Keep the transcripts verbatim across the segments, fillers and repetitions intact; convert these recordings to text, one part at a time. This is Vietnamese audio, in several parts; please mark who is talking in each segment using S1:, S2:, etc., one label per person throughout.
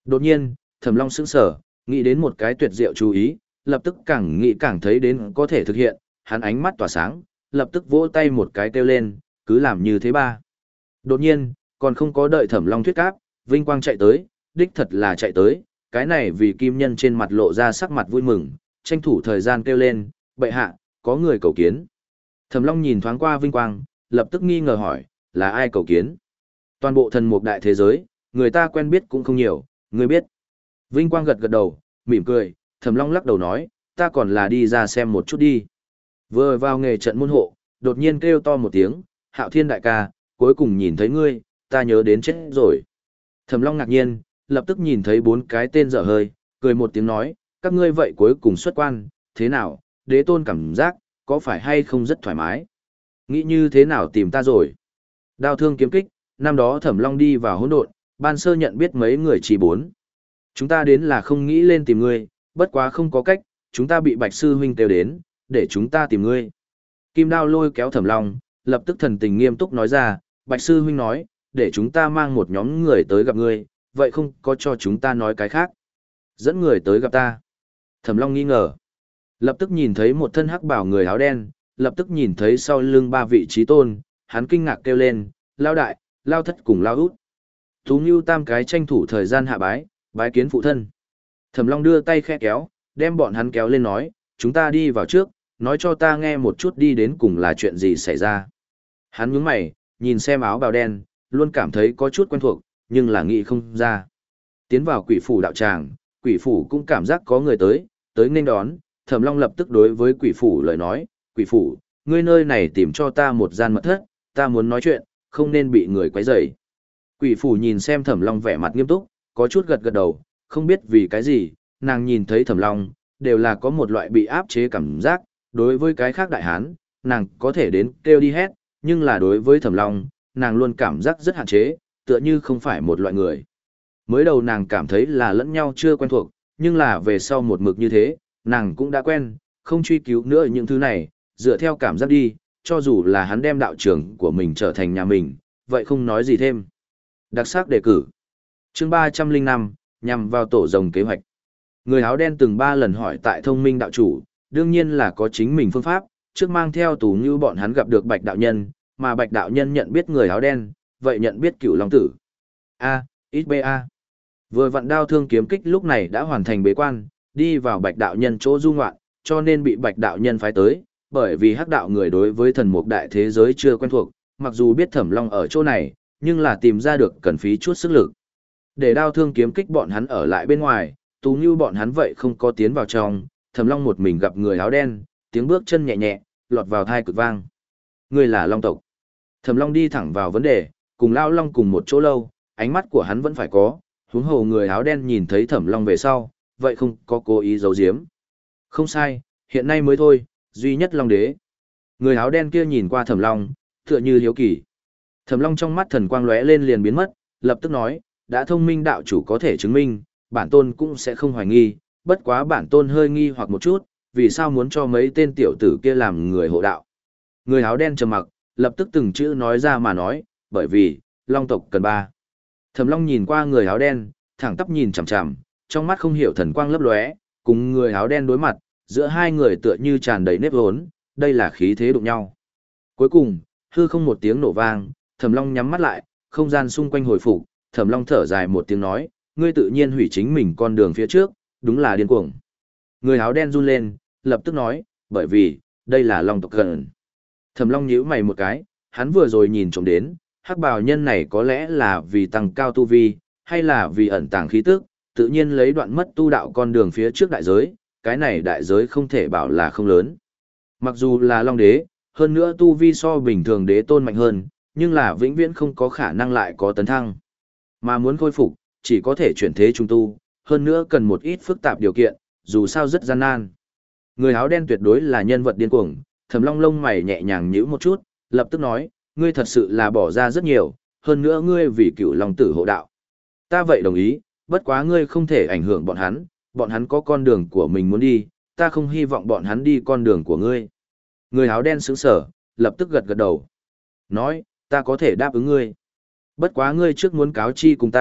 S1: Đột nhiên, Thẩm Long sững sờ, nghĩ đến một cái tuyệt diệu chú ý, lập tức càng nghĩ càng thấy đến có thể thực hiện, hắn ánh mắt tỏa sáng, lập tức vỗ tay một cái kêu lên, cứ làm như thế ba. Đột nhiên, còn không có đợi Thẩm Long thuyết cáp, vinh quang chạy tới, đích thật là chạy tới, cái này vì kim nhân trên mặt lộ ra sắc mặt vui mừng, tranh thủ thời gian kêu lên, bệ hạ, có người cầu kiến. Thẩm Long nhìn thoáng qua vinh quang, lập tức nghi ngờ hỏi, là ai cầu kiến? Toàn bộ thần mục đại thế giới, người ta quen biết cũng không nhiều, ngươi biết. Vinh quang gật gật đầu, mỉm cười, Thẩm Long lắc đầu nói, ta còn là đi ra xem một chút đi. Vừa vào nghề trận môn hộ, đột nhiên kêu to một tiếng, Hạo Thiên đại ca, cuối cùng nhìn thấy ngươi, ta nhớ đến chết rồi. Thẩm Long ngạc nhiên, lập tức nhìn thấy bốn cái tên dở hơi, cười một tiếng nói, các ngươi vậy cuối cùng xuất quan, thế nào, đế tôn cảm giác, có phải hay không rất thoải mái? Nghĩ như thế nào tìm ta rồi? Đao thương kiếm kích, năm đó Thẩm Long đi vào hỗn độn, ban sơ nhận biết mấy người chỉ bốn. Chúng ta đến là không nghĩ lên tìm ngươi, bất quá không có cách, chúng ta bị Bạch Sư Huynh kêu đến, để chúng ta tìm ngươi. Kim Đao lôi kéo Thẩm Long, lập tức thần tình nghiêm túc nói ra, Bạch Sư Huynh nói, để chúng ta mang một nhóm người tới gặp ngươi, vậy không có cho chúng ta nói cái khác. Dẫn người tới gặp ta. Thẩm Long nghi ngờ. Lập tức nhìn thấy một thân hắc bào người áo đen, lập tức nhìn thấy sau lưng ba vị trí tôn, hắn kinh ngạc kêu lên, lao đại, lao thất cùng lao út. Tú Ngưu tam cái tranh thủ thời gian hạ bái, bái kiến phụ thân. Thẩm Long đưa tay khẽ kéo, đem bọn hắn kéo lên nói, chúng ta đi vào trước, nói cho ta nghe một chút đi đến cùng là chuyện gì xảy ra. Hắn nhướng mày, nhìn xem áo bào đen, luôn cảm thấy có chút quen thuộc, nhưng là nghĩ không ra. Tiến vào quỷ phủ đạo tràng, quỷ phủ cũng cảm giác có người tới, tới nên đón, Thẩm Long lập tức đối với quỷ phủ lời nói, quỷ phủ, ngươi nơi này tìm cho ta một gian mật thất, ta muốn nói chuyện, không nên bị người quấy rầy. Quỷ phủ nhìn xem Thẩm Long vẻ mặt nghiêm túc, có chút gật gật đầu, không biết vì cái gì, nàng nhìn thấy Thẩm Long, đều là có một loại bị áp chế cảm giác, đối với cái khác đại hán, nàng có thể đến kêu đi hét, nhưng là đối với Thẩm Long, nàng luôn cảm giác rất hạn chế, tựa như không phải một loại người. Mới đầu nàng cảm thấy là lẫn nhau chưa quen thuộc, nhưng là về sau một mực như thế, nàng cũng đã quen, không truy cứu nữa những thứ này, dựa theo cảm giác đi, cho dù là hắn đem đạo trưởng của mình trở thành nhà mình, vậy không nói gì thêm. Đặc sắc đề cử. Chương ba trăm linh năm, nhằm vào tổ rồng kế hoạch. Người áo đen từng ba lần hỏi tại thông minh đạo chủ, đương nhiên là có chính mình phương pháp, trước mang theo Tú Như bọn hắn gặp được Bạch đạo nhân, mà Bạch đạo nhân nhận biết người áo đen, vậy nhận biết Cửu Long tử. A, ít ba. Vừa vặn đao thương kiếm kích lúc này đã hoàn thành bế quan, đi vào Bạch đạo nhân chỗ du ngoạn, cho nên bị Bạch đạo nhân phái tới, bởi vì hắc đạo người đối với thần mục đại thế giới chưa quen thuộc, mặc dù biết Thẩm Long ở chỗ này, nhưng là tìm ra được cần phí chút sức lực. Để đao thương kiếm kích bọn hắn ở lại bên ngoài, Tú Như bọn hắn vậy không có tiến vào trong, Thẩm Long một mình gặp người áo đen, tiếng bước chân nhẹ nhẹ, lọt vào thai cực vang. Người là Long tộc. Thẩm Long đi thẳng vào vấn đề, cùng Lão Long cùng một chỗ lâu, ánh mắt của hắn vẫn phải có, huống hồ người áo đen nhìn thấy Thẩm Long về sau, vậy không có cố ý giấu giếm. Không sai, hiện nay mới thôi, duy nhất Long đế. Người áo đen kia nhìn qua Thẩm Long, tựa như hiếu kỳ. Thẩm Long trong mắt thần quang lóe lên liền biến mất, lập tức nói, đã thông minh đạo chủ có thể chứng minh, bản tôn cũng sẽ không hoài nghi, bất quá bản tôn hơi nghi hoặc một chút, vì sao muốn cho mấy tên tiểu tử kia làm người hộ đạo. Người áo đen trầm mặc, lập tức từng chữ nói ra mà nói, bởi vì, Long tộc cần ba. Thẩm Long nhìn qua người áo đen, thẳng tắp nhìn chằm chằm, trong mắt không hiểu thần quang lấp lóe, cùng người áo đen đối mặt, giữa hai người tựa như tràn đầy nếp hốn, đây là khí thế đụng nhau. Cuối cùng, hư không một tiếng nổ vang, Thẩm Long nhắm mắt lại, không gian xung quanh hồi phục, Thẩm Long thở dài một tiếng nói, ngươi tự nhiên hủy chính mình con đường phía trước, đúng là điên cuồng. Người áo đen run lên, lập tức nói, bởi vì, đây là Long tộc cần. Thẩm Long nhíu mày một cái, hắn vừa rồi nhìn trộm đến, hắc bào nhân này có lẽ là vì tăng cao tu vi, hay là vì ẩn tàng khí tức, tự nhiên lấy đoạn mất tu đạo con đường phía trước đại giới, cái này đại giới không thể bảo là không lớn. Mặc dù là Long đế, hơn nữa tu vi so bình thường đế tôn mạnh hơn, nhưng là vĩnh viễn không có khả năng lại có tấn thăng. Mà muốn khôi phục, chỉ có thể chuyển thế trung tu, hơn nữa cần một ít phức tạp điều kiện, dù sao rất gian nan. Người áo đen tuyệt đối là nhân vật điên cuồng, Thẩm Long lông mày nhẹ nhàng nhíu một chút, lập tức nói, ngươi thật sự là bỏ ra rất nhiều, hơn nữa ngươi vì Cửu Long tử hộ đạo. Ta vậy đồng ý, bất quá ngươi không thể ảnh hưởng bọn hắn, bọn hắn có con đường của mình muốn đi, ta không hy vọng bọn hắn đi con đường của ngươi. Người áo đen sững sờ, lập tức gật gật đầu. Nói, ta có thể đáp ứng ngươi. Bất quá ngươi trước muốn cáo chi cùng ta,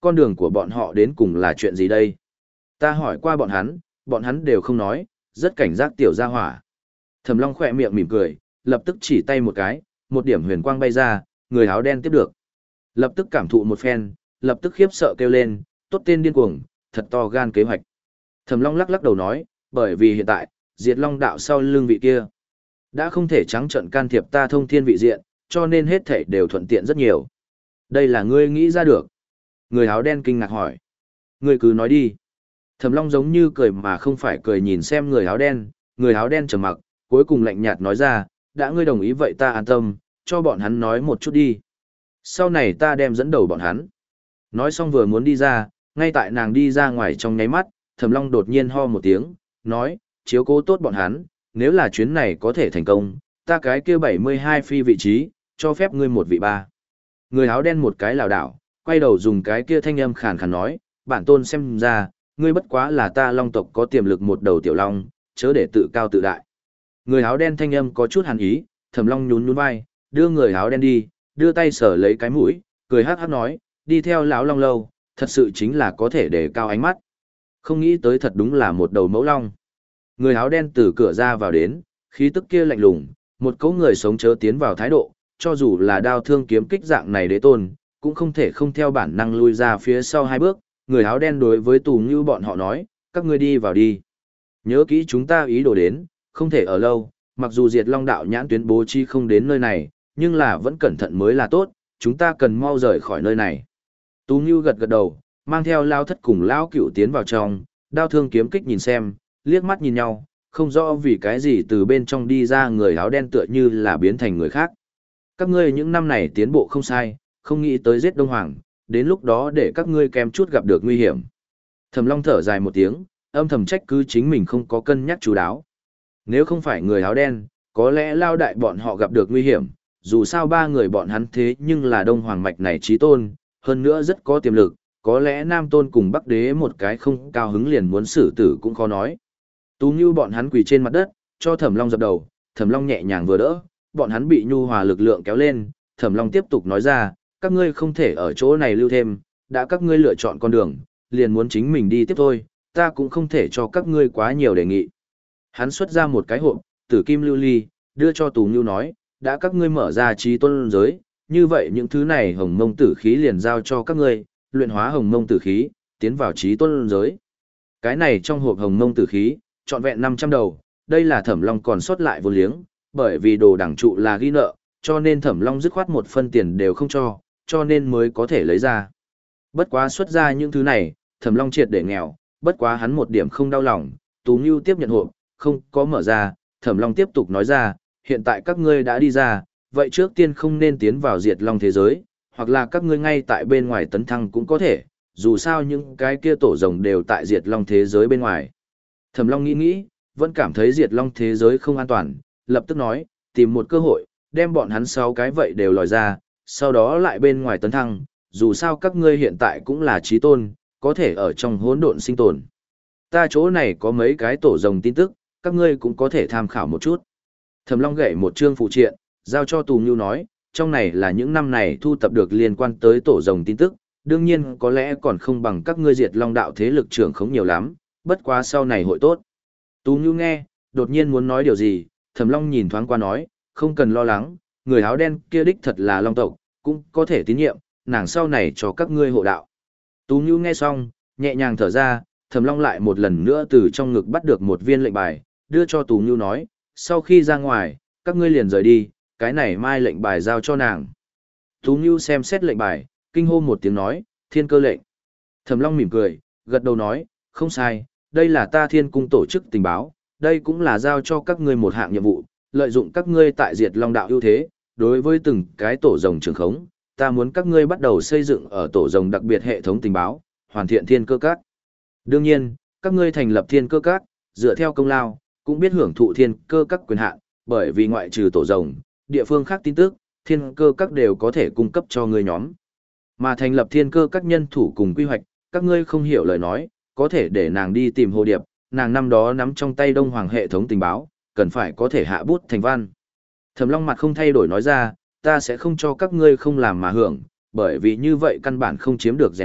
S1: con đường của bọn họ đến cùng là chuyện gì đây? Ta hỏi qua bọn hắn, bọn hắn đều không nói, rất cảnh giác tiểu gia hỏa. Thẩm Long khỏe miệng mỉm cười, lập tức chỉ tay một cái, một điểm huyền quang bay ra, người áo đen tiếp được. Lập tức cảm thụ một phen, lập tức khiếp sợ kêu lên, tốt tên điên cuồng, thật to gan kế hoạch. Thẩm Long lắc lắc đầu nói, bởi vì hiện tại, Diệt Long đạo sau lưng vị kia đã không thể trắng trợn can thiệp ta thông thiên vị diện, cho nên hết thảy đều thuận tiện rất nhiều. Đây là ngươi nghĩ ra được. Người áo đen kinh ngạc hỏi. Ngươi cứ nói đi. Thẩm Long giống như cười mà không phải cười nhìn xem người áo đen, người áo đen trầm mặc, cuối cùng lạnh nhạt nói ra, đã ngươi đồng ý vậy ta an tâm, cho bọn hắn nói một chút đi. Sau này ta đem dẫn đầu bọn hắn. Nói xong vừa muốn đi ra, ngay tại nàng đi ra ngoài trong nháy mắt, Thẩm Long đột nhiên ho một tiếng, nói, chiếu cố tốt bọn hắn, nếu là chuyến này có thể thành công, ta cái kia bảy mươi hai phi vị trí, cho phép ngươi một vị ba. Người áo đen một cái lảo đảo, quay đầu dùng cái kia thanh âm khàn khàn nói, bản tôn xem ra, ngươi bất quá là ta long tộc có tiềm lực một đầu tiểu long, chớ để tự cao tự đại. Người áo đen thanh âm có chút hàn ý, Thẩm Long nhún nhún vai, đưa người áo đen đi, đưa tay sờ lấy cái mũi, cười hắc hắc nói, đi theo lão long lâu, thật sự chính là có thể để cao ánh mắt. Không nghĩ tới thật đúng là một đầu mẫu long. Người áo đen từ cửa ra vào đến, khí tức kia lạnh lùng, một cấu người sống chớ tiến vào thái độ, cho dù là đao thương kiếm kích dạng này đế tôn, cũng không thể không theo bản năng lui ra phía sau hai bước. Người áo đen đối với Tù Ngưu bọn họ nói, các ngươi đi vào đi. Nhớ kỹ chúng ta ý đồ đến, không thể ở lâu, mặc dù Diệt Long đạo nhãn tuyến bố trí không đến nơi này, nhưng là vẫn cẩn thận mới là tốt, chúng ta cần mau rời khỏi nơi này. Tú Ngưu gật gật đầu, mang theo Lao Thất cùng Lão Cửu tiến vào trong, đao thương kiếm kích nhìn xem, liếc mắt nhìn nhau, không rõ vì cái gì từ bên trong đi ra người áo đen tựa như là biến thành người khác. Các ngươi những năm này tiến bộ không sai, không nghĩ tới giết Đông Hoàng, đến lúc đó để các ngươi kèm chút gặp được nguy hiểm. Thẩm Long thở dài một tiếng, âm thầm trách cứ chính mình không có cân nhắc chú đáo. Nếu không phải người áo đen, có lẽ Lao đại bọn họ gặp được nguy hiểm, dù sao ba người bọn hắn thế nhưng là Đông Hoàng mạch này chí tôn, hơn nữa rất có tiềm lực, có lẽ Nam Tôn cùng Bắc Đế một cái không cao hứng liền muốn xử tử cũng khó nói. Tú Ngưu bọn hắn quỳ trên mặt đất, cho Thẩm Long dập đầu, Thẩm Long nhẹ nhàng vừa đỡ, bọn hắn bị nhu hòa lực lượng kéo lên, Thẩm Long tiếp tục nói ra, các ngươi không thể ở chỗ này lưu thêm, đã các ngươi lựa chọn con đường, liền muốn chính mình đi tiếp thôi, ta cũng không thể cho các ngươi quá nhiều đề nghị. Hắn xuất ra một cái hộp, tử kim lưu ly, đưa cho Tú Ngưu nói, đã các ngươi mở ra trí tôn giới, như vậy những thứ này hồng mông tử khí liền giao cho các ngươi, luyện hóa hồng mông tử khí, tiến vào trí tôn giới. Cái này trong hộp hồng mông tử khí, trọn vẹn năm trăm đầu, đây là Thẩm Long còn sót lại vô liếng, bởi vì đồ đẳng trụ là ghi nợ, cho nên Thẩm Long dứt khoát một phân tiền đều không cho, cho nên mới có thể lấy ra. Bất quá xuất ra những thứ này, Thẩm Long triệt để nghèo, bất quá hắn một điểm không đau lòng, Tú Ngưu tiếp nhận hộp, không có mở ra, Thẩm Long tiếp tục nói ra, hiện tại các ngươi đã đi ra, vậy trước tiên không nên tiến vào Diệt Long thế giới, hoặc là các ngươi ngay tại bên ngoài tấn thăng cũng có thể, dù sao những cái kia tổ rồng đều tại Diệt Long thế giới bên ngoài. Thẩm Long nghĩ nghĩ, vẫn cảm thấy Diệt Long thế giới không an toàn, lập tức nói, tìm một cơ hội, đem bọn hắn sáu cái vậy đều lòi ra, sau đó lại bên ngoài tấn thăng, dù sao các ngươi hiện tại cũng là chí tôn, có thể ở trong hỗn độn sinh tồn. Ta chỗ này có mấy cái tổ rồng tin tức, các ngươi cũng có thể tham khảo một chút. Thẩm Long gậy một chương phụ triện, giao cho Tù Ngưu nói, trong này là những năm này thu tập được liên quan tới tổ rồng tin tức, đương nhiên có lẽ còn không bằng các ngươi Diệt Long đạo thế lực trưởng không nhiều lắm, bất quá sau này hội tốt. Tù Ngưu nghe, đột nhiên muốn nói điều gì, Thẩm Long nhìn thoáng qua nói, không cần lo lắng, người áo đen kia đích thật là Long tộc, cũng có thể tín nhiệm, nàng sau này cho các ngươi hộ đạo. Tú Ngưu nghe xong, nhẹ nhàng thở ra, Thẩm Long lại một lần nữa từ trong ngực bắt được một viên lệnh bài, đưa cho Tú Ngưu nói, sau khi ra ngoài, các ngươi liền rời đi, cái này mai lệnh bài giao cho nàng. Tú Ngưu xem xét lệnh bài, kinh hô một tiếng nói, thiên cơ lệnh. Thẩm Long mỉm cười, gật đầu nói, không sai, đây là ta thiên cung tổ chức tình báo, đây cũng là giao cho các ngươi một hạng nhiệm vụ, lợi dụng các ngươi tại Diệt Long đạo ưu thế, đối với từng cái tổ rồng trường khống, ta muốn các ngươi bắt đầu xây dựng ở tổ rồng đặc biệt hệ thống tình báo, hoàn thiện thiên cơ các. Đương nhiên, các ngươi thành lập thiên cơ các, dựa theo công lao, cũng biết hưởng thụ thiên cơ các quyền hạn, bởi vì ngoại trừ tổ rồng, địa phương khác tin tức, thiên cơ các đều có thể cung cấp cho ngươi nhóm. Mà thành lập thiên cơ các nhân thủ cùng quy hoạch, các ngươi không hiểu lời nói, có thể để nàng đi tìm Hồ Điệp, nàng năm đó nắm trong tay Đông Hoàng hệ thống tình báo, cần phải có thể hạ bút thành văn. Thẩm Long mặt không thay đổi nói ra, ta sẽ không cho các ngươi không làm mà hưởng, bởi vì như vậy căn bản không chiếm được rèn luyện,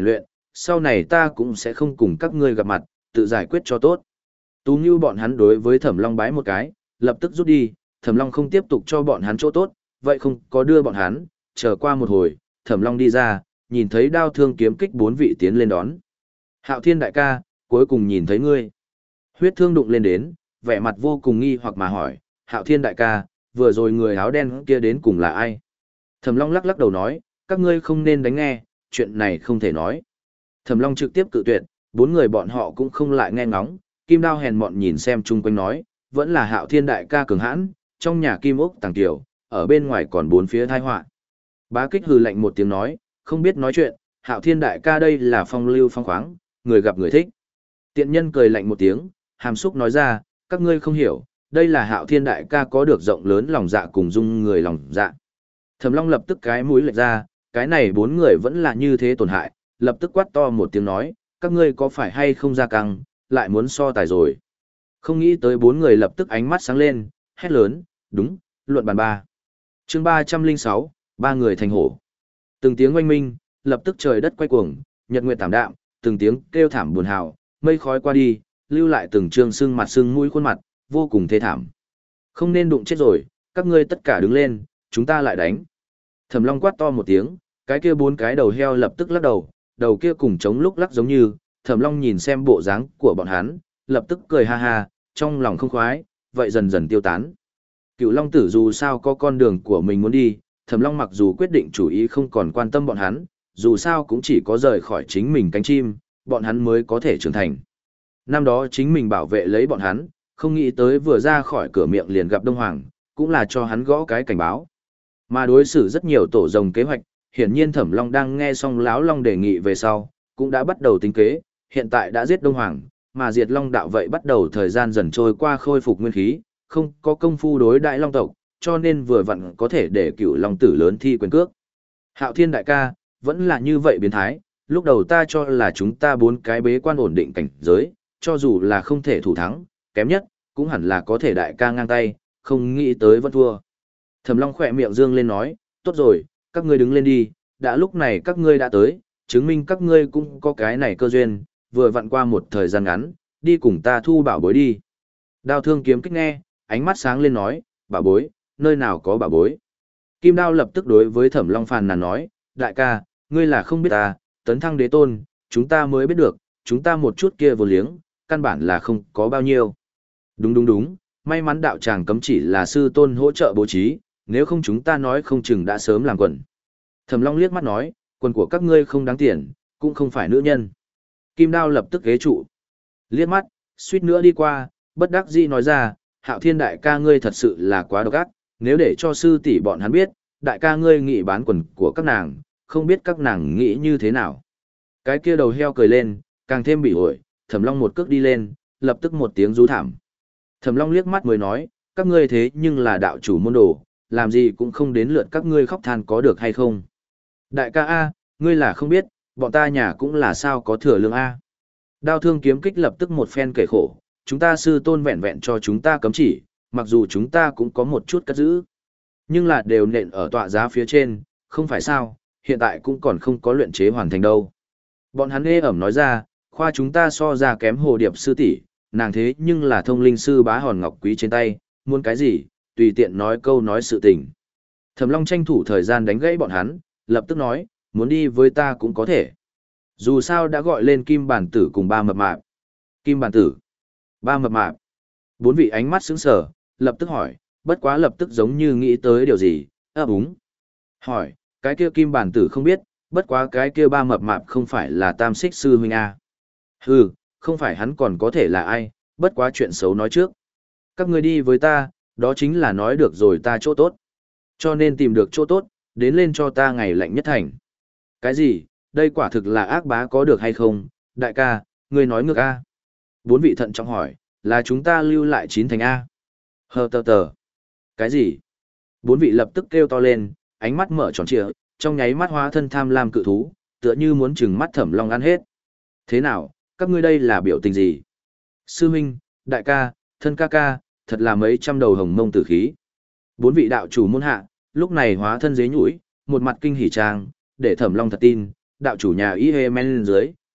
S1: sau này ta cũng sẽ không cùng các ngươi gặp mặt, tự giải quyết cho tốt. Tú Ngưu bọn hắn đối với Thẩm Long bái một cái, lập tức rút đi, Thẩm Long không tiếp tục cho bọn hắn chỗ tốt, vậy không có đưa bọn hắn, chờ qua một hồi, Thẩm Long đi ra, nhìn thấy đao thương kiếm kích bốn vị tiến lên đón. Hạo Thiên đại ca, cuối cùng nhìn thấy ngươi. Huyết Thương đụng lên đến, vẻ mặt vô cùng nghi hoặc mà hỏi, Hạo Thiên đại ca, vừa rồi người áo đen kia đến cùng là ai? Thẩm Long lắc lắc đầu nói, các ngươi không nên đánh nghe, chuyện này không thể nói. Thẩm Long trực tiếp cự tuyệt, bốn người bọn họ cũng không lại nghe ngóng, Kim Đao hèn mọn nhìn xem chung quanh nói, vẫn là Hạo Thiên đại ca cường hãn, trong nhà Kim Ốc Tàng Tiểu, ở bên ngoài còn bốn phía tai họa. Bá Kích hừ lạnh một tiếng nói, không biết nói chuyện, Hạo Thiên đại ca đây là phong lưu phong khoáng, người gặp người thích. Tiện nhân cười lạnh một tiếng, hàm xúc nói ra, các ngươi không hiểu, đây là Hạo Thiên đại ca có được rộng lớn lòng dạ cùng dung người lòng dạ. Thẩm Long lập tức cái mũi lệch ra, cái này bốn người vẫn là như thế tổn hại, lập tức quát to một tiếng nói, các ngươi có phải hay không ra căng, lại muốn so tài rồi. Không nghĩ tới bốn người lập tức ánh mắt sáng lên, hét lớn, đúng, luận bàn ba. Chương ba trăm lẻ sáu, ba người thành hổ. Từng tiếng oanh minh, lập tức trời đất quay cuồng, nhật nguyệt tảm đạm, từng tiếng kêu thảm buồn hào, mây khói qua đi, lưu lại từng trương sưng mặt sưng mũi khuôn mặt, vô cùng thê thảm. Không nên đụng chết rồi, các ngươi tất cả đứng lên, chúng ta lại đánh. Thẩm Long quát to một tiếng, cái kia bốn cái đầu heo lập tức lắc đầu, đầu kia cùng chống lúc lắc giống như, Thẩm Long nhìn xem bộ dáng của bọn hắn, lập tức cười ha ha, trong lòng không khoái, vậy dần dần tiêu tán. Cựu Long Tử dù sao có con đường của mình muốn đi, Thẩm Long mặc dù quyết định chủ ý không còn quan tâm bọn hắn, dù sao cũng chỉ có rời khỏi chính mình cánh chim, bọn hắn mới có thể trưởng thành. Năm đó chính mình bảo vệ lấy bọn hắn, không nghĩ tới vừa ra khỏi cửa miệng liền gặp Đông Hoàng, cũng là cho hắn gõ cái cảnh báo. Mà đối xử rất nhiều tổ rồng kế hoạch, hiển nhiên Thẩm Long đang nghe xong Lão Long đề nghị về sau, cũng đã bắt đầu tính kế, hiện tại đã giết Đông Hoàng, mà diệt Long đạo vậy bắt đầu thời gian dần trôi qua khôi phục nguyên khí, không có công phu đối đại Long tộc, cho nên vừa vặn có thể để Cửu Long Tử lớn thi quyền cước. Hạo Thiên đại ca, vẫn là như vậy biến thái, lúc đầu ta cho là chúng ta bốn cái bế quan ổn định cảnh giới, cho dù là không thể thủ thắng, kém nhất, cũng hẳn là có thể đại ca ngang tay, không nghĩ tới vẫn thua. Thẩm Long khỏe miệng dương lên nói, tốt rồi, các ngươi đứng lên đi, đã lúc này các ngươi đã tới, chứng minh các ngươi cũng có cái này cơ duyên, vừa vặn qua một thời gian ngắn, đi cùng ta thu bảo bối đi. Đao thương kiếm kích nghe, ánh mắt sáng lên nói, bảo bối, nơi nào có bảo bối. Kim Đao lập tức đối với Thẩm Long phàn nàn nói, đại ca, ngươi là không biết ta, tấn thăng đế tôn, chúng ta mới biết được, chúng ta một chút kia vô liếng, căn bản là không có bao nhiêu. Đúng đúng đúng, may mắn đạo tràng cấm chỉ là sư tôn hỗ trợ bố trí, nếu không chúng ta nói không chừng đã sớm làm quần. Thẩm Long liếc mắt nói, quần của các ngươi không đáng tiền, cũng không phải nữ nhân. Kim Đao lập tức ghế trụ. Liếc mắt, suýt nữa đi qua, bất đắc dĩ nói ra, Hạo Thiên đại ca ngươi thật sự là quá độc ác, nếu để cho sư tỷ bọn hắn biết, đại ca ngươi nghĩ bán quần của các nàng, không biết các nàng nghĩ như thế nào. Cái kia đầu heo cười lên, càng thêm bị ổi, Thẩm Long một cước đi lên, lập tức một tiếng rú thảm. Thẩm Long liếc mắt mới nói, các ngươi thế nhưng là đạo chủ môn đồ, làm gì cũng không đến lượt các ngươi khóc than có được hay không. Đại ca A, ngươi là không biết, bọn ta nhà cũng là sao có thừa lương A. Đao thương kiếm kích lập tức một phen kể khổ, chúng ta sư tôn vẹn vẹn cho chúng ta cấm chỉ, mặc dù chúng ta cũng có một chút cất giữ. Nhưng là đều nện ở tọa giá phía trên, không phải sao, hiện tại cũng còn không có luyện chế hoàn thành đâu. Bọn hắn ê ẩm nói ra, khoa chúng ta so ra kém hồ điệp sư tỷ, nàng thế nhưng là thông linh sư bá hòn ngọc quý trên tay, muốn cái gì, tùy tiện nói câu nói sự tình. Thẩm Long tranh thủ thời gian đánh gãy bọn hắn, lập tức nói, muốn đi với ta cũng có thể. Dù sao đã gọi lên Kim Bản Tử cùng ba mập mạp. Kim Bản Tử, ba mập mạp. Bốn vị ánh mắt sững sờ, lập tức hỏi, bất quá lập tức giống như nghĩ tới điều gì, ấp úng. Hỏi, cái kia Kim Bản Tử không biết, bất quá cái kia ba mập mạp không phải là Tam Xích sư huynh à. Hừ, không phải hắn còn có thể là ai, bất quá chuyện xấu nói trước. Các ngươi đi với ta, đó chính là nói được rồi ta chỗ tốt. Cho nên tìm được chỗ tốt, đến lên cho ta ngày lạnh nhất thành. Cái gì, đây quả thực là ác bá có được hay không, đại ca, ngươi nói ngược A. Bốn vị thận trọng hỏi, là chúng ta lưu lại chín thành A. Hờ tờ tờ. Cái gì? Bốn vị lập tức kêu to lên, ánh mắt mở tròn trịa, trong nháy mắt hóa thân tham lam cự thú, tựa như muốn chừng mắt Thẩm Long ăn hết. Thế nào, các ngươi đây là biểu tình gì? Sư huynh, đại ca, thân ca ca, thật là mấy trăm đầu hồng mông tử khí. Bốn vị đạo chủ môn hạ, lúc này hóa thân dế nhũi, một mặt kinh hỉ trang, để Thẩm Long thật tin, đạo chủ nhà y hê men lên dưới,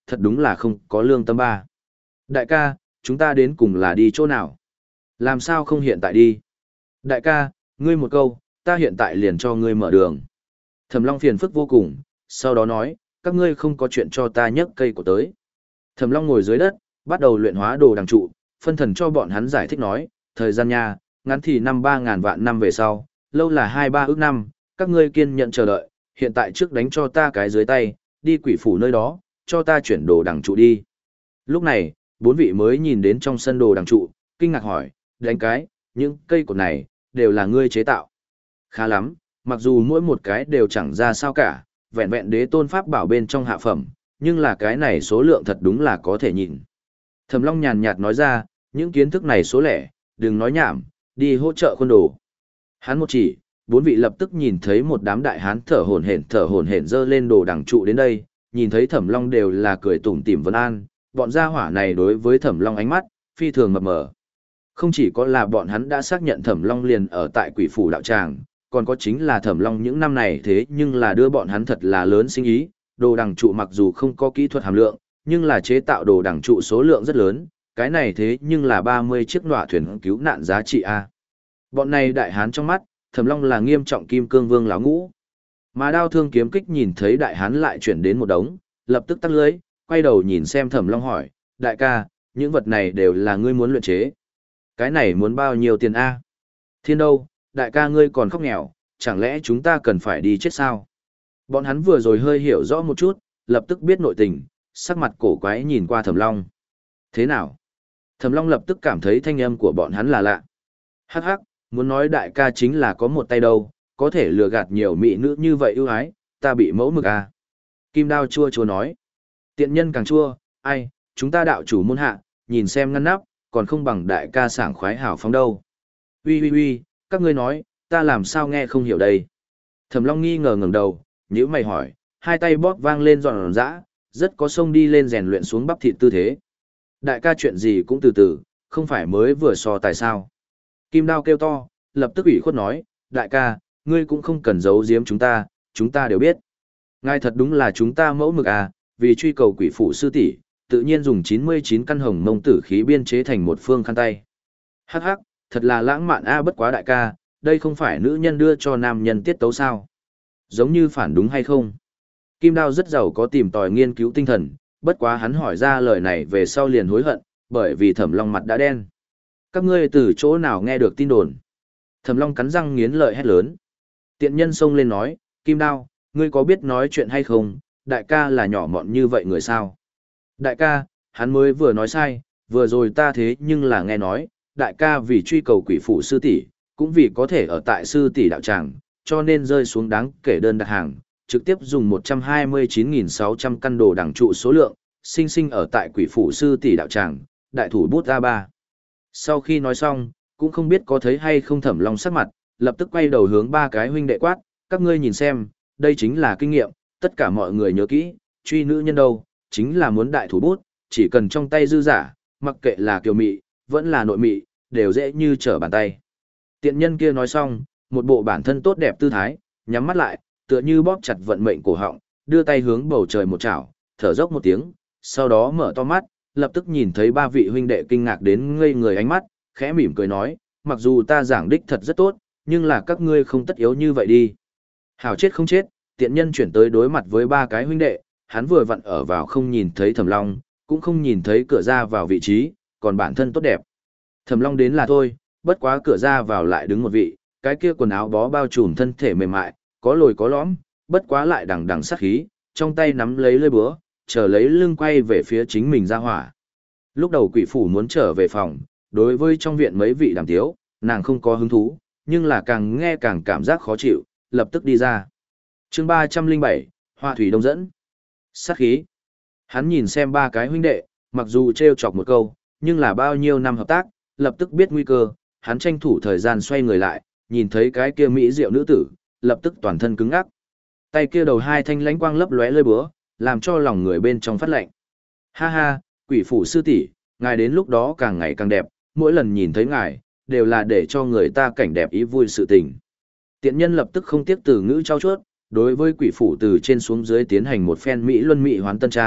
S1: thật đúng là không có lương tâm ba. Đại ca, chúng ta đến cùng là đi chỗ nào? Làm sao không hiện tại đi? Đại ca, ngươi một câu, ta hiện tại liền cho ngươi mở đường. Thẩm Long phiền phức vô cùng, sau đó nói, các ngươi không có chuyện cho ta nhấc cây của tới. Thẩm Long ngồi dưới đất, bắt đầu luyện hóa đồ đằng trụ, phân thần cho bọn hắn giải thích nói, thời gian nha, ngắn thì năm ba ngàn vạn năm về sau, lâu là hai ba ước năm, các ngươi kiên nhận chờ đợi, hiện tại trước đánh cho ta cái dưới tay, đi quỷ phủ nơi đó, cho ta chuyển đồ đằng trụ đi. Lúc này, bốn vị mới nhìn đến trong sân đồ đằng trụ, kinh ngạc hỏi, đánh cái, những cây cột này, đều là ngươi chế tạo. Khá lắm, mặc dù mỗi một cái đều chẳng ra sao cả, vẹn vẹn đế tôn pháp bảo bên trong hạ phẩm, nhưng là cái này số lượng thật đúng là có thể nhìn. Thẩm Long nhàn nhạt nói ra, những kiến thức này số lẻ, đừng nói nhảm, đi hỗ trợ khuôn đồ. Hắn một chỉ, bốn vị lập tức nhìn thấy một đám đại hán thở hổn hển thở hổn hển dơ lên đồ đằng trụ đến đây, nhìn thấy Thẩm Long đều là cười tủm tỉm vân an, bọn gia hỏa này đối với Thẩm Long ánh mắt phi thường mập mờ. Không chỉ có là bọn hắn đã xác nhận Thẩm Long liền ở tại Quỷ phủ đạo tràng, còn có chính là Thẩm Long những năm này thế nhưng là đưa bọn hắn thật là lớn sinh ý, đồ đằng trụ mặc dù không có kỹ thuật hàm lượng, nhưng là chế tạo đồ đằng trụ số lượng rất lớn, cái này thế nhưng là ba mươi chiếc nọa thuyền cứu nạn giá trị a. Bọn này đại hán trong mắt, Thẩm Long là nghiêm trọng kim cương vương lão ngũ. Mà đao thương kiếm kích nhìn thấy đại hán lại chuyển đến một đống, lập tức tắt lưới, quay đầu nhìn xem Thẩm Long hỏi, đại ca, những vật này đều là ngươi muốn luyện chế. Cái này muốn bao nhiêu tiền a? Thiên đâu, đại ca ngươi còn khóc nghèo, chẳng lẽ chúng ta cần phải đi chết sao? Bọn hắn vừa rồi hơi hiểu rõ một chút, lập tức biết nội tình, sắc mặt cổ quái nhìn qua Thẩm Long. Thế nào? Thẩm Long lập tức cảm thấy thanh âm của bọn hắn là lạ. Hắc hắc, muốn nói đại ca chính là có một tay đâu, có thể lừa gạt nhiều mỹ nữ như vậy ưu ái, ta bị mẫu mực à. Kim Đao chua chua nói. Tiện nhân càng chua, ai, chúng ta đạo chủ môn hạ, nhìn xem ngăn nắp, còn không bằng đại ca sảng khoái hào phóng đâu. Ui ui ui, các ngươi nói, ta làm sao nghe không hiểu đây. Thẩm Long nghi ngờ ngẩng đầu, nhíu mày hỏi, hai tay bóp vang lên giòn giã, rất có sông đi lên rèn luyện xuống bắp thịt tư thế. Đại ca chuyện gì cũng từ từ, không phải mới vừa so tài sao. Kim Đao kêu to, lập tức ủy khuất nói, đại ca, ngươi cũng không cần giấu giếm chúng ta, chúng ta đều biết. Ngài thật đúng là chúng ta mẫu mực à, vì truy cầu quỷ phủ sư tỷ, tự nhiên dùng chín mươi chín căn hồng mông tử khí biên chế thành một phương khăn tay. Hắc hắc, thật là lãng mạn a bất quá đại ca, đây không phải nữ nhân đưa cho nam nhân tiết tấu sao. Giống như phản đúng hay không? Kim Đao rất giàu có tìm tòi nghiên cứu tinh thần, bất quá hắn hỏi ra lời này về sau liền hối hận, bởi vì Thẩm Long mặt đã đen. Các ngươi từ chỗ nào nghe được tin đồn? Thẩm Long cắn răng nghiến lợi hét lớn. Tiện nhân xông lên nói, Kim Đao, ngươi có biết nói chuyện hay không? Đại ca là nhỏ mọn như vậy người sao? Đại ca, hắn mới vừa nói sai, vừa rồi ta thế nhưng là nghe nói, đại ca vì truy cầu quỷ phủ sư tỷ, cũng vì có thể ở tại sư tỷ đạo tràng, cho nên rơi xuống đáng kể đơn đặt hàng, trực tiếp dùng một trăm hai mươi chín nghìn sáu trăm căn đồ đằng trụ số lượng, sinh sinh ở tại quỷ phủ sư tỷ đạo tràng, đại thủ bút a ba. Sau khi nói xong, cũng không biết có thấy hay không Thẩm Long sắc mặt, lập tức quay đầu hướng ba cái huynh đệ quát, các ngươi nhìn xem, đây chính là kinh nghiệm, tất cả mọi người nhớ kỹ, truy nữ nhân đâu, chính là muốn đại thủ bút, chỉ cần trong tay dư giả, mặc kệ là kiều mị, vẫn là nội mị, đều dễ như trở bàn tay. Tiện nhân kia nói xong, một bộ bản thân tốt đẹp tư thái, nhắm mắt lại, tựa như bóp chặt vận mệnh cổ họng, đưa tay hướng bầu trời một chảo, thở dốc một tiếng, sau đó mở to mắt, lập tức nhìn thấy ba vị huynh đệ kinh ngạc đến ngây người ánh mắt, khẽ mỉm cười nói, mặc dù ta giảng đích thật rất tốt, nhưng là các ngươi không tất yếu như vậy đi. Hảo chết không chết, tiện nhân chuyển tới đối mặt với ba cái huynh đệ, hắn vừa vặn ở vào không nhìn thấy Thẩm Long, cũng không nhìn thấy cửa ra vào vị trí, còn bản thân tốt đẹp. Thẩm Long đến là thôi, bất quá cửa ra vào lại đứng một vị, cái kia quần áo bó bao trùm thân thể mềm mại, có lồi có lõm, bất quá lại đằng đằng sát khí, trong tay nắm lấy lưỡi búa, chờ lấy lưng quay về phía chính mình ra hỏa. Lúc đầu quỷ phủ muốn trở về phòng, đối với trong viện mấy vị đàm tiếu, nàng không có hứng thú, nhưng là càng nghe càng cảm giác khó chịu, lập tức đi ra. Chương ba trăm linh bảy, Hoa thủy đông dẫn. Sát khí. Hắn nhìn xem ba cái huynh đệ, mặc dù trêu chọc một câu, nhưng là bao nhiêu năm hợp tác, lập tức biết nguy cơ, hắn tranh thủ thời gian xoay người lại, nhìn thấy cái kia mỹ diệu nữ tử, lập tức toàn thân cứng ngắc. Tay kia đầu hai thanh lánh quang lấp lóe lơi búa, làm cho lòng người bên trong phát lạnh. Ha ha, quỷ phủ sư tỷ, ngài đến lúc đó càng ngày càng đẹp, mỗi lần nhìn thấy ngài, đều là để cho người ta cảnh đẹp ý vui sự tình. Tiện nhân lập tức không tiếc từ ngữ trao chuốt, đối với quỷ phủ từ trên xuống dưới tiến hành một phen mỹ luân mỹ hoán tân trang,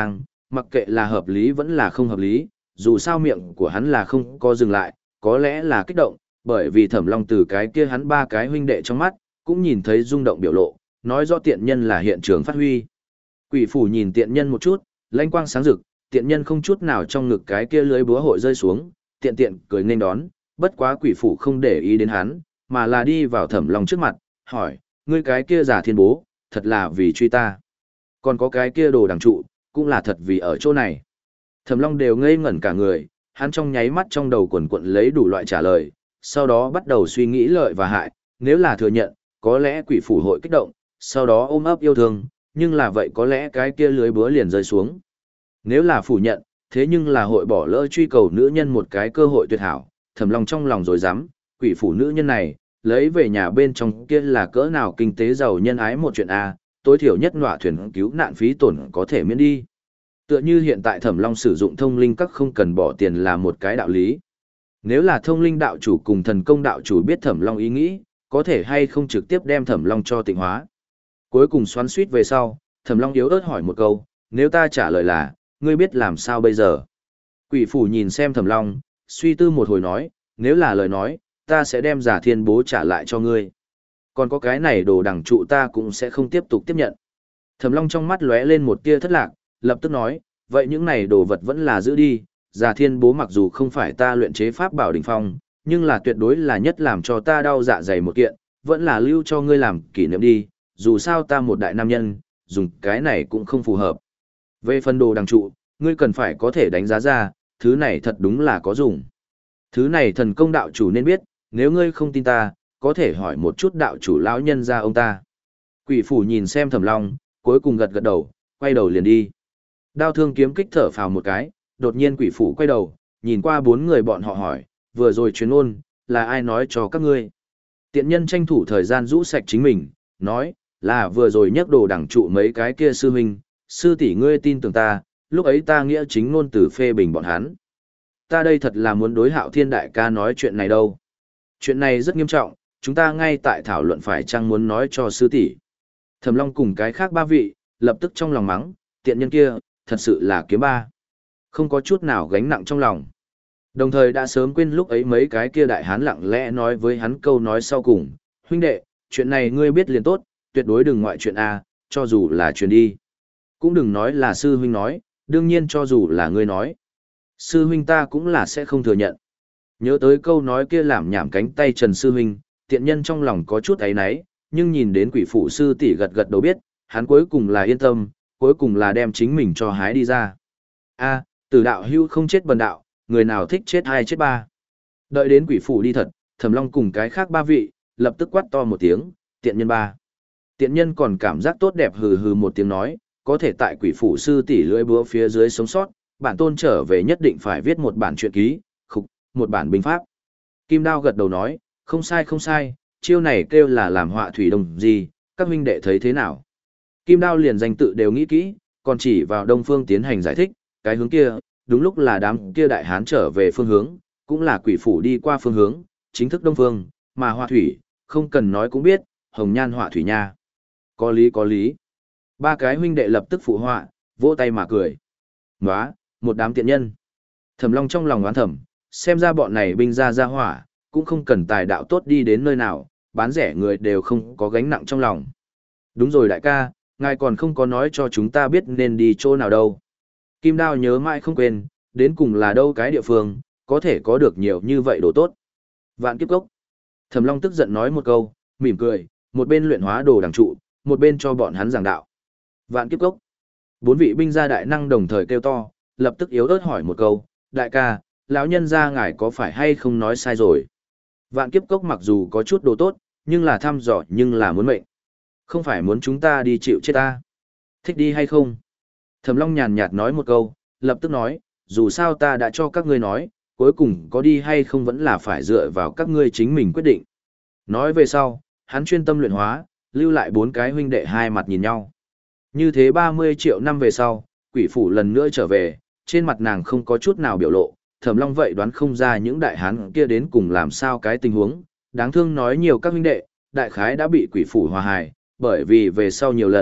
S1: mặc kệ là hợp lý vẫn là không hợp lý, dù sao miệng của hắn là không có dừng lại, có lẽ là kích động, bởi vì Thẩm Long từ cái kia hắn ba cái huynh đệ trong mắt, cũng nhìn thấy rung động biểu lộ, nói rõ tiện nhân là hiện trường phát huy. Quỷ phủ nhìn tiện nhân một chút, lanh quang sáng rực, tiện nhân không chút nào trong ngực cái kia lưới búa hội rơi xuống, tiện tiện cười nên đón, bất quá quỷ phủ không để ý đến hắn, mà là đi vào Thẩm Long trước mặt, hỏi, ngươi cái kia giả thiên bố, thật là vì truy ta. Còn có cái kia đồ đằng trụ, cũng là thật vì ở chỗ này. Thẩm Long đều ngây ngẩn cả người, hắn trong nháy mắt trong đầu quần quận lấy đủ loại trả lời, sau đó bắt đầu suy nghĩ lợi và hại, nếu là thừa nhận, có lẽ quỷ phủ hội kích động, sau đó ôm ấp yêu thương, nhưng là vậy có lẽ cái kia lưới búa liền rơi xuống. Nếu là phủ nhận, thế nhưng là hội bỏ lỡ truy cầu nữ nhân một cái cơ hội tuyệt hảo, Thẩm Long trong lòng rồi dám, quỷ phủ nữ nhân này, lấy về nhà bên trong kia là cỡ nào kinh tế giàu nhân ái một chuyện a, tối thiểu nhất nọa thuyền cứu nạn phí tổn có thể miễn đi. Tựa như hiện tại Thẩm Long sử dụng thông linh các không cần bỏ tiền là một cái đạo lý. Nếu là thông linh đạo chủ cùng thần công đạo chủ biết Thẩm Long ý nghĩ, có thể hay không trực tiếp đem Thẩm Long cho tịnh hóa. Cuối cùng xoắn suýt về sau, Thẩm Long yếu ớt hỏi một câu, nếu ta trả lời là, ngươi biết làm sao bây giờ? Quỷ phủ nhìn xem Thẩm Long, suy tư một hồi nói, nếu là lời nói, ta sẽ đem giả thiên bố trả lại cho ngươi. Còn có cái này đồ đằng trụ ta cũng sẽ không tiếp tục tiếp nhận. Thẩm Long trong mắt lóe lên một tia thất lạc, lập tức nói, vậy những này đồ vật vẫn là giữ đi, giả thiên bố mặc dù không phải ta luyện chế pháp bảo đỉnh phong, nhưng là tuyệt đối là nhất làm cho ta đau dạ dày một kiện, vẫn là lưu cho ngươi làm kỷ niệm đi, dù sao ta một đại nam nhân, dùng cái này cũng không phù hợp. Về phần đồ đằng trụ, ngươi cần phải có thể đánh giá ra, thứ này thật đúng là có dùng. Thứ này thần công đạo chủ nên biết, nếu ngươi không tin ta, có thể hỏi một chút đạo chủ lão nhân ra ông ta. Quỷ phủ nhìn xem Thẩm Long, cuối cùng gật gật đầu, quay đầu liền đi. Đao thương kiếm kích thở phào một cái, đột nhiên quỷ phủ quay đầu, nhìn qua bốn người bọn họ hỏi, vừa rồi chuyến ôn, là ai nói cho các ngươi? Tiện nhân tranh thủ thời gian rũ sạch chính mình, nói, là vừa rồi nhắc đồ đẳng trụ mấy cái kia sư huynh, sư tỷ ngươi tin tưởng ta, lúc ấy ta nghĩa chính ngôn từ phê bình bọn hắn. Ta đây thật là muốn đối Hạo Thiên đại ca nói chuyện này đâu. Chuyện này rất nghiêm trọng, chúng ta ngay tại thảo luận phải chăng muốn nói cho sư tỷ. Thẩm Long cùng cái khác ba vị, lập tức trong lòng mắng, tiện nhân kia, thật sự là kiếm ba. Không có chút nào gánh nặng trong lòng. Đồng thời đã sớm quên lúc ấy mấy cái kia đại hán lặng lẽ nói với hắn câu nói sau cùng, huynh đệ, chuyện này ngươi biết liền tốt, tuyệt đối đừng ngoại chuyện A, cho dù là chuyện đi. Cũng đừng nói là sư huynh nói, đương nhiên cho dù là ngươi nói. Sư huynh ta cũng là sẽ không thừa nhận. Nhớ tới câu nói kia làm nhảm cánh tay Trần sư huynh, tiện nhân trong lòng có chút áy náy, nhưng nhìn đến quỷ phụ sư tỷ gật gật đầu biết, hắn cuối cùng là yên tâm, cuối cùng là đem chính mình cho hái đi ra. A, tử đạo hưu không chết bần đạo, người nào thích chết hai chết ba. Đợi đến quỷ phụ đi thật, Thẩm Long cùng cái khác ba vị, lập tức quát to một tiếng, tiện nhân ba. Tiện nhân còn cảm giác tốt đẹp hừ hừ một tiếng nói, có thể tại quỷ phụ sư tỷ lưỡi búa phía dưới sống sót, bản tôn trở về nhất định phải viết một bản truyện ký, khục, một bản binh pháp. Kim Đao gật đầu nói, không sai không sai, chiêu này kêu là làm họa thủy đồng gì, các huynh đệ thấy thế nào? Kim Đao liền danh tự đều nghĩ kỹ, còn chỉ vào Đông Phương tiến hành giải thích, cái hướng kia, đúng lúc là đám kia đại hán trở về phương hướng, cũng là quỷ phủ đi qua phương hướng, chính thức Đông Phương, mà họa thủy, không cần nói cũng biết, hồng nhan họa thủy nha. Có lý có lý. Ba cái huynh đệ lập tức phụ họa, vỗ tay mà cười. Nóa, một đám tiện nhân. Thẩm Long trong lòng oán thầm, xem ra bọn này binh ra ra hỏa, cũng không cần tài đạo tốt đi đến nơi nào, bán rẻ người đều không có gánh nặng trong lòng. Đúng rồi đại ca, ngài còn không có nói cho chúng ta biết nên đi chỗ nào đâu. Kim Đao nhớ mãi không quên, đến cùng là đâu cái địa phương, có thể có được nhiều như vậy đồ tốt. Vạn Kiếp Cốc. Thẩm Long tức giận nói một câu, mỉm cười, một bên luyện hóa đồ đằng trụ, một bên cho bọn hắn giảng đạo. Vạn Kiếp Cốc. Bốn vị binh gia đại năng đồng thời kêu to, lập tức yếu ớt hỏi một câu, đại ca, lão nhân gia ngài có phải hay không nói sai rồi? Vạn Kiếp Cốc mặc dù có chút đồ tốt, nhưng là thăm dò nhưng là muốn mệnh. Không phải muốn chúng ta đi chịu chết ta. Thích đi hay không? Thẩm Long nhàn nhạt nói một câu, lập tức nói, dù sao ta đã cho các ngươi nói, cuối cùng có đi hay không vẫn là phải dựa vào các ngươi chính mình quyết định. Nói về sau, hắn chuyên tâm luyện hóa, lưu lại bốn cái huynh đệ hai mặt nhìn nhau. Như thế ba mươi triệu năm về sau, quỷ phủ lần nữa trở về, trên mặt nàng không có chút nào biểu lộ, Thẩm Long vậy đoán không ra những đại hán kia đến cùng làm sao cái tình huống, đáng thương nói nhiều các huynh đệ, đại khái đã bị quỷ phủ hòa hài, bởi vì về sau nhiều lần,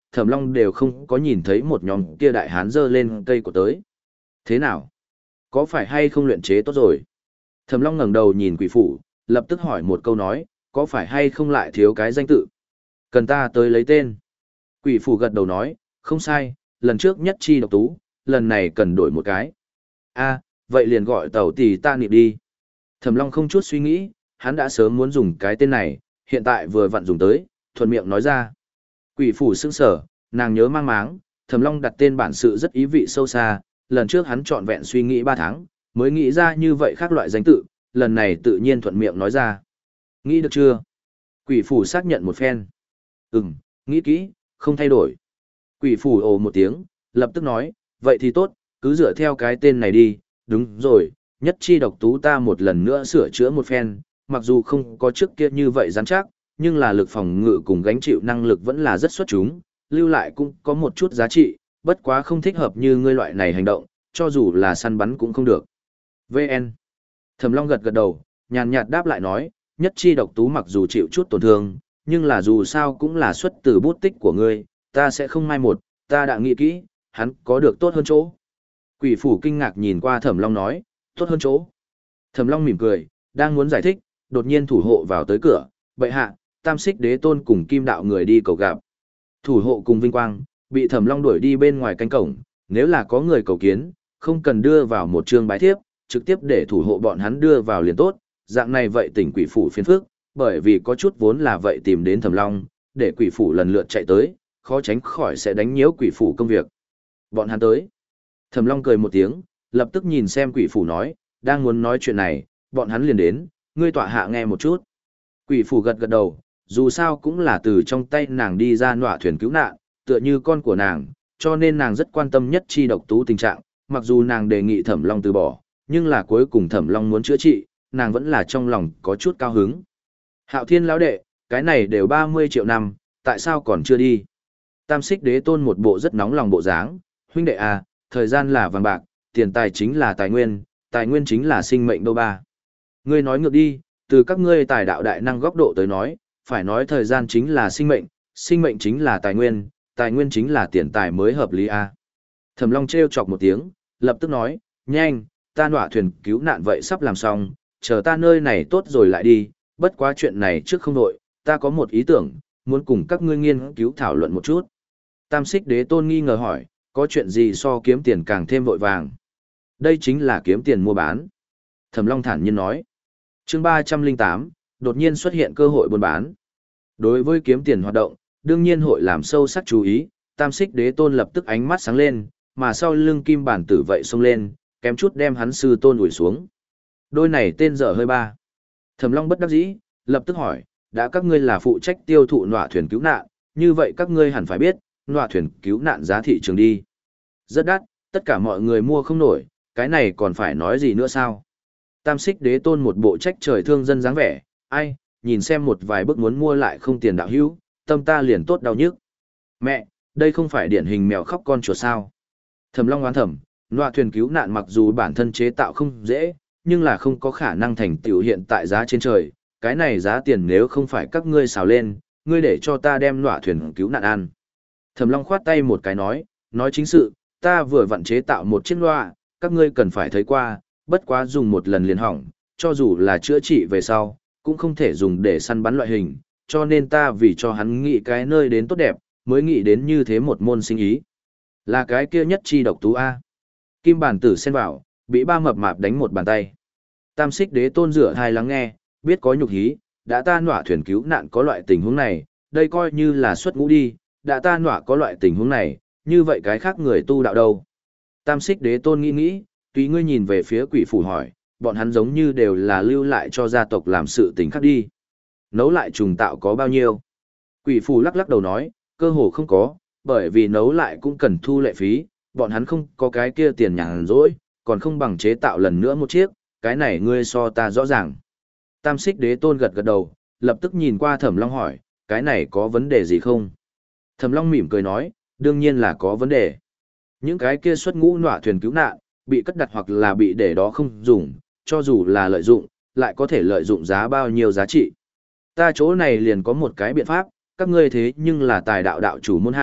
S1: Thẩm Long đều không có nhìn thấy một nhóm kia đại hán dơ lên cây của tới. Thế nào? Có phải hay không luyện chế tốt rồi? Thẩm Long ngẩng đầu nhìn quỷ phủ, lập tức hỏi một câu nói, có phải hay không lại thiếu cái danh tự? Cần ta tới lấy tên. Quỷ phủ gật đầu nói, không sai, lần trước nhất chi độc tú, lần này cần đổi một cái. A, vậy liền gọi tàu tỷ ta niệm đi. Thẩm Long không chút suy nghĩ, hắn đã sớm muốn dùng cái tên này, hiện tại vừa vặn dùng tới, thuận miệng nói ra. Quỷ phủ sững sở, nàng nhớ mang máng, Thẩm Long đặt tên bản sự rất ý vị sâu xa, lần trước hắn trọn vẹn suy nghĩ ba tháng, mới nghĩ ra như vậy khác loại danh tự, lần này tự nhiên thuận miệng nói ra. Nghĩ được chưa? Quỷ phủ xác nhận một phen. Ừm, nghĩ kỹ, không thay đổi. Quỷ phủ ồ một tiếng, lập tức nói, vậy thì tốt, cứ dựa theo cái tên này đi, đúng rồi, nhất chi độc tú ta một lần nữa sửa chữa một phen, mặc dù không có trước kia như vậy rắn chắc, nhưng là lực phòng ngự cùng gánh chịu năng lực vẫn là rất xuất chúng, lưu lại cũng có một chút giá trị, bất quá không thích hợp như ngươi loại này hành động, cho dù là săn bắn cũng không được. vê en. Thẩm Long gật gật đầu, nhàn nhạt đáp lại nói, nhất chi độc tú mặc dù chịu chút tổn thương, nhưng là dù sao cũng là xuất từ bút tích của ngươi, ta sẽ không mai một, ta đã nghĩ kỹ, hắn có được tốt hơn chỗ. Quỷ phủ kinh ngạc nhìn qua Thẩm Long nói, tốt hơn chỗ. Thẩm Long mỉm cười, đang muốn giải thích, đột nhiên thủ hộ vào tới cửa, bệ hạ, tam xích đế tôn cùng kim đạo người đi cầu gặp. Thủ hộ cùng vinh quang, bị Thẩm Long đuổi đi bên ngoài cánh cổng, nếu là có người cầu kiến, không cần đưa vào một chương bái thiếp, trực tiếp để thủ hộ bọn hắn đưa vào liền tốt, dạng này vậy tỉnh quỷ phủ phiền phức, bởi vì có chút vốn là vậy tìm đến Thẩm Long, để quỷ phủ lần lượt chạy tới, khó tránh khỏi sẽ đánh nhiễu quỷ phủ công việc. Bọn hắn tới. Thẩm Long cười một tiếng, lập tức nhìn xem quỷ phủ nói, đang muốn nói chuyện này, bọn hắn liền đến, ngươi tọa hạ nghe một chút. Quỷ phủ gật gật đầu, dù sao cũng là từ trong tay nàng đi ra nọa thuyền cứu nạn, tựa như con của nàng, cho nên nàng rất quan tâm nhất chi độc tú tình trạng, mặc dù nàng đề nghị Thẩm Long từ bỏ, nhưng là cuối cùng Thẩm Long muốn chữa trị, nàng vẫn là trong lòng có chút cao hứng. Hạo Thiên lão đệ, cái này đều ba mươi triệu năm, tại sao còn chưa đi? Tam xích đế tôn một bộ rất nóng lòng bộ dáng, huynh đệ à, thời gian là vàng bạc, tiền tài chính là tài nguyên, tài nguyên chính là sinh mệnh đâu ba. Ngươi nói ngược đi, từ các ngươi tài đạo đại năng góc độ tới nói, phải nói thời gian chính là sinh mệnh, sinh mệnh chính là tài nguyên, tài nguyên chính là tiền tài mới hợp lý a. Thẩm Long trêu chọc một tiếng, lập tức nói, nhanh, ta nọa thuyền cứu nạn vậy sắp làm xong, chờ ta nơi này tốt rồi lại đi, bất quá chuyện này trước không đội, ta có một ý tưởng, muốn cùng các ngươi nghiên cứu thảo luận một chút. Tam xích đế tôn nghi ngờ hỏi, có chuyện gì so kiếm tiền càng thêm vội vàng? Đây chính là kiếm tiền mua bán. Thẩm Long thản nhiên nói. Chương ba trăm lẻ tám, đột nhiên xuất hiện cơ hội buôn bán. Đối với kiếm tiền hoạt động, đương nhiên hội làm sâu sắc chú ý, tam xích đế tôn lập tức ánh mắt sáng lên, mà sau lưng kim bản tử vậy xông lên, kém chút đem hắn sư tôn ủi xuống. Đôi này tên dở hơi ba. Thẩm Long bất đắc dĩ, lập tức hỏi, đã các ngươi là phụ trách tiêu thụ nọa thuyền cứu nạn, như vậy các ngươi hẳn phải biết, nọa thuyền cứu nạn giá thị trường đi. Rất đắt, tất cả mọi người mua không nổi, cái này còn phải nói gì nữa sao? Tam xích đế tôn một bộ trách trời thương dân dáng vẻ, ai, nhìn xem một vài bước muốn mua lại không tiền đạo hữu, tâm ta liền tốt đau nhức. Mẹ, đây không phải điển hình mèo khóc con chuột sao? Thẩm Long oán thầm, nọa thuyền cứu nạn mặc dù bản thân chế tạo không dễ, nhưng là không có khả năng thành tựu hiện tại giá trên trời, cái này giá tiền nếu không phải các ngươi xào lên, ngươi để cho ta đem nọa thuyền cứu nạn ăn. Thẩm Long khoát tay một cái nói, nói chính sự, ta vừa vặn chế tạo một chiếc nọa, các ngươi cần phải thấy qua, bất quá dùng một lần liền hỏng, cho dù là chữa trị về sau, cũng không thể dùng để săn bắn loại hình, cho nên ta vì cho hắn nghĩ cái nơi đến tốt đẹp, mới nghĩ đến như thế một môn sinh ý. Là cái kia nhất chi độc tú A. Kim bản tử xen vào, bị ba mập mạp đánh một bàn tay. Tam xích đế tôn rửa hai lắng nghe, biết có nhục hí, đã ta nọa thuyền cứu nạn có loại tình huống này, đây coi như là xuất ngũ đi, đã ta nọa có loại tình huống này, như vậy cái khác người tu đạo đâu. Tam xích đế tôn nghĩ nghĩ, tùy ngươi nhìn về phía quỷ phủ hỏi, bọn hắn giống như đều là lưu lại cho gia tộc làm sự tình khác đi. Nấu lại trùng tạo có bao nhiêu? Quỷ phủ lắc lắc đầu nói, cơ hồ không có, bởi vì nấu lại cũng cần thu lệ phí, bọn hắn không có cái kia tiền nhàn rỗi, còn không bằng chế tạo lần nữa một chiếc, cái này ngươi so ta rõ ràng. Tam xích đế tôn gật gật đầu, lập tức nhìn qua Thẩm Long hỏi, cái này có vấn đề gì không? Thẩm Long mỉm cười nói, đương nhiên là có vấn đề. Những cái kia xuất ngũ nọa thuyền cứu nạn, bị cất đặt hoặc là bị để đó không dùng, cho dù là lợi dụng, lại có thể lợi dụng giá bao nhiêu giá trị. Ta chỗ này liền có một cái biện pháp, các ngươi thế nhưng là tài đạo đạo chủ môn hạ,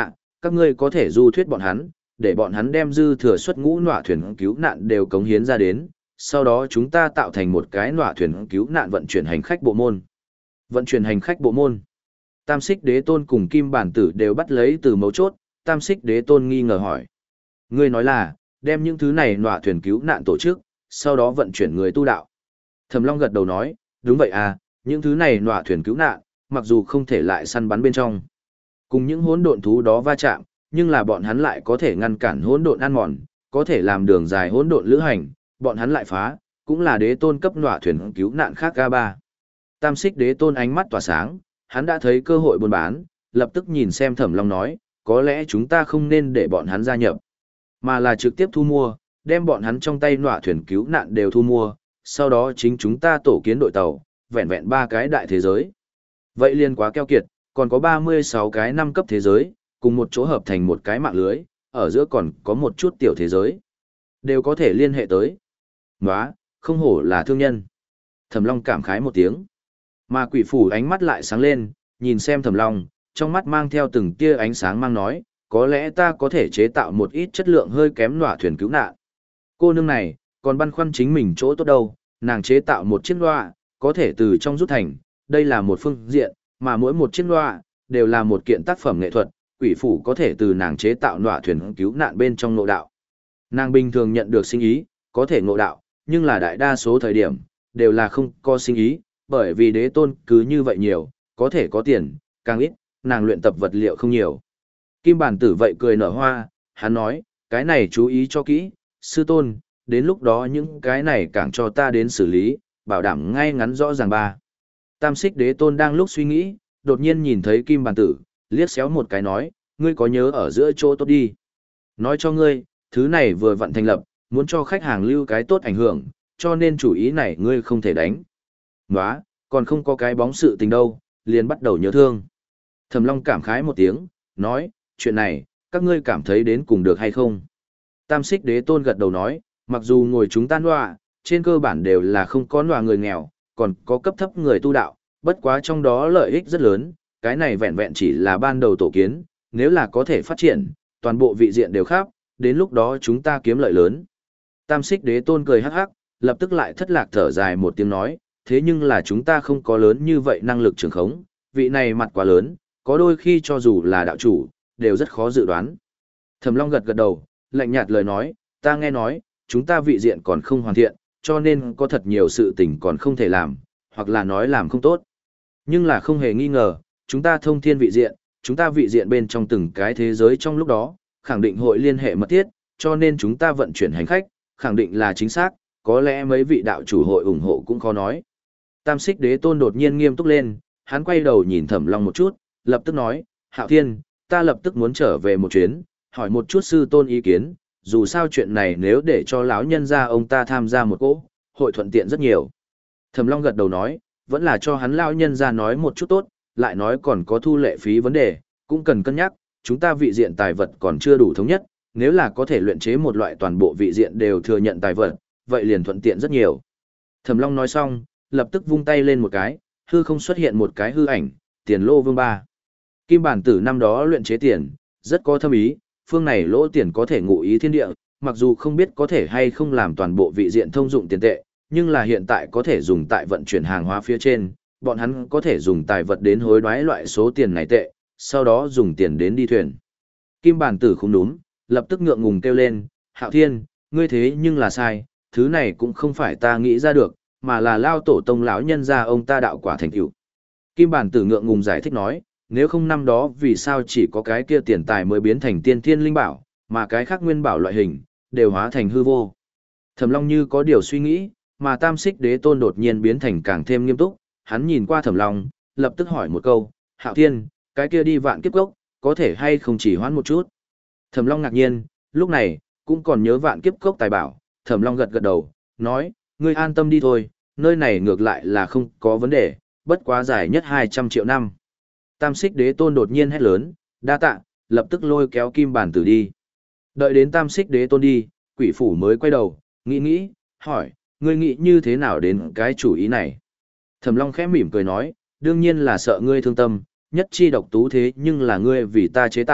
S1: các ngươi có thể du thuyết bọn hắn, để bọn hắn đem dư thừa xuất ngũ nọa thuyền cứu nạn đều cống hiến ra đến, sau đó chúng ta tạo thành một cái nọa thuyền cứu nạn vận chuyển hành khách bộ môn. Vận chuyển hành khách bộ môn. Tam Xích Đế Tôn cùng Kim Bản Tử đều bắt lấy từ mấu chốt, Tam Xích Đế Tôn nghi ngờ hỏi. Ngươi nói là, đem những thứ này nọa thuyền cứu nạn tổ chức, sau đó vận chuyển người tu đạo. Thẩm Long gật đầu nói, đúng vậy à, những thứ này nọa thuyền cứu nạn, mặc dù không thể lại săn bắn bên trong. Cùng những hỗn độn thú đó va chạm, nhưng là bọn hắn lại có thể ngăn cản hỗn độn ăn mòn, có thể làm đường dài hỗn độn lữ hành, bọn hắn lại phá, cũng là đế tôn cấp nọa thuyền cứu nạn khác ga ba. Tam Xích Đế Tôn ánh mắt tỏa sáng, hắn đã thấy cơ hội buôn bán, lập tức nhìn xem Thẩm Long nói, có lẽ chúng ta không nên để bọn hắn gia nhập, mà là trực tiếp thu mua, đem bọn hắn trong tay nọa thuyền cứu nạn đều thu mua, sau đó chính chúng ta tổ kiến đội tàu, vẹn vẹn ba cái đại thế giới. Vậy liền quá keo kiệt, còn có ba mươi sáu cái năm cấp thế giới, cùng một chỗ hợp thành một cái mạng lưới, ở giữa còn có một chút tiểu thế giới. Đều có thể liên hệ tới. Nóa, không hổ là thương nhân. Thẩm Long cảm khái một tiếng. Mà quỷ phủ ánh mắt lại sáng lên, nhìn xem Thẩm Long, trong mắt mang theo từng tia ánh sáng mang nói, có lẽ ta có thể chế tạo một ít chất lượng hơi kém nọa thuyền cứu nạn. Cô nương này, còn băn khoăn chính mình chỗ tốt đâu, nàng chế tạo một chiếc nọa, có thể từ trong rút thành, đây là một phương diện, mà mỗi một chiếc nọa, đều là một kiện tác phẩm nghệ thuật, quỷ phủ có thể từ nàng chế tạo nọa thuyền cứu nạn bên trong nội đạo. Nàng bình thường nhận được sinh ý, có thể ngộ đạo, nhưng là đại đa số thời điểm, đều là không có sinh ý, bởi vì đế tôn cứ như vậy nhiều, có thể có tiền, càng ít, nàng luyện tập vật liệu không nhiều. Kim Bản Tử vậy cười nở hoa, hắn nói, cái này chú ý cho kỹ, sư tôn, đến lúc đó những cái này càng cho ta đến xử lý, bảo đảm ngay ngắn rõ ràng ba. Tam Xích Đế Tôn đang lúc suy nghĩ, đột nhiên nhìn thấy Kim Bản Tử, liếc xéo một cái nói, ngươi có nhớ ở giữa chỗ tốt đi. Nói cho ngươi, thứ này vừa vặn thành lập, muốn cho khách hàng lưu cái tốt ảnh hưởng, cho nên chủ ý này ngươi không thể đánh. Nóa, còn không có cái bóng sự tình đâu, liền bắt đầu nhớ thương. Thẩm Long cảm khái một tiếng, nói, chuyện này, các ngươi cảm thấy đến cùng được hay không? Tam Xích Đế Tôn gật đầu nói, mặc dù ngồi chúng ta nọa, trên cơ bản đều là không có nọa người nghèo, còn có cấp thấp người tu đạo, bất quá trong đó lợi ích rất lớn, cái này vẹn vẹn chỉ là ban đầu tổ kiến, nếu là có thể phát triển, toàn bộ vị diện đều khác, đến lúc đó chúng ta kiếm lợi lớn. Tam Xích Đế Tôn cười hắc hắc, lập tức lại thất lạc thở dài một tiếng nói, thế nhưng là chúng ta không có lớn như vậy năng lực trường khống, vị này mặt quá lớn, có đôi khi cho dù là đạo chủ, đều rất khó dự đoán. Thẩm Long gật gật đầu, lạnh nhạt lời nói, ta nghe nói, chúng ta vị diện còn không hoàn thiện, cho nên có thật nhiều sự tình còn không thể làm, hoặc là nói làm không tốt. Nhưng là không hề nghi ngờ, chúng ta thông thiên vị diện, chúng ta vị diện bên trong từng cái thế giới trong lúc đó, khẳng định hội liên hệ mật thiết, cho nên chúng ta vận chuyển hành khách, khẳng định là chính xác, có lẽ mấy vị đạo chủ hội ủng hộ cũng khó nói. Tam Xích Đế Tôn đột nhiên nghiêm túc lên, hắn quay đầu nhìn Thẩm Long một chút, lập tức nói, Hạo Thiên, ta lập tức muốn trở về một chuyến, hỏi một chút sư tôn ý kiến, dù sao chuyện này nếu để cho lão nhân gia ông ta tham gia một cỗ, hội thuận tiện rất nhiều. Thẩm Long gật đầu nói, vẫn là cho hắn lão nhân gia nói một chút tốt, lại nói còn có thu lệ phí vấn đề, cũng cần cân nhắc, chúng ta vị diện tài vật còn chưa đủ thống nhất, nếu là có thể luyện chế một loại toàn bộ vị diện đều thừa nhận tài vật, vậy liền thuận tiện rất nhiều. Thẩm Long nói xong, lập tức vung tay lên một cái, hư không xuất hiện một cái hư ảnh, Tiền Lô Vương ba. Kim Bản Tử năm đó luyện chế tiền, rất có thâm ý, phương này lỗ tiền có thể ngụ ý thiên địa, mặc dù không biết có thể hay không làm toàn bộ vị diện thông dụng tiền tệ, nhưng là hiện tại có thể dùng tại vận chuyển hàng hóa phía trên, bọn hắn có thể dùng tài vật đến hối đoái loại số tiền này tệ, sau đó dùng tiền đến đi thuyền. Kim Bản Tử không đúng, lập tức ngượng ngùng kêu lên, Hạo Thiên, ngươi thế nhưng là sai, thứ này cũng không phải ta nghĩ ra được, mà là lao tổ tông lão nhân gia ông ta đạo quả thành tựu. Kim Bản Tử ngượng ngùng giải thích nói, nếu không năm đó vì sao chỉ có cái kia tiền tài mới biến thành tiên thiên linh bảo, mà cái khác nguyên bảo loại hình, đều hóa thành hư vô. Thẩm Long như có điều suy nghĩ, mà Tam Xích Đế Tôn đột nhiên biến thành càng thêm nghiêm túc, hắn nhìn qua Thẩm Long, lập tức hỏi một câu, Hạo Thiên, cái kia đi vạn kiếp cốc, có thể hay không chỉ hoãn một chút. Thẩm Long ngạc nhiên, lúc này, cũng còn nhớ vạn kiếp cốc tài bảo, Thẩm Long gật gật đầu, nói, ngươi an tâm đi thôi, nơi này ngược lại là không có vấn đề, bất quá dài nhất hai trăm triệu năm. Tam Xích Đế Tôn đột nhiên hét lớn, đa tạ, lập tức lôi kéo Kim Bản Tử đi. Đợi đến Tam Xích Đế Tôn đi, quỷ phủ mới quay đầu, nghĩ nghĩ, hỏi, ngươi nghĩ như thế nào đến cái chủ ý này? Thẩm Long khẽ mỉm cười nói, đương nhiên là sợ ngươi thương tâm, nhất chi độc tú thế nhưng là ngươi vì ta chế tạo,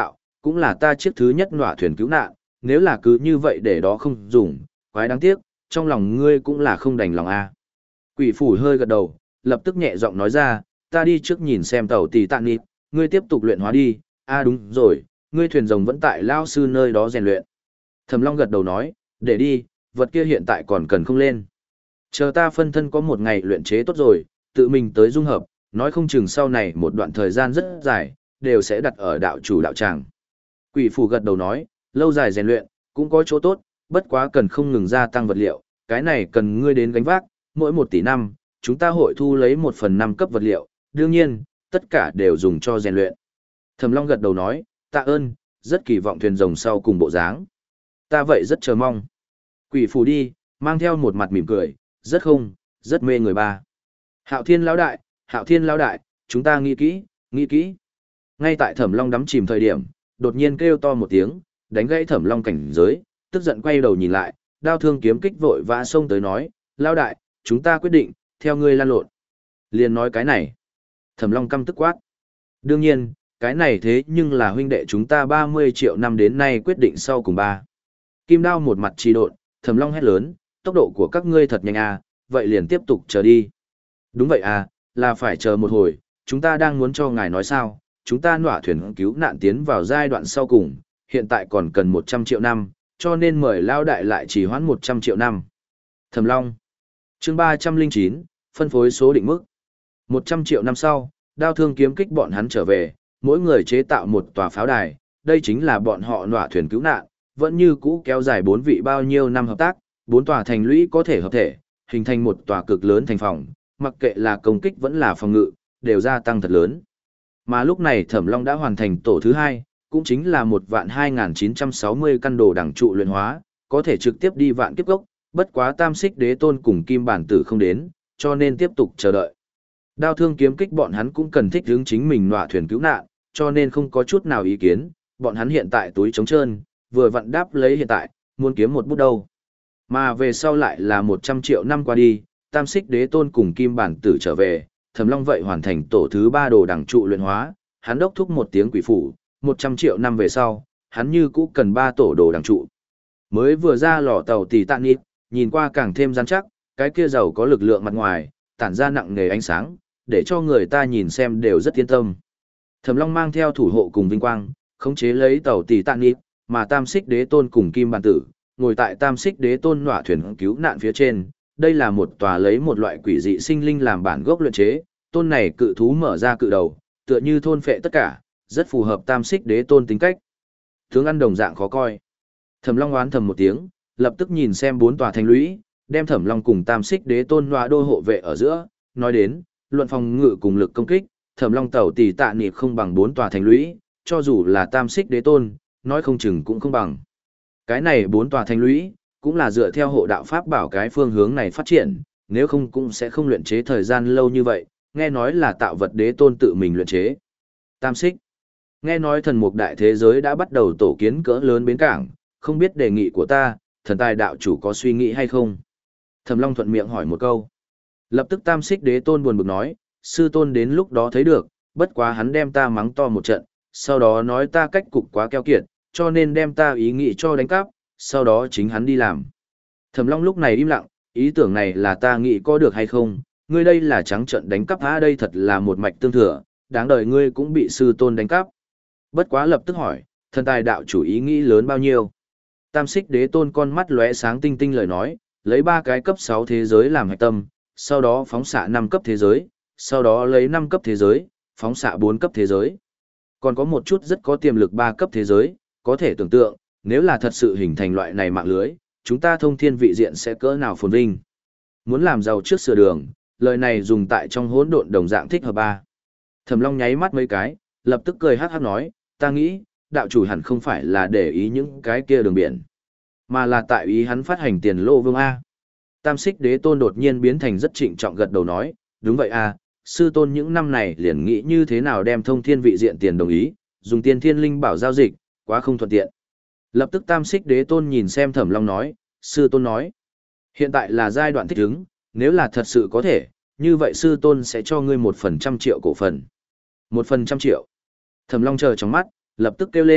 S1: cũng là ta chiếc thứ nhất nọa thuyền cứu nạn, nếu là cứ như vậy để đó không dùng, quái đáng tiếc, trong lòng ngươi cũng là không đành lòng a. Quỷ phủ hơi gật đầu, lập tức nhẹ giọng nói ra, ta đi trước nhìn xem tàu tỷ tạn nịt, ngươi tiếp tục luyện hóa đi, a đúng rồi, ngươi thuyền rồng vẫn tại lao sư nơi đó rèn luyện. Thẩm Long gật đầu nói, để đi, vật kia hiện tại còn cần không lên. Chờ ta phân thân có một ngày luyện chế tốt rồi, tự mình tới dung hợp, nói không chừng sau này một đoạn thời gian rất dài, đều sẽ đặt ở đạo chủ đạo tràng. Quỷ phủ gật đầu nói, lâu dài rèn luyện, cũng có chỗ tốt, bất quá cần không ngừng gia tăng vật liệu, cái này cần ngươi đến gánh vác, mỗi một tỷ năm, chúng ta hội thu lấy một phần năm cấp vật liệu, đương nhiên, tất cả đều dùng cho rèn luyện. Thẩm Long gật đầu nói, tạ ơn, rất kỳ vọng thuyền rồng sau cùng bộ dáng. Ta vậy rất chờ mong. Quỷ phủ đi, mang theo một mặt mỉm cười, rất không, rất mê người ba. Hạo Thiên lão đại, Hạo Thiên lão đại, chúng ta nghĩ kỹ, nghĩ kỹ. Ngay tại Thẩm Long đắm chìm thời điểm, đột nhiên kêu to một tiếng, đánh gãy Thẩm Long cảnh giới, tức giận quay đầu nhìn lại, đao thương kiếm kích vội vã xông tới nói, lão đại, chúng ta quyết định, theo ngươi lan lộn. Liền nói cái này. Thẩm Long căm tức quát. Đương nhiên, cái này thế nhưng là huynh đệ chúng ta ba mươi triệu năm đến nay quyết định sau cùng ba. Kim đao một mặt trì độn, Thẩm Long hét lớn, tốc độ của các ngươi thật nhanh à, vậy liền tiếp tục chờ đi. Đúng vậy à, là phải chờ một hồi, chúng ta đang muốn cho ngài nói sao, chúng ta nọa thuyền cứu nạn tiến vào giai đoạn sau cùng, hiện tại còn cần một trăm triệu năm, cho nên mời lao đại lại chỉ hoãn một trăm triệu năm. Thẩm Long. Chương ba trăm linh chín, phân phối số định mức. một trăm triệu năm sau, đao thương kiếm kích bọn hắn trở về, mỗi người chế tạo một tòa pháo đài, đây chính là bọn họ nọa thuyền cứu nạn, vẫn như cũ kéo dài bốn vị bao nhiêu năm hợp tác, bốn tòa thành lũy có thể hợp thể, hình thành một tòa cực lớn thành phòng, mặc kệ là công kích vẫn là phòng ngự, đều gia tăng thật lớn. Mà lúc này Thẩm Long đã hoàn thành tổ thứ hai, cũng chính là một vạn hai nghìn chín trăm sáu mươi căn đồ đẳng trụ luyện hóa, có thể trực tiếp đi vạn kiếp gốc, bất quá tam xích đế tôn cùng kim bản tử không đến, cho nên tiếp tục chờ đợi. Đao thương kiếm kích bọn hắn cũng cần thích hướng chính mình nọa thuyền cứu nạn, cho nên không có chút nào ý kiến, bọn hắn hiện tại túi trống trơn, vừa vặn đáp lấy hiện tại, muốn kiếm một bút đâu. Mà về sau lại là một trăm triệu năm qua đi, tam xích đế tôn cùng kim bản tử trở về, Thẩm Long vậy hoàn thành tổ thứ ba đồ đẳng trụ luyện hóa, hắn đốc thúc một tiếng quỷ phủ, một trăm triệu năm về sau, hắn như cũ cần ba tổ đồ đẳng trụ. Mới vừa ra lò tàu tỷ tạn nịt, nhìn qua càng thêm rắn chắc, cái kia giàu có lực lượng mặt ngoài, tản ra nặng nề ánh sáng, để cho người ta nhìn xem đều rất yên tâm. Thẩm Long mang theo thủ hộ cùng vinh quang, khống chế lấy tàu tỷ tạn nịt, mà tam xích đế tôn cùng kim bản tử, ngồi tại tam xích đế tôn nọa thuyền cứu nạn phía trên. Đây là một tòa lấy một loại quỷ dị sinh linh làm bản gốc luyện chế, tôn này cự thú mở ra cự đầu, tựa như thôn phệ tất cả, rất phù hợp tam xích đế tôn tính cách. Tướng ăn đồng dạng khó coi. Thẩm Long oán thầm một tiếng, lập tức nhìn xem bốn tòa thành lũy, đem Thẩm Long cùng tam xích đế tôn nọa đô hộ vệ ở giữa, nói đến, luận phòng ngự cùng lực công kích, Thẩm Long tàu tỷ tạ niệm không bằng bốn tòa thành lũy, cho dù là tam xích đế tôn, nói không chừng cũng không bằng. Cái này bốn tòa thành lũy, cũng là dựa theo hộ đạo pháp bảo cái phương hướng này phát triển, nếu không cũng sẽ không luyện chế thời gian lâu như vậy, nghe nói là tạo vật đế tôn tự mình luyện chế. Tam xích. Nghe nói thần mục đại thế giới đã bắt đầu tổ kiến cỡ lớn bến cảng, không biết đề nghị của ta, thần tài đạo chủ có suy nghĩ hay không? Thẩm Long thuận miệng hỏi một câu. Lập tức tam xích đế tôn buồn bực nói, sư tôn đến lúc đó thấy được, bất quá hắn đem ta mắng to một trận, sau đó nói ta cách cục quá keo kiệt, cho nên đem ta ý nghĩ cho đánh cắp, sau đó chính hắn đi làm. Thẩm Long lúc này im lặng, ý tưởng này là ta nghĩ có được hay không, ngươi đây là trắng trợn đánh cắp á, đây thật là một mạch tương thừa, đáng đời ngươi cũng bị sư tôn đánh cắp. Bất quá lập tức hỏi, thần tài đạo chủ ý nghĩ lớn bao nhiêu? Tam xích đế tôn con mắt lóe sáng tinh tinh lời nói, lấy ba cái cấp sáu thế giới làm hạch tâm, sau đó phóng xạ năm cấp thế giới, sau đó lấy năm cấp thế giới, phóng xạ bốn cấp thế giới. Còn có một chút rất có tiềm lực ba cấp thế giới, có thể tưởng tượng, nếu là thật sự hình thành loại này mạng lưới, chúng ta thông thiên vị diện sẽ cỡ nào phồn vinh. Muốn làm giàu trước sửa đường, lời này dùng tại trong hỗn độn đồng dạng thích hợp ba. Thẩm Long nháy mắt mấy cái, lập tức cười hát hát nói, ta nghĩ, đạo chủ hẳn không phải là để ý những cái kia đường biển, mà là tại ý hắn phát hành tiền lô vương A. Tam xích đế tôn đột nhiên biến thành rất trịnh trọng gật đầu nói, đúng vậy A, sư tôn những năm này liền nghĩ như thế nào đem thông thiên vị diện tiền đồng ý, dùng tiền thiên linh bảo giao dịch, quá không thuận tiện. Lập tức tam xích đế tôn nhìn xem Thẩm Long nói, sư tôn nói, hiện tại là giai đoạn thích ứng, nếu là thật sự có thể, như vậy sư tôn sẽ cho ngươi một phần trăm triệu cổ phần. Một phần trăm triệu. Thẩm Long chờ trong mắt, lập tức kêu lên,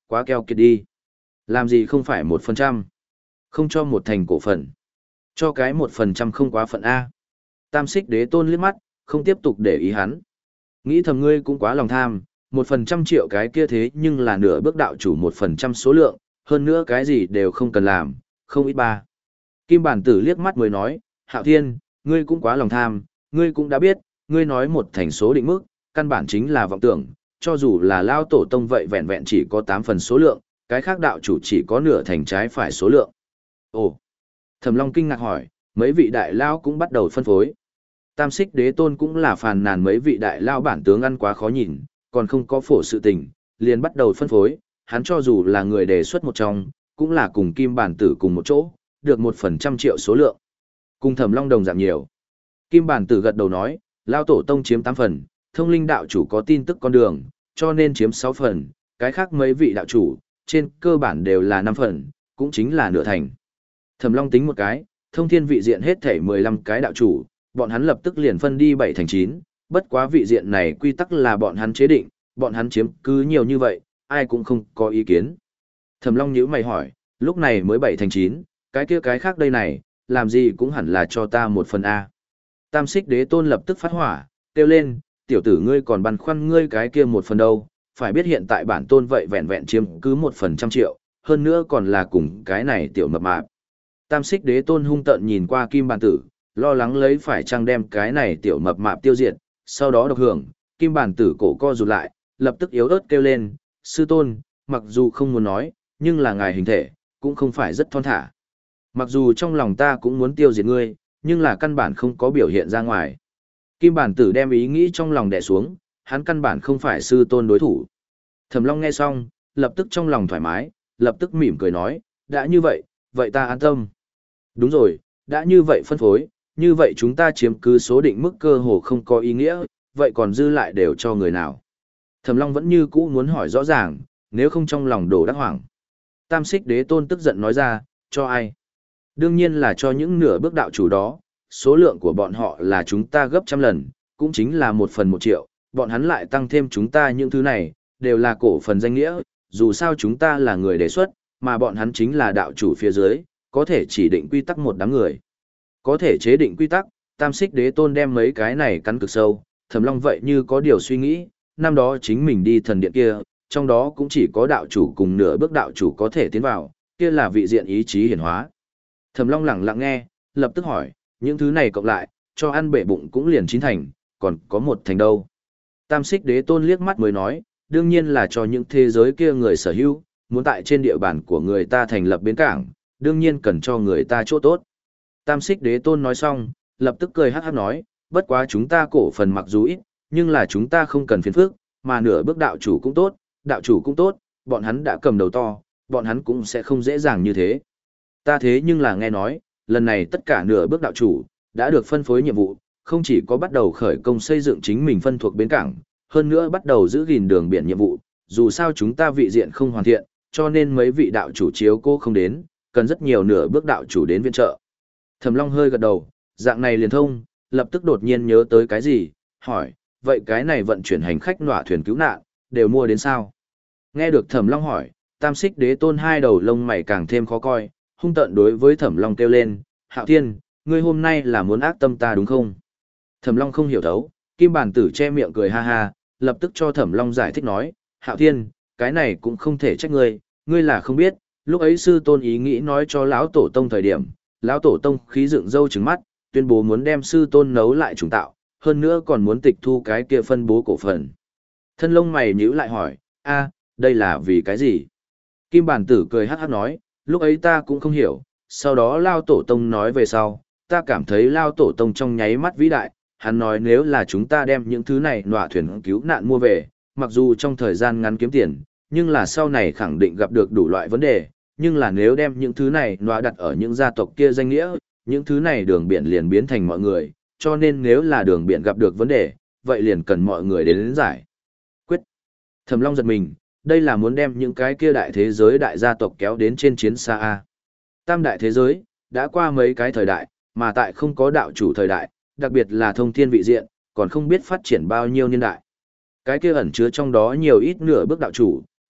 S1: quá keo kiệt đi. Làm gì không phải một phần trăm? Không cho một thành cổ phần. Cho cái một phần trăm không quá phận A. Tam Xích Đế Tôn liếc mắt, không tiếp tục để ý hắn. Nghĩ thầm ngươi cũng quá lòng tham, một phần trăm triệu cái kia thế nhưng là nửa bước đạo chủ một phần trăm số lượng, hơn nữa cái gì đều không cần làm, không ít ba. Kim Bản Tử liếc mắt mới nói, Hạo Thiên, ngươi cũng quá lòng tham, ngươi cũng đã biết, ngươi nói một thành số định mức, căn bản chính là vọng tưởng, cho dù là lao tổ tông vậy vẹn vẹn chỉ có tám phần số lượng, cái khác đạo chủ chỉ có nửa thành trái phải số lượng. Ồ! Thẩm Long kinh ngạc hỏi, mấy vị đại lao cũng bắt đầu phân phối. Tam Xích Đế Tôn cũng là phàn nàn mấy vị đại lao bản tướng ăn quá khó nhìn, còn không có phổ sự tình, liền bắt đầu phân phối, hắn cho dù là người đề xuất một trong, cũng là cùng Kim Bản Tử cùng một chỗ, được một phần trăm triệu số lượng. Cùng Thẩm Long đồng dạng nhiều. Kim Bản Tử gật đầu nói, lao tổ tông chiếm tám phần, thông linh đạo chủ có tin tức con đường, cho nên chiếm sáu phần, cái khác mấy vị đạo chủ, trên cơ bản đều là năm phần, cũng chính là nửa thành. Thẩm Long tính một cái, thông thiên vị diện hết thể mười lăm cái đạo chủ, bọn hắn lập tức liền phân đi bảy thành chín, bất quá vị diện này quy tắc là bọn hắn chế định, bọn hắn chiếm cứ nhiều như vậy, ai cũng không có ý kiến. Thẩm Long nhíu mày hỏi, lúc này mới bảy thành chín, cái kia cái khác đây này, làm gì cũng hẳn là cho ta một phần A. Tam Xích Đế Tôn lập tức phát hỏa, kêu lên, tiểu tử ngươi còn băn khoăn ngươi cái kia một phần đâu, phải biết hiện tại bản tôn vậy vẹn vẹn chiếm cứ một phần trăm triệu, hơn nữa còn là cùng cái này tiểu mập mạp. Tam Xích Đế Tôn hung tợn nhìn qua Kim Bản Tử, lo lắng lấy phải chăng đem cái này tiểu mập mạp tiêu diệt, sau đó độc hưởng, Kim Bản Tử cổ co rụt lại, lập tức yếu ớt kêu lên, sư tôn, mặc dù không muốn nói, nhưng là ngài hình thể, cũng không phải rất thon thả. Mặc dù trong lòng ta cũng muốn tiêu diệt ngươi, nhưng là căn bản không có biểu hiện ra ngoài. Kim Bản Tử đem ý nghĩ trong lòng đè xuống, hắn căn bản không phải sư tôn đối thủ. Thẩm Long nghe xong, lập tức trong lòng thoải mái, lập tức mỉm cười nói, đã như vậy, vậy ta an tâm. Đúng rồi, đã như vậy phân phối, như vậy chúng ta chiếm cứ số định mức cơ hồ không có ý nghĩa, vậy còn dư lại đều cho người nào. Thẩm Long vẫn như cũ muốn hỏi rõ ràng, nếu không trong lòng đổ đắc hoảng. Tam Xích Đế Tôn tức giận nói ra, cho ai? Đương nhiên là cho những nửa bước đạo chủ đó, số lượng của bọn họ là chúng ta gấp trăm lần, cũng chính là một phần một triệu, bọn hắn lại tăng thêm chúng ta những thứ này, đều là cổ phần danh nghĩa, dù sao chúng ta là người đề xuất, mà bọn hắn chính là đạo chủ phía dưới, có thể chỉ định quy tắc một đám người. Có thể chế định quy tắc, Tam Xích Đế Tôn đem mấy cái này cắn cực sâu, Thẩm Long vậy như có điều suy nghĩ, năm đó chính mình đi thần điện kia, trong đó cũng chỉ có đạo chủ cùng nửa bước đạo chủ có thể tiến vào, kia là vị diện ý chí hiển hóa. Thẩm Long lặng lặng nghe, lập tức hỏi, những thứ này cộng lại, cho ăn bể bụng cũng liền chín thành, còn có một thành đâu. Tam Xích Đế Tôn liếc mắt mới nói, đương nhiên là cho những thế giới kia người sở hữu, muốn tại trên địa bàn của người ta thành lập bến cảng, đương nhiên cần cho người ta chỗ tốt. Tam Xích Đế Tôn nói xong, lập tức cười hát hát nói, bất quá chúng ta cổ phần mặc dù ít, nhưng là chúng ta không cần phiền phức, mà nửa bước đạo chủ cũng tốt, đạo chủ cũng tốt, bọn hắn đã cầm đầu to, bọn hắn cũng sẽ không dễ dàng như thế. Ta thế nhưng là nghe nói, lần này tất cả nửa bước đạo chủ, đã được phân phối nhiệm vụ, không chỉ có bắt đầu khởi công xây dựng chính mình phân thuộc bến cảng, hơn nữa bắt đầu giữ gìn đường biển nhiệm vụ, dù sao chúng ta vị diện không hoàn thiện, cho nên mấy vị đạo chủ chiếu cô không đến, cần rất nhiều nửa bước đạo chủ đến viện trợ. Thẩm Long hơi gật đầu, dạng này liền thông, lập tức đột nhiên nhớ tới cái gì, hỏi, vậy cái này vận chuyển hành khách nọa thuyền cứu nạn, đều mua đến sao? Nghe được Thẩm Long hỏi, Tam Xích Đế Tôn hai đầu lông mày càng thêm khó coi, hung tợn đối với Thẩm Long kêu lên, Hạo Thiên, ngươi hôm nay là muốn ác tâm ta đúng không? Thẩm Long không hiểu thấu, Kim Bản Tử che miệng cười ha ha, lập tức cho Thẩm Long giải thích nói, Hạo Thiên, cái này cũng không thể trách ngươi, ngươi là không biết, lúc ấy sư tôn ý nghĩ nói cho lão tổ tông thời điểm, lão tổ tông khí dựng râu trừng mắt, tuyên bố muốn đem sư tôn nấu lại trùng tạo, hơn nữa còn muốn tịch thu cái kia phân bố cổ phần. Thân lông mày nhíu lại hỏi, a, đây là vì cái gì? Kim Bản Tử cười hắc hắc nói, lúc ấy ta cũng không hiểu, sau đó Lao Tổ Tông nói về sau, ta cảm thấy Lao Tổ Tông trong nháy mắt vĩ đại, hắn nói nếu là chúng ta đem những thứ này nọa thuyền cứu nạn mua về, mặc dù trong thời gian ngắn kiếm tiền, nhưng là sau này khẳng định gặp được đủ loại vấn đề, nhưng là nếu đem những thứ này nọa đặt ở những gia tộc kia danh nghĩa, những thứ này đường biển liền biến thành mọi người, cho nên nếu là đường biển gặp được vấn đề, vậy liền cần mọi người đến, đến giải quyết. Thẩm Long giật mình, đây là muốn đem những cái kia đại thế giới đại gia tộc kéo đến trên chiến xa A. Tam đại thế giới, đã qua mấy cái thời đại, mà tại không có đạo chủ thời đại, đặc biệt là thông thiên vị diện, còn không biết phát triển bao nhiêu niên đại. Cái kia ẩn chứa trong đó nhiều ít nửa bước đạo chủ,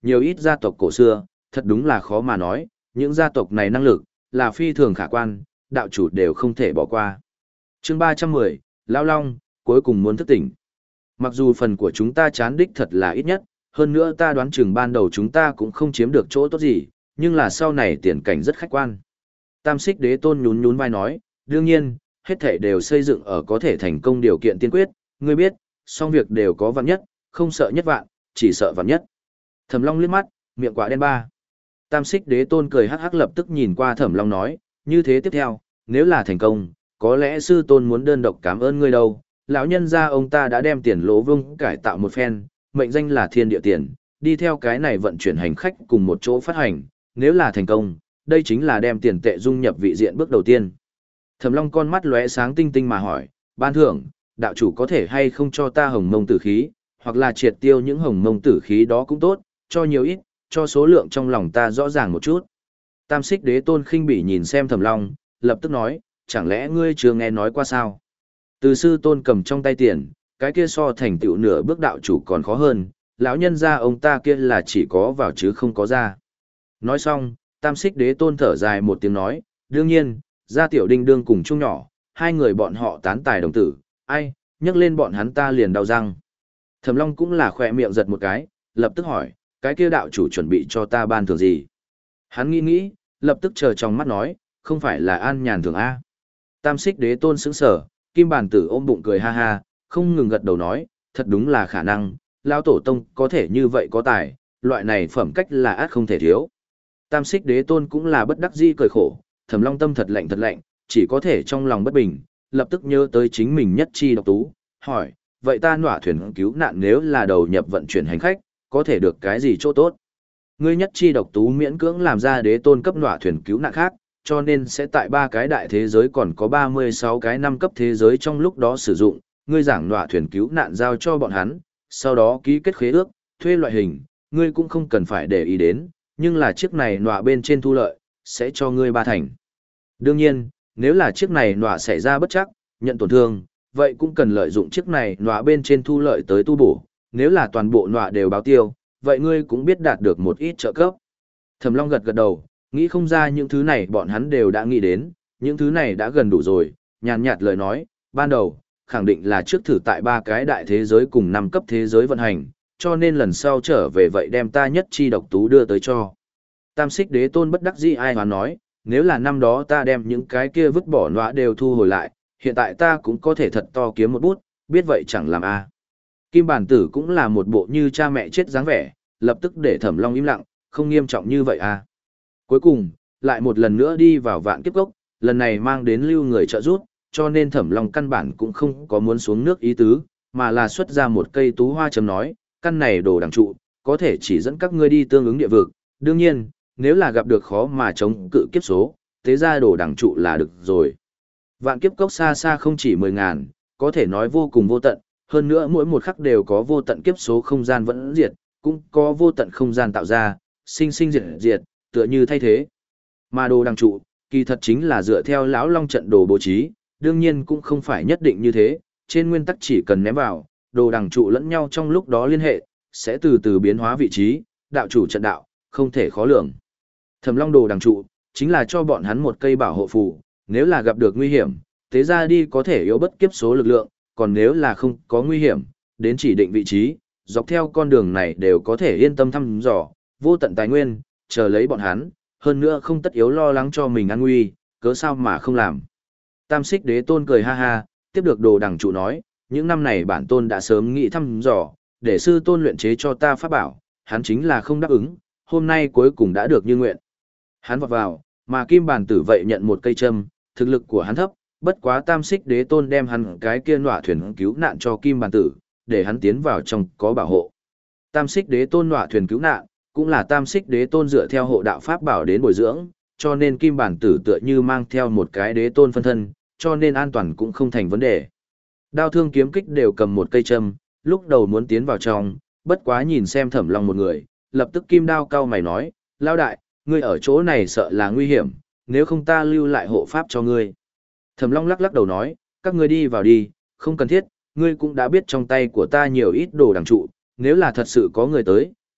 S1: nhiều ít gia tộc cổ xưa, thật đúng là khó mà nói, những gia tộc này năng lực, là phi thường khả quan, đạo chủ đều không thể bỏ qua. chương ba trăm mười, Lao Long, cuối cùng muốn thức tỉnh. Mặc dù phần của chúng ta chán đích thật là ít nhất, hơn nữa ta đoán chừng ban đầu chúng ta cũng không chiếm được chỗ tốt gì, nhưng là sau này tiền cảnh rất khách quan. Tam Xích Đế Tôn nhún nhún vai nói, đương nhiên, hết thể đều xây dựng ở có thể thành công điều kiện tiên quyết, ngươi biết, song việc đều có vạn nhất, không sợ nhất vạn, chỉ sợ vạn nhất. Thẩm Long liếc mắt, miệng quả đen ba. Tam Xích Đế Tôn cười hắc hắc lập tức nhìn qua Thẩm Long nói, như thế tiếp theo, nếu là thành công, có lẽ sư tôn muốn đơn độc cảm ơn ngươi đâu. Lão nhân gia ông ta đã đem tiền lỗ vương cải tạo một phen, mệnh danh là thiên địa tiền, đi theo cái này vận chuyển hành khách cùng một chỗ phát hành, nếu là thành công, đây chính là đem tiền tệ dung nhập vị diện bước đầu tiên. Thẩm Long con mắt lóe sáng tinh tinh mà hỏi, ban thưởng, đạo chủ có thể hay không cho ta hồng mông tử khí, hoặc là triệt tiêu những hồng mông tử khí đó cũng tốt, cho nhiều ít, cho số lượng trong lòng ta rõ ràng một chút. Tam Xích Đế Tôn khinh bỉ nhìn xem Thẩm Long, lập tức nói, chẳng lẽ ngươi chưa nghe nói qua sao? Từ sư tôn cầm trong tay tiền, cái kia so thành tựu nửa bước đạo chủ còn khó hơn, lão nhân gia ông ta kia là chỉ có vào chứ không có ra. Nói xong, Tam Xích Đế Tôn thở dài một tiếng nói, đương nhiên, gia tiểu đinh đương cùng chung nhỏ, hai người bọn họ tán tài đồng tử, ai, nhắc lên bọn hắn ta liền đau răng. Thẩm Long cũng là khỏe miệng giật một cái, lập tức hỏi, cái kia đạo chủ chuẩn bị cho ta ban thưởng gì? Hắn nghĩ nghĩ, lập tức chờ trong mắt nói, không phải là an nhàn thưởng A. Tam Xích Đế Tôn sững sở, Kim Bàn Tử ôm bụng cười ha ha, không ngừng gật đầu nói, thật đúng là khả năng, lão tổ tông có thể như vậy có tài, loại này phẩm cách là át không thể thiếu. Tam Xích Đế Tôn cũng là bất đắc dĩ cười khổ, Thẩm Long tâm thật lạnh thật lạnh, chỉ có thể trong lòng bất bình, lập tức nhớ tới chính mình nhất chi độc tú, hỏi, vậy ta nỏa thuyền cứu nạn nếu là đầu nhập vận chuyển hành khách, có thể được cái gì chỗ tốt? Ngươi nhất chi độc tú miễn cưỡng làm ra đế tôn cấp nỏa thuyền cứu nạn khác, cho nên sẽ tại ba cái đại thế giới còn có ba mươi sáu cái năm cấp thế giới trong lúc đó sử dụng, ngươi giảng nỏa thuyền cứu nạn giao cho bọn hắn, sau đó ký kết khế ước, thuê loại hình, ngươi cũng không cần phải để ý đến, nhưng là chiếc này nỏa bên trên thu lợi, sẽ cho ngươi ba thành. Đương nhiên, nếu là chiếc này nỏa xảy ra bất chắc, nhận tổn thương, vậy cũng cần lợi dụng chiếc này nỏa bên trên thu lợi tới tu bổ, nếu là toàn bộ nỏa đều báo tiêu, vậy ngươi cũng biết đạt được một ít trợ cấp. Thẩm Long gật gật đầu, nghĩ không ra những thứ này bọn hắn đều đã nghĩ đến, những thứ này đã gần đủ rồi, nhàn nhạt lời nói, ban đầu, khẳng định là trước thử tại ba cái đại thế giới cùng năm cấp thế giới vận hành, cho nên lần sau trở về vậy đem ta nhất chi độc tú đưa tới cho. Tam Xích Đế Tôn bất đắc dĩ ai hoán nói, nếu là năm đó ta đem những cái kia vứt bỏ nọa đều thu hồi lại, hiện tại ta cũng có thể thật to kiếm một bút, biết vậy chẳng làm a. Kim Bản Tử cũng là một bộ như cha mẹ chết dáng vẻ, lập tức để Thẩm Long im lặng, không nghiêm trọng như vậy a. Cuối cùng, lại một lần nữa đi vào vạn kiếp cốc, lần này mang đến lưu người trợ giúp, cho nên Thẩm Long căn bản cũng không có muốn xuống nước ý tứ, mà là xuất ra một cây tú hoa chấm nói, căn này đồ đằng trụ, có thể chỉ dẫn các ngươi đi tương ứng địa vực, đương nhiên, nếu là gặp được khó mà chống cự kiếp số, tế ra đồ đằng trụ là được rồi. Vạn kiếp cốc xa xa không chỉ mười ngàn, có thể nói vô cùng vô tận, hơn nữa mỗi một khắc đều có vô tận kiếp số không gian vẫn diệt, cũng có vô tận không gian tạo ra, sinh sinh diệt diệt, tựa như thay thế. Mà đồ đằng trụ, kỳ thật chính là dựa theo lão long trận đồ bố trí, đương nhiên cũng không phải nhất định như thế, trên nguyên tắc chỉ cần ném vào, đồ đằng trụ lẫn nhau trong lúc đó liên hệ, sẽ từ từ biến hóa vị trí, đạo chủ trận đạo, không thể khó lường. Thẩm Long đồ đằng trụ, chính là cho bọn hắn một cây bảo hộ phù, nếu là gặp được nguy hiểm, tế ra đi có thể yếu bất kiếp số lực lượng, còn nếu là không có nguy hiểm, đến chỉ định vị trí, dọc theo con đường này đều có thể yên tâm thăm dò, vô tận tài nguyên, chờ lấy bọn hắn, hơn nữa không tất yếu lo lắng cho mình an nguy, cớ sao mà không làm. Tam Xích Đế Tôn cười ha ha, tiếp được đồ đằng trụ nói, những năm này bản tôn đã sớm nghĩ thăm dò, để sư tôn luyện chế cho ta pháp bảo, hắn chính là không đáp ứng, hôm nay cuối cùng đã được như nguyện. Hắn vọt vào, mà Kim Bàn Tử vậy nhận một cây châm, thực lực của hắn thấp, bất quá Tam Xích Đế Tôn đem hắn cái kia nọa thuyền cứu nạn cho Kim Bàn Tử, để hắn tiến vào trong có bảo hộ. Tam Xích Đế Tôn nọa thuyền cứu nạn, cũng là Tam Xích Đế Tôn dựa theo hộ đạo pháp bảo đến bồi dưỡng, cho nên Kim Bàn Tử tựa như mang theo một cái đế tôn phân thân, cho nên an toàn cũng không thành vấn đề. Đao thương kiếm kích đều cầm một cây châm, lúc đầu muốn tiến vào trong, bất quá nhìn xem Thẩm Long một người, lập tức kim đao cao mày nói, lao đại, ngươi ở chỗ này sợ là nguy hiểm, nếu không ta lưu lại hộ pháp cho ngươi. Thẩm Long lắc lắc đầu nói, các ngươi đi vào đi, không cần thiết, ngươi cũng đã biết trong tay của ta nhiều ít đồ đằng trụ, nếu là thật sự có người tới,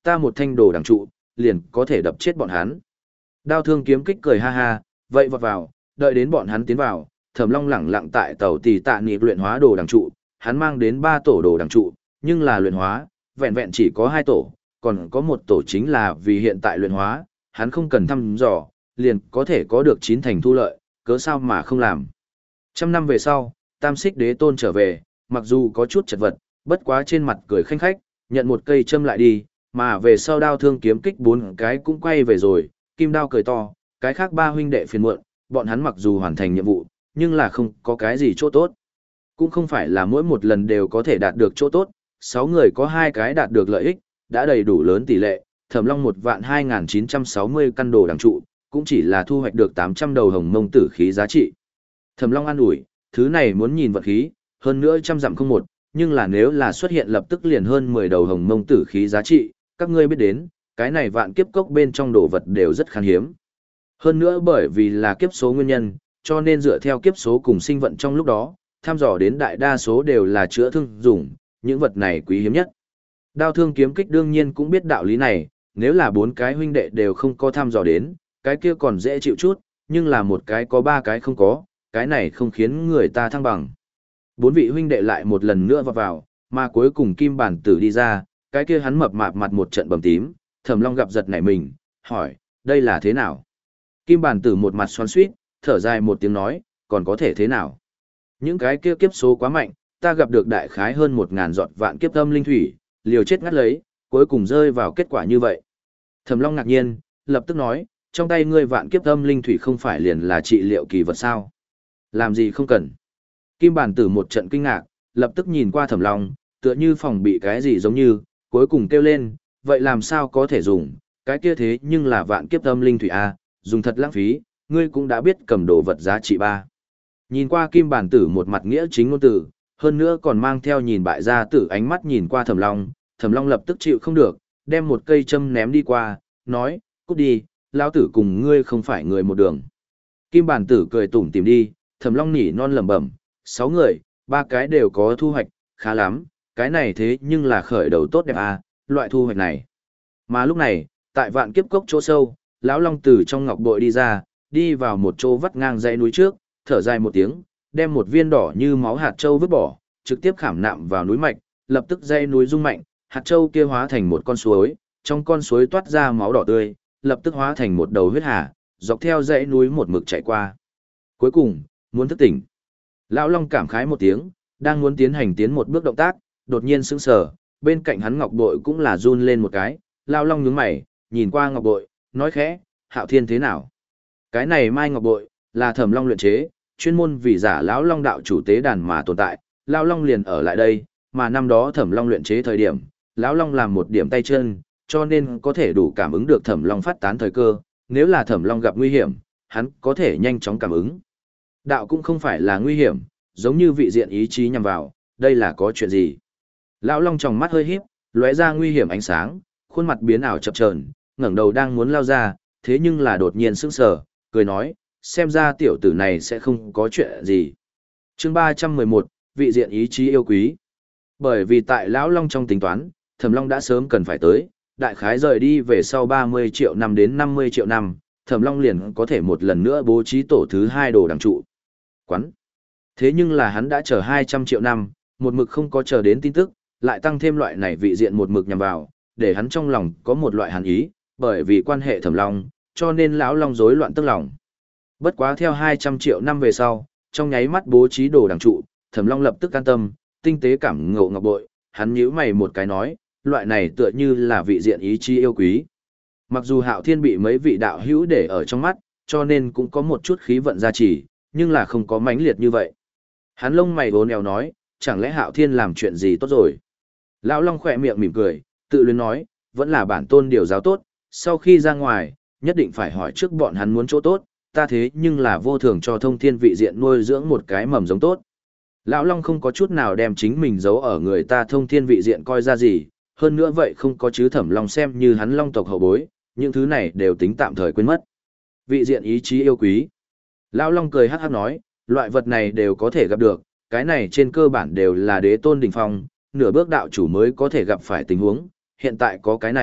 S1: ta một thanh đồ đằng trụ, liền có thể đập chết bọn hắn. Đao thương kiếm kích cười ha ha, vậy vọt vào, đợi đến bọn hắn tiến vào, Thẩm Long lẳng lặng tại tàu tỳ tạ niệm luyện hóa đồ đằng trụ, hắn mang đến ba tổ đồ đằng trụ, nhưng là luyện hóa, vẹn vẹn chỉ có hai tổ, còn có một tổ chính là vì hiện tại luyện hóa, hắn không cần thăm dò, liền có thể có được chín thành thu lợi, cớ sao mà không làm. Trăm năm về sau, Tam Xích Đế Tôn trở về, mặc dù có chút chật vật, bất quá trên mặt cười khanh khách, nhận một cây châm lại đi, mà về sau đao thương kiếm kích bốn cái cũng quay về rồi, Kim Đao cười to, cái khác ba huynh đệ phiền muộn, bọn hắn mặc dù hoàn thành nhiệm vụ, nhưng là không có cái gì chỗ tốt. Cũng không phải là mỗi một lần đều có thể đạt được chỗ tốt, sáu người có hai cái đạt được lợi ích, đã đầy đủ lớn tỷ lệ, Thẩm Long một vạn hai nghìn chín trăm sáu mươi căn đồ đằng trụ, cũng chỉ là thu hoạch được tám trăm đầu hồng mông tử khí giá trị. Thẩm Long an ủi, thứ này muốn nhìn vật khí, hơn nữa trăm dặm không một, nhưng là nếu là xuất hiện lập tức liền hơn mười đầu hồng mông tử khí giá trị, các ngươi biết đến, cái này vạn kiếp cốc bên trong đồ vật đều rất khan hiếm. Hơn nữa bởi vì là kiếp số nguyên nhân, cho nên dựa theo kiếp số cùng sinh vận trong lúc đó, thăm dò đến đại đa số đều là chữa thương dùng, những vật này quý hiếm nhất. Đao thương kiếm kích đương nhiên cũng biết đạo lý này, nếu là bốn cái huynh đệ đều không có thăm dò đến, cái kia còn dễ chịu chút, nhưng là một cái có ba cái không có, cái này không khiến người ta thăng bằng. Bốn vị huynh đệ lại một lần nữa vào vào, mà cuối cùng Kim Bản Tử đi ra, cái kia hắn mập mạp mặt một trận bầm tím, Thẩm Long gặp giật nảy mình, hỏi, đây là thế nào? Kim Bản Tử một mặt xoắn xuýt, thở dài một tiếng nói, còn có thể thế nào? Những cái kia kiếp số quá mạnh, ta gặp được đại khái hơn một ngàn giọt vạn kiếp âm linh thủy, liều chết ngắt lấy, cuối cùng rơi vào kết quả như vậy. Thẩm Long ngạc nhiên, lập tức nói, trong tay ngươi vạn kiếp âm linh thủy không phải liền là trị liệu kỳ vật sao? Làm gì không cần? Kim Bản Tử một trận kinh ngạc, lập tức nhìn qua Thẩm Long, tựa như phòng bị cái gì giống như, cuối cùng kêu lên, vậy làm sao có thể dùng, cái kia thế nhưng là vạn kiếp âm linh thủy a, dùng thật lãng phí, ngươi cũng đã biết cầm đồ vật giá trị ba. Nhìn qua Kim Bản Tử một mặt nghĩa chính ngôn từ, hơn nữa còn mang theo nhìn bại gia tử ánh mắt nhìn qua Thẩm Long, Thẩm Long lập tức chịu không được, đem một cây châm ném đi qua, nói, cút đi, lão tử cùng ngươi không phải người một đường. Kim Bản Tử cười tủm tỉm đi, Thẩm Long nỉ non lẩm bẩm, sáu người, ba cái đều có thu hoạch, khá lắm, cái này thế nhưng là khởi đầu tốt đẹp à, loại thu hoạch này. Mà lúc này, tại vạn kiếp cốc chỗ sâu, lão Long từ trong ngọc bội đi ra, đi vào một chỗ vắt ngang dãy núi trước, thở dài một tiếng, đem một viên đỏ như máu hạt châu vứt bỏ, trực tiếp khảm nạm vào núi mạch, lập tức dãy núi rung mạnh, hạt châu kia hóa thành một con suối, trong con suối toát ra máu đỏ tươi, lập tức hóa thành một đầu huyết hà, dọc theo dãy núi một mực chạy qua. Cuối cùng, muốn thức tỉnh. Lão Long cảm khái một tiếng, đang muốn tiến hành tiến một bước động tác, đột nhiên sững sờ, bên cạnh hắn ngọc bội cũng là run lên một cái, Lão Long nhướng mày, nhìn qua ngọc bội, nói khẽ, Hạo Thiên thế nào? Cái này mai ngọc bội, là Thẩm Long luyện chế, chuyên môn vì giả lão Long đạo chủ tế đàn mà tồn tại, Lão Long liền ở lại đây, mà năm đó Thẩm Long luyện chế thời điểm, lão Long làm một điểm tay chân, cho nên có thể đủ cảm ứng được Thẩm Long phát tán thời cơ, nếu là Thẩm Long gặp nguy hiểm, hắn có thể nhanh chóng cảm ứng. Đạo cũng không phải là nguy hiểm, giống như vị diện ý chí nhằm vào, đây là có chuyện gì? Lão Long tròng mắt hơi híp, lóe ra nguy hiểm ánh sáng, khuôn mặt biến ảo chập chờn, ngẩng đầu đang muốn lao ra, thế nhưng là đột nhiên sững sờ, cười nói, xem ra tiểu tử này sẽ không có chuyện gì. Chương ba trăm mười một, vị diện ý chí yêu quý. Bởi vì tại lão Long trong tính toán, Thẩm Long đã sớm cần phải tới, đại khái rời đi về sau ba mươi triệu năm đến năm mươi triệu năm, Thẩm Long liền có thể một lần nữa bố trí tổ thứ hai đồ đằng trụ. Quán. Thế nhưng là hắn đã chờ hai trăm triệu năm, một mực không có chờ đến tin tức, lại tăng thêm loại này vị diện một mực nhằm vào, để hắn trong lòng có một loại hàn ý, bởi vì quan hệ Thẩm Long, cho nên lão Long rối loạn tức lòng. Bất quá theo hai trăm triệu năm về sau, trong nháy mắt bố trí đồ đằng trụ, Thẩm Long lập tức an tâm, tinh tế cảm ngộ ngọc bội, hắn nhíu mày một cái nói, loại này tựa như là vị diện ý chí yêu quý. Mặc dù Hạo Thiên bị mấy vị đạo hữu để ở trong mắt, cho nên cũng có một chút khí vận gia trì, nhưng là không có mãnh liệt như vậy. Hắn lông mày vốn éo nói, chẳng lẽ Hạo Thiên làm chuyện gì tốt rồi? Lão Long khỏe miệng mỉm cười, tự luyến nói, vẫn là bản tôn điều giáo tốt, sau khi ra ngoài, nhất định phải hỏi trước bọn hắn muốn chỗ tốt, ta thế nhưng là vô thường cho thông thiên vị diện nuôi dưỡng một cái mầm giống tốt. Lão Long không có chút nào đem chính mình giấu ở người ta thông thiên vị diện coi ra gì, hơn nữa vậy không có chứ Thẩm Long xem như hắn Long tộc hậu bối, những thứ này đều tính tạm thời quên mất. Vị diện ý chí yêu quý. Lão Long cười hắc hắc nói, loại vật này đều có thể gặp được, cái này trên cơ bản đều là đế tôn đỉnh phong, nửa bước đạo chủ mới có thể gặp phải tình huống, hiện tại có cái này,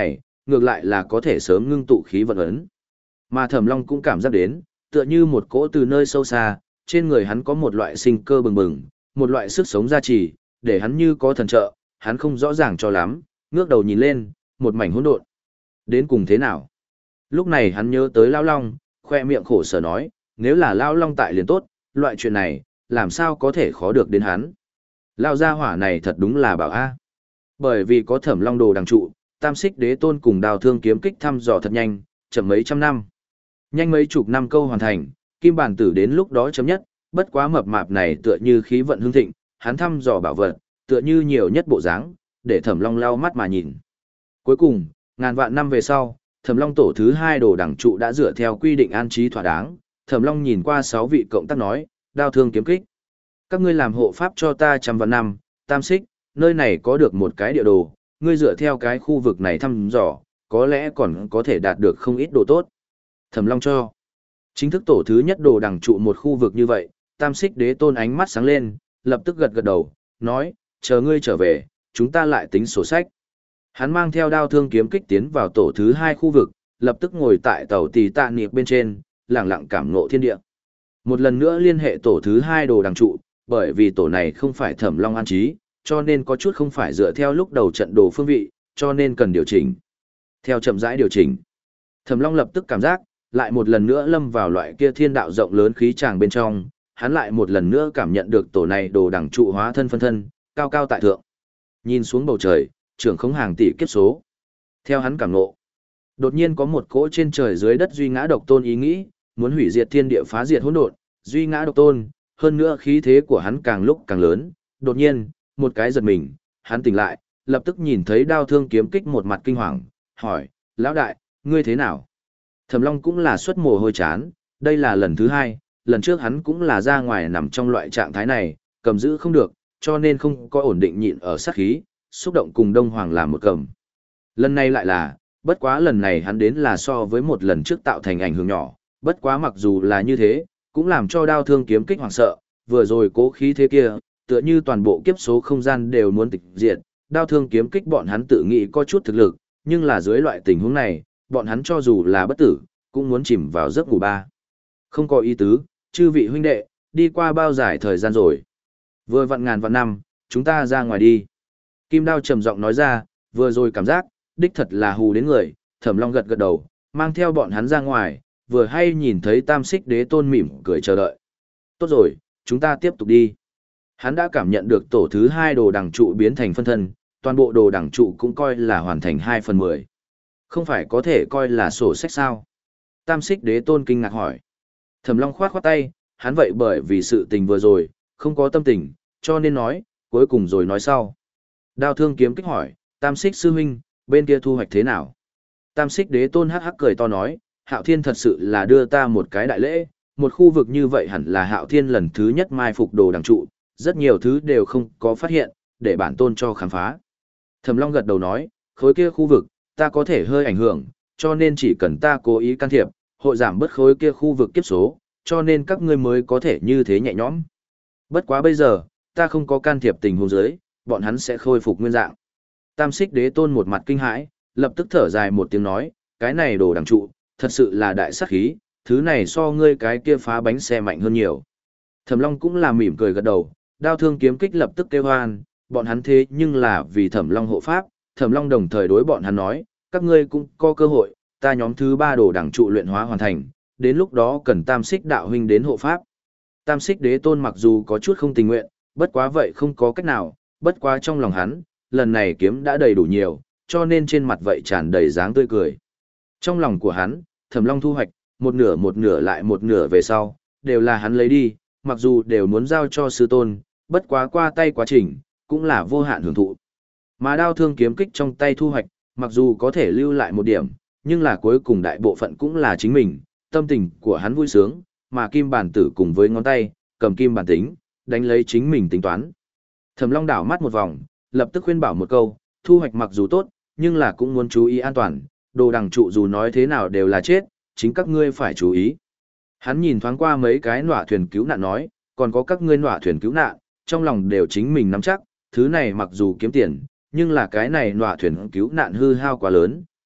S1: ngược lại là có thể sớm ngưng tụ khí vận ấn. Mà Thẩm Long cũng cảm giác đến, tựa như một cỗ từ nơi sâu xa, trên người hắn có một loại sinh cơ bừng bừng, một loại sức sống gia trì, để hắn như có thần trợ, hắn không rõ ràng cho lắm, ngước đầu nhìn lên, một mảnh hỗn độn. Đến cùng thế nào? Lúc này hắn nhớ tới Lao Long, khoe miệng khổ sở nói, nếu là Lao Long tại liền tốt, loại chuyện này, làm sao có thể khó được đến hắn. Lao gia hỏa này thật đúng là bảo a. Bởi vì có Thẩm Long đồ đằng trụ, Tam Xích Đế Tôn cùng Đào Thương kiếm kích thăm dò thật nhanh, chậm mấy trăm năm. Nhanh mấy chục năm câu hoàn thành, Kim Bản Tử đến lúc đó chấm nhất, bất quá mập mạp này tựa như khí vận hương thịnh, hắn thăm dò bảo vật, tựa như nhiều nhất bộ dáng, để Thẩm Long lau mắt mà nhìn. Cuối cùng, ngàn vạn năm về sau, Thẩm Long tổ thứ hai đồ đẳng trụ đã dựa theo quy định an trí thỏa đáng, Thẩm Long nhìn qua sáu vị cộng tác nói, Đao Thương kiếm kích. Các ngươi làm hộ pháp cho ta trăm vạn năm, Tam Xích, nơi này có được một cái địa đồ, ngươi dựa theo cái khu vực này thăm dò, có lẽ còn có thể đạt được không ít đồ tốt. Thẩm Long cho. Chính thức tổ thứ nhất đồ đẳng trụ một khu vực như vậy, Tam Xích Đế Tôn ánh mắt sáng lên, lập tức gật gật đầu, nói, chờ ngươi trở về, chúng ta lại tính sổ sách. Hắn mang theo Đao Thương kiếm kích tiến vào tổ thứ hai khu vực, lập tức ngồi tại tàu tỳ tạ niệm bên trên, lặng lặng cảm ngộ thiên địa. Một lần nữa liên hệ tổ thứ hai đồ đằng trụ, bởi vì tổ này không phải Thẩm Long an trí, cho nên có chút không phải dựa theo lúc đầu trận đồ phương vị, cho nên cần điều chỉnh. Theo chậm rãi điều chỉnh, Thẩm Long lập tức cảm giác, lại một lần nữa lâm vào loại kia thiên đạo rộng lớn khí tràng bên trong, hắn lại một lần nữa cảm nhận được tổ này đồ đằng trụ hóa thân phân thân, cao cao tại thượng. Nhìn xuống bầu trời, trưởng không hàng tỷ kiếp số. Theo hắn cảm ngộ, đột nhiên có một cỗ trên trời dưới đất duy ngã độc tôn ý nghĩ, muốn hủy diệt thiên địa phá diệt hỗn độn, duy ngã độc tôn, hơn nữa khí thế của hắn càng lúc càng lớn, đột nhiên, một cái giật mình, hắn tỉnh lại, lập tức nhìn thấy Đao Thương kiếm kích một mặt kinh hoàng, hỏi, lão đại, ngươi thế nào? Thẩm Long cũng là xuất mồ hôi chán, đây là lần thứ hai, lần trước hắn cũng là ra ngoài nằm trong loại trạng thái này, cầm giữ không được, cho nên không có ổn định nhịn ở sát khí, xúc động cùng Đông Hoàng làm một cầm. Lần này lại là, bất quá lần này hắn đến là so với một lần trước tạo thành ảnh hưởng nhỏ, bất quá mặc dù là như thế, cũng làm cho Đao Thương kiếm kích hoảng sợ, vừa rồi cố khí thế kia, tựa như toàn bộ kiếp số không gian đều muốn tịch diệt, Đao Thương kiếm kích bọn hắn tự nghĩ có chút thực lực, nhưng là dưới loại tình huống này, bọn hắn cho dù là bất tử, cũng muốn chìm vào giấc ngủ ba. Không có ý tứ, chư vị huynh đệ, đi qua bao dài thời gian rồi. Vừa vặn ngàn vạn năm, chúng ta ra ngoài đi. Kim Đao trầm giọng nói ra, vừa rồi cảm giác, đích thật là hù đến người, Thẩm Long gật gật đầu, mang theo bọn hắn ra ngoài, vừa hay nhìn thấy Tam Xích Đế Tôn mỉm cười chờ đợi. Tốt rồi, chúng ta tiếp tục đi. Hắn đã cảm nhận được tổ thứ hai đồ đằng trụ biến thành phân thân, toàn bộ đồ đằng trụ cũng coi là hoàn thành hai phần mười. Không phải có thể coi là sổ sách sao? Tam Xích Đế Tôn kinh ngạc hỏi. Thẩm Long khoát khoát tay, hắn vậy bởi vì sự tình vừa rồi, không có tâm tình, cho nên nói, cuối cùng rồi nói sau. Đao Thương kiếm kích hỏi, Tam Xích sư huynh, bên kia thu hoạch thế nào? Tam Xích Đế Tôn hắc hắc cười to nói, Hạo Thiên thật sự là đưa ta một cái đại lễ, một khu vực như vậy hẳn là Hạo Thiên lần thứ nhất mai phục đồ đằng trụ, rất nhiều thứ đều không có phát hiện, để bản tôn cho khám phá. Thẩm Long gật đầu nói, khối kia khu vực, ta có thể hơi ảnh hưởng, cho nên chỉ cần ta cố ý can thiệp, hội giảm bớt khối kia khu vực kiếp số, cho nên các ngươi mới có thể như thế nhẹ nhõm. Bất quá bây giờ, ta không có can thiệp tình huống dưới, bọn hắn sẽ khôi phục nguyên dạng. Tam Xích Đế Tôn một mặt kinh hãi, lập tức thở dài một tiếng nói, cái này đồ đằng trụ, thật sự là đại sát khí, thứ này so ngươi cái kia phá bánh xe mạnh hơn nhiều. Thẩm Long cũng là mỉm cười gật đầu, Đao Thương kiếm kích lập tức kêu hoan, bọn hắn thế nhưng là vì Thẩm Long hộ pháp, Thẩm Long đồng thời đối bọn hắn nói, các ngươi cũng có cơ hội, ta nhóm thứ ba đồ đằng trụ luyện hóa hoàn thành, đến lúc đó cần Tam Xích đạo huynh đến hộ pháp. Tam Xích Đế Tôn mặc dù có chút không tình nguyện, bất quá vậy không có cách nào, bất quá trong lòng hắn, lần này kiếm đã đầy đủ nhiều, cho nên trên mặt vậy tràn đầy dáng tươi cười. Trong lòng của hắn, Thẩm Long thu hoạch, một nửa một nửa lại một nửa về sau, đều là hắn lấy đi, mặc dù đều muốn giao cho sư tôn, bất quá qua tay quá trình, cũng là vô hạn hưởng thụ. Mà Đao Thương kiếm kích trong tay thu hoạch, mặc dù có thể lưu lại một điểm, nhưng là cuối cùng đại bộ phận cũng là chính mình, tâm tình của hắn vui sướng, mà kim bản tử cùng với ngón tay, cầm kim bản tính, đánh lấy chính mình tính toán. Thẩm Long đảo mắt một vòng, lập tức khuyên bảo một câu, thu hoạch mặc dù tốt, nhưng là cũng muốn chú ý an toàn, đồ đằng trụ dù nói thế nào đều là chết, chính các ngươi phải chú ý. Hắn nhìn thoáng qua mấy cái nọa thuyền cứu nạn nói, còn có các ngươi nọa thuyền cứu nạn, trong lòng đều chính mình nắm chắc, thứ này mặc dù kiếm tiền, nhưng là cái này nọa thuyền cứu nạn hư hao quá lớn,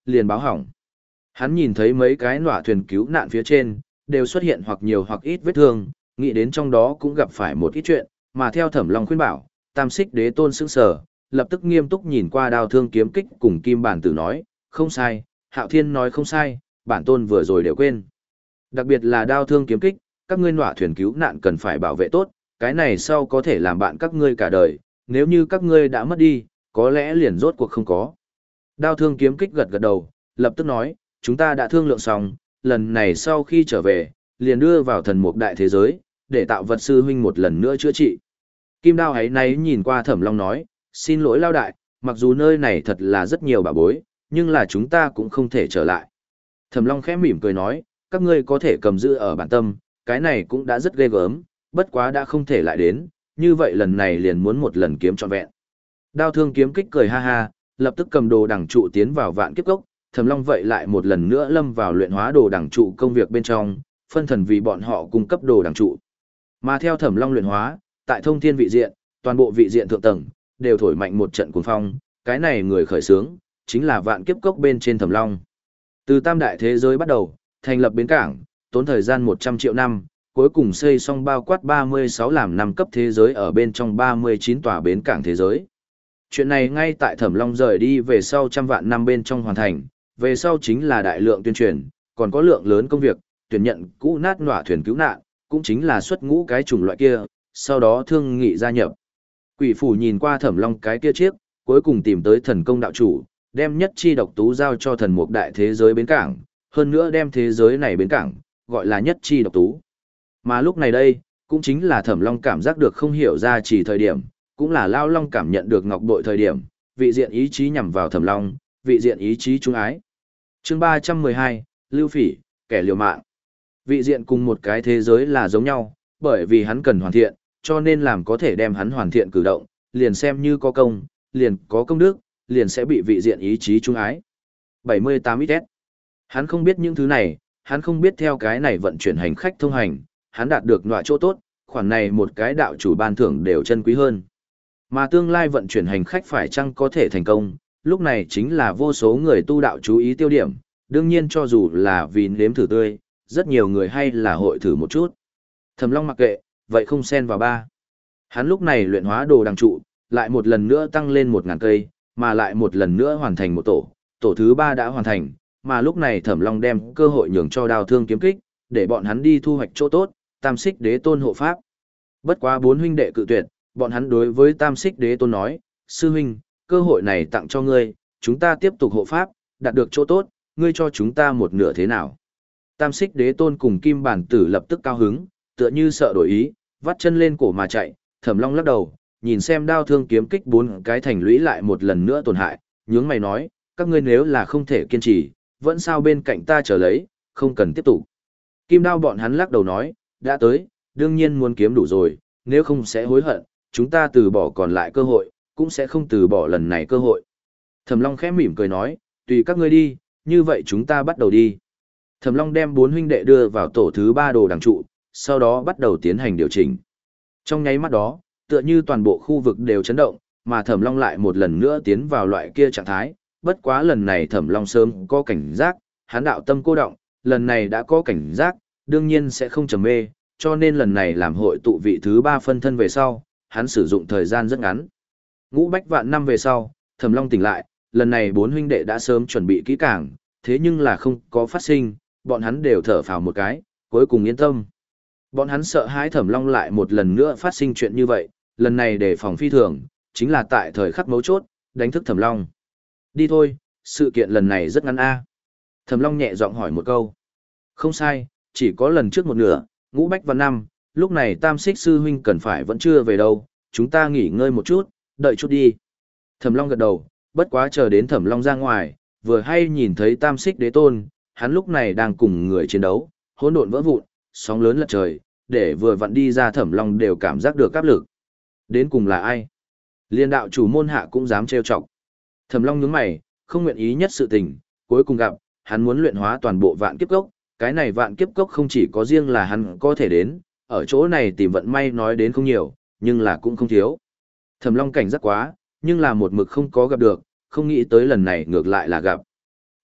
S1: liền báo hỏng. Hắn nhìn thấy mấy cái nỏa thuyền cứu nạn phía trên, đều xuất hiện hoặc nhiều hoặc ít vết thương, nghĩ đến trong đó cũng gặp phải một ít chuyện, mà theo Thẩm Long khuyên bảo, Tam Xích Đế Tôn sững sờ, lập tức nghiêm túc nhìn qua đao thương kiếm kích cùng Kim Bản Tử nói, không sai, Hạo Thiên nói không sai, bản tôn vừa rồi đều quên. Đặc biệt là đao thương kiếm kích, các ngươi nỏa thuyền cứu nạn cần phải bảo vệ tốt, cái này sau có thể làm bạn các ngươi cả đời, nếu như các ngươi đã mất đi, có lẽ liền rốt cuộc không có. Đao thương kiếm kích gật gật đầu, lập tức nói, chúng ta đã thương lượng xong, lần này sau khi trở về, liền đưa vào thần mục đại thế giới, để tạo vật sư huynh một lần nữa chữa trị. Kim đao ấy náy nhìn qua Thẩm Long nói, xin lỗi lao đại, mặc dù nơi này thật là rất nhiều bà bối, nhưng là chúng ta cũng không thể trở lại. Thẩm Long khẽ mỉm cười nói, các ngươi có thể cầm giữ ở bản tâm, cái này cũng đã rất ghê gớm, bất quá đã không thể lại đến, như vậy lần này liền muốn một lần kiếm trọn vẹn. Đao thương kiếm kích cười ha ha, lập tức cầm đồ đằng trụ tiến vào vạn kiếp cốc, Thẩm Long vậy lại một lần nữa lâm vào luyện hóa đồ đằng trụ công việc bên trong, phân thần vì bọn họ cung cấp đồ đằng trụ. Mà theo Thẩm Long luyện hóa, tại thông thiên vị diện, toàn bộ vị diện thượng tầng, đều thổi mạnh một trận cuồng phong, cái này người khởi xướng, chính là vạn kiếp cốc bên trên Thẩm Long. Từ tam đại thế giới bắt đầu, thành lập bến cảng, tốn thời gian một trăm triệu năm, cuối cùng xây xong bao quát ba mươi sáu làm năm cấp thế giới ở bên trong ba mươi chín tòa bến cảng thế giới. Chuyện này ngay tại Thẩm Long rời đi về sau trăm vạn năm bên trong hoàn thành, về sau chính là đại lượng tuyên truyền, còn có lượng lớn công việc, tuyển nhận cũ nát nọa thuyền cứu nạn, cũng chính là xuất ngũ cái chủng loại kia, sau đó thương nghị gia nhập. Quỷ phủ nhìn qua Thẩm Long cái kia chiếc, cuối cùng tìm tới thần công đạo chủ, đem nhất chi độc tú giao cho thần mục đại thế giới bến cảng, hơn nữa đem thế giới này bến cảng, gọi là nhất chi độc tú. Mà lúc này đây, cũng chính là Thẩm Long cảm giác được không hiểu ra chỉ thời điểm, cũng là Lao Long cảm nhận được ngọc bội thời điểm, vị diện ý chí nhằm vào Thẩm Long, vị diện ý chí trung ái. Chương ba trăm mười hai, Lưu Phỉ, kẻ liều mạng. Vị diện cùng một cái thế giới là giống nhau, bởi vì hắn cần hoàn thiện, cho nên làm có thể đem hắn hoàn thiện cử động, liền xem như có công, liền có công đức, liền sẽ bị vị diện ý chí trung ái. bảy mươi tám ích ét. Hắn không biết những thứ này, hắn không biết theo cái này vận chuyển hành khách thông hành, hắn đạt được nọa chỗ tốt, khoản này một cái đạo chủ ban thưởng đều chân quý hơn. Mà tương lai vận chuyển hành khách phải chăng có thể thành công, lúc này chính là vô số người tu đạo chú ý tiêu điểm, đương nhiên cho dù là vì nếm thử tươi, rất nhiều người hay là hội thử một chút. Thẩm Long mặc kệ, vậy không xen vào ba. Hắn lúc này luyện hóa đồ đằng trụ, lại một lần nữa tăng lên một ngàn cây, mà lại một lần nữa hoàn thành một tổ, tổ thứ ba đã hoàn thành, mà lúc này Thẩm Long đem cơ hội nhường cho đao thương kiếm kích, để bọn hắn đi thu hoạch chỗ tốt, Tam Xích Đế Tôn hộ pháp. Bất quá bốn huynh đệ cự tuyệt, bọn hắn đối với Tam Xích Đế Tôn nói, sư huynh, cơ hội này tặng cho ngươi, chúng ta tiếp tục hộ pháp, đạt được chỗ tốt, ngươi cho chúng ta một nửa thế nào. Tam Xích Đế Tôn cùng Kim Bản Tử lập tức cao hứng, tựa như sợ đổi ý, vắt chân lên cổ mà chạy, Thẩm Long lắc đầu, nhìn xem đao thương kiếm kích bốn cái thành lũy lại một lần nữa tổn hại, nhướng mày nói, các ngươi nếu là không thể kiên trì, vẫn sao bên cạnh ta chờ lấy, không cần tiếp tục. Kim đao bọn hắn lắc đầu nói, đã tới, đương nhiên muốn kiếm đủ rồi, nếu không sẽ hối hận, chúng ta từ bỏ còn lại cơ hội, cũng sẽ không từ bỏ lần này cơ hội. Thẩm Long khẽ mỉm cười nói, tùy các ngươi đi, như vậy chúng ta bắt đầu đi. Thẩm Long đem bốn huynh đệ đưa vào tổ thứ ba đồ đằng trụ, sau đó bắt đầu tiến hành điều chỉnh. Trong nháy mắt đó, tựa như toàn bộ khu vực đều chấn động, mà Thẩm Long lại một lần nữa tiến vào loại kia trạng thái, bất quá lần này Thẩm Long sớm có cảnh giác, hắn đạo tâm cô động, lần này đã có cảnh giác, đương nhiên sẽ không trầm mê, cho nên lần này làm hội tụ vị thứ ba phân thân về sau, hắn sử dụng thời gian rất ngắn. Ngũ bách vạn năm về sau, Thẩm Long tỉnh lại, lần này bốn huynh đệ đã sớm chuẩn bị kỹ càng, thế nhưng là không có phát sinh, bọn hắn đều thở phào một cái, cuối cùng yên tâm. Bọn hắn sợ hãi Thẩm Long lại một lần nữa phát sinh chuyện như vậy, lần này để phòng phi thường, chính là tại thời khắc mấu chốt, đánh thức Thẩm Long. Đi thôi, sự kiện lần này rất ngắn a. Thẩm Long nhẹ giọng hỏi một câu. Không sai, chỉ có lần trước một nửa, ngũ bách vạn năm, lúc này Tam Xích sư huynh cần phải vẫn chưa về đâu, chúng ta nghỉ ngơi một chút, đợi chút đi. Thẩm Long gật đầu, bất quá chờ đến Thẩm Long ra ngoài, vừa hay nhìn thấy Tam Xích Đế Tôn, hắn lúc này đang cùng người chiến đấu, hỗn độn vỡ vụn, sóng lớn lật trời, để vừa vặn đi ra Thẩm Long đều cảm giác được áp lực. Đến cùng là ai? Liên đạo chủ môn hạ cũng dám trêu chọc. Thẩm Long nhướng mày, không nguyện ý nhất sự tình, cuối cùng gặp, hắn muốn luyện hóa toàn bộ vạn kiếp cốc, cái này vạn kiếp cốc không chỉ có riêng là hắn có thể đến, ở chỗ này tìm vận may nói đến không nhiều, nhưng là cũng không thiếu. Thẩm Long cảnh giác quá, nhưng là một mực không có gặp được, không nghĩ tới lần này ngược lại là gặp.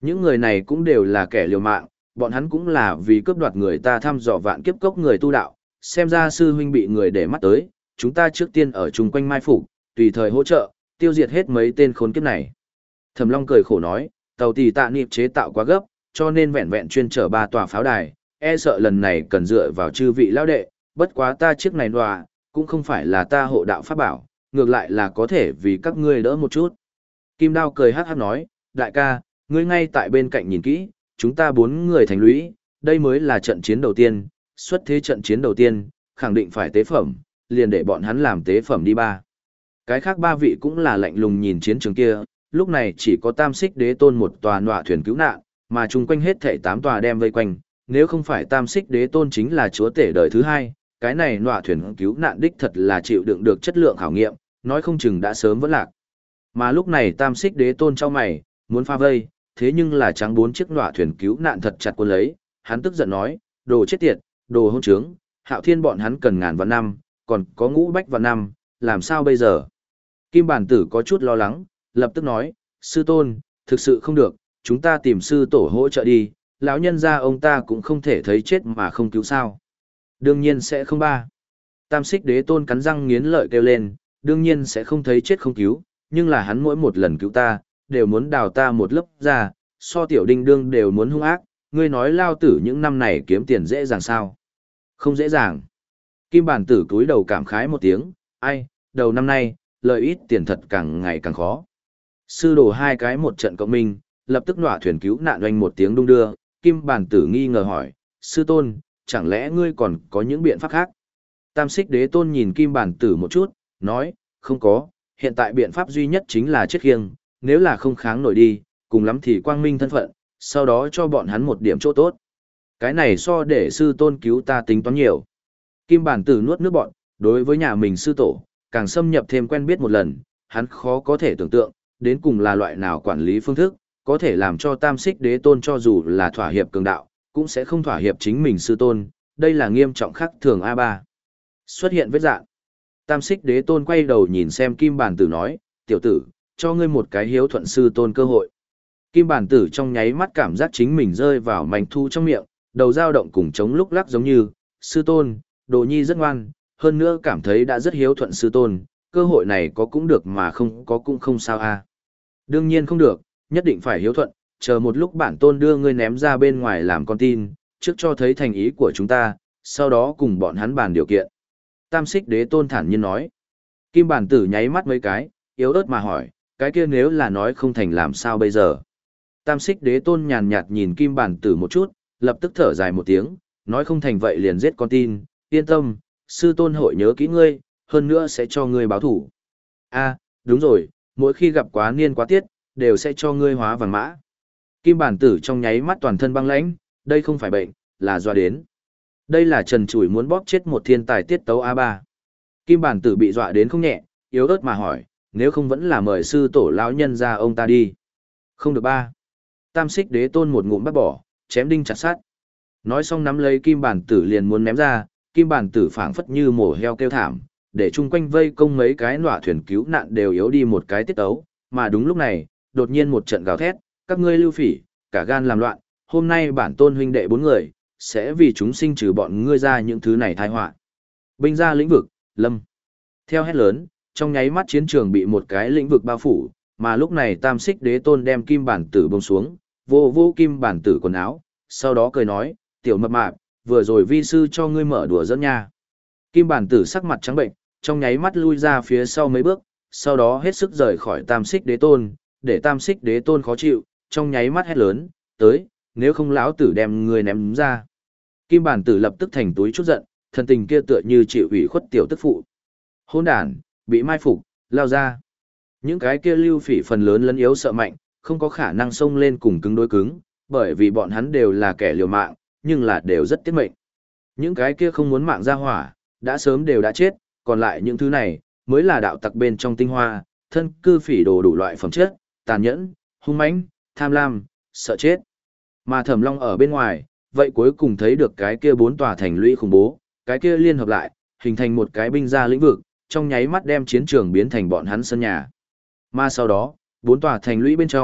S1: Những người này cũng đều là kẻ liều mạng, bọn hắn cũng là vì cướp đoạt người ta thăm dò vạn kiếp cốc người tu đạo, xem ra sư huynh bị người để mắt tới, chúng ta trước tiên ở chung quanh mai phục, tùy thời hỗ trợ, tiêu diệt hết mấy tên khốn kiếp này. Thẩm Long cười khổ nói, tàu tỳ tạ niệm chế tạo quá gấp, cho nên vẹn vẹn chuyên chở ba tòa pháo đài, e sợ lần này cần dựa vào chư vị lão đệ, bất quá ta chiếc này đòa, cũng không phải là ta hộ đạo pháp bảo, ngược lại là có thể vì các ngươi đỡ một chút. Kim Đao cười hát hát nói, đại ca, ngươi ngay tại bên cạnh nhìn kỹ, chúng ta bốn người thành lũy, đây mới là trận chiến đầu tiên, xuất thế trận chiến đầu tiên, khẳng định phải tế phẩm, liền để bọn hắn làm tế phẩm đi ba. Cái khác ba vị cũng là lạnh lùng nhìn chiến trường kia, lúc này chỉ có Tam Xích Đế Tôn một tòa nọa thuyền cứu nạn, mà chung quanh hết thảy tám tòa đem vây quanh, nếu không phải Tam Xích Đế Tôn chính là chúa tể đời thứ hai, cái này nọa thuyền cứu nạn đích thật là chịu đựng được chất lượng khảo nghiệm, nói không chừng đã sớm vẫn lạc. Mà lúc này Tam Xích Đế Tôn trong mày, muốn pha vây, thế nhưng là trắng bốn chiếc nọa thuyền cứu nạn thật chặt cuốn lấy, hắn tức giận nói, đồ chết tiệt, đồ hôn trướng, Hạo Thiên bọn hắn cần ngàn vạn năm, còn có Ngũ Bách vạn năm, làm sao bây giờ? Kim Bản Tử có chút lo lắng, lập tức nói, sư tôn, thực sự không được, chúng ta tìm sư tổ hỗ trợ đi, lão nhân gia ông ta cũng không thể thấy chết mà không cứu sao. Đương nhiên sẽ không ba. Tam Xích Đế Tôn cắn răng nghiến lợi kêu lên, đương nhiên sẽ không thấy chết không cứu, nhưng là hắn mỗi một lần cứu ta, đều muốn đào ta một lớp ra, so tiểu đinh đương đều muốn hung ác, ngươi nói lao tử những năm này kiếm tiền dễ dàng sao? Không dễ dàng. Kim Bản Tử cúi đầu cảm khái một tiếng, ai, đầu năm nay, lợi ít tiền thật càng ngày càng khó. Sư đồ hai cái một trận cộng minh, lập tức nọa thuyền cứu nạn oanh một tiếng đung đưa, Kim Bản Tử nghi ngờ hỏi, sư tôn, chẳng lẽ ngươi còn có những biện pháp khác? Tam Xích Đế Tôn nhìn Kim Bản Tử một chút, nói, không có, hiện tại biện pháp duy nhất chính là chết khiêng, nếu là không kháng nổi đi, cùng lắm thì quang minh thân phận, sau đó cho bọn hắn một điểm chỗ tốt. Cái này so để sư tôn cứu ta tính toán nhiều. Kim Bản Tử nuốt nước bọn, đối với nhà mình sư tổ, càng xâm nhập thêm quen biết một lần, hắn khó có thể tưởng tượng, đến cùng là loại nào quản lý phương thức, có thể làm cho Tam Xích Đế Tôn cho dù là thỏa hiệp cường đạo, cũng sẽ không thỏa hiệp chính mình sư tôn, đây là nghiêm trọng khắc thường a ba. Xuất hiện vết dạng. Tam Xích Đế Tôn quay đầu nhìn xem Kim Bản Tử nói, tiểu tử, cho ngươi một cái hiếu thuận sư tôn cơ hội. Kim Bản Tử trong nháy mắt cảm giác chính mình rơi vào mảnh thu trong miệng, đầu dao động cùng chống lúc lắc giống như, sư tôn, đồ nhi rất ngoan, hơn nữa cảm thấy đã rất hiếu thuận sư tôn, cơ hội này có cũng được mà không có cũng không sao a. Đương nhiên không được, nhất định phải hiếu thuận, chờ một lúc bản tôn đưa ngươi ném ra bên ngoài làm con tin, trước cho thấy thành ý của chúng ta, sau đó cùng bọn hắn bàn điều kiện. Tam Xích Đế Tôn thản nhiên nói. Kim Bản Tử nháy mắt mấy cái, yếu ớt mà hỏi, cái kia nếu là nói không thành làm sao bây giờ? Tam Xích Đế Tôn nhàn nhạt nhìn Kim Bản Tử một chút, lập tức thở dài một tiếng, nói không thành vậy liền giết con tin, yên tâm, sư tôn hội nhớ kỹ ngươi, hơn nữa sẽ cho ngươi báo thủ. A, đúng rồi, mỗi khi gặp quá niên quá tiết, đều sẽ cho ngươi hóa vàng mã. Kim Bản Tử trong nháy mắt toàn thân băng lãnh, đây không phải bệnh, là doa đến. Đây là trần trụi muốn bóp chết một thiên tài tiết tấu a ba. Kim Bản Tử bị dọa đến không nhẹ, yếu ớt mà hỏi, nếu không vẫn là mời sư tổ lão nhân ra ông ta đi. Không được ba. Tam Xích Đế Tôn một ngụm bắt bỏ, chém đinh chặt sắt. Nói xong nắm lấy Kim Bản Tử liền muốn ném ra, Kim Bản Tử phảng phất như mổ heo kêu thảm, để chung quanh vây công mấy cái nọa thuyền cứu nạn đều yếu đi một cái tiết tấu, mà đúng lúc này, đột nhiên một trận gào thét, các ngươi lưu phỉ, cả gan làm loạn, hôm nay bản tôn huynh đệ bốn người, sẽ vì chúng sinh trừ bọn ngươi ra những thứ này tai họa. Binh ra lĩnh vực, lâm. Theo hét lớn, trong nháy mắt chiến trường bị một cái lĩnh vực bao phủ, mà lúc này Tam Xích Đế Tôn đem Kim Bản Tử buông xuống, vô vô Kim Bản Tử quần áo, sau đó cười nói, tiểu mập mạp, vừa rồi vi sư cho ngươi mở đùa dẫn nha. Kim Bản Tử sắc mặt trắng bệnh, trong nháy mắt lui ra phía sau mấy bước, sau đó hết sức rời khỏi Tam Xích Đế Tôn, để Tam Xích Đế Tôn khó chịu, trong nháy mắt hét lớn, tới, nếu không lão tử đem ngươi ném ra. Kim Bản Tử lập tức thành túi chút giận, thần tình kia tựa như chịu ủy khuất tiểu tức phụ. Hỗn đản, bị mai phục, lao ra. Những cái kia lưu phỉ phần lớn lấn yếu sợ mạnh, không có khả năng xông lên cùng cứng đối cứng, bởi vì bọn hắn đều là kẻ liều mạng, nhưng là đều rất tiết mệnh. Những cái kia không muốn mạng ra hỏa, đã sớm đều đã chết, còn lại những thứ này, mới là đạo tặc bên trong tinh hoa, thân cư phỉ đồ đủ loại phẩm chất, tàn nhẫn, hung mãnh, tham lam, sợ chết. Mà Thẩm Long ở bên ngoài, vậy cuối cùng thấy được cái kia bốn tòa thành lũy khủng bố, cái kia liên hợp lại, hình thành một cái binh gia lĩnh vực, trong nháy mắt đem chiến trường biến thành bọn hắn sân nhà. Mà sau đó, bốn tòa thành lũy bên trong,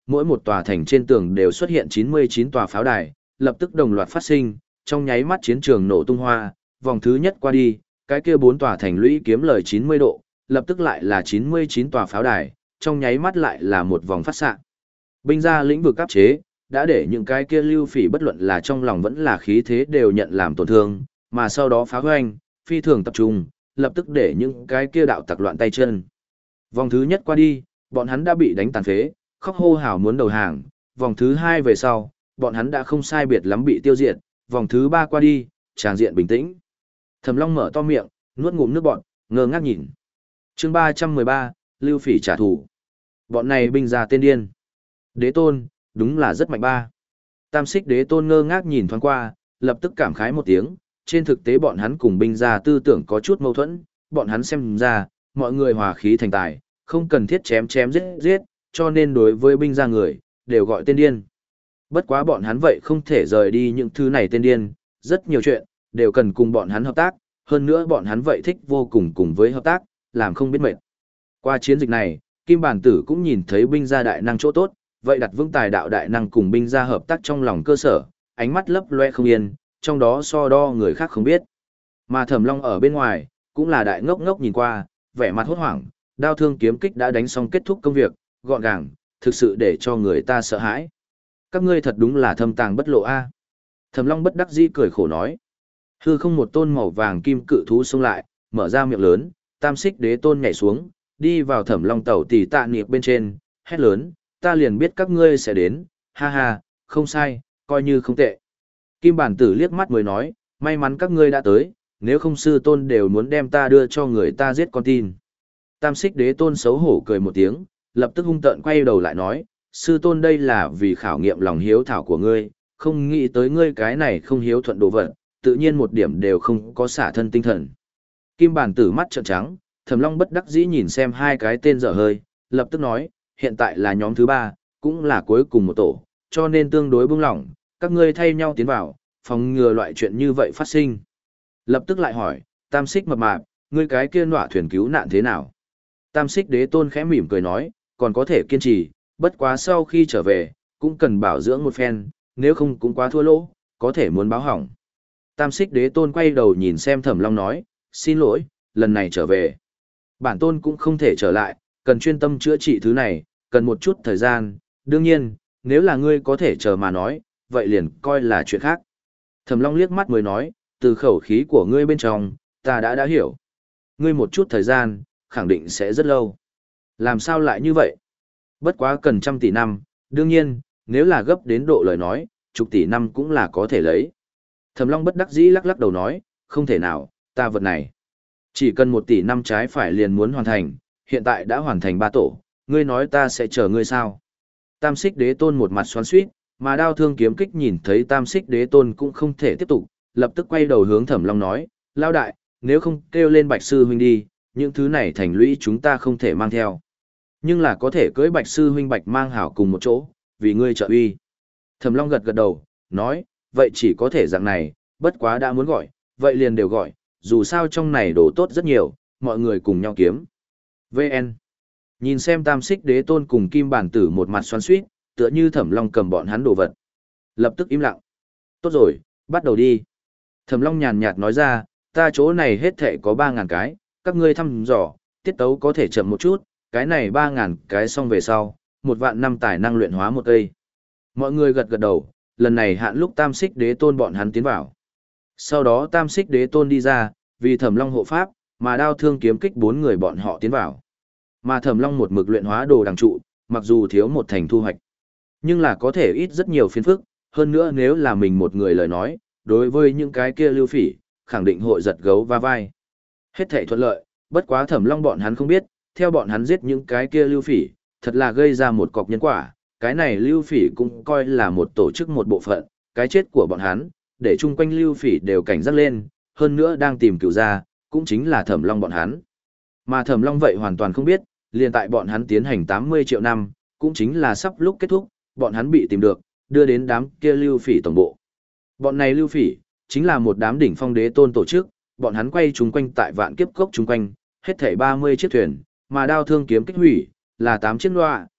S1: mỗi một tòa thành trên tường đều xuất hiện chín mươi chín tòa pháo đài, lập tức đồng loạt phát sinh, trong nháy mắt chiến trường nổ tung hoa, vòng thứ nhất qua đi, cái kia bốn tòa thành lũy kiếm lời chín mươi độ, lập tức lại là chín mươi chín tòa pháo đài, trong nháy mắt lại là một vòng phát xạ. Binh ra lĩnh vực áp chế, đã để những cái kia lưu phỉ bất luận là trong lòng vẫn là khí thế đều nhận làm tổn thương, mà sau đó phá hoành, phi thường tập trung, lập tức để những cái kia đạo tặc loạn tay chân. Vòng thứ nhất qua đi, bọn hắn đã bị đánh tàn phế, khóc hô hào muốn đầu hàng, vòng thứ hai về sau, bọn hắn đã không sai biệt lắm bị tiêu diệt, vòng thứ ba qua đi, tràng diện bình tĩnh. Thẩm Long mở to miệng, nuốt ngụm nước bọt, ngơ ngác nhìn. Chương ba trăm mười ba, Lưu Phỉ trả thù. Bọn này binh ra tên điên. Đế tôn, đúng là rất mạnh ba. Tam Xích Đế tôn ngơ ngác nhìn thoáng qua, lập tức cảm khái một tiếng, trên thực tế bọn hắn cùng binh ra tư tưởng có chút mâu thuẫn, bọn hắn xem ra, mọi người hòa khí thành tài, không cần thiết chém chém giết giết, cho nên đối với binh ra người, đều gọi tên điên. Bất quá bọn hắn vậy không thể rời đi những thứ này tên điên, rất nhiều chuyện, đều cần cùng bọn hắn hợp tác, hơn nữa bọn hắn vậy thích vô cùng cùng với hợp tác, làm không biết mệt. Qua chiến dịch này, Kim Bản Tử cũng nhìn thấy binh gia đại năng chỗ tốt, vậy đặt vững tài đạo đại năng cùng binh gia hợp tác trong lòng cơ sở, ánh mắt lấp loe không yên, trong đó so đo người khác không biết. Mà Thẩm Long ở bên ngoài, cũng là đại ngốc ngốc nhìn qua, vẻ mặt hốt hoảng, đao thương kiếm kích đã đánh xong kết thúc công việc, gọn gàng, thực sự để cho người ta sợ hãi. Các ngươi thật đúng là thâm tàng bất lộ a. Thẩm Long bất đắc dĩ cười khổ nói. Hư không một tôn màu vàng kim cự thú xông lại, mở ra miệng lớn, Tam Xích Đế tôn nhảy xuống, đi vào Thẩm Long tẩu tỷ tạ niệm bên trên, hét lớn, ta liền biết các ngươi sẽ đến, ha ha, không sai, coi như không tệ. Kim Bản Tử liếc mắt mới nói, may mắn các ngươi đã tới, nếu không sư tôn đều muốn đem ta đưa cho người ta giết con tin. Tam Xích Đế tôn xấu hổ cười một tiếng, lập tức hung tợn quay đầu lại nói, sư tôn đây là vì khảo nghiệm lòng hiếu thảo của ngươi, không nghĩ tới ngươi cái này không hiếu thuận đồ vật, tự nhiên một điểm đều không có xả thân tinh thần. Kim Bản Tử mắt trợn trắng, Thẩm Long bất đắc dĩ nhìn xem hai cái tên dở hơi, lập tức nói, hiện tại là nhóm thứ ba, cũng là cuối cùng một tổ, cho nên tương đối buông lỏng, các ngươi thay nhau tiến vào, phòng ngừa loại chuyện như vậy phát sinh. Lập tức lại hỏi, Tam Xích mập mạp, ngươi cái kia nọa thuyền cứu nạn thế nào? Tam Xích Đế tôn khẽ mỉm cười nói, còn có thể kiên trì, bất quá sau khi trở về, cũng cần bảo dưỡng một phen, nếu không cũng quá thua lỗ, có thể muốn báo hỏng. Tam Xích Đế tôn quay đầu nhìn xem Thẩm Long nói, xin lỗi, lần này trở về. Bản tôn cũng không thể trở lại, cần chuyên tâm chữa trị thứ này, cần một chút thời gian, đương nhiên, nếu là ngươi có thể chờ mà nói, vậy liền coi là chuyện khác. Thẩm Long liếc mắt mới nói, từ khẩu khí của ngươi bên trong, ta đã đã hiểu. Ngươi một chút thời gian, khẳng định sẽ rất lâu. Làm sao lại như vậy? Bất quá cần trăm tỷ năm, đương nhiên, nếu là gấp đến độ lời nói, chục tỷ năm cũng là có thể lấy. Thẩm Long bất đắc dĩ lắc lắc đầu nói, không thể nào, ta vật này. Chỉ cần một tỷ năm trái phải liền muốn hoàn thành, hiện tại đã hoàn thành ba tổ, ngươi nói ta sẽ chờ ngươi sao? Tam Xích Đế tôn một mặt xoắn xuýt, mà đao thương kiếm kích nhìn thấy Tam Xích Đế tôn cũng không thể tiếp tục, lập tức quay đầu hướng Thẩm Long nói, lao đại, nếu không kêu lên Bạch Sư huynh đi, những thứ này thành lũy chúng ta không thể mang theo. Nhưng là có thể cưới Bạch Sư huynh Bạch mang hảo cùng một chỗ, vì ngươi trợ uy. Thẩm Long gật gật đầu, nói, vậy chỉ có thể dạng này, bất quá đã muốn gọi, vậy liền đều gọi, dù sao trong này đồ tốt rất nhiều, mọi người cùng nhau kiếm. vê en. Nhìn xem Tam Xích Đế tôn cùng Kim Bản Tử một mặt xoắn xuýt, tựa như Thẩm Long cầm bọn hắn đồ vật. Lập tức im lặng. Tốt rồi, bắt đầu đi. Thẩm Long nhàn nhạt nói ra, ta chỗ này hết thệ có ba ngàn cái, các ngươi thăm dò, tiết tấu có thể chậm một chút, cái này ba ngàn cái xong về sau, một vạn năm tài năng luyện hóa một cây. Mọi người gật gật đầu, lần này hạn lúc Tam Xích Đế tôn bọn hắn tiến vào. Sau đó Tam Xích Đế tôn đi ra, vì Thẩm Long hộ pháp, mà đao thương kiếm kích bốn người bọn họ tiến vào. Mà Thẩm Long một mực luyện hóa đồ đằng trụ, mặc dù thiếu một thành thu hoạch, nhưng là có thể ít rất nhiều phiền phức, hơn nữa nếu là mình một người lời nói, đối với những cái kia lưu phỉ, khẳng định hội giật gấu va vai. Hết thảy thuận lợi, bất quá Thẩm Long bọn hắn không biết, theo bọn hắn giết những cái kia lưu phỉ, thật là gây ra một cọc nhân quả, cái này lưu phỉ cũng coi là một tổ chức một bộ phận, cái chết của bọn hắn, để chung quanh lưu phỉ đều cảnh giác lên, hơn nữa đang tìm cựu gia, cũng chính là Thẩm Long bọn hắn. Mà Thẩm Long vậy hoàn toàn không biết, liền tại bọn hắn tiến hành tám mươi triệu năm, cũng chính là sắp lúc kết thúc, bọn hắn bị tìm được, đưa đến đám kia lưu phỉ tổng bộ. Bọn này lưu phỉ, chính là một đám đỉnh phong đế tôn tổ chức, bọn hắn quay chúng quanh tại vạn kiếp cốc chung quanh, hết thảy ba mươi chiếc thuyền, mà đao thương kiếm kích hủy, là tám chiếc loa,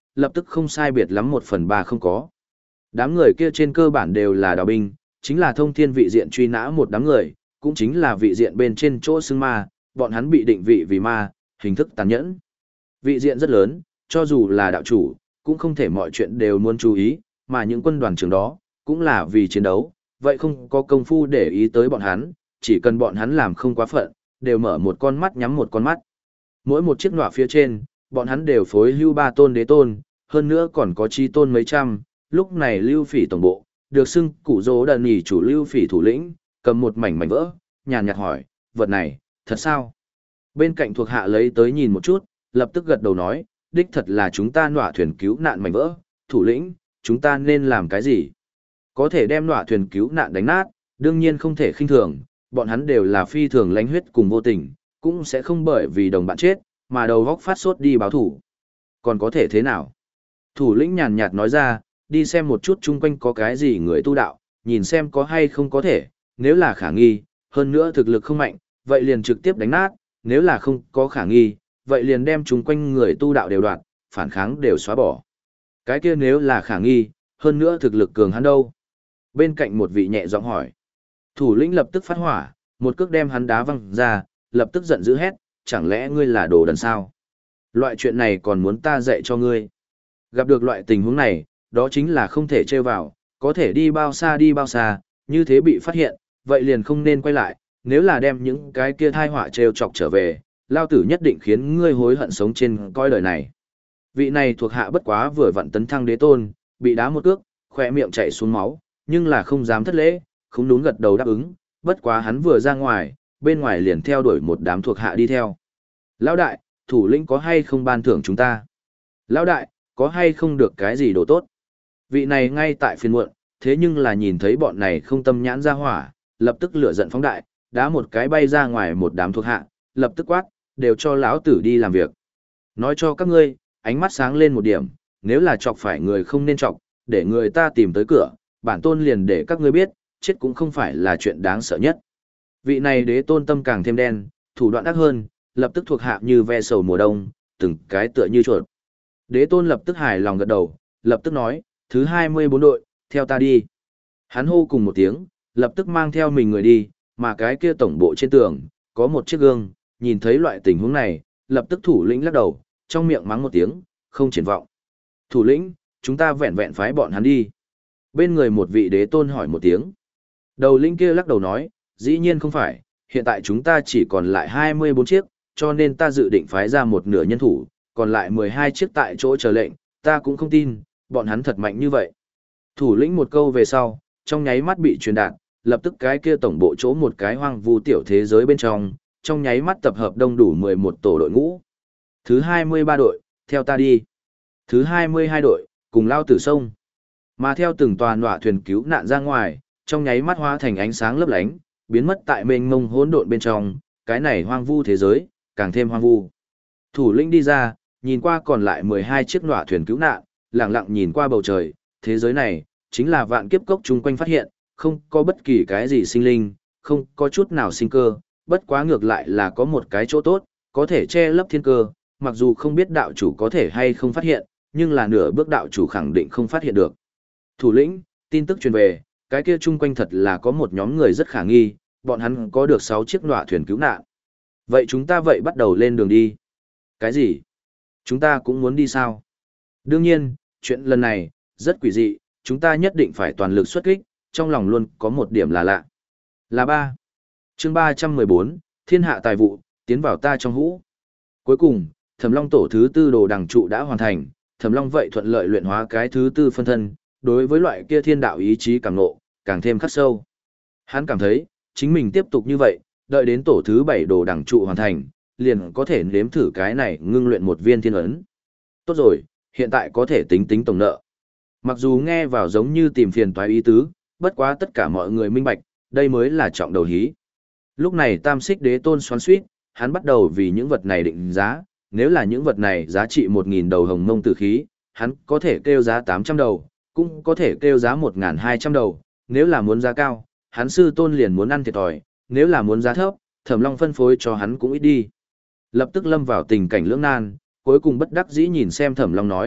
S1: lập tức không sai biệt lắm một phần ba không có. Đám người kia trên cơ bản đều là đào binh, chính là thông thiên vị diện truy nã một đám người, cũng chính là vị diện bên trên chỗ xưng ma, bọn hắn bị định vị vì ma, hình thức tàn nhẫn. Vị diện rất lớn, cho dù là đạo chủ, cũng không thể mọi chuyện đều muốn chú ý, mà những quân đoàn trưởng đó, cũng là vì chiến đấu, vậy không có công phu để ý tới bọn hắn, chỉ cần bọn hắn làm không quá phận, đều mở một con mắt nhắm một con mắt. Mỗi một chiếc nọa phía trên, bọn hắn đều phối hưu ba tôn đế tôn, hơn nữa còn có chi tôn mấy trăm, lúc này Lưu Phỉ tổng bộ, được xưng cụ dỗ đần nhỉ chủ Lưu Phỉ thủ lĩnh, cầm một mảnh mảnh vỡ, nhàn nhạt hỏi, vật này, thật sao? Bên cạnh thuộc hạ lấy tới nhìn một chút, lập tức gật đầu nói, đích thật là chúng ta nọa thuyền cứu nạn mảnh vỡ, thủ lĩnh, chúng ta nên làm cái gì? Có thể đem nọa thuyền cứu nạn đánh nát, đương nhiên không thể khinh thường, bọn hắn đều là phi thường lánh huyết cùng vô tình, cũng sẽ không bởi vì đồng bạn chết, mà đầu góc phát sốt đi báo thủ. Còn có thể thế nào? Thủ lĩnh nhàn nhạt nói ra, đi xem một chút chung quanh có cái gì người tu đạo, nhìn xem có hay không có thể, nếu là khả nghi, hơn nữa thực lực không mạnh, vậy liền trực tiếp đánh nát, nếu là không có khả nghi, vậy liền đem chung quanh người tu đạo đều đoạn, phản kháng đều xóa bỏ. Cái kia nếu là khả nghi, hơn nữa thực lực cường hắn đâu? Bên cạnh một vị nhẹ giọng hỏi. Thủ lĩnh lập tức phát hỏa, một cước đem hắn đá văng ra, lập tức giận dữ hét, chẳng lẽ ngươi là đồ đần sao? Loại chuyện này còn muốn ta dạy cho ngươi. Gặp được loại tình huống này, đó chính là không thể trêu vào, có thể đi bao xa đi bao xa, như thế bị phát hiện, vậy liền không nên quay lại, nếu là đem những cái kia thai họa trêu chọc trở về, lao tử nhất định khiến ngươi hối hận sống trên coi đời này. Vị này thuộc hạ bất quá vừa vặn tấn thăng đế tôn, bị đá một cước, khỏe miệng chảy xuống máu, nhưng là không dám thất lễ, không đúng gật đầu đáp ứng, bất quá hắn vừa ra ngoài, bên ngoài liền theo đuổi một đám thuộc hạ đi theo. Lão đại, thủ lĩnh có hay không ban thưởng chúng ta? Lão đại, có hay không được cái gì đồ tốt? Vị này ngay tại phiên muộn, thế nhưng là nhìn thấy bọn này không tâm nhãn ra hỏa, lập tức lửa giận phóng đại, đá một cái bay ra ngoài một đám thuộc hạ, lập tức quát, đều cho lão tử đi làm việc. Nói cho các ngươi, ánh mắt sáng lên một điểm, nếu là chọc phải người không nên chọc, để người ta tìm tới cửa, bản tôn liền để các ngươi biết, chết cũng không phải là chuyện đáng sợ nhất. Vị này đế tôn tâm càng thêm đen, thủ đoạn ác hơn, lập tức thuộc hạ như ve sầu mùa đông, từng cái tựa như chuột. Đế tôn lập tức hài lòng gật đầu, lập tức nói, thứ hai mươi bốn đội, theo ta đi. Hắn hô cùng một tiếng, lập tức mang theo mình người đi, mà cái kia tổng bộ trên tường, có một chiếc gương, nhìn thấy loại tình huống này, lập tức thủ lĩnh lắc đầu, trong miệng mắng một tiếng, không triển vọng. Thủ lĩnh, chúng ta vẹn vẹn phái bọn hắn đi. Bên người một vị đế tôn hỏi một tiếng. Đầu lĩnh kia lắc đầu nói, dĩ nhiên không phải, hiện tại chúng ta chỉ còn lại hai mươi bốn chiếc, cho nên ta dự định phái ra một nửa nhân thủ, còn lại mười hai chiếc tại chỗ chờ lệnh, ta cũng không tin, bọn hắn thật mạnh như vậy. Thủ lĩnh một câu về sau, trong nháy mắt bị truyền đạt, lập tức cái kia tổng bộ chỗ một cái hoang vu tiểu thế giới bên trong, trong nháy mắt tập hợp đông đủ mười một tổ đội ngũ. Thứ hai mươi ba đội, theo ta đi. Thứ hai mươi hai đội, cùng lao tử sông. Mà theo từng tòa nọa thuyền cứu nạn ra ngoài, trong nháy mắt hóa thành ánh sáng lấp lánh, biến mất tại mênh mông hỗn độn bên trong, cái này hoang vu thế giới, càng thêm hoang vu. Thủ lĩnh đi ra, nhìn qua còn lại mười hai chiếc nọa thuyền cứu nạn, lặng lặng nhìn qua bầu trời, thế giới này, chính là vạn kiếp cốc chung quanh phát hiện, không có bất kỳ cái gì sinh linh, không có chút nào sinh cơ, bất quá ngược lại là có một cái chỗ tốt, có thể che lấp thiên cơ, mặc dù không biết đạo chủ có thể hay không phát hiện, nhưng là nửa bước đạo chủ khẳng định không phát hiện được. Thủ lĩnh, tin tức truyền về, cái kia chung quanh thật là có một nhóm người rất khả nghi, bọn hắn có được sáu chiếc nọa thuyền cứu nạn. Vậy chúng ta vậy bắt đầu lên đường đi. Cái gì? Chúng ta cũng muốn đi sao? Đương nhiên, chuyện lần này, rất quỷ dị, chúng ta nhất định phải toàn lực xuất kích, trong lòng luôn có một điểm là lạ. Là ba. Chương ba trăm mười bốn, Thiên hạ tài vụ, tiến vào ta trong hũ. Cuối cùng, Thẩm Long tổ thứ tư đồ đằng trụ đã hoàn thành, Thẩm Long vậy thuận lợi luyện hóa cái thứ tư phân thân, đối với loại kia thiên đạo ý chí càng ngộ, càng thêm khắc sâu. Hắn cảm thấy, chính mình tiếp tục như vậy, đợi đến tổ thứ bảy đồ đằng trụ hoàn thành, liền có thể nếm thử cái này ngưng luyện một viên thiên ấn. Tốt rồi, hiện tại có thể tính tính tổng nợ. Mặc dù nghe vào giống như tìm phiền toái ý tứ, bất quá tất cả mọi người minh bạch, đây mới là trọng đầu hí. Lúc này Tam Xích Đế Tôn xoắn xuýt, hắn bắt đầu vì những vật này định giá, nếu là những vật này giá trị một nghìn đầu hồng mông tử khí, hắn có thể kêu giá tám trăm đầu, cũng có thể kêu giá một nghìn hai trăm đầu, nếu là muốn giá cao, hắn sư tôn liền muốn ăn thiệt thòi, nếu là muốn giá thấp, Thẩm Long phân phối cho hắn cũng ít đi. Lập tức lâm vào tình cảnh lưỡng nan, cuối cùng bất đắc dĩ nhìn xem Thẩm Long nói,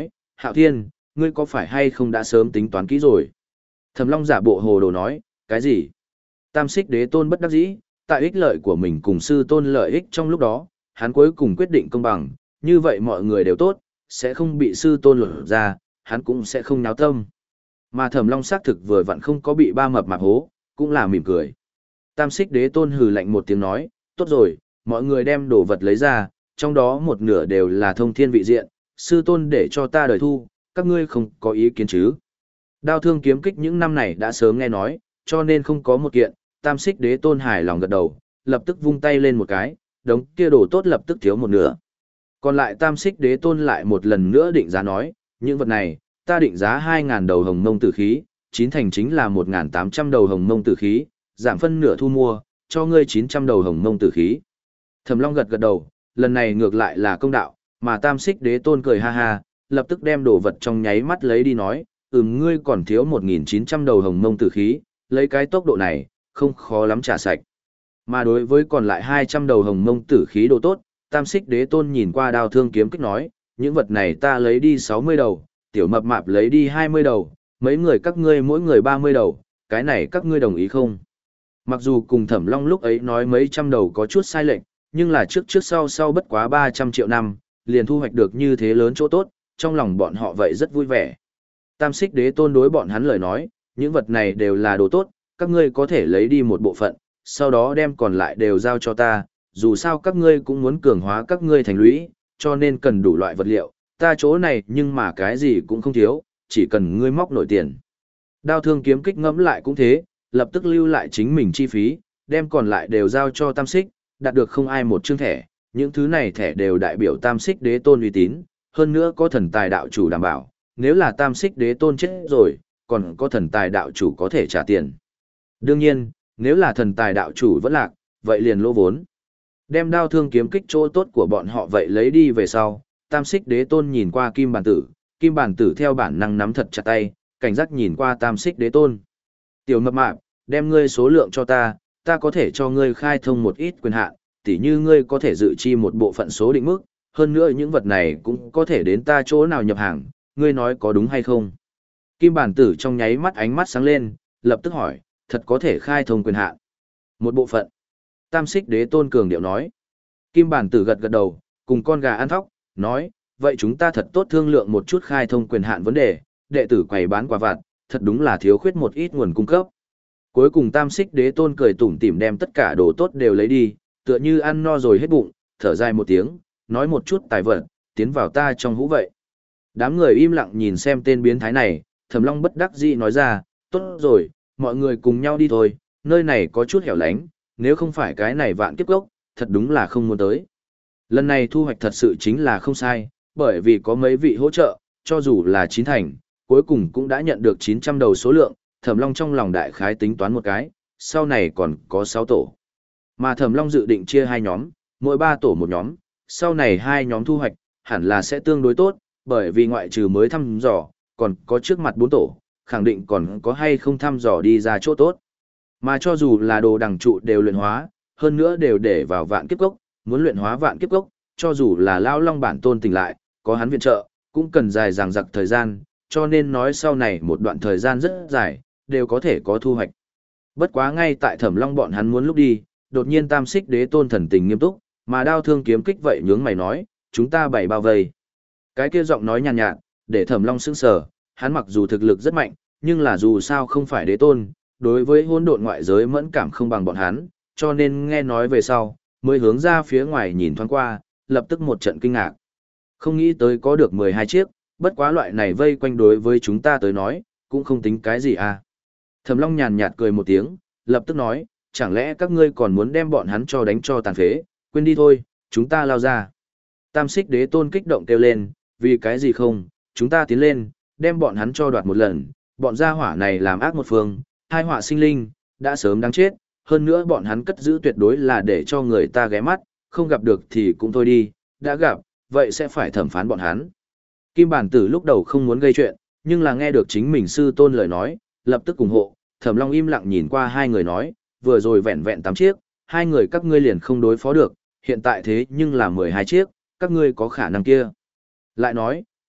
S1: Hạo Thiên, ngươi có phải hay không đã sớm tính toán kỹ rồi? Thẩm Long giả bộ hồ đồ nói, cái gì? Tam Xích Đế Tôn bất đắc dĩ, tại ích lợi của mình cùng sư tôn lợi ích trong lúc đó, hắn cuối cùng quyết định công bằng, như vậy mọi người đều tốt, sẽ không bị sư tôn lột ra, hắn cũng sẽ không náo tâm. Mà Thẩm Long xác thực vừa vặn không có bị ba mập mạp hố, cũng là mỉm cười. Tam Xích Đế Tôn hừ lạnh một tiếng nói, tốt rồi, mọi người đem đồ vật lấy ra, trong đó một nửa đều là thông thiên vị diện, sư tôn để cho ta đời thu, các ngươi không có ý kiến chứ. Đao thương kiếm kích những năm này đã sớm nghe nói, cho nên không có một kiện, Tam Xích Đế Tôn hài lòng gật đầu, lập tức vung tay lên một cái, đống kia đồ tốt lập tức thiếu một nửa. Còn lại Tam Xích Đế Tôn lại một lần nữa định giá nói, những vật này, ta định giá hai nghìn đầu hồng mông tử khí, chín thành chính là một nghìn tám trăm đầu hồng mông tử khí, giảm phân nửa thu mua, cho ngươi chín trăm đầu hồng mông tử khí. Thẩm Long gật gật đầu, lần này ngược lại là công đạo, mà Tam Xích Đế Tôn cười ha ha, lập tức đem đồ vật trong nháy mắt lấy đi nói, ừm ngươi còn thiếu một nghìn chín trăm đầu hồng mông tử khí, lấy cái tốc độ này, không khó lắm trả sạch. Mà đối với còn lại hai trăm đầu hồng mông tử khí đồ tốt, Tam Xích Đế Tôn nhìn qua đao thương kiếm kích nói, những vật này ta lấy đi sáu mươi đầu, tiểu mập mạp lấy đi hai mươi đầu, mấy người các ngươi mỗi người ba mươi đầu, cái này các ngươi đồng ý không? Mặc dù cùng Thẩm Long lúc ấy nói mấy trăm đầu có chút sai lệch, nhưng là trước trước sau sau bất quá ba trăm triệu năm, liền thu hoạch được như thế lớn chỗ tốt, trong lòng bọn họ vậy rất vui vẻ. Tam Xích Đế Tôn đối bọn hắn lời nói, những vật này đều là đồ tốt, các ngươi có thể lấy đi một bộ phận, sau đó đem còn lại đều giao cho ta, dù sao các ngươi cũng muốn cường hóa các ngươi thành lũy, cho nên cần đủ loại vật liệu, ta chỗ này nhưng mà cái gì cũng không thiếu, chỉ cần ngươi móc nổi tiền. Đao thương kiếm kích ngẫm lại cũng thế, lập tức lưu lại chính mình chi phí, đem còn lại đều giao cho Tam Xích, đạt được không ai một chương thẻ, những thứ này thẻ đều đại biểu Tam Xích Đế Tôn uy tín, hơn nữa có thần tài đạo chủ đảm bảo, nếu là Tam Xích Đế Tôn chết rồi, còn có thần tài đạo chủ có thể trả tiền. Đương nhiên, nếu là thần tài đạo chủ vẫn lạc, vậy liền lỗ vốn. Đem đao thương kiếm kích chỗ tốt của bọn họ vậy lấy đi về sau, Tam Xích Đế Tôn nhìn qua Kim Bản Tử, Kim Bản Tử theo bản năng nắm thật chặt tay, cảnh giác nhìn qua Tam Xích Đế Tôn. Tiểu mập mạp, đem ngươi số lượng cho ta, ta có thể cho ngươi khai thông một ít quyền hạn, tỉ như ngươi có thể dự chi một bộ phận số định mức, hơn nữa những vật này cũng có thể đến ta chỗ nào nhập hàng, ngươi nói có đúng hay không? Kim Bản Tử trong nháy mắt ánh mắt sáng lên, lập tức hỏi, thật có thể khai thông quyền hạn? Một bộ phận. Tam Xích Đế Tôn cường điệu nói. Kim Bản Tử gật gật đầu, cùng con gà ăn thóc, nói, vậy chúng ta thật tốt thương lượng một chút khai thông quyền hạn vấn đề, đệ tử quầy bán quả vặt, thật đúng là thiếu khuyết một ít nguồn cung cấp. Cuối cùng Tam Xích Đế Tôn cười tủm tỉm đem tất cả đồ tốt đều lấy đi, tựa như ăn no rồi hết bụng, thở dài một tiếng, nói một chút tài vật, tiến vào ta trong hũ vậy. Đám người im lặng nhìn xem tên biến thái này, Thẩm Long bất đắc dĩ nói ra, tốt rồi, mọi người cùng nhau đi thôi, nơi này có chút hẻo lánh, nếu không phải cái này vạn kiếp gốc, thật đúng là không muốn tới. Lần này thu hoạch thật sự chính là không sai, bởi vì có mấy vị hỗ trợ, cho dù là chín thành, cuối cùng cũng đã nhận được chín trăm đầu số lượng, Thẩm Long trong lòng đại khái tính toán một cái, sau này còn có sáu tổ. Mà Thẩm Long dự định chia hai nhóm, mỗi ba tổ một nhóm, sau này hai nhóm thu hoạch, hẳn là sẽ tương đối tốt, bởi vì ngoại trừ mới thăm dò, còn có trước mặt bốn tổ, khẳng định còn có hay không thăm dò đi ra chỗ tốt. Mà cho dù là đồ đằng trụ đều luyện hóa, hơn nữa đều để vào vạn kiếp cốc, muốn luyện hóa vạn kiếp cốc, cho dù là Lão Long bản tôn tỉnh lại, có hắn viện trợ, cũng cần dài dằng dặc thời gian, cho nên nói sau này một đoạn thời gian rất dài, đều có thể có thu hoạch. Bất quá ngay tại Thẩm Long bọn hắn muốn lúc đi, đột nhiên Tam Xích Đế Tôn thần tình nghiêm túc, mà đao thương kiếm kích vậy nhướng mày nói, chúng ta bảy bao vây. Cái kia giọng nói nhàn nhạt, nhạt, để Thẩm Long sững sờ, hắn mặc dù thực lực rất mạnh, nhưng là dù sao không phải đế tôn, đối với hỗn độn ngoại giới mẫn cảm không bằng bọn hắn, cho nên nghe nói về sau, mới hướng ra phía ngoài nhìn thoáng qua, lập tức một trận kinh ngạc. Không nghĩ tới có được mười hai chiếc, bất quá loại này vây quanh đối với chúng ta tới nói, cũng không tính cái gì à. Thẩm Long nhàn nhạt cười một tiếng, lập tức nói, chẳng lẽ các ngươi còn muốn đem bọn hắn cho đánh cho tàn phế, quên đi thôi, chúng ta lao ra. Tam Xích Đế Tôn kích động kêu lên, vì cái gì không, chúng ta tiến lên, đem bọn hắn cho đoạt một lần, bọn gia hỏa này làm ác một phương, hai họa sinh linh, đã sớm đáng chết, hơn nữa bọn hắn cất giữ tuyệt đối là để cho người ta ghé mắt, không gặp được thì cũng thôi đi, đã gặp, vậy sẽ phải thẩm phán bọn hắn. Kim Bản Tử lúc đầu không muốn gây chuyện, nhưng là nghe được chính mình sư tôn lời nói, lập tức ủng hộ, Thẩm Long im lặng nhìn qua hai người nói, vừa rồi vẹn vẹn tám chiếc, hai người các ngươi liền không đối phó được, hiện tại thế nhưng là mười hai chiếc, các ngươi có khả năng kia. Lại nói,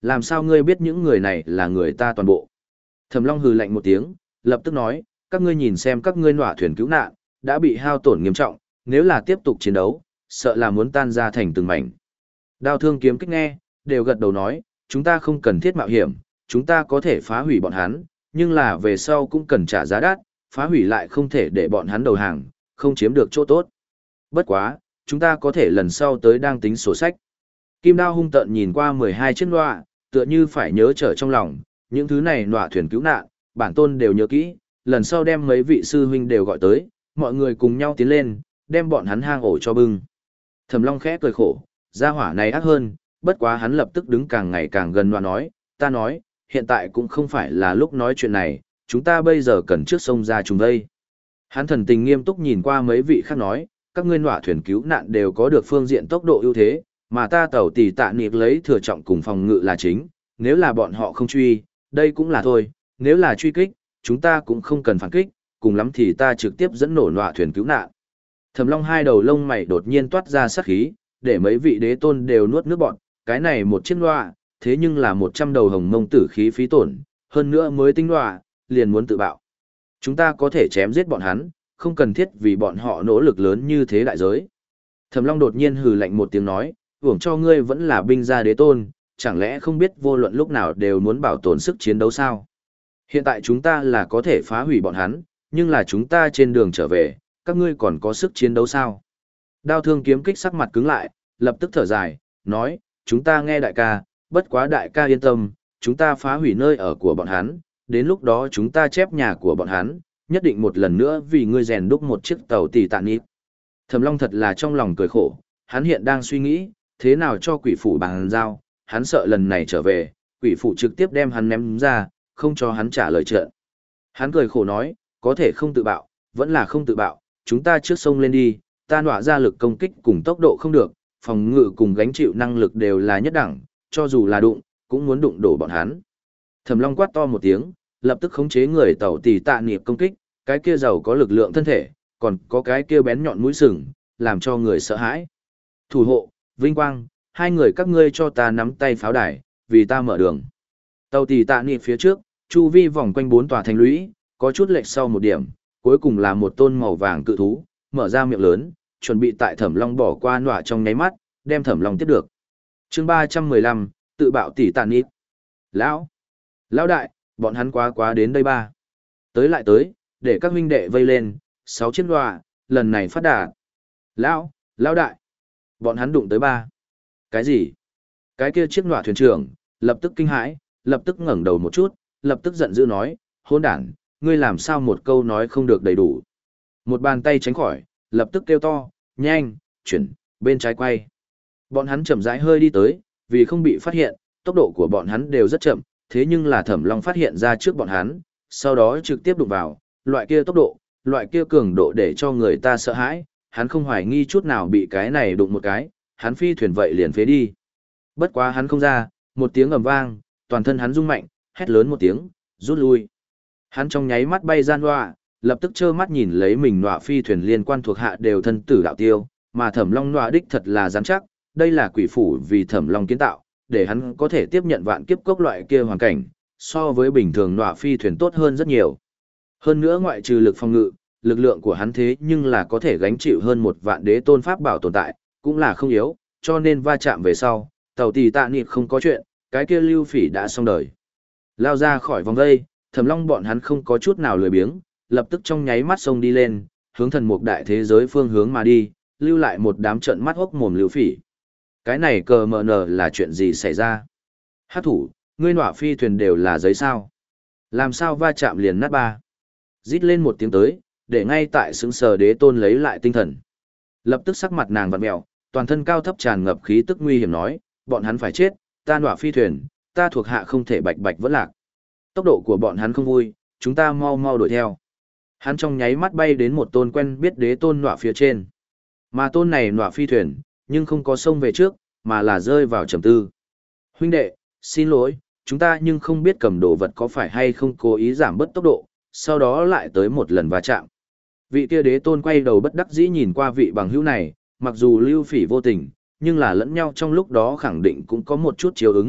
S1: Làm sao ngươi biết những người này là người ta toàn bộ? Thẩm Long hừ lạnh một tiếng, lập tức nói, các ngươi nhìn xem các ngươi nọa thuyền cứu nạn, đã bị hao tổn nghiêm trọng, nếu là tiếp tục chiến đấu, sợ là muốn tan ra thành từng mảnh. Đao thương kiếm kích nghe, đều gật đầu nói, chúng ta không cần thiết mạo hiểm, chúng ta có thể phá hủy bọn hắn, nhưng là về sau cũng cần trả giá đắt, phá hủy lại không thể để bọn hắn đầu hàng, không chiếm được chỗ tốt. Bất quá, chúng ta có thể lần sau tới đang tính sổ sách. Kim Đao hung tợn nhìn qua mười hai chiếc nọa, tựa như phải nhớ trở trong lòng, những thứ này nọa thuyền cứu nạn, bản tôn đều nhớ kỹ, lần sau đem mấy vị sư huynh đều gọi tới, mọi người cùng nhau tiến lên, đem bọn hắn hang ổ cho bưng. Thẩm Long khẽ cười khổ, gia hỏa này ác hơn, bất quá hắn lập tức đứng càng ngày càng gần nọa nói, ta nói, hiện tại cũng không phải là lúc nói chuyện này, chúng ta bây giờ cần trước sông ra trùng đây. Hắn thần tình nghiêm túc nhìn qua mấy vị khác nói, các ngươi nọa thuyền cứu nạn đều có được phương diện tốc độ ưu thế, mà ta tàu tỷ tạ niệm lấy thừa trọng cùng phòng ngự là chính, nếu là bọn họ không truy, đây cũng là thôi, nếu là truy kích, chúng ta cũng không cần phản kích, cùng lắm thì ta trực tiếp dẫn nổ nọa thuyền cứu nạn. Thẩm Long hai đầu lông mày đột nhiên toát ra sát khí, để mấy vị đế tôn đều nuốt nước bọt, cái này một chiếc nọa, thế nhưng là một trăm đầu hồng mông tử khí phí tổn, hơn nữa mới tinh nọa, liền muốn tự bạo. Chúng ta có thể chém giết bọn hắn, không cần thiết vì bọn họ nỗ lực lớn như thế đại giới. Thẩm Long đột nhiên hừ lạnh một tiếng nói, hưởng cho ngươi vẫn là binh gia đế tôn, chẳng lẽ không biết vô luận lúc nào đều muốn bảo tồn sức chiến đấu sao? Hiện tại chúng ta là có thể phá hủy bọn hắn, nhưng là chúng ta trên đường trở về, các ngươi còn có sức chiến đấu sao? Đao thương kiếm kích sắc mặt cứng lại, lập tức thở dài, nói, chúng ta nghe đại ca, bất quá đại ca yên tâm, chúng ta phá hủy nơi ở của bọn hắn, đến lúc đó chúng ta chép nhà của bọn hắn, nhất định một lần nữa vì ngươi rèn đúc một chiếc tàu tỷ tạ nít. Thẩm Long thật là trong lòng cười khổ, hắn hiện đang suy nghĩ, thế nào cho quỷ phủ bằng giao, hắn sợ lần này trở về, quỷ phủ trực tiếp đem hắn ném ra, không cho hắn trả lời trận. Hắn cười khổ nói, có thể không tự bạo, vẫn là không tự bạo, chúng ta trước sông lên đi, ta nọa ra lực công kích cùng tốc độ không được, phòng ngự cùng gánh chịu năng lực đều là nhất đẳng, cho dù là đụng, cũng muốn đụng đổ bọn hắn. Thẩm Long quát to một tiếng, lập tức khống chế người tàu tỷ tạ niệm công kích, cái kia giàu có lực lượng thân thể, còn có cái kia bén nhọn mũi sừng, làm cho người sợ hãi. Thủ hộ, vinh quang, hai người các ngươi cho ta nắm tay pháo đài, vì ta mở đường. Tàu tỷ tạ niệm phía trước, chu vi vòng quanh bốn tòa thành lũy, có chút lệch sau một điểm, cuối cùng là một tôn màu vàng cự thú, mở ra miệng lớn, chuẩn bị tại Thẩm Long bỏ qua nọa trong nháy mắt, đem Thẩm Long tiếp được. Chương ba trăm mười lăm, tự bạo tỷ tạ niệm. Lão, lão đại, bọn hắn quá quá đến đây ba. Tới lại tới, để các huynh đệ vây lên, sáu chiếc nọa, lần này phát đạt. Lão, lão đại, bọn hắn đụng tới ba. Cái gì? Cái kia chiếc nọa thuyền trưởng, lập tức kinh hãi, lập tức ngẩng đầu một chút, lập tức giận dữ nói, hỗn đản, ngươi làm sao một câu nói không được đầy đủ. Một bàn tay tránh khỏi, lập tức kêu to, nhanh, chuyển, bên trái quay. Bọn hắn chậm rãi hơi đi tới, vì không bị phát hiện, tốc độ của bọn hắn đều rất chậm, thế nhưng là Thẩm Long phát hiện ra trước bọn hắn, sau đó trực tiếp đụng vào, loại kia tốc độ, loại kia cường độ để cho người ta sợ hãi, hắn không hoài nghi chút nào bị cái này đụng một cái, hắn phi thuyền vậy liền phế đi. Bất quá hắn không ra, một tiếng ầm vang, toàn thân hắn rung mạnh, hét lớn một tiếng, rút lui. Hắn trong nháy mắt bay gian hoa, lập tức trơ mắt nhìn lấy mình nọa phi thuyền liên quan thuộc hạ đều thân tử đạo tiêu, mà Thẩm Long nọa đích thật là rắn chắc, đây là quỷ phủ vì Thẩm Long kiến tạo, để hắn có thể tiếp nhận vạn kiếp cốc loại kia hoàn cảnh, so với bình thường nọa phi thuyền tốt hơn rất nhiều. Hơn nữa ngoại trừ lực phòng ngự, lực lượng của hắn thế nhưng là có thể gánh chịu hơn một vạn đế tôn pháp bảo tồn tại, cũng là không yếu, cho nên va chạm về sau, tàu tỷ tạ niệm không có chuyện, cái kia Lưu Phỉ đã xong đời. Lao ra khỏi vòng vây, Thẩm Long bọn hắn không có chút nào lười biếng, lập tức trong nháy mắt xông đi lên, hướng thần mục đại thế giới phương hướng mà đi, lưu lại một đám trợn mắt hốc mồm Lưu Phỉ. Cái này cờ mờ nờ là chuyện gì xảy ra? Hát thủ, ngươi nọa phi thuyền đều là giấy sao? Làm sao va chạm liền nát ba? Rít lên một tiếng tới, để ngay tại xứng sờ đế tôn lấy lại tinh thần. Lập tức sắc mặt nàng vặn mèo, toàn thân cao thấp tràn ngập khí tức nguy hiểm nói, bọn hắn phải chết, ta nọa phi thuyền, ta thuộc hạ không thể bạch bạch vỡ lạc. Tốc độ của bọn hắn không vui, chúng ta mau mau đuổi theo. Hắn trong nháy mắt bay đến một tôn quen biết đế tôn nọa phía trên. Mà tôn này nọa phi thuyền, nhưng không có sông về trước, mà là rơi vào trầm tư. Huynh đệ, xin lỗi, chúng ta nhưng không biết cầm đồ vật có phải hay không cố ý giảm bớt tốc độ, sau đó lại tới một lần va chạm. Vị kia đế tôn quay đầu bất đắc dĩ nhìn qua vị bằng hữu này, mặc dù Lưu Phỉ vô tình, nhưng là lẫn nhau trong lúc đó khẳng định cũng có một chút chiếu ứng,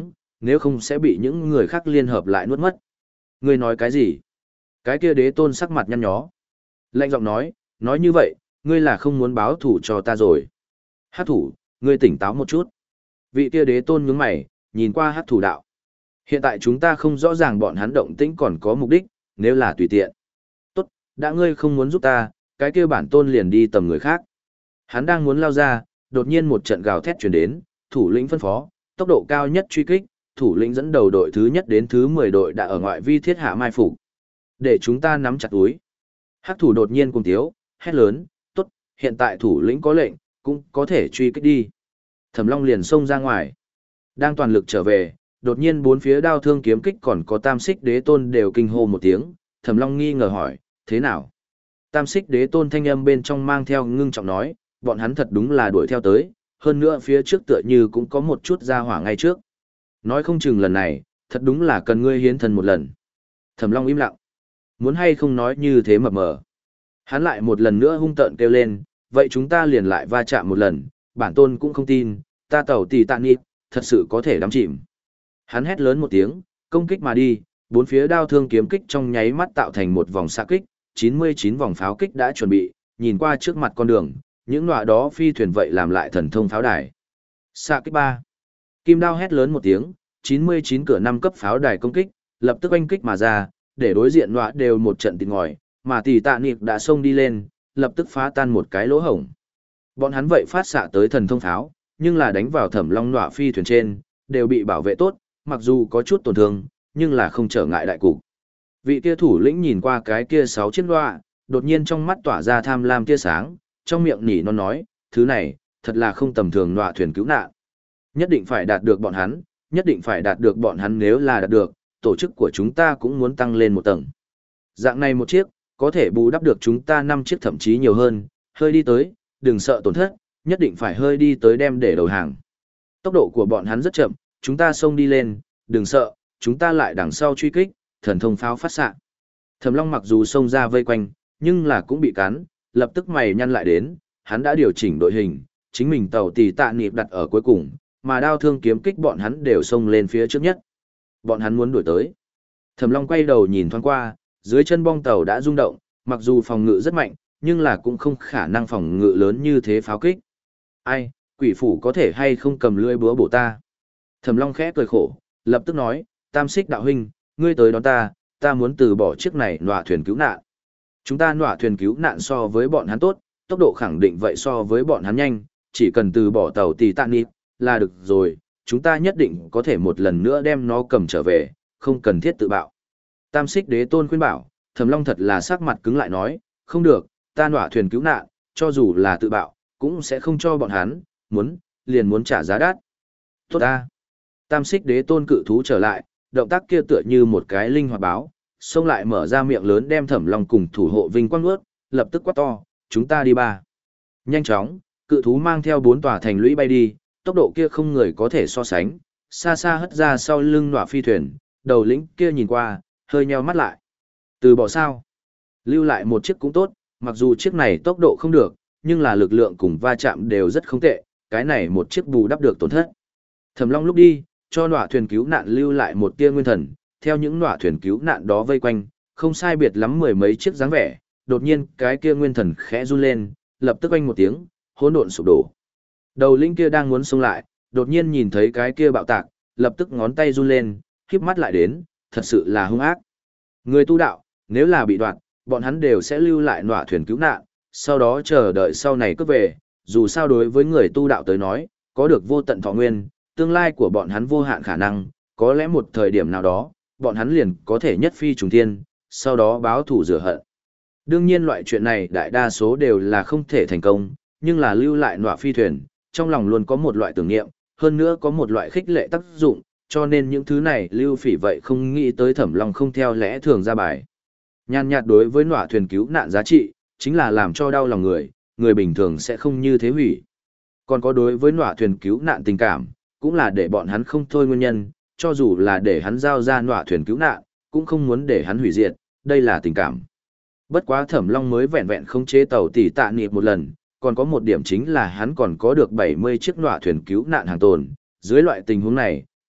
S1: nếu không sẽ bị những người khác liên hợp lại nuốt mất. Ngươi nói cái gì? Cái kia đế tôn sắc mặt nhăn nhó. Lạnh giọng nói, nói như vậy, ngươi là không muốn báo thủ cho ta rồi. Hát thủ, ngươi tỉnh táo một chút. Vị kia đế tôn nhướng mày, nhìn qua hát thủ đạo. Hiện tại chúng ta không rõ ràng bọn hắn động tĩnh còn có mục đích, nếu là tùy tiện. Tốt, đã ngươi không muốn giúp ta, cái kia bản tôn liền đi tầm người khác. Hắn đang muốn lao ra, đột nhiên một trận gào thét truyền đến, thủ lĩnh phân phó, tốc độ cao nhất truy kích, thủ lĩnh dẫn đầu đội thứ nhất đến thứ mười đội đã ở ngoại vi thiết hạ mai phục. Để chúng ta nắm chặt túi. Hắc thủ đột nhiên cùng tiếu, hét lớn, tốt, hiện tại thủ lĩnh có lệnh, cũng có thể truy kích đi. Thẩm Long liền xông ra ngoài. Đang toàn lực trở về, đột nhiên bốn phía đao thương kiếm kích còn có tam xích đế tôn đều kinh hô một tiếng. Thẩm Long nghi ngờ hỏi, thế nào? Tam xích đế tôn thanh âm bên trong mang theo ngưng trọng nói, bọn hắn thật đúng là đuổi theo tới, hơn nữa phía trước tựa như cũng có một chút ra hỏa ngay trước. Nói không chừng lần này, thật đúng là cần ngươi hiến thần một lần. Thẩm Long im lặng. Muốn hay không nói như thế mập mờ. Hắn lại một lần nữa hung tợn kêu lên, vậy chúng ta liền lại va chạm một lần, bản tôn cũng không tin, ta tẩu tỷ tạ nịp, thật sự có thể đắm chìm. Hắn hét lớn một tiếng, công kích mà đi, bốn phía đao thương kiếm kích trong nháy mắt tạo thành một vòng xạ kích, chín mươi chín vòng pháo kích đã chuẩn bị, nhìn qua trước mặt con đường, những nọa đó phi thuyền vậy làm lại thần thông pháo đài. Xạ kích ba. Kim đao hét lớn một tiếng, chín mươi chín cửa năm cấp pháo đài công kích, lập tức oanh kích mà ra, để đối diện nọa đều một trận tịt ngòi, mà tỷ tạ nịp đã xông đi lên, lập tức phá tan một cái lỗ hổng. Bọn hắn vậy phát xạ tới thần thông pháo, nhưng là đánh vào Thẩm Long nọa phi thuyền trên, đều bị bảo vệ tốt, mặc dù có chút tổn thương, nhưng là không trở ngại đại cục. Vị kia thủ lĩnh nhìn qua cái kia sáu chiếc nọa, đột nhiên trong mắt tỏa ra tham lam tia sáng, trong miệng nỉ non nói, thứ này, thật là không tầm thường nọa thuyền cứu nạn. Nhất định phải đạt được bọn hắn, nhất định phải đạt được bọn hắn, nếu là đạt được, tổ chức của chúng ta cũng muốn tăng lên một tầng. Dạng này một chiếc, có thể bù đắp được chúng ta năm chiếc thậm chí nhiều hơn, hơi đi tới, đừng sợ tổn thất, nhất định phải hơi đi tới đem để đầu hàng. Tốc độ của bọn hắn rất chậm, chúng ta xông đi lên, đừng sợ, chúng ta lại đằng sau truy kích, thần thông pháo phát xạ. Thẩm Long mặc dù xông ra vây quanh, nhưng là cũng bị cắn, lập tức mày nhăn lại đến, hắn đã điều chỉnh đội hình, chính mình tàu tỷ tạ nịp đặt ở cuối cùng, mà đao thương kiếm kích bọn hắn đều xông lên phía trước nhất. Bọn hắn muốn đuổi tới. Thẩm Long quay đầu nhìn thoáng qua, dưới chân bong tàu đã rung động, mặc dù phòng ngự rất mạnh, nhưng là cũng không khả năng phòng ngự lớn như thế pháo kích. Ai, quỷ phủ có thể hay không cầm lưỡi búa bổ ta? Thẩm Long khẽ cười khổ, lập tức nói, Tam Xích đạo huynh, ngươi tới đón ta, ta muốn từ bỏ chiếc này nọa thuyền cứu nạn. Chúng ta nọa thuyền cứu nạn so với bọn hắn tốt, tốc độ khẳng định vậy so với bọn hắn nhanh, chỉ cần từ bỏ tàu tỷ tạ nịp là được rồi, chúng ta nhất định có thể một lần nữa đem nó cầm trở về, không cần thiết tự bạo. Tam Xích đế tôn khuyên bảo, Thẩm Long thật là sắc mặt cứng lại nói, không được, ta nọa thuyền cứu nạn, cho dù là tự bạo, cũng sẽ không cho bọn hắn, muốn, liền muốn trả giá đắt. Tốt ta. Tam Xích đế tôn cự thú trở lại, động tác kia tựa như một cái linh hoạt báo, xông lại mở ra miệng lớn đem Thẩm Long cùng thủ hộ vinh quang nuốt, lập tức quát to, chúng ta đi ba. Nhanh chóng, cự thú mang theo bốn tòa thành lũy bay đi, tốc độ kia không người có thể so sánh, xa xa hất ra sau lưng nọa phi thuyền, đầu lĩnh kia nhìn qua, hơi nheo mắt lại. Từ bỏ sao? Lưu lại một chiếc cũng tốt, mặc dù chiếc này tốc độ không được, nhưng là lực lượng cùng va chạm đều rất không tệ, cái này một chiếc bù đắp được tổn thất. Thẩm Long lúc đi, cho nọa thuyền cứu nạn lưu lại một tia nguyên thần, theo những nọa thuyền cứu nạn đó vây quanh, không sai biệt lắm mười mấy chiếc dáng vẻ, đột nhiên cái kia nguyên thần khẽ run lên, lập tức oanh một tiếng, hỗn độn sụp đổ. Đầu linh kia đang muốn xông lại, đột nhiên nhìn thấy cái kia bạo tạc, lập tức ngón tay run lên, khép mắt lại đến, thật sự là hung ác. Người tu đạo, nếu là bị đoạt, bọn hắn đều sẽ lưu lại nọa thuyền cứu nạn, sau đó chờ đợi sau này cướp về, dù sao đối với người tu đạo tới nói, có được vô tận thọ nguyên, tương lai của bọn hắn vô hạn khả năng, có lẽ một thời điểm nào đó, bọn hắn liền có thể nhất phi trùng thiên, sau đó báo thù rửa hận. Đương nhiên loại chuyện này đại đa số đều là không thể thành công, nhưng là lưu lại nọa phi thuyền, trong lòng luôn có một loại tưởng niệm, hơn nữa có một loại khích lệ tác dụng, cho nên những thứ này Lưu Phỉ vậy không nghĩ tới Thẩm Long không theo lẽ thường ra bài. Nhàn nhạt đối với nọa thuyền cứu nạn giá trị, chính là làm cho đau lòng người, người bình thường sẽ không như thế hủy. Còn có đối với nọa thuyền cứu nạn tình cảm, cũng là để bọn hắn không thôi nguyên nhân, cho dù là để hắn giao ra nọa thuyền cứu nạn, cũng không muốn để hắn hủy diệt, đây là tình cảm. Bất quá Thẩm Long mới vẹn vẹn không chế tàu tỷ tạ nịp một lần, còn có một điểm chính là hắn còn có được bảy mươi chiếc nọa thuyền cứu nạn hàng tồn, dưới loại tình huống này,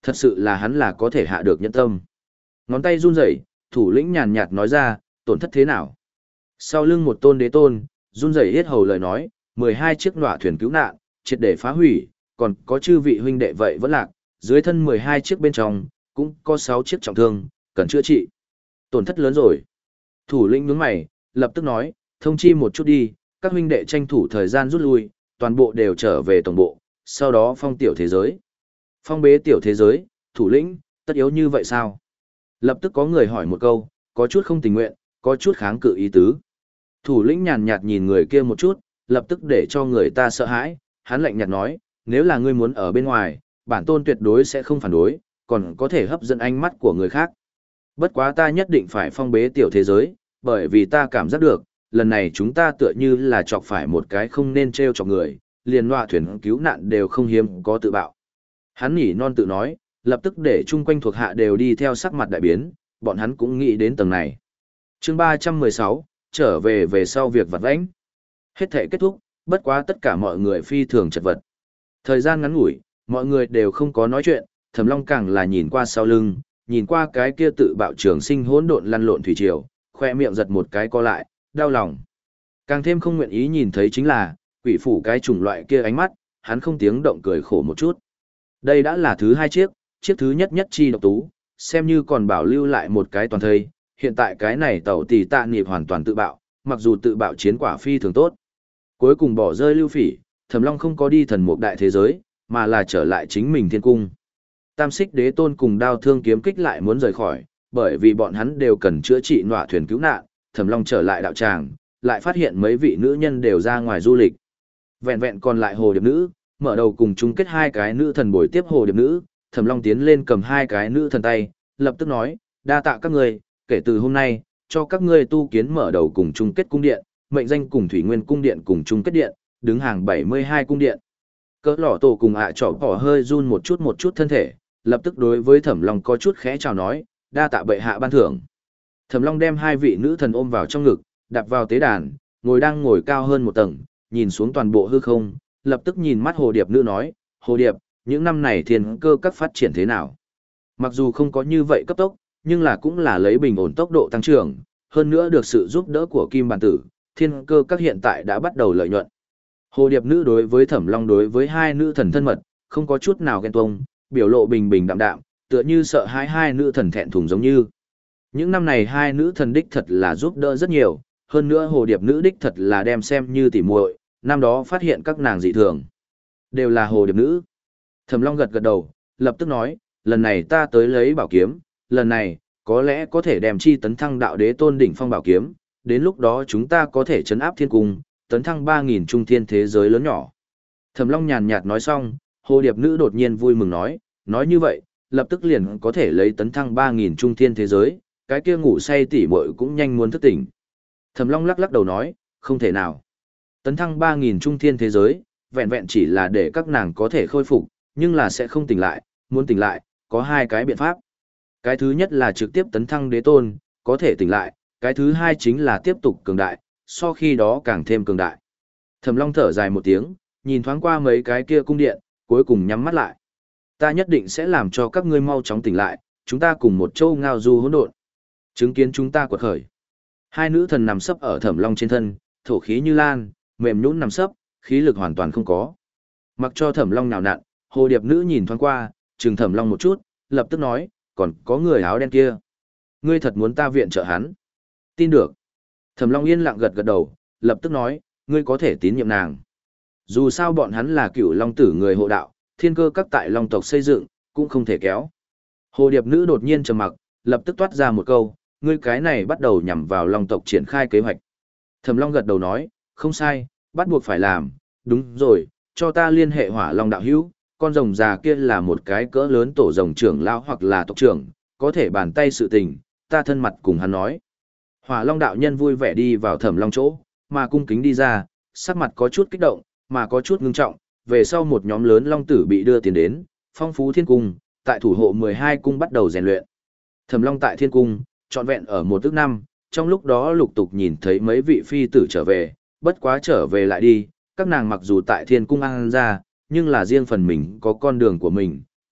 S1: thật sự là hắn là có thể hạ được nhân tâm. Ngón tay run rẩy, thủ lĩnh nhàn nhạt nói ra, tổn thất thế nào? Sau lưng một tôn đế tôn, run rẩy hết hầu lời nói, mười hai chiếc nọa thuyền cứu nạn, triệt để phá hủy, còn có chư vị huynh đệ vậy vẫn lạc, dưới thân mười hai chiếc bên trong, cũng có sáu chiếc trọng thương, cần chữa trị. Tổn thất lớn rồi. Thủ lĩnh nhướng mày, lập tức nói, thông chi một chút đi, các huynh đệ tranh thủ thời gian rút lui, toàn bộ đều trở về tổng bộ, sau đó phong tiểu thế giới. Phong bế tiểu thế giới, thủ lĩnh, tất yếu như vậy sao? Lập tức có người hỏi một câu, có chút không tình nguyện, có chút kháng cự ý tứ. Thủ lĩnh nhàn nhạt nhìn người kia một chút, lập tức để cho người ta sợ hãi, hắn lạnh nhạt nói, nếu là ngươi muốn ở bên ngoài, bản tôn tuyệt đối sẽ không phản đối, còn có thể hấp dẫn ánh mắt của người khác. Bất quá ta nhất định phải phong bế tiểu thế giới, bởi vì ta cảm giác được, lần này chúng ta tựa như là chọc phải một cái không nên treo chọc người, liền loa thuyền cứu nạn đều không hiếm có tự bạo. Hắn nhỉ non tự nói, lập tức để chung quanh thuộc hạ đều đi theo sắc mặt đại biến, bọn hắn cũng nghĩ đến tầng này. Chương ba trăm mười sáu, trở về về sau việc vặt vãnh. Hết thể kết thúc, bất quá tất cả mọi người phi thường chật vật. Thời gian ngắn ngủi, mọi người đều không có nói chuyện, Thẩm Long càng là nhìn qua sau lưng, nhìn qua cái kia tự bạo trường sinh hỗn độn lăn lộn thủy triều, khoe miệng giật một cái co lại, đau lòng. Càng thêm không nguyện ý nhìn thấy chính là, quỷ phủ cái chủng loại kia ánh mắt, hắn không tiếng động cười khổ một chút. Đây đã là thứ hai chiếc, chiếc thứ nhất nhất chi độc tú, xem như còn bảo lưu lại một cái toàn thây, hiện tại cái này tàu tỷ tạ nghiệp hoàn toàn tự bạo, mặc dù tự bạo chiến quả phi thường tốt. Cuối cùng bỏ rơi Lưu Phỉ, Thẩm Long không có đi thần mục đại thế giới, mà là trở lại chính mình thiên cung. Tam xích đế tôn cùng đao thương kiếm kích lại muốn rời khỏi, bởi vì bọn hắn đều cần chữa trị nọa thuyền cứu nạn, Thẩm Long trở lại đạo tràng, lại phát hiện mấy vị nữ nhân đều ra ngoài du lịch. Vẹn vẹn còn lại hồ điệp nữ, mở đầu cùng chung kết hai cái nữ thần bồi tiếp hồ điệp nữ, Thẩm Long tiến lên cầm hai cái nữ thần tay, lập tức nói, đa tạ các ngươi, kể từ hôm nay, cho các ngươi tu kiến mở đầu cùng chung kết cung điện, mệnh danh cùng Thủy Nguyên cung điện cùng chung kết điện, đứng hàng bảy mươi hai cung điện. Cỡ lỏ tổ cùng ạ à trỏ bỏ hơi run một chút một chút thân thể, lập tức đối với Thẩm Long có chút khẽ chào nói, đa tạ bệ hạ ban thưởng. Thẩm Long đem hai vị nữ thần ôm vào trong ngực, đạp vào tế đàn, ngồi đang ngồi cao hơn một tầng, nhìn xuống toàn bộ hư không, lập tức nhìn mắt hồ điệp nữ nói, hồ điệp, những năm này thiên cơ các phát triển thế nào? Mặc dù không có như vậy cấp tốc, nhưng là cũng là lấy bình ổn tốc độ tăng trưởng, hơn nữa được sự giúp đỡ của Kim Bản Tử, thiên cơ các hiện tại đã bắt đầu lợi nhuận. Hồ điệp nữ đối với Thẩm Long đối với hai nữ thần thân mật, không có chút nào ghen tuông, biểu lộ bình bình đạm đạm, tựa như sợ hai hai nữ thần thẹn thùng giống như. Những năm này hai nữ thần đích thật là giúp đỡ rất nhiều, hơn nữa hồ điệp nữ đích thật là đem xem như tỉ muội, năm đó phát hiện các nàng dị thường. Đều là hồ điệp nữ. Thẩm Long gật gật đầu, lập tức nói, lần này ta tới lấy bảo kiếm, lần này, có lẽ có thể đem chi tấn thăng đạo đế tôn đỉnh phong bảo kiếm, đến lúc đó chúng ta có thể trấn áp thiên cung, tấn thăng ba nghìn trung thiên thế giới lớn nhỏ. Thẩm Long nhàn nhạt nói xong, hồ điệp nữ đột nhiên vui mừng nói, nói như vậy, lập tức liền có thể lấy tấn thăng ba nghìn trung thiên thế giới, cái kia ngủ say tỉ muội cũng nhanh muốn thức tỉnh. Thẩm Long lắc lắc đầu nói, không thể nào. Tấn thăng ba nghìn trung thiên thế giới, vẹn vẹn chỉ là để các nàng có thể khôi phục, nhưng là sẽ không tỉnh lại, muốn tỉnh lại, có hai cái biện pháp. Cái thứ nhất là trực tiếp tấn thăng đế tôn, có thể tỉnh lại, cái thứ hai chính là tiếp tục cường đại, so khi đó càng thêm cường đại. Thẩm Long thở dài một tiếng, nhìn thoáng qua mấy cái kia cung điện, cuối cùng nhắm mắt lại. Ta nhất định sẽ làm cho các ngươi mau chóng tỉnh lại, chúng ta cùng một châu ngao du hỗn độn. Chứng kiến chúng ta quật khởi. Hai nữ thần nằm sấp ở Thẩm Long trên thân, thổ khí như lan, mềm nhũn nằm sấp, khí lực hoàn toàn không có. Mặc cho Thẩm Long nào nặn, hồ điệp nữ nhìn thoáng qua, chừng Thẩm Long một chút, lập tức nói, còn có người áo đen kia. Ngươi thật muốn ta viện trợ hắn? Tin được. Thẩm Long yên lặng gật gật đầu, lập tức nói, ngươi có thể tín nhiệm nàng. Dù sao bọn hắn là cựu Long tử người hộ đạo, thiên cơ các tại Long tộc xây dựng, cũng không thể kéo. Hồ điệp nữ đột nhiên trầm mặc, lập tức toát ra một câu, ngươi cái này bắt đầu nhằm vào Long tộc triển khai kế hoạch. Thẩm Long gật đầu nói, không sai, bắt buộc phải làm, đúng rồi, cho ta liên hệ Hỏa Long đạo hữu, con rồng già kia là một cái cỡ lớn tổ rồng trưởng lão hoặc là tộc trưởng, có thể bàn tay sự tình, ta thân mặt cùng hắn nói. Hỏa Long đạo nhân vui vẻ đi vào Thẩm Long chỗ, mà cung kính đi ra, sắc mặt có chút kích động, mà có chút ngưng trọng, về sau một nhóm lớn long tử bị đưa tiền đến, phong phú thiên cung, tại thủ hộ mười hai cung bắt đầu rèn luyện. Thẩm Long tại thiên cung, trọn vẹn ở một tức năm, trong lúc đó lục tục nhìn thấy mấy vị phi tử trở về, bất quá trở về lại đi, các nàng mặc dù tại thiên cung ăn ra, nhưng là riêng phần mình có con đường của mình,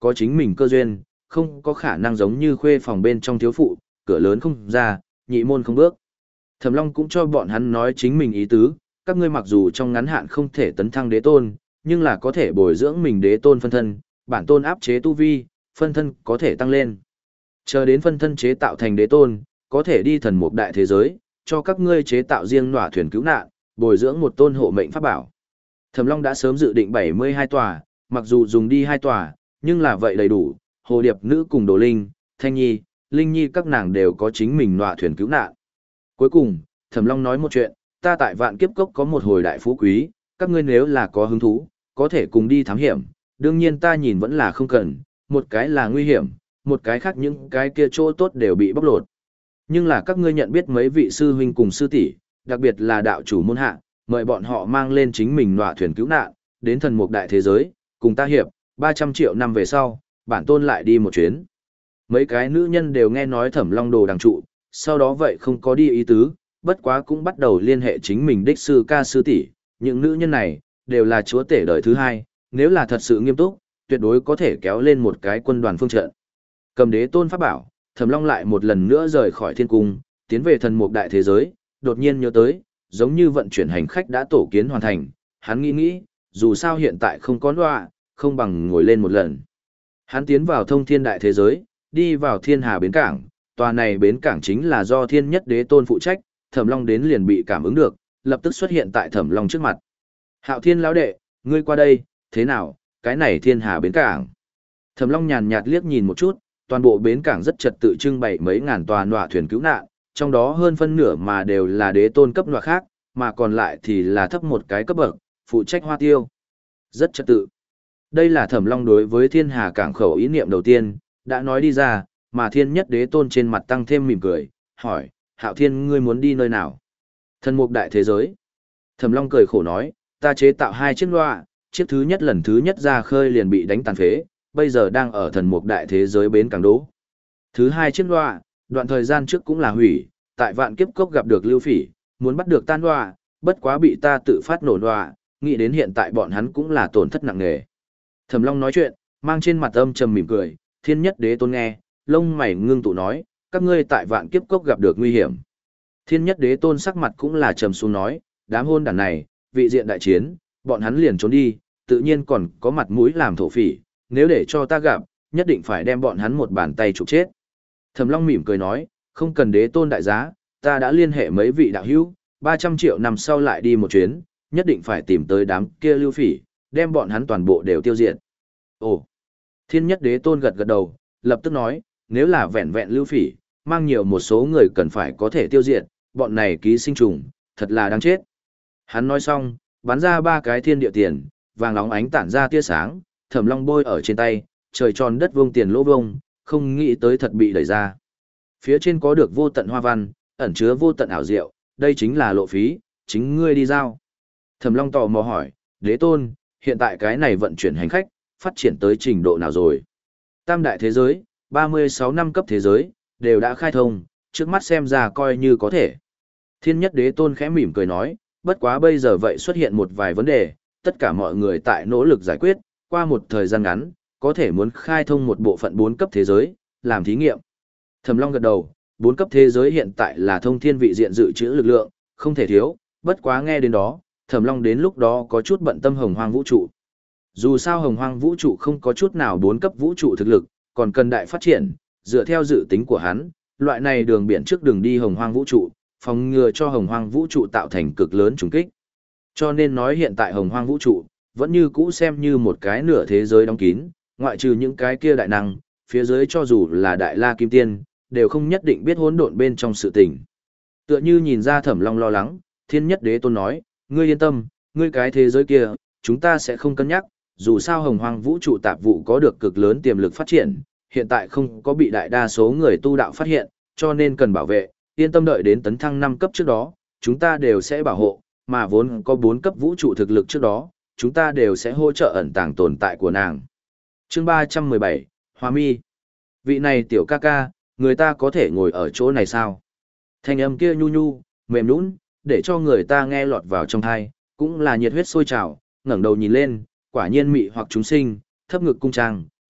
S1: có chính mình cơ duyên, không có khả năng giống như khuê phòng bên trong thiếu phụ, cửa lớn không ra, nhị môn không bước. Thẩm Long cũng cho bọn hắn nói chính mình ý tứ, các ngươi mặc dù trong ngắn hạn không thể tấn thăng đế tôn, nhưng là có thể bồi dưỡng mình đế tôn phân thân, bản tôn áp chế tu vi, phân thân có thể tăng lên. Chờ đến phân thân chế tạo thành đế tôn, có thể đi thần mục đại thế giới, cho các ngươi chế tạo riêng nỏa thuyền cứu nạn, bồi dưỡng một tôn hộ mệnh pháp bảo. Thẩm Long đã sớm dự định bảy mươi hai tòa, mặc dù dùng đi hai tòa, nhưng là vậy đầy đủ, Hồ Điệp Nữ cùng Đồ Linh, Thanh Nhi, Linh Nhi các nàng đều có chính mình nỏa thuyền cứu nạn. Cuối cùng, Thẩm Long nói một chuyện, ta tại Vạn Kiếp Cốc có một hồi đại phú quý, các ngươi nếu là có hứng thú, có thể cùng đi thám hiểm, đương nhiên ta nhìn vẫn là không cần, một cái là nguy hiểm, một cái khác những cái kia chỗ tốt đều bị bóc lột. Nhưng là các ngươi nhận biết mấy vị sư huynh cùng sư tỷ, đặc biệt là đạo chủ môn hạ, mời bọn họ mang lên chính mình nọa thuyền cứu nạn, đến thần mục đại thế giới, cùng ta hiệp, ba trăm triệu năm về sau, bản tôn lại đi một chuyến. Mấy cái nữ nhân đều nghe nói Thẩm Long đồ đằng trụ, sau đó vậy không có đi ý tứ, bất quá cũng bắt đầu liên hệ chính mình đích sư ca sư tỷ, những nữ nhân này đều là chúa tể đời thứ hai, nếu là thật sự nghiêm túc, tuyệt đối có thể kéo lên một cái quân đoàn phương trận. Cầm đế tôn pháp bảo, Thẩm Long lại một lần nữa rời khỏi thiên cung, tiến về thần mục đại thế giới, đột nhiên nhớ tới, giống như vận chuyển hành khách đã tổ kiến hoàn thành, hắn nghĩ nghĩ, dù sao hiện tại không có loa, không bằng ngồi lên một lần. Hắn tiến vào thông thiên đại thế giới, đi vào thiên hà bến cảng, tòa này bến cảng chính là do thiên nhất đế tôn phụ trách, Thẩm Long đến liền bị cảm ứng được, lập tức xuất hiện tại Thẩm Long trước mặt. Hạo Thiên lão đệ, ngươi qua đây, thế nào, cái này thiên hà bến cảng. Thẩm Long nhàn nhạt liếc nhìn một chút, toàn bộ bến cảng rất trật tự trưng bày mấy ngàn tòa nọa thuyền cứu nạn, trong đó hơn phân nửa mà đều là đế tôn cấp nọa khác, mà còn lại thì là thấp một cái cấp bậc, phụ trách hoa tiêu. Rất trật tự. Đây là Thẩm Long đối với thiên hà cảng khẩu ý niệm đầu tiên, đã nói đi ra, mà thiên nhất đế tôn trên mặt tăng thêm mỉm cười, hỏi, Hạo Thiên ngươi muốn đi nơi nào? Thần mục đại thế giới. Thẩm Long cười khổ nói, ta chế tạo hai chiếc nọa, chiếc thứ nhất lần thứ nhất ra khơi liền bị đánh tàn phế, bây giờ đang ở thần mục đại thế giới bến cảng đỗ. Thứ hai chiếc nọa, đoạn thời gian trước cũng là hủy, tại Vạn Kiếp Cốc gặp được Lưu Phỉ, muốn bắt được tan nọa, bất quá bị ta tự phát nổ nọa, nghĩ đến hiện tại bọn hắn cũng là tổn thất nặng nề. Thẩm Long nói chuyện, mang trên mặt âm trầm mỉm cười, thiên nhất đế tôn nghe, lông mày ngưng tụ nói, các ngươi tại Vạn Kiếp Cốc gặp được nguy hiểm. Thiên nhất đế tôn sắc mặt cũng là trầm xuống nói, đám hôn đàn này, vị diện đại chiến, bọn hắn liền trốn đi, tự nhiên còn có mặt mũi làm thổ phỉ, nếu để cho ta gặp, nhất định phải đem bọn hắn một bàn tay trục chết. Thẩm Long mỉm cười nói, không cần đế tôn đại giá, ta đã liên hệ mấy vị đạo hữu, ba trăm triệu năm sau lại đi một chuyến, nhất định phải tìm tới đám kia lưu phỉ, đem bọn hắn toàn bộ đều tiêu diệt. Ồ! Thiên nhất đế tôn gật gật đầu, lập tức nói, nếu là vẹn vẹn lưu phỉ, mang nhiều một số người cần phải có thể tiêu diệt, bọn này ký sinh trùng, thật là đáng chết. Hắn nói xong, bắn ra ba cái thiên địa tiền, vàng óng ánh tản ra tia sáng, Thẩm Long bôi ở trên tay, trời tròn đất vuông tiền lỗ vông, không nghĩ tới thật bị đẩy ra. Phía trên có được vô tận hoa văn, ẩn chứa vô tận ảo diệu, đây chính là lộ phí, chính ngươi đi giao. Thẩm Long tò mò hỏi, đế tôn, hiện tại cái này vận chuyển hành khách, phát triển tới trình độ nào rồi? Tam đại thế giới, ba mươi sáu năm cấp thế giới, đều đã khai thông, trước mắt xem ra coi như có thể. Thiên nhất đế tôn khẽ mỉm cười nói, bất quá bây giờ vậy xuất hiện một vài vấn đề, tất cả mọi người tại nỗ lực giải quyết, qua một thời gian ngắn, có thể muốn khai thông một bộ phận bốn cấp thế giới, làm thí nghiệm. Thẩm Long gật đầu, bốn cấp thế giới hiện tại là thông thiên vị diện dự trữ lực lượng, không thể thiếu, bất quá nghe đến đó, Thẩm Long đến lúc đó có chút bận tâm hồng hoang vũ trụ. Dù sao hồng hoang vũ trụ không có chút nào bốn cấp vũ trụ thực lực, còn cần đại phát triển, dựa theo dự tính của hắn, loại này đường biển trước đường đi hồng hoang vũ trụ, phòng ngừa cho hồng hoang vũ trụ tạo thành cực lớn trùng kích. Cho nên nói hiện tại hồng hoang vũ trụ, vẫn như cũ xem như một cái nửa thế giới đóng kín, ngoại trừ những cái kia đại năng, phía dưới cho dù là đại la kim tiên, đều không nhất định biết hỗn độn bên trong sự tình. Tựa như nhìn ra Thẩm Long lo lắng, thiên nhất đế tôn nói, ngươi yên tâm, ngươi cái thế giới kia, chúng ta sẽ không cân nhắc, dù sao hồng hoang vũ trụ tạp vụ có được cực lớn tiềm lực phát triển, hiện tại không có bị đại đa số người tu đạo phát hiện, cho nên cần bảo vệ, yên tâm đợi đến tấn thăng năm cấp trước đó, chúng ta đều sẽ bảo hộ, mà vốn có bốn cấp vũ trụ thực lực trước đó, chúng ta đều sẽ hỗ trợ ẩn tàng tồn tại của nàng. Chương ba trăm mười bảy, Hoa Mi. Vị này tiểu ca ca, người ta có thể ngồi ở chỗ này sao? Thanh âm kia nhu nhu, mềm nhũn, để cho người ta nghe lọt vào trong tai, cũng là nhiệt huyết sôi trào, ngẩng đầu nhìn lên, quả nhiên mị hoặc chúng sinh, thấp ngực cung trang,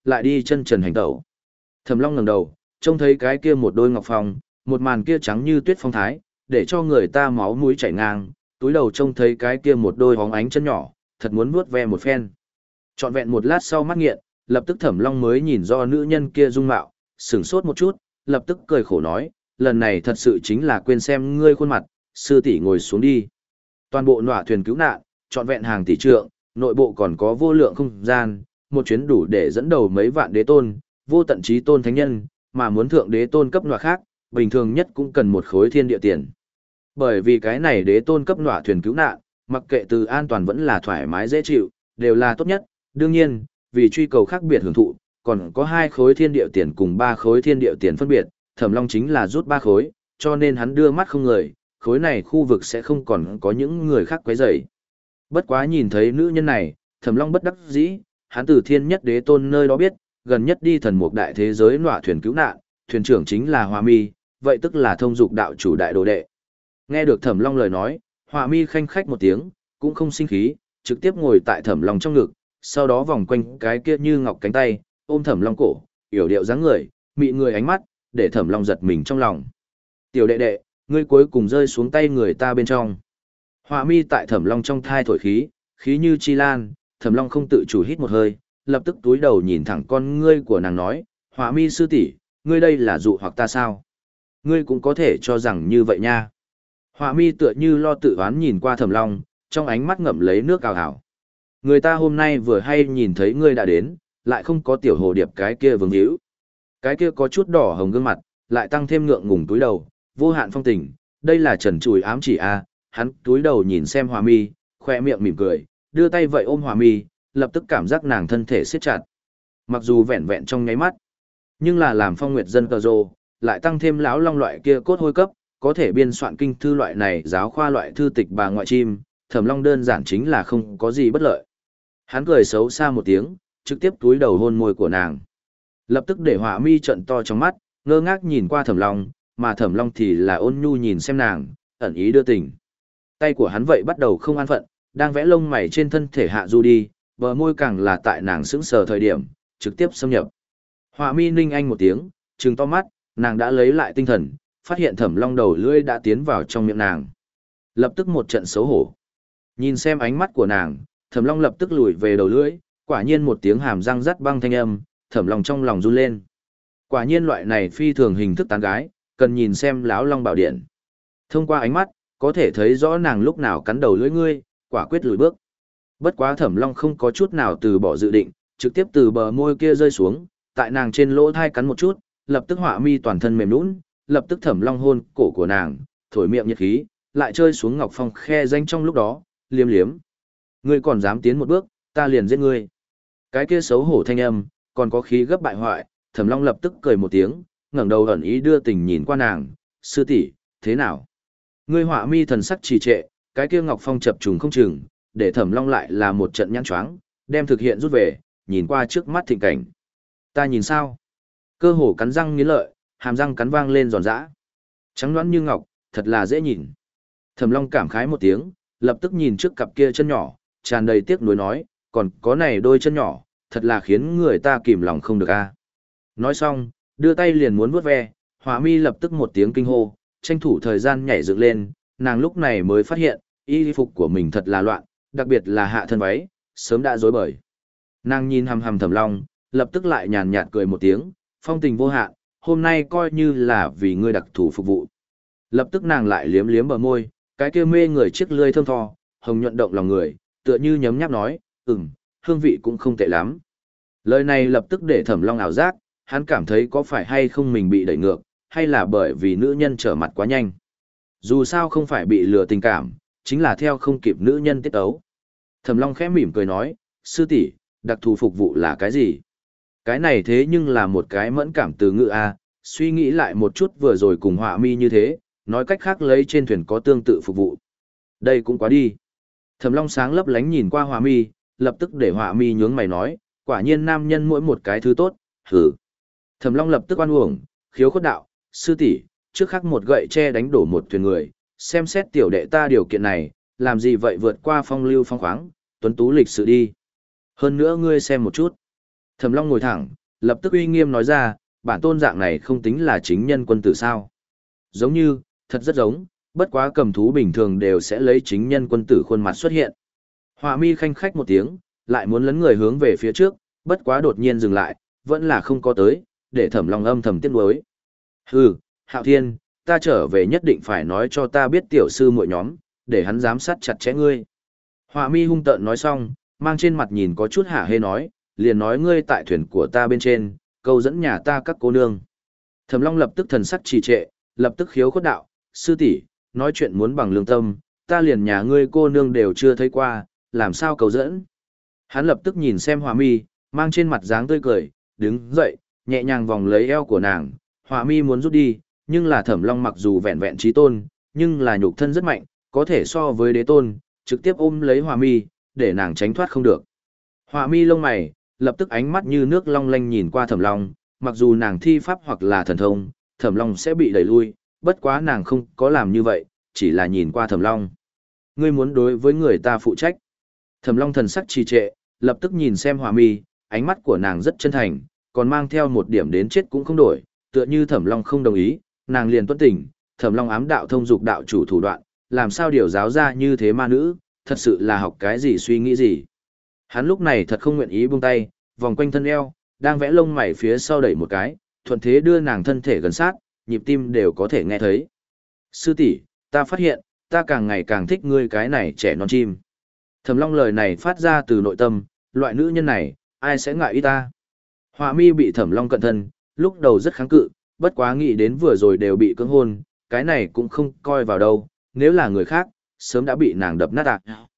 S1: lại đi chân trần hành tẩu. Thẩm Long ngẩng đầu, trông thấy cái kia một đôi ngọc phong, một màn kia trắng như tuyết phong thái, để cho người ta máu mũi chảy ngang, túi đầu trông thấy cái kia một đôi hóng ánh chân nhỏ, thật muốn vuốt ve một phen. Trọn vẹn một lát sau mắt nghiện, lập tức Thẩm Long mới nhìn do nữ nhân kia dung mạo, sửng sốt một chút, lập tức cười khổ nói, lần này thật sự chính là quên xem ngươi khuôn mặt, sư tỷ ngồi xuống đi. Toàn bộ nọa thuyền cứu nạn, trọn vẹn hàng tỷ trượng, nội bộ còn có vô lượng không gian, một chuyến đủ để dẫn đầu mấy vạn đế tôn, vô tận chí tôn thánh nhân, mà muốn thượng đế tôn cấp nọa khác, bình thường nhất cũng cần một khối thiên địa tiền. Bởi vì cái này đế tôn cấp nọa thuyền cứu nạn, mặc kệ từ an toàn vẫn là thoải mái dễ chịu, đều là tốt nhất. Đương nhiên, vì truy cầu khác biệt hưởng thụ, còn có hai khối thiên địa tiền cùng ba khối thiên địa tiền phân biệt, Thẩm Long chính là rút ba khối, cho nên hắn đưa mắt không người, khối này khu vực sẽ không còn có những người khác quấy rầy. Bất quá nhìn thấy nữ nhân này, Thẩm Long bất đắc dĩ, hắn từ thiên nhất đế tôn nơi đó biết, gần nhất đi thần mục đại thế giới nọa thuyền cứu nạn, thuyền trưởng chính là Hoa Mi, vậy tức là thông dục đạo chủ đại đồ đệ. Nghe được Thẩm Long lời nói, Hoa Mi khanh khách một tiếng, cũng không sinh khí, trực tiếp ngồi tại Thẩm Long trong ngực, sau đó vòng quanh cái kia như ngọc cánh tay, ôm Thẩm Long cổ, yểu điệu dáng người, mị người ánh mắt, để Thẩm Long giật mình trong lòng. Tiểu đệ đệ, ngươi cuối cùng rơi xuống tay người ta bên trong. Hoa Mi tại Thẩm Long trong thai thổi khí, khí như chi lan, Thẩm Long không tự chủ hít một hơi, lập tức túi đầu nhìn thẳng con ngươi của nàng nói, Hoa Mi sư tỷ, ngươi đây là dụ hoặc ta sao? Ngươi cũng có thể cho rằng như vậy nha. Hoa Mi tựa như lo tự oán nhìn qua Thẩm Long, trong ánh mắt ngậm lấy nước ào ào. Người ta hôm nay vừa hay nhìn thấy ngươi đã đến, lại không có tiểu hồ điệp cái kia vương hữu. Cái kia có chút đỏ hồng gương mặt, lại tăng thêm ngượng ngùng túi đầu, vô hạn phong tình, đây là trần trùi ám chỉ a. Hắn túi đầu nhìn xem Hoa Mi, khoe miệng mỉm cười, đưa tay vậy ôm Hoa Mi, lập tức cảm giác nàng thân thể siết chặt. Mặc dù vẹn vẹn trong nháy mắt, nhưng là làm phong nguyệt dân cờ rô, lại tăng thêm lão long loại kia cốt hôi cấp, có thể biên soạn kinh thư loại này giáo khoa loại thư tịch bà ngoại chim, Thẩm Long đơn giản chính là không có gì bất lợi. Hắn cười xấu xa một tiếng, trực tiếp túi đầu hôn môi của nàng. Lập tức để Hoa Mi trợn to trong mắt, ngơ ngác nhìn qua Thẩm Long, mà Thẩm Long thì là ôn nhu nhìn xem nàng, ẩn ý đưa tình. Tay của hắn vậy bắt đầu không an phận, đang vẽ lông mày trên thân thể hạ du đi, bờ môi càng là tại nàng sững sờ thời điểm, trực tiếp xâm nhập. Hoa Mi ninh anh một tiếng, trừng to mắt, nàng đã lấy lại tinh thần, phát hiện Thẩm Long đầu lưỡi đã tiến vào trong miệng nàng. Lập tức một trận xấu hổ. Nhìn xem ánh mắt của nàng, Thẩm Long lập tức lùi về đầu lưỡi, quả nhiên một tiếng hàm răng rắt băng thanh âm, Thẩm Long trong lòng run lên. Quả nhiên loại này phi thường hình thức tán gái, cần nhìn xem lão long bảo điện. Thông qua ánh mắt, có thể thấy rõ nàng lúc nào cắn đầu lưỡi ngươi, quả quyết lùi bước. Bất quá Thẩm Long không có chút nào từ bỏ dự định, trực tiếp từ bờ môi kia rơi xuống, tại nàng trên lỗ thai cắn một chút, lập tức Hoa Mi toàn thân mềm nhũn, lập tức Thẩm Long hôn cổ của nàng, thổi miệng nhiệt khí, lại chơi xuống ngọc phong khe danh trong lúc đó, liếm liếm. Ngươi còn dám tiến một bước, ta liền giết ngươi. Cái kia xấu hổ thanh âm, còn có khí gấp bại hoại, Thẩm Long lập tức cười một tiếng, ngẩng đầu ẩn ý đưa tình nhìn qua nàng, sư tỷ, thế nào? Ngươi Hoa Mi thần sắc trì trệ, cái kia ngọc phong chập trùng không chừng, để Thẩm Long lại là một trận nhãn choáng, đem thực hiện rút về, nhìn qua trước mắt thịnh cảnh. Ta nhìn sao? Cơ hồ cắn răng nghiến lợi, hàm răng cắn vang lên giòn giã. Trắng nõn như ngọc, thật là dễ nhìn. Thẩm Long cảm khái một tiếng, lập tức nhìn trước cặp kia chân nhỏ, tràn đầy tiếc nuối nói, còn có này đôi chân nhỏ, thật là khiến người ta kìm lòng không được a. Nói xong, đưa tay liền muốn vuốt ve, Hoa Mi lập tức một tiếng kinh hô, tranh thủ thời gian nhảy dựng lên, nàng lúc này mới phát hiện, y phục của mình thật là loạn, đặc biệt là hạ thân váy, sớm đã rối bời. Nàng nhìn hằm hằm Thẩm Long, lập tức lại nhàn nhạt cười một tiếng, phong tình vô hạn, hôm nay coi như là vì ngươi đặc thù phục vụ. Lập tức nàng lại liếm liếm bờ môi, cái kia mê người chiếc lưỡi thơm tho, hồng nhuận động lòng người, tựa như nhấm nháp nói, ừm, hương vị cũng không tệ lắm. Lời này lập tức để Thẩm Long ảo giác, hắn cảm thấy có phải hay không mình bị đẩy ngược, hay là bởi vì nữ nhân trở mặt quá nhanh. Dù sao không phải bị lừa tình cảm, chính là theo không kịp nữ nhân tiết ấu. Thẩm Long khẽ mỉm cười nói, sư tỷ, đặc thù phục vụ là cái gì? Cái này thế nhưng là một cái mẫn cảm từ ngữ a, suy nghĩ lại một chút vừa rồi cùng Hoa Mi như thế, nói cách khác lấy trên thuyền có tương tự phục vụ. Đây cũng quá đi. Thẩm Long sáng lấp lánh nhìn qua Hoa Mi, lập tức để Hoa Mi nhướng mày nói, quả nhiên nam nhân mỗi một cái thứ tốt, hử. Thẩm Long lập tức oan uổng, khiếu khuất đạo, sư tỷ, trước khắc một gậy che đánh đổ một thuyền người, xem xét tiểu đệ ta điều kiện này, làm gì vậy vượt qua phong lưu phong khoáng, tuấn tú lịch sự đi. Hơn nữa ngươi xem một chút. Thẩm Long ngồi thẳng, lập tức uy nghiêm nói ra, bản tôn dạng này không tính là chính nhân quân tử sao. Giống như, thật rất giống, bất quá cầm thú bình thường đều sẽ lấy chính nhân quân tử khuôn mặt xuất hiện. Họa mi khanh khách một tiếng, lại muốn lấn người hướng về phía trước, bất quá đột nhiên dừng lại, vẫn là không có tới, để Thẩm Long âm thầm tiếc nuối. Hừ, Hạo Thiên, ta trở về nhất định phải nói cho ta biết tiểu sư muội nhóm, để hắn giám sát chặt chẽ ngươi. Họa mi hung tợn nói xong, mang trên mặt nhìn có chút hả hê nói, liền nói ngươi tại thuyền của ta bên trên, câu dẫn nhà ta các cô nương. Thẩm Long lập tức thần sắc trì trệ, lập tức khiếu khuất đạo, sư tỷ, nói chuyện muốn bằng lương tâm, ta liền nhà ngươi cô nương đều chưa thấy qua, làm sao câu dẫn. Hắn lập tức nhìn xem Họa mi, mang trên mặt dáng tươi cười, đứng dậy, nhẹ nhàng vòng lấy eo của nàng, Họa mi muốn rút đi, nhưng là Thẩm Long mặc dù vẹn vẹn trí tôn, nhưng là nhục thân rất mạnh, có thể so với đế tôn, trực tiếp ôm lấy Họa mi, để nàng tránh thoát không được. Họa mi lông mày, lập tức ánh mắt như nước long lanh nhìn qua Thẩm Long, mặc dù nàng thi pháp hoặc là thần thông, Thẩm Long sẽ bị đẩy lui, bất quá nàng không có làm như vậy, chỉ là nhìn qua Thẩm Long. Ngươi muốn đối với người ta phụ trách. Thẩm Long thần sắc trì trệ, lập tức nhìn xem Họa mi, ánh mắt của nàng rất chân thành, còn mang theo một điểm đến chết cũng không đổi, tựa như Thẩm Long không đồng ý, nàng liền tuân tình, Thẩm Long ám đạo thông dục đạo chủ thủ đoạn, làm sao điều giáo ra như thế ma nữ, thật sự là học cái gì suy nghĩ gì. Hắn lúc này thật không nguyện ý buông tay, vòng quanh thân eo, đang vẽ lông mày phía sau đẩy một cái, thuận thế đưa nàng thân thể gần sát, nhịp tim đều có thể nghe thấy. Sư tỷ, ta phát hiện, ta càng ngày càng thích ngươi cái này trẻ non chim. Thẩm Long lời này phát ra từ nội tâm, loại nữ nhân này, ai sẽ ngại ý ta. Họa mi bị Thẩm Long cận thân, lúc đầu rất kháng cự, bất quá nghĩ đến vừa rồi đều bị cưỡng hôn, cái này cũng không coi vào đâu, nếu là người khác, sớm đã bị nàng đập nát ạ.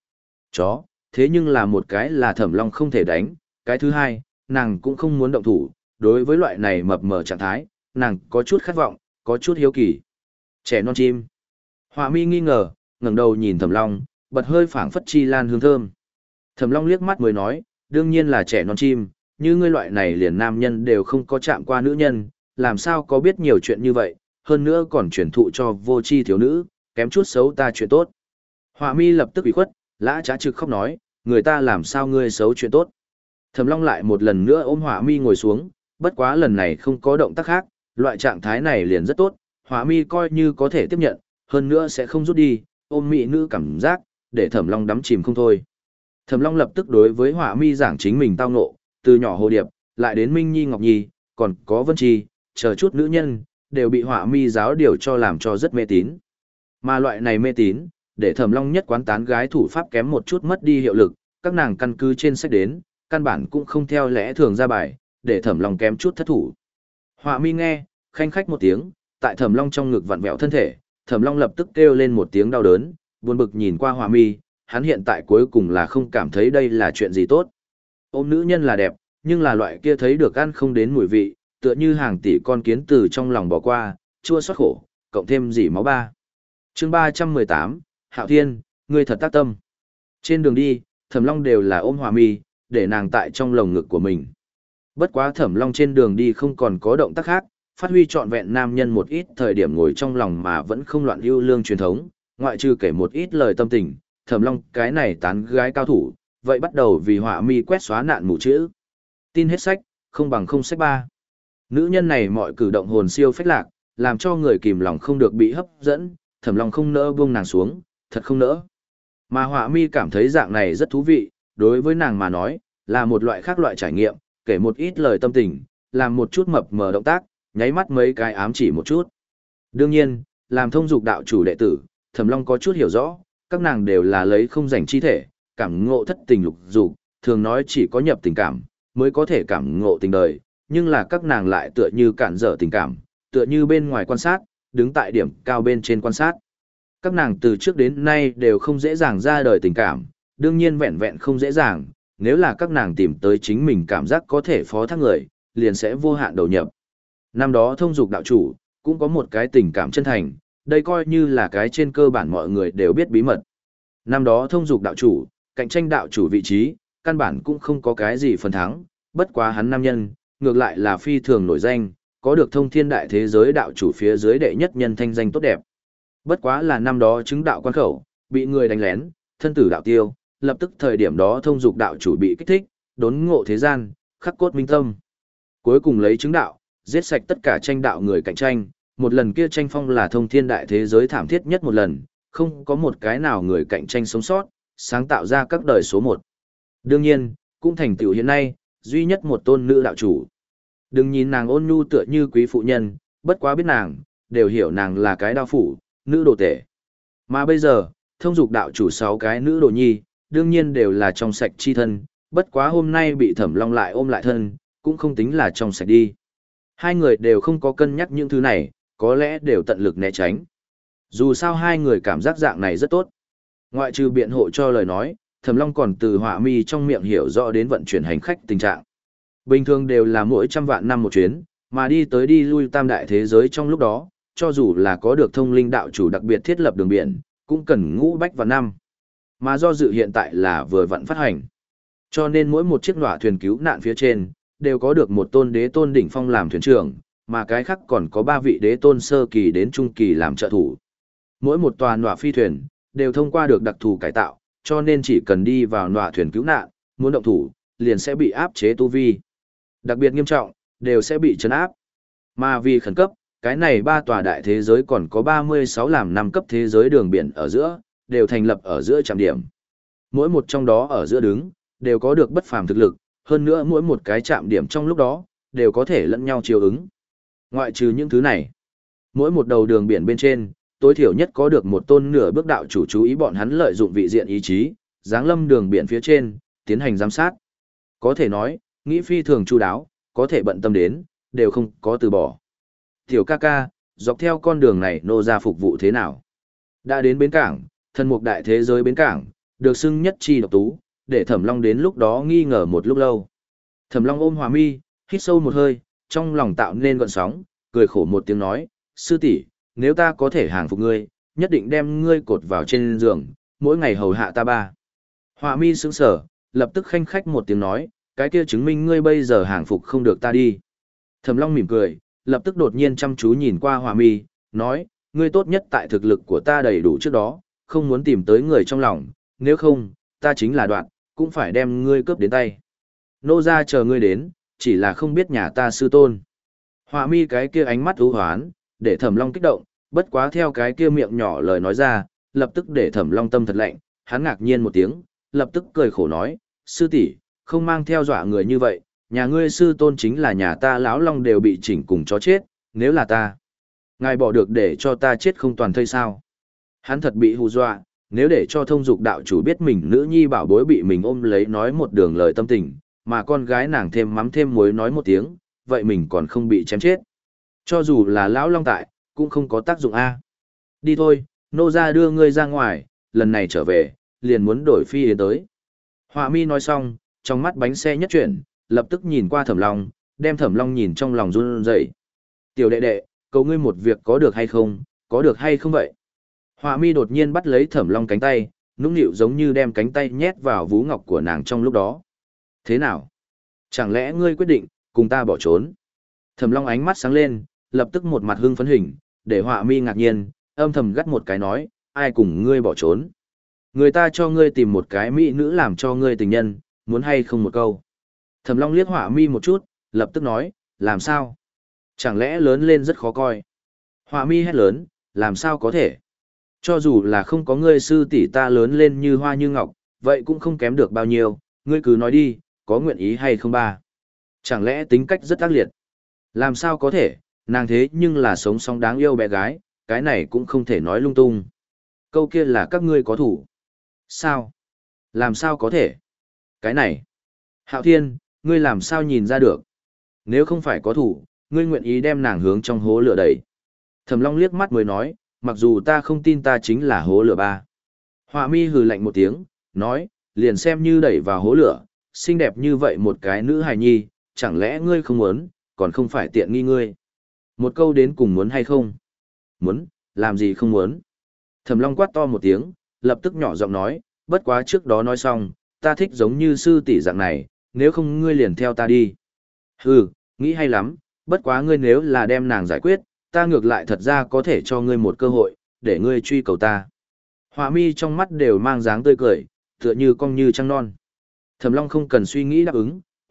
S1: Chó, thế nhưng là một cái là Thẩm Long không thể đánh, cái thứ hai, nàng cũng không muốn động thủ, đối với loại này mập mờ trạng thái, nàng có chút khát vọng, có chút hiếu kỳ. Trẻ non chim. Họa mi nghi ngờ, ngẩng đầu nhìn Thẩm Long, bật hơi phảng phất chi lan hương thơm. Thẩm Long liếc mắt mới nói, đương nhiên là trẻ non chim, như ngươi loại này liền nam nhân đều không có chạm qua nữ nhân, làm sao có biết nhiều chuyện như vậy, hơn nữa còn truyền thụ cho vô tri thiếu nữ, kém chút xấu ta chuyện tốt. Họa mi lập tức ủy khuất, lã trá trực khóc nói, người ta làm sao ngươi xấu chuyện tốt. Thẩm Long lại một lần nữa ôm Họa mi ngồi xuống, bất quá lần này không có động tác khác, loại trạng thái này liền rất tốt, Họa mi coi như có thể tiếp nhận, hơn nữa sẽ không rút đi, ôm mỹ nữ cảm giác, để Thẩm Long đắm chìm không thôi. Thẩm Long lập tức đối với Họa mi giảng chính mình tao ngộ, từ nhỏ Hồ Điệp, lại đến Minh Nhi Ngọc Nhi, còn có Vân Chi, chờ chút nữ nhân, đều bị Họa mi giáo điều cho làm cho rất mê tín. Mà loại này mê tín, để Thẩm Long nhất quán tán gái thủ pháp kém một chút mất đi hiệu lực, các nàng căn cứ trên sách đến, căn bản cũng không theo lẽ thường ra bài, để Thẩm Long kém chút thất thủ. Họa mi nghe, khanh khách một tiếng, tại Thẩm Long trong ngực vặn vẹo thân thể, Thẩm Long lập tức kêu lên một tiếng đau đớn, buồn bực nhìn qua Họa mi, hắn hiện tại cuối cùng là không cảm thấy đây là chuyện gì tốt. Ôm nữ nhân là đẹp, nhưng là loại kia thấy được ăn không đến mùi vị, tựa như hàng tỷ con kiến từ trong lòng bỏ qua, chua xót khổ, cộng thêm dỉ máu ba. Chương ba trăm mười tám, Hạo Thiên, ngươi thật tác tâm. Trên đường đi, Thẩm Long đều là ôm Họa mi, để nàng tại trong lồng ngực của mình. Bất quá Thẩm Long trên đường đi không còn có động tác khác, phát huy trọn vẹn nam nhân một ít thời điểm ngồi trong lòng mà vẫn không loạn ưu lương truyền thống, ngoại trừ kể một ít lời tâm tình, Thẩm Long cái này tán gái cao thủ, vậy bắt đầu vì Họa mi quét xóa nạn mù chữ. Tin hết sách, không bằng không sách ba. Nữ nhân này mọi cử động hồn siêu phách lạc, làm cho người kìm lòng không được bị hấp dẫn, Thẩm Long không nỡ buông nàng xuống, thật không nỡ. Mà Họa mi cảm thấy dạng này rất thú vị, đối với nàng mà nói, là một loại khác loại trải nghiệm, kể một ít lời tâm tình, làm một chút mập mờ động tác, nháy mắt mấy cái ám chỉ một chút. Đương nhiên, làm thông dục đạo chủ đệ tử, Thẩm Long có chút hiểu rõ, các nàng đều là lấy không rảnh chi thể, cảm ngộ thất tình lục dục, thường nói chỉ có nhập tình cảm, mới có thể cảm ngộ tình đời, nhưng là các nàng lại tựa như cản dở tình cảm, tựa như bên ngoài quan sát, đứng tại điểm cao bên trên quan sát. Các nàng từ trước đến nay đều không dễ dàng ra đời tình cảm, đương nhiên vẹn vẹn không dễ dàng, nếu là các nàng tìm tới chính mình cảm giác có thể phó thác người, liền sẽ vô hạn đầu nhập. Năm đó thông dục đạo chủ, cũng có một cái tình cảm chân thành, đây coi như là cái trên cơ bản mọi người đều biết bí mật. Năm đó thông dục đạo chủ, cạnh tranh đạo chủ vị trí, căn bản cũng không có cái gì phần thắng, bất quá hắn nam nhân, ngược lại là phi thường nổi danh, có được thông thiên đại thế giới đạo chủ phía dưới đệ nhất nhân thanh danh tốt đẹp. Bất quá là năm đó chứng đạo quan khẩu, bị người đánh lén, thân tử đạo tiêu, lập tức thời điểm đó thông dục đạo chủ bị kích thích, đốn ngộ thế gian, khắc cốt minh tâm. Cuối cùng lấy chứng đạo, giết sạch tất cả tranh đạo người cạnh tranh, một lần kia tranh phong là thông thiên đại thế giới thảm thiết nhất một lần, không có một cái nào người cạnh tranh sống sót, sáng tạo ra các đời số một. Đương nhiên, cũng thành tựu hiện nay, duy nhất một tôn nữ đạo chủ. Đừng nhìn nàng ôn nhu tựa như quý phụ nhân, bất quá biết nàng, đều hiểu nàng là cái đao phủ, nữ đồ tể. Mà bây giờ, thông dục đạo chủ sáu cái nữ đồ nhi, đương nhiên đều là trong sạch chi thân, bất quá hôm nay bị Thẩm Long lại ôm lại thân, cũng không tính là trong sạch đi. Hai người đều không có cân nhắc những thứ này, có lẽ đều tận lực né tránh. Dù sao hai người cảm giác dạng này rất tốt. Ngoại trừ biện hộ cho lời nói, Thẩm Long còn từ Họa Mi trong miệng hiểu rõ đến vận chuyển hành khách tình trạng. Bình thường đều là mỗi trăm vạn năm một chuyến, mà đi tới đi lui tam đại thế giới trong lúc đó, cho dù là có được thông linh đạo chủ đặc biệt thiết lập đường biển, cũng cần ngũ bách vạn năm. Mà do dự hiện tại là vừa vặn phát hành. Cho nên mỗi một chiếc nọa thuyền cứu nạn phía trên, đều có được một tôn đế tôn đỉnh phong làm thuyền trưởng, mà cái khác còn có ba vị đế tôn sơ kỳ đến trung kỳ làm trợ thủ. Mỗi một tòa nọa phi thuyền, đều thông qua được đặc thù cải tạo, cho nên chỉ cần đi vào nọa thuyền cứu nạn, muốn động thủ, liền sẽ bị áp chế tu vi. Đặc biệt nghiêm trọng, đều sẽ bị trấn áp. Mà vì khẩn cấp, cái này ba tòa đại thế giới còn có ba mươi sáu làm năm cấp thế giới đường biển ở giữa, đều thành lập ở giữa trạm điểm. Mỗi một trong đó ở giữa đứng, đều có được bất phàm thực lực, hơn nữa mỗi một cái trạm điểm trong lúc đó, đều có thể lẫn nhau chiều ứng. Ngoại trừ những thứ này, mỗi một đầu đường biển bên trên, tối thiểu nhất có được một tôn nửa bước đạo chủ chú ý bọn hắn lợi dụng vị diện ý chí, giáng lâm đường biển phía trên, tiến hành giám sát. Có thể nói, nghĩ phi thường chu đáo, có thể bận tâm đến, đều không có từ bỏ. Tiểu ca ca, dọc theo con đường này nô ra phục vụ thế nào? Đã đến bến cảng, thần mục đại thế giới bến cảng, được xưng nhất chi độc tú, để Thẩm Long đến lúc đó nghi ngờ một lúc lâu. Thẩm Long ôm Họa Mi, hít sâu một hơi, trong lòng tạo nên gợn sóng, cười khổ một tiếng nói, sư tỷ, nếu ta có thể hàng phục ngươi, nhất định đem ngươi cột vào trên giường, mỗi ngày hầu hạ ta ba. Họa Mi sững sờ, lập tức khanh khách một tiếng nói, cái kia chứng minh ngươi bây giờ hàng phục không được ta đi. Thẩm Long mỉm cười, lập tức đột nhiên chăm chú nhìn qua Họa Mi, nói, ngươi tốt nhất tại thực lực của ta đầy đủ trước đó, không muốn tìm tới người trong lòng, nếu không, ta chính là đoạn, cũng phải đem ngươi cướp đến tay. Nô ra chờ ngươi đến, chỉ là không biết nhà ta sư tôn. Họa Mi cái kia ánh mắt u hoán, để Thẩm Long kích động, bất quá theo cái kia miệng nhỏ lời nói ra, lập tức để Thẩm Long tâm thật lạnh, hắn ngạc nhiên một tiếng, lập tức cười khổ nói, sư tỷ, không mang theo dọa người như vậy, nhà ngươi sư tôn chính là nhà ta lão long đều bị chỉnh cùng chó chết, nếu là ta, ngài bỏ được để cho ta chết không toàn thây sao? Hắn thật bị hù dọa, nếu để cho thông dục đạo chủ biết mình nữ nhi bảo bối bị mình ôm lấy nói một đường lời tâm tình, mà con gái nàng thêm mắm thêm muối nói một tiếng, vậy mình còn không bị chém chết. Cho dù là lão long tại, cũng không có tác dụng a. Đi thôi, nô ra đưa ngươi ra ngoài, lần này trở về, liền muốn đổi phi yến tới. Họa Mi nói xong, trong mắt bánh xe nhất chuyển, lập tức nhìn qua Thẩm Long, đem Thẩm Long nhìn trong lòng run rẩy. Tiểu đệ đệ, cầu ngươi một việc có được hay không, có được hay không vậy? Họa Mi đột nhiên bắt lấy Thẩm Long cánh tay, nũng nịu giống như đem cánh tay nhét vào vú ngọc của nàng trong lúc đó. Thế nào? Chẳng lẽ ngươi quyết định, cùng ta bỏ trốn? Thẩm Long ánh mắt sáng lên, lập tức một mặt hưng phấn hình, để Họa Mi ngạc nhiên, âm thầm gắt một cái nói, ai cùng ngươi bỏ trốn? Người ta cho ngươi tìm một cái mỹ nữ làm cho ngươi tình nhân, muốn hay không một câu? Thẩm Long liếc Họa Mi một chút, lập tức nói, làm sao? Chẳng lẽ lớn lên rất khó coi? Họa Mi hét lớn, làm sao có thể? Cho dù là không có ngươi sư tỷ ta lớn lên như hoa như ngọc, vậy cũng không kém được bao nhiêu, ngươi cứ nói đi, có nguyện ý hay không ba? Chẳng lẽ tính cách rất ác liệt? Làm sao có thể, nàng thế nhưng là sống sóng đáng yêu bé gái, cái này cũng không thể nói lung tung. Câu kia là các ngươi có thủ. Sao? Làm sao có thể? Cái này. Hạo Thiên, ngươi làm sao nhìn ra được? Nếu không phải có thủ, ngươi nguyện ý đem nàng hướng trong hố lửa đẩy. Thẩm Long liếc mắt mới nói, mặc dù ta không tin ta chính là hố lửa ba. Họa Mi hừ lạnh một tiếng, nói, liền xem như đẩy vào hố lửa, xinh đẹp như vậy một cái nữ hài nhi, chẳng lẽ ngươi không muốn, còn không phải tiện nghi ngươi. Một câu đến cùng muốn hay không? Muốn, làm gì không muốn? Thẩm Long quát to một tiếng, lập tức nhỏ giọng nói, bất quá trước đó nói xong, ta thích giống như sư tỷ dạng này, nếu không ngươi liền theo ta đi. Hừ, nghĩ hay lắm, bất quá ngươi nếu là đem nàng giải quyết, ta ngược lại thật ra có thể cho ngươi một cơ hội, để ngươi truy cầu ta. Họa Mi trong mắt đều mang dáng tươi cười, tựa như cong như trăng non. Thẩm Long không cần suy nghĩ đáp ứng,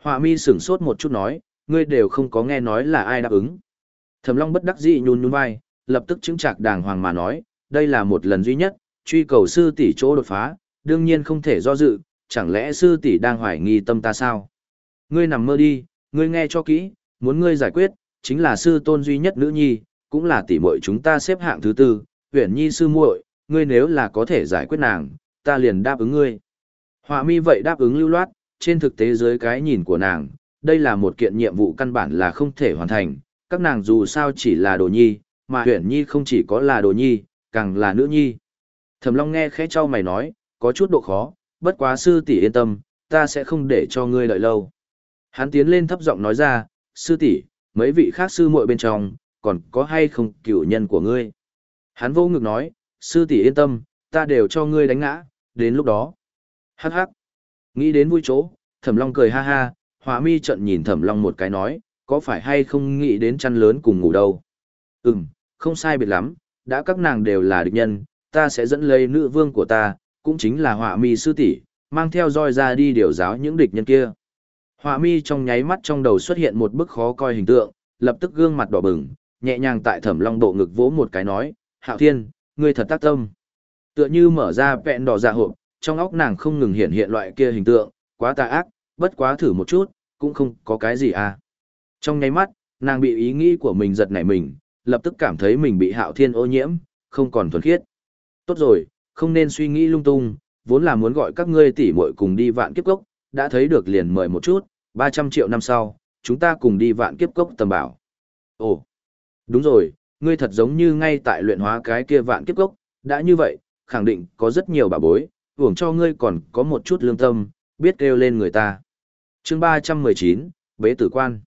S1: Họa mi sửng sốt một chút nói, ngươi đều không có nghe nói là ai đáp ứng. Thẩm Long bất đắc dĩ nhún nhún vai, lập tức chứng trạc đàng hoàng mà nói, đây là một lần duy nhất, truy cầu sư tỷ chỗ đột phá, đương nhiên không thể do dự, chẳng lẽ sư tỷ đang hoài nghi tâm ta sao? Ngươi nằm mơ đi, ngươi nghe cho kỹ, muốn ngươi giải quyết, chính là sư tôn duy nhất nữ nhi, cũng là tỷ muội chúng ta xếp hạng thứ tư, Uyển Nhi sư muội, ngươi nếu là có thể giải quyết nàng, ta liền đáp ứng ngươi. Họa mi vậy đáp ứng lưu loát, trên thực tế dưới cái nhìn của nàng, đây là một kiện nhiệm vụ căn bản là không thể hoàn thành, các nàng dù sao chỉ là đồ nhi, mà Uyển Nhi không chỉ có là đồ nhi, càng là nữ nhi. Thẩm Long nghe khẽ trao mày nói, có chút độ khó, bất quá sư tỷ yên tâm, ta sẽ không để cho ngươi đợi lâu. Hắn tiến lên thấp giọng nói ra, sư tỷ, mấy vị khác sư muội bên trong, còn có hay không cửu nhân của ngươi? Hắn vô ngực nói, sư tỷ yên tâm, ta đều cho ngươi đánh ngã, đến lúc đó. Hắc hắc. Nghĩ đến vui chỗ, Thẩm Long cười ha ha, Họa mi trận nhìn Thẩm Long một cái nói, có phải hay không nghĩ đến chăn lớn cùng ngủ đâu? Ừm, không sai biệt lắm, đã các nàng đều là địch nhân, ta sẽ dẫn lấy nữ vương của ta, cũng chính là Họa mi sư tỷ, mang theo roi ra đi điều giáo những địch nhân kia. Họa mi trong nháy mắt trong đầu xuất hiện một bức khó coi hình tượng, lập tức gương mặt đỏ bừng, nhẹ nhàng tại Thẩm Long bộ ngực vỗ một cái nói, Hạo Thiên, ngươi thật tác tâm. Tựa như mở ra vẹn đỏ dạ hộp, trong óc nàng không ngừng hiện hiện loại kia hình tượng, quá tà ác, bất quá thử một chút, cũng không có cái gì à. Trong nháy mắt, nàng bị ý nghĩ của mình giật nảy mình, lập tức cảm thấy mình bị Hạo Thiên ô nhiễm, không còn thuần khiết. Tốt rồi, không nên suy nghĩ lung tung, vốn là muốn gọi các ngươi tỷ muội cùng đi vạn kiếp cốc, đã thấy được liền mời một chút, ba trăm triệu năm sau, chúng ta cùng đi vạn kiếp cốc tầm bảo. Ồ, đúng rồi, ngươi thật giống như ngay tại luyện hóa cái kia vạn kiếp cốc, đã như vậy, khẳng định có rất nhiều bảo bối, hưởng cho ngươi còn có một chút lương tâm, biết kêu lên người ta. Chương ba trăm mười chín, Bế tử quan.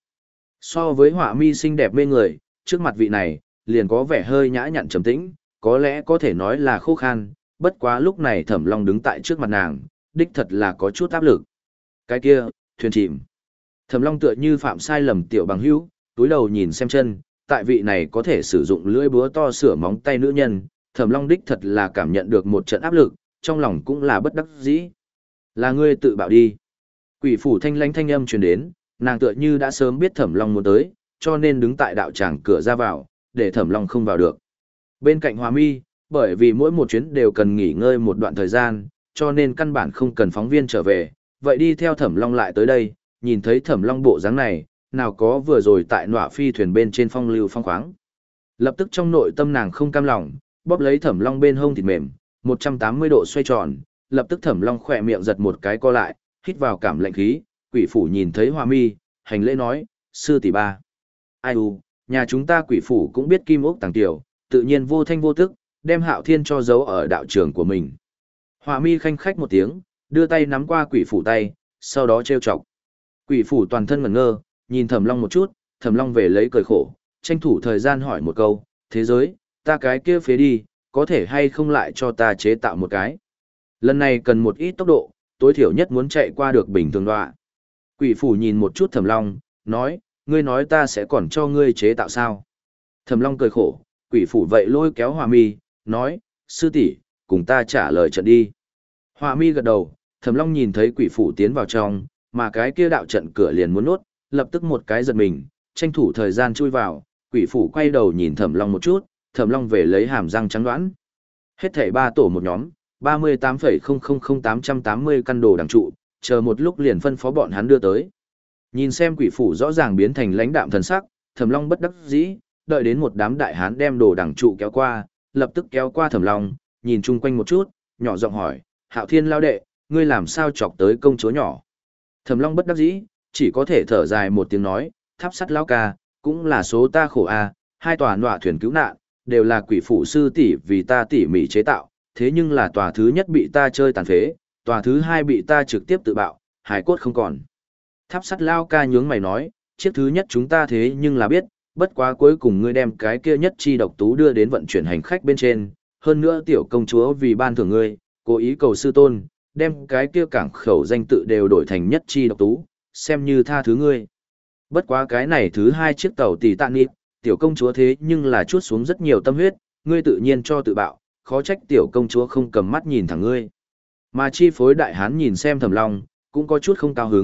S1: So với Họa mi xinh đẹp mê người, trước mặt vị này, liền có vẻ hơi nhã nhặn trầm tĩnh, có lẽ có thể nói là khô khan, bất quá lúc này Thẩm Long đứng tại trước mặt nàng, đích thật là có chút áp lực. Cái kia, thuyền chìm. Thẩm Long tựa như phạm sai lầm tiểu bằng hữu, túi đầu nhìn xem chân, tại vị này có thể sử dụng lưỡi búa to sửa móng tay nữ nhân, Thẩm Long đích thật là cảm nhận được một trận áp lực, trong lòng cũng là bất đắc dĩ. Là ngươi tự bạo đi. Quỷ phủ thanh lãnh thanh âm truyền đến, nàng tựa như đã sớm biết Thẩm Long muốn tới, cho nên đứng tại đạo tràng cửa ra vào, để Thẩm Long không vào được. Bên cạnh Họa mi, bởi vì mỗi một chuyến đều cần nghỉ ngơi một đoạn thời gian, cho nên căn bản không cần phóng viên trở về, vậy đi theo Thẩm Long lại tới đây, nhìn thấy Thẩm Long bộ dáng này, nào có vừa rồi tại nọa phi thuyền bên trên phong lưu phong khoáng. Lập tức trong nội tâm nàng không cam lòng, bóp lấy Thẩm Long bên hông thịt mềm, một trăm tám mươi độ xoay tròn, lập tức Thẩm Long khỏe miệng giật một cái co lại, hít vào cảm lạnh khí, quỷ phủ nhìn thấy Họa mi, hành lễ nói, sư tỷ ba. Ai u, nhà chúng ta quỷ phủ cũng biết kim ốc tàng tiểu, tự nhiên vô thanh vô tức, đem Hạo Thiên cho giấu ở đạo trường của mình. Họa mi khanh khách một tiếng, đưa tay nắm qua quỷ phủ tay, sau đó trêu chọc. Quỷ phủ toàn thân ngẩn ngơ, nhìn Thẩm Long một chút, Thẩm Long về lấy cười khổ, tranh thủ thời gian hỏi một câu, thế giới, ta cái kia phế đi, có thể hay không lại cho ta chế tạo một cái. Lần này cần một ít tốc độ, tối thiểu nhất muốn chạy qua được bình thường đoạ. Quỷ phủ nhìn một chút Thẩm Long, nói, ngươi nói ta sẽ còn cho ngươi chế tạo sao. Thẩm Long cười khổ, quỷ phủ vậy lôi kéo Họa mi, nói, sư tỷ, cùng ta trả lời trận đi. Họa mi gật đầu, Thẩm Long nhìn thấy quỷ phủ tiến vào trong, mà cái kia đạo trận cửa liền muốn nốt, lập tức một cái giật mình, tranh thủ thời gian chui vào, quỷ phủ quay đầu nhìn Thẩm Long một chút, Thẩm Long về lấy hàm răng trắng đoán. Hết thảy ba tổ một nhóm, ba mươi tám phẩy không không không tám trăm tám mươi căn đồ đằng trụ, chờ một lúc liền phân phó bọn hắn đưa tới. Nhìn xem quỷ phủ rõ ràng biến thành lãnh đạm thần sắc, Thẩm Long bất đắc dĩ, đợi đến một đám đại hán đem đồ đằng trụ kéo qua, lập tức kéo qua Thẩm Long, nhìn chung quanh một chút, nhỏ giọng hỏi, Hạo Thiên lao đệ, ngươi làm sao chọc tới công chúa nhỏ? Thẩm Long bất đắc dĩ, chỉ có thể thở dài một tiếng nói, tháp sắt lão ca, cũng là số ta khổ a, hai tòa nọa thuyền cứu nạn, đều là quỷ phủ sư tỷ vì ta tỉ mỉ chế tạo, thế nhưng là tòa thứ nhất bị ta chơi tàn phế, tòa thứ hai bị ta trực tiếp tự bạo, hải cốt không còn. Tháp sắt lão ca nhướng mày nói, chiếc thứ nhất chúng ta thế nhưng là biết, bất quá cuối cùng ngươi đem cái kia nhất chi độc tú đưa đến vận chuyển hành khách bên trên, hơn nữa tiểu công chúa vì ban thưởng ngươi, cố ý cầu sư tôn, đem cái kia cảng khẩu danh tự đều đổi thành nhất chi độc tú, xem như tha thứ ngươi. Bất quá cái này thứ hai chiếc tàu tỷ tạ nịp, tiểu công chúa thế nhưng là chuốt xuống rất nhiều tâm huyết, ngươi tự nhiên cho tự bạo, khó trách tiểu công chúa không cầm mắt nhìn thẳng ngươi. Mà chi phối đại hán nhìn xem Thẩm Long, cũng có chút không cao hứng,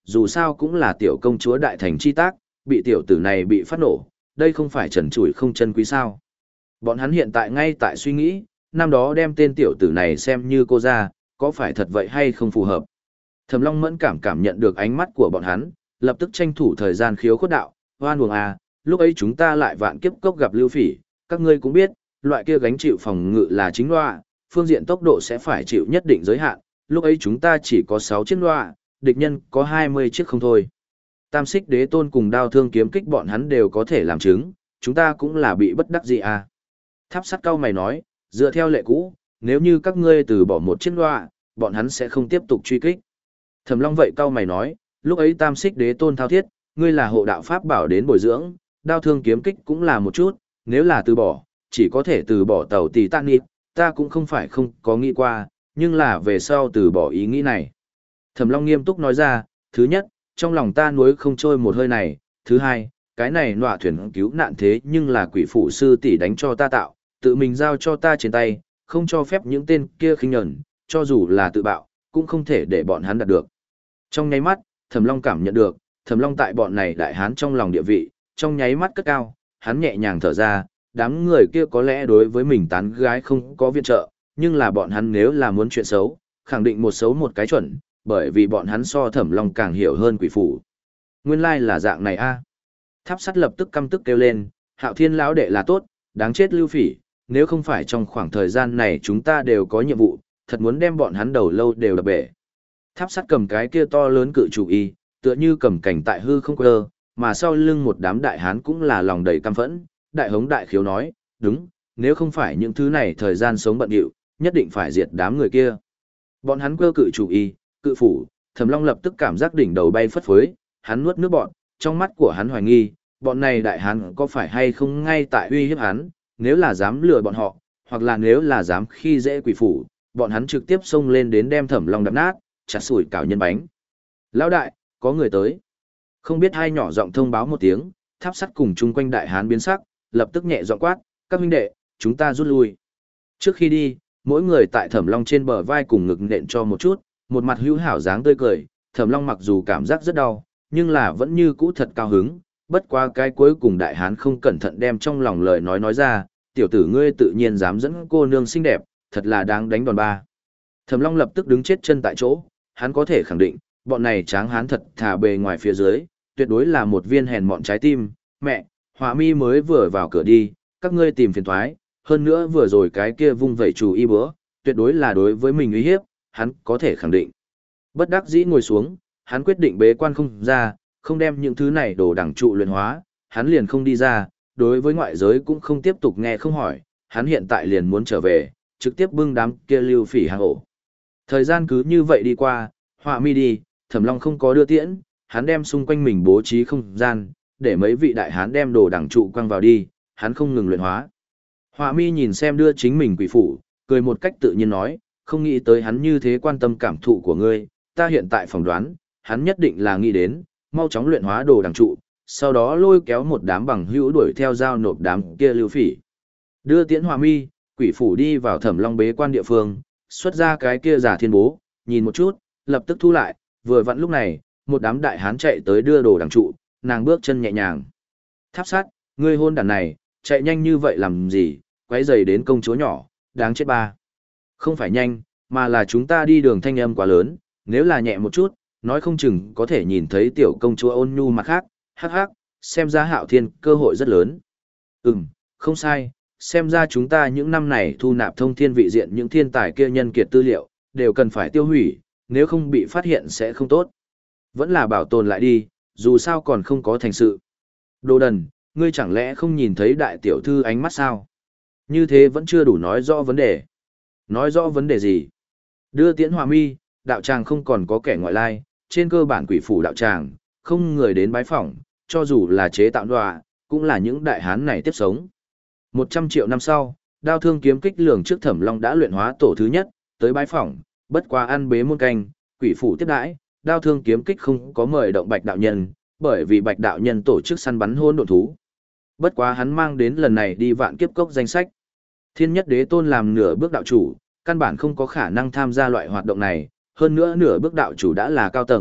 S1: dù sao cũng là tiểu công chúa đại thành chi tác, bị tiểu tử này bị phát nổ, đây không phải trần trụi không chân quý sao. Bọn hắn hiện tại ngay tại suy nghĩ, năm đó đem tên tiểu tử này xem như cô ra, có phải thật vậy hay không phù hợp. Thẩm Long mẫn cảm cảm nhận được ánh mắt của bọn hắn, lập tức tranh thủ thời gian khiếu khuất đạo, hoan buồng à, lúc ấy chúng ta lại vạn kiếp cốc gặp Lưu Phỉ, các ngươi cũng biết, loại kia gánh chịu phòng ngự là chính loa, phương diện tốc độ sẽ phải chịu nhất định giới hạn, lúc ấy chúng ta chỉ có sáu chiếc loa, địch nhân có hai mươi chiếc không thôi. Tam Xích Đế Tôn cùng đao thương kiếm kích bọn hắn đều có thể làm chứng, chúng ta cũng là bị bất đắc dĩ à. Tháp sắt cao mày nói, dựa theo lệ cũ, nếu như các ngươi từ bỏ một chiếc loa, bọn hắn sẽ không tiếp tục truy kích. Thẩm Long vậy cao mày nói, lúc ấy Tam Xích Đế Tôn thao thiết, ngươi là hộ đạo pháp bảo đến bồi dưỡng, đao thương kiếm kích cũng là một chút, nếu là từ bỏ, chỉ có thể từ bỏ tàu tỷ tan nịp, ta cũng không phải không có nghĩ qua, nhưng là về sau từ bỏ ý nghĩ này. Thẩm Long nghiêm túc nói ra, thứ nhất, trong lòng ta nuối không trôi một hơi này, thứ hai, cái này nọa thuyền cứu nạn thế nhưng là quỷ phủ sư tỷ đánh cho ta tạo, tự mình giao cho ta trên tay, không cho phép những tên kia khinh nhẫn, cho dù là tự bạo, cũng không thể để bọn hắn đạt được. Trong nháy mắt, Thẩm Long cảm nhận được, Thẩm Long tại bọn này đại hán trong lòng địa vị, trong nháy mắt cất cao, hắn nhẹ nhàng thở ra, đám người kia có lẽ đối với mình tán gái không có viện trợ, nhưng là bọn hắn nếu là muốn chuyện xấu, khẳng định một xấu một cái chuẩn, bởi vì bọn hắn so Thẩm Long càng hiểu hơn quỷ phủ. Nguyên lai là dạng này a. Tháp sắt lập tức căm tức kêu lên, Hạo Thiên lão đệ là tốt, đáng chết Lưu Phỉ, nếu không phải trong khoảng thời gian này chúng ta đều có nhiệm vụ, thật muốn đem bọn hắn đầu lâu đều đập bể. Tháp sắt cầm cái kia to lớn cự chủ y, tựa như cầm cảnh tại hư không quơ, mà sau lưng một đám đại hán cũng là lòng đầy căm phẫn, đại hống đại khiếu nói, đúng, nếu không phải những thứ này thời gian sống bận điệu, nhất định phải diệt đám người kia. Bọn hắn quơ cự chủ y, cự phủ, Thẩm Long lập tức cảm giác đỉnh đầu bay phất phới, hắn nuốt nước bọn, trong mắt của hắn hoài nghi, bọn này đại hán có phải hay không ngay tại uy hiếp hắn, nếu là dám lừa bọn họ, hoặc là nếu là dám khi dễ quỷ phủ, bọn hắn trực tiếp xông lên đến đem Thẩm Long đập nát, chặt sủi cảo nhân bánh. Lão đại, có người tới. Không biết hai nhỏ giọng thông báo một tiếng, tháp sắt cùng chung quanh đại hán biến sắc, lập tức nhẹ giọng quát, các huynh đệ, chúng ta rút lui. Trước khi đi, mỗi người tại Thẩm Long trên bờ vai cùng ngực nện cho một chút, một mặt hữu hảo dáng tươi cười, Thẩm Long mặc dù cảm giác rất đau, nhưng là vẫn như cũ thật cao hứng, bất qua cái cuối cùng đại hán không cẩn thận đem trong lòng lời nói nói ra, tiểu tử ngươi tự nhiên dám dẫn cô nương xinh đẹp, thật là đáng đánh đòn ba. Thẩm Long lập tức đứng chết chân tại chỗ, hắn có thể khẳng định, bọn này tráng hán thật thà bề ngoài phía dưới, tuyệt đối là một viên hèn mọn trái tim, mẹ, Họa Mi mới vừa vào cửa đi, các ngươi tìm phiền toái, hơn nữa vừa rồi cái kia vung vẩy chủ y bữa, tuyệt đối là đối với mình uy hiếp, hắn có thể khẳng định. Bất đắc dĩ ngồi xuống, hắn quyết định bế quan không ra, không đem những thứ này đồ đẳng trụ luyện hóa, hắn liền không đi ra, đối với ngoại giới cũng không tiếp tục nghe không hỏi, hắn hiện tại liền muốn trở về, trực tiếp bưng đám kia Lưu Phỉ hang ổ. Thời gian cứ như vậy đi qua, Họa Mi đi, Thẩm Long không có đưa tiễn, hắn đem xung quanh mình bố trí không gian, để mấy vị đại hán đem đồ đẳng trụ quăng vào đi, hắn không ngừng luyện hóa. Họa Mi nhìn xem đưa chính mình quỷ phủ, cười một cách tự nhiên nói, không nghĩ tới hắn như thế quan tâm cảm thụ của ngươi, ta hiện tại phỏng đoán, hắn nhất định là nghĩ đến, mau chóng luyện hóa đồ đẳng trụ, sau đó lôi kéo một đám bằng hữu đuổi theo giao nộp đám kia Lưu Phỉ. Đưa tiễn Họa Mi, quỷ phủ đi vào Thẩm Long bế quan địa phương, xuất ra cái kia giả thiên bố, nhìn một chút, lập tức thu lại, vừa vặn lúc này, một đám đại hán chạy tới đưa đồ đằng trụ, nàng bước chân nhẹ nhàng. Tháp sát, ngươi hôn đàn này, chạy nhanh như vậy làm gì, quấy rầy đến công chúa nhỏ, đáng chết ba. Không phải nhanh, mà là chúng ta đi đường thanh âm quá lớn, nếu là nhẹ một chút, nói không chừng có thể nhìn thấy tiểu công chúa ôn nhu mặt khác, hắc hắc, xem ra Hạo Thiên cơ hội rất lớn. Ừm, không sai, xem ra chúng ta những năm này thu nạp thông thiên vị diện những thiên tài kia nhân kiệt tư liệu, đều cần phải tiêu hủy, nếu không bị phát hiện sẽ không tốt. Vẫn là bảo tồn lại đi, dù sao còn không có thành sự. Đồ đần, ngươi chẳng lẽ không nhìn thấy đại tiểu thư ánh mắt sao? Như thế vẫn chưa đủ nói rõ vấn đề. Nói rõ vấn đề gì? Đưa tiễn Họa Mi, đạo tràng không còn có kẻ ngoại lai, trên cơ bản quỷ phủ đạo tràng, không người đến bái phỏng, cho dù là chế tạo đọa, cũng là những đại hán này tiếp sống. Một trăm triệu năm sau, đao thương kiếm kích lường trước Thẩm Long đã luyện hóa tổ thứ nhất, tới bái phỏng, bất quá ăn bế môn canh, quỷ phủ tiếp đãi, đao thương kiếm kích không có mời động Bạch đạo nhân, bởi vì Bạch đạo nhân tổ chức săn bắn hôn độn thú. Bất quá hắn mang đến lần này đi vạn kiếp cốc danh sách. Thiên nhất đế tôn làm nửa bước đạo chủ, căn bản không có khả năng tham gia loại hoạt động này, hơn nữa nửa bước đạo chủ đã là cao tầng,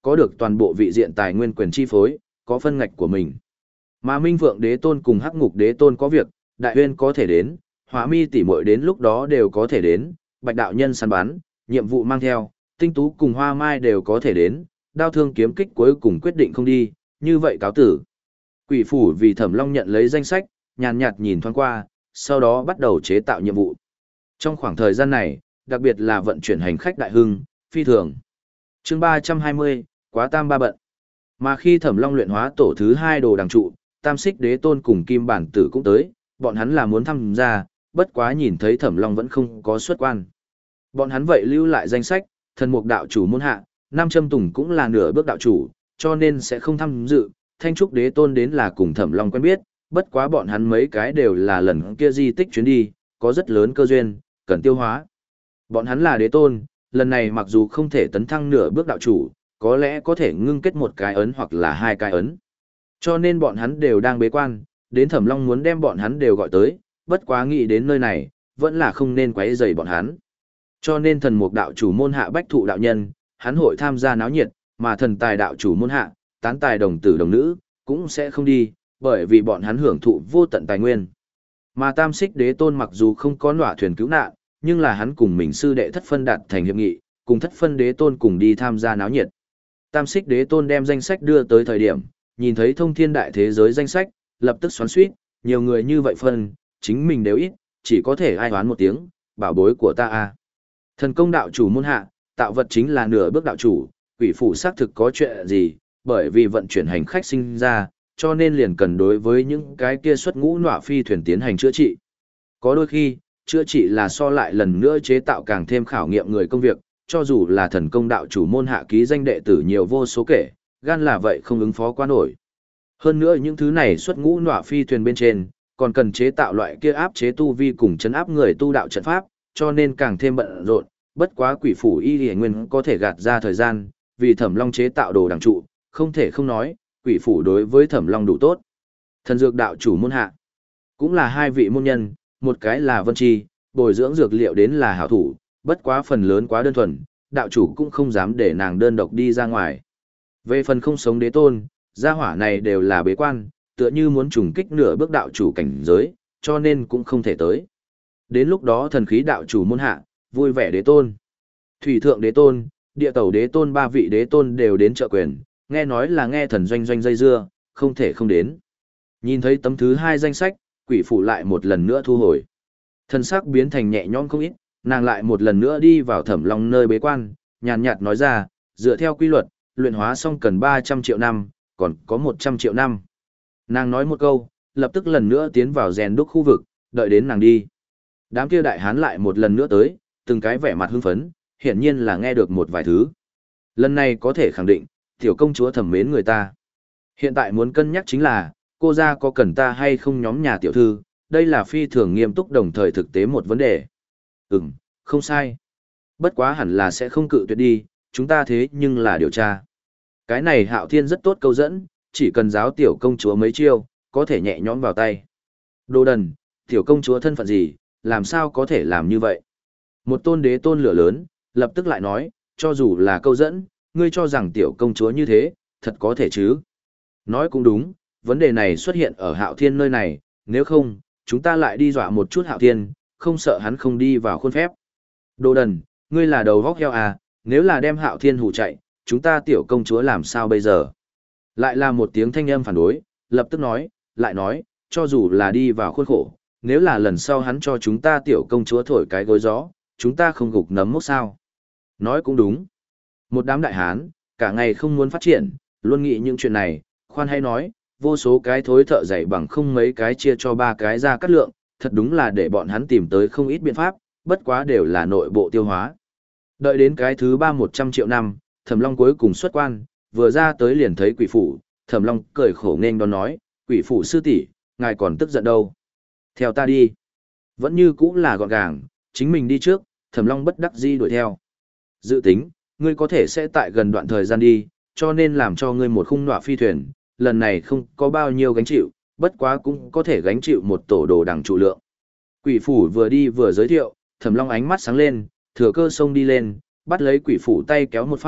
S1: có được toàn bộ vị diện tài nguyên quyền chi phối, có phân ngạch của mình. Mà Minh Vượng Đế Tôn cùng Hắc Ngục Đế Tôn có việc, Đại Uyên có thể đến, Hỏa Mi tỷ muội đến lúc đó đều có thể đến, Bạch đạo nhân săn bắn, nhiệm vụ mang theo, Tinh Tú cùng Hoa Mai đều có thể đến, Đao Thương kiếm kích cuối cùng quyết định không đi, như vậy cáo tử. Quỷ phủ vì Thẩm Long nhận lấy danh sách, nhàn nhạt nhìn thoáng qua, sau đó bắt đầu chế tạo nhiệm vụ. Trong khoảng thời gian này, đặc biệt là vận chuyển hành khách đại hưng, phi thường. Chương ba trăm hai mươi, quá tam ba bận. Mà khi Thẩm Long luyện hóa tổ thứ hai đồ đằng trụ, Tam Xích Đế Tôn cùng Kim Bản Tử cũng tới, bọn hắn là muốn tham gia, bất quá nhìn thấy Thẩm Long vẫn không có xuất quan. Bọn hắn vậy lưu lại danh sách, thần mục đạo chủ môn hạ, Nam Châm Tùng cũng là nửa bước đạo chủ, cho nên sẽ không tham dự. Thanh Trúc Đế Tôn đến là cùng Thẩm Long quen biết, bất quá bọn hắn mấy cái đều là lần kia di tích chuyến đi, có rất lớn cơ duyên, cần tiêu hóa. Bọn hắn là Đế Tôn, lần này mặc dù không thể tấn thăng nửa bước đạo chủ, có lẽ có thể ngưng kết một cái ấn hoặc là hai cái ấn. Cho nên bọn hắn đều đang bế quan, đến Thẩm Long muốn đem bọn hắn đều gọi tới, bất quá nghĩ đến nơi này, vẫn là không nên quấy rầy bọn hắn. Cho nên thần mục đạo chủ môn hạ Bách Thụ đạo nhân, hắn hội tham gia náo nhiệt, mà thần tài đạo chủ môn hạ, tán tài đồng tử đồng nữ, cũng sẽ không đi, bởi vì bọn hắn hưởng thụ vô tận tài nguyên. Mà Tam Xích Đế Tôn mặc dù không có nọa thuyền cứu nạn, nhưng là hắn cùng mình sư đệ Thất Phân đạt thành hiệp nghị, cùng Thất Phân Đế Tôn cùng đi tham gia náo nhiệt. Tam Xích Đế Tôn đem danh sách đưa tới thời điểm, nhìn thấy thông thiên đại thế giới danh sách, lập tức xoắn xuýt, nhiều người như vậy phân, chính mình đều ít, chỉ có thể ai hoán một tiếng, bảo bối của ta a. Thần công đạo chủ môn hạ, tạo vật chính là nửa bước đạo chủ, quỷ phủ xác thực có chuyện gì, bởi vì vận chuyển hành khách sinh ra, cho nên liền cần đối với những cái kia xuất ngũ nọa phi thuyền tiến hành chữa trị. Có đôi khi, chữa trị là so lại lần nữa chế tạo càng thêm khảo nghiệm người công việc, cho dù là thần công đạo chủ môn hạ ký danh đệ tử nhiều vô số kể, gan là vậy không ứng phó quá nổi. Hơn nữa những thứ này xuất ngũ nọa phi thuyền bên trên, còn cần chế tạo loại kia áp chế tu vi cùng chấn áp người tu đạo trận pháp, cho nên càng thêm bận rộn, bất quá quỷ phủ y lìa nguyên có thể gạt ra thời gian, vì Thẩm Long chế tạo đồ đằng trụ, không thể không nói, quỷ phủ đối với Thẩm Long đủ tốt. Thần dược đạo chủ môn hạ, cũng là hai vị môn nhân, một cái là Vân Chi, bồi dưỡng dược liệu đến là hảo thủ, bất quá phần lớn quá đơn thuần, đạo chủ cũng không dám để nàng đơn độc đi ra ngoài. Về phần không sống đế tôn, gia hỏa này đều là bế quan, tựa như muốn trùng kích nửa bước đạo chủ cảnh giới, cho nên cũng không thể tới. Đến lúc đó thần khí đạo chủ môn hạ, vui vẻ đế tôn, thủy thượng đế tôn, địa tẩu đế tôn ba vị đế tôn đều đến trợ quyền, nghe nói là nghe thần doanh doanh dây dưa, không thể không đến. Nhìn thấy tấm thứ hai danh sách, quỷ phủ lại một lần nữa thu hồi. Thần sắc biến thành nhẹ nhõm không ít, nàng lại một lần nữa đi vào Thẩm Long nơi bế quan, nhàn nhạt nói ra, dựa theo quy luật, luyện hóa xong cần ba trăm triệu năm, còn có một trăm triệu năm. Nàng nói một câu, lập tức lần nữa tiến vào rèn đúc khu vực, đợi đến nàng đi. Đám kia đại hán lại một lần nữa tới, từng cái vẻ mặt hưng phấn, hiển nhiên là nghe được một vài thứ. Lần này có thể khẳng định, tiểu công chúa thầm mến người ta. Hiện tại muốn cân nhắc chính là, cô ra có cần ta hay không nhóm nhà tiểu thư, đây là phi thường nghiêm túc đồng thời thực tế một vấn đề. Ừm, không sai. Bất quá hẳn là sẽ không cự tuyệt đi, chúng ta thế nhưng là điều tra. Cái này Hạo Thiên rất tốt câu dẫn, chỉ cần giáo tiểu công chúa mấy chiêu, có thể nhẹ nhõm vào tay. Đồ đần, tiểu công chúa thân phận gì, làm sao có thể làm như vậy? Một tôn đế tôn lửa lớn, lập tức lại nói, cho dù là câu dẫn, ngươi cho rằng tiểu công chúa như thế, thật có thể chứ? Nói cũng đúng, vấn đề này xuất hiện ở Hạo Thiên nơi này, nếu không, chúng ta lại đi dọa một chút Hạo Thiên, không sợ hắn không đi vào khuôn phép. Đồ đần, ngươi là đầu vóc heo à, nếu là đem Hạo Thiên hù chạy, chúng ta tiểu công chúa làm sao bây giờ? Lại là một tiếng thanh âm phản đối, lập tức nói, lại nói, cho dù là đi vào khuôn khổ, nếu là lần sau hắn cho chúng ta tiểu công chúa thổi cái gối gió, chúng ta không gục nấm mốc sao? Nói cũng đúng. Một đám đại hán, cả ngày không muốn phát triển, luôn nghĩ những chuyện này, khoan hay nói, vô số cái thối thợ dày bằng không mấy cái chia cho ba cái ra cắt lượng, thật đúng là để bọn hắn tìm tới không ít biện pháp, bất quá đều là nội bộ tiêu hóa. Đợi đến cái thứ ba một trăm triệu năm, Thẩm Long cuối cùng xuất quan, vừa ra tới liền thấy quỷ phủ, Thẩm Long cười khổ nghênh đón nói, quỷ phủ sư tỷ, ngài còn tức giận đâu. Theo ta đi. Vẫn như cũng là gọn gàng, chính mình đi trước, Thẩm Long bất đắc dĩ đuổi theo. Dự tính, ngươi có thể sẽ tại gần đoạn thời gian đi, cho nên làm cho ngươi một khung nọa phi thuyền, lần này không có bao nhiêu gánh chịu, bất quá cũng có thể gánh chịu một tổ đồ đằng trụ lượng. Quỷ phủ vừa đi vừa giới thiệu, Thẩm Long ánh mắt sáng lên, thừa cơ xông đi lên, bắt lấy quỷ phủ tay kéo một phát,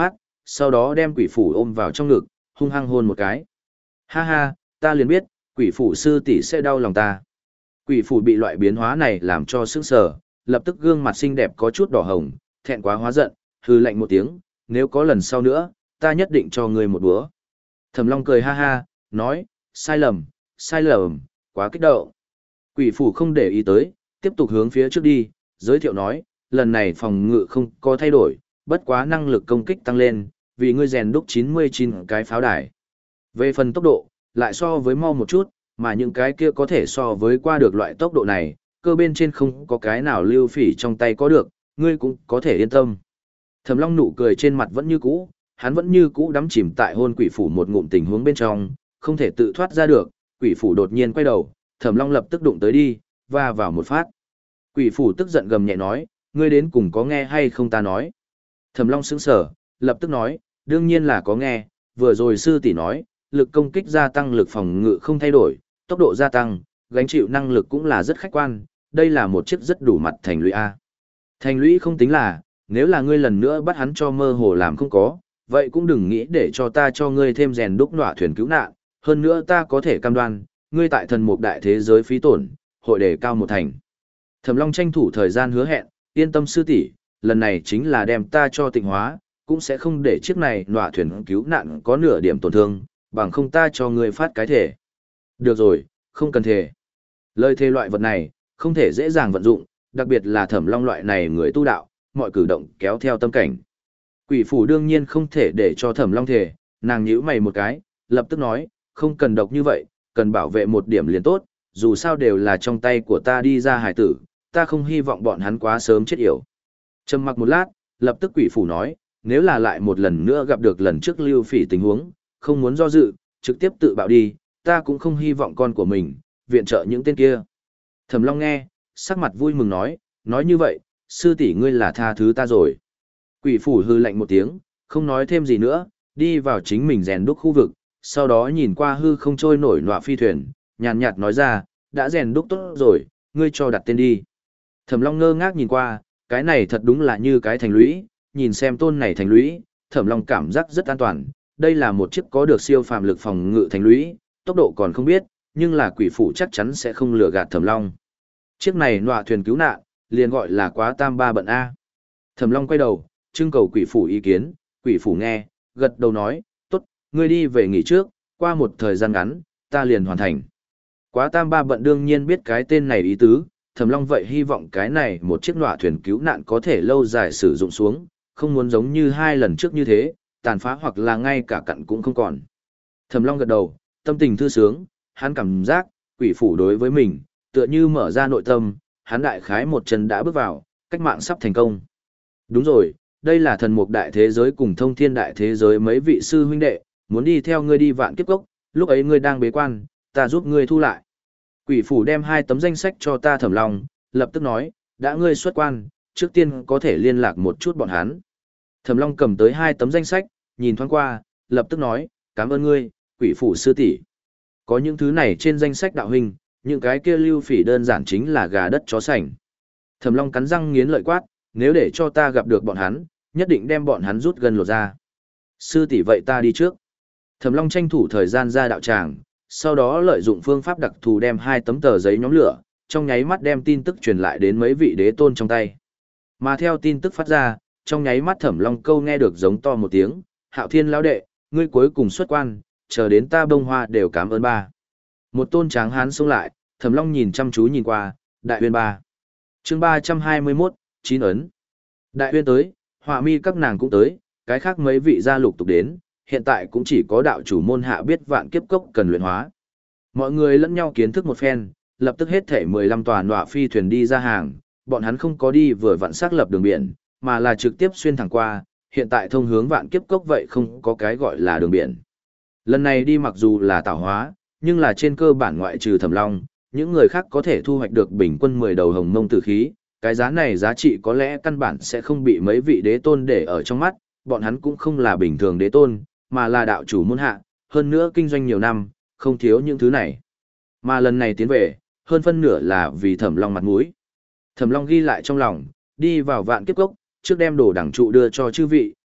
S1: sau đó đem quỷ phủ ôm vào trong ngực, hung hăng hôn một cái. Ha ha, ta liền biết, quỷ phủ sư tỷ sẽ đau lòng ta. Quỷ phủ bị loại biến hóa này làm cho sững sờ, lập tức gương mặt xinh đẹp có chút đỏ hồng, thẹn quá hóa giận, hừ lạnh một tiếng, nếu có lần sau nữa, ta nhất định cho ngươi một búa. Thẩm Long cười ha ha, nói, sai lầm, sai lầm, quá kích động. Quỷ phủ không để ý tới, tiếp tục hướng phía trước đi, giới thiệu nói, lần này phòng ngự không có thay đổi, bất quá năng lực công kích tăng lên, vì ngươi rèn đúc chín mươi chín cái pháo đài. Về phần tốc độ, lại so với mau một chút, mà những cái kia có thể so với qua được loại tốc độ này, cơ bên trên không có cái nào lưu phỉ trong tay có được, ngươi cũng có thể yên tâm. Thẩm Long nụ cười trên mặt vẫn như cũ, hắn vẫn như cũ đắm chìm tại hôn quỷ phủ một ngụm tình huống bên trong, không thể tự thoát ra được, quỷ phủ đột nhiên quay đầu, Thẩm Long lập tức đụng tới đi, và vào một phát. Quỷ phủ tức giận gầm nhẹ nói, ngươi đến cùng có nghe hay không ta nói. Thẩm Long sững sờ, lập tức nói, đương nhiên là có nghe, vừa rồi sư tỷ nói, lực công kích gia tăng lực phòng ngự không thay đổi, tốc độ gia tăng, gánh chịu năng lực cũng là rất khách quan, đây là một chiếc rất đủ mặt thành lũy A. Thành lũy không tính là, nếu là ngươi lần nữa bắt hắn cho mơ hồ làm không có, vậy cũng đừng nghĩ để cho ta cho ngươi thêm rèn đúc nọa thuyền cứu nạn, hơn nữa ta có thể cam đoan, ngươi tại thần mục đại thế giới phí tổn, hội đề cao một thành. Thẩm Long tranh thủ thời gian hứa hẹn, yên tâm sư tỷ, lần này chính là đem ta cho tịnh hóa, cũng sẽ không để chiếc này nọa thuyền cứu nạn có nửa điểm tổn thương, bằng không ta cho ngươi phát cái thể. Được rồi, không cần thể. Lời thề loại vật này, không thể dễ dàng vận dụng, đặc biệt là Thẩm Long loại này người tu đạo, mọi cử động kéo theo tâm cảnh. Quỷ phủ đương nhiên không thể để cho Thẩm Long thể, nàng nhíu mày một cái, lập tức nói, không cần độc như vậy, cần bảo vệ một điểm liền tốt, dù sao đều là trong tay của ta đi ra hải tử, ta không hy vọng bọn hắn quá sớm chết yểu. Trầm mặc một lát, lập tức quỷ phủ nói, nếu là lại một lần nữa gặp được lần trước Lưu Phỉ tình huống, không muốn do dự, trực tiếp tự bạo đi, ta cũng không hy vọng con của mình, viện trợ những tên kia. Thẩm Long nghe, sắc mặt vui mừng nói, nói như vậy, sư tỷ ngươi là tha thứ ta rồi. Quỷ phủ hư lạnh một tiếng, không nói thêm gì nữa, đi vào chính mình rèn đúc khu vực, sau đó nhìn qua hư không trôi nổi nọa phi thuyền, nhàn nhạt nói ra, đã rèn đúc tốt rồi, ngươi cho đặt tên đi. Thẩm Long ngơ ngác nhìn qua, cái này thật đúng là như cái thành lũy, nhìn xem tôn này thành lũy, Thẩm Long cảm giác rất an toàn, đây là một chiếc có được siêu phàm lực phòng ngự thành lũy, tốc độ còn không biết, nhưng là quỷ phủ chắc chắn sẽ không lừa gạt Thẩm Long. Chiếc này nọa thuyền cứu nạn, liền gọi là quá tam ba bận A. Thẩm Long quay đầu, trưng cầu quỷ phủ ý kiến, quỷ phủ nghe, gật đầu nói, tốt, ngươi đi về nghỉ trước, qua một thời gian ngắn, ta liền hoàn thành. Quá tam ba bận đương nhiên biết cái tên này ý tứ, Thẩm Long vậy hy vọng cái này một chiếc nọa thuyền cứu nạn có thể lâu dài sử dụng xuống, không muốn giống như hai lần trước như thế, tàn phá hoặc là ngay cả cặn cũng không còn. Thẩm Long gật đầu, tâm tình thư sướng, hắn cảm giác, quỷ phủ đối với mình, tựa như mở ra nội tâm, hắn đại khái một chân đã bước vào, cách mạng sắp thành công. Đúng rồi, đây là thần mục đại thế giới cùng thông thiên đại thế giới mấy vị sư huynh đệ, muốn đi theo ngươi đi vạn kiếp cốc, lúc ấy ngươi đang bế quan, ta giúp ngươi thu lại. Quỷ phủ đem hai tấm danh sách cho ta Thẩm Long, lập tức nói, đã ngươi xuất quan, trước tiên có thể liên lạc một chút bọn hắn. Thẩm Long cầm tới hai tấm danh sách, nhìn thoáng qua, lập tức nói, cảm ơn ngươi, quỷ phủ sư tỷ. Có những thứ này trên danh sách đạo huynh, những cái kia Lưu Phỉ đơn giản chính là gà đất chó sành. Thẩm Long cắn răng nghiến lợi quát, nếu để cho ta gặp được bọn hắn, nhất định đem bọn hắn rút gần lột ra. Sư tỷ vậy ta đi trước. Thẩm Long tranh thủ thời gian ra đạo tràng, sau đó lợi dụng phương pháp đặc thù đem hai tấm tờ giấy nhóm lửa, trong nháy mắt đem tin tức truyền lại đến mấy vị đế tôn trong tay. Mà theo tin tức phát ra, trong nháy mắt Thẩm Long câu nghe được giống to một tiếng, Hạo Thiên lão đệ, ngươi cuối cùng xuất quan, chờ đến ta bông hoa đều cảm ơn ba. Một tôn tráng hán xông lại, Thẩm Long nhìn chăm chú nhìn qua, đại huyên ba. Chương ba trăm hai mươi mốt, chín ấn. Đại huyên tới, họa mi các nàng cũng tới, cái khác mấy vị gia lục tục đến, hiện tại cũng chỉ có đạo chủ môn hạ biết vạn kiếp cốc cần luyện hóa. Mọi người lẫn nhau kiến thức một phen, lập tức hết thể mười lăm tòa nọa phi thuyền đi ra hàng, bọn hắn không có đi vừa vặn xác lập đường biển, mà là trực tiếp xuyên thẳng qua, hiện tại thông hướng vạn kiếp cốc vậy không có cái gọi là đường biển. Lần này đi mặc dù là tạo hóa, nhưng là trên cơ bản ngoại trừ Thẩm Long, những người khác có thể thu hoạch được bình quân mười đầu hồng mông tử khí, cái giá này giá trị có lẽ căn bản sẽ không bị mấy vị đế tôn để ở trong mắt, bọn hắn cũng không là bình thường đế tôn, mà là đạo chủ môn hạ, hơn nữa kinh doanh nhiều năm, không thiếu những thứ này. Mà lần này tiến về, hơn phân nửa là vì Thẩm Long mặt mũi. Thẩm Long ghi lại trong lòng, đi vào vạn kiếp cốc, trước đem đồ đẳng trụ đưa cho chư vị,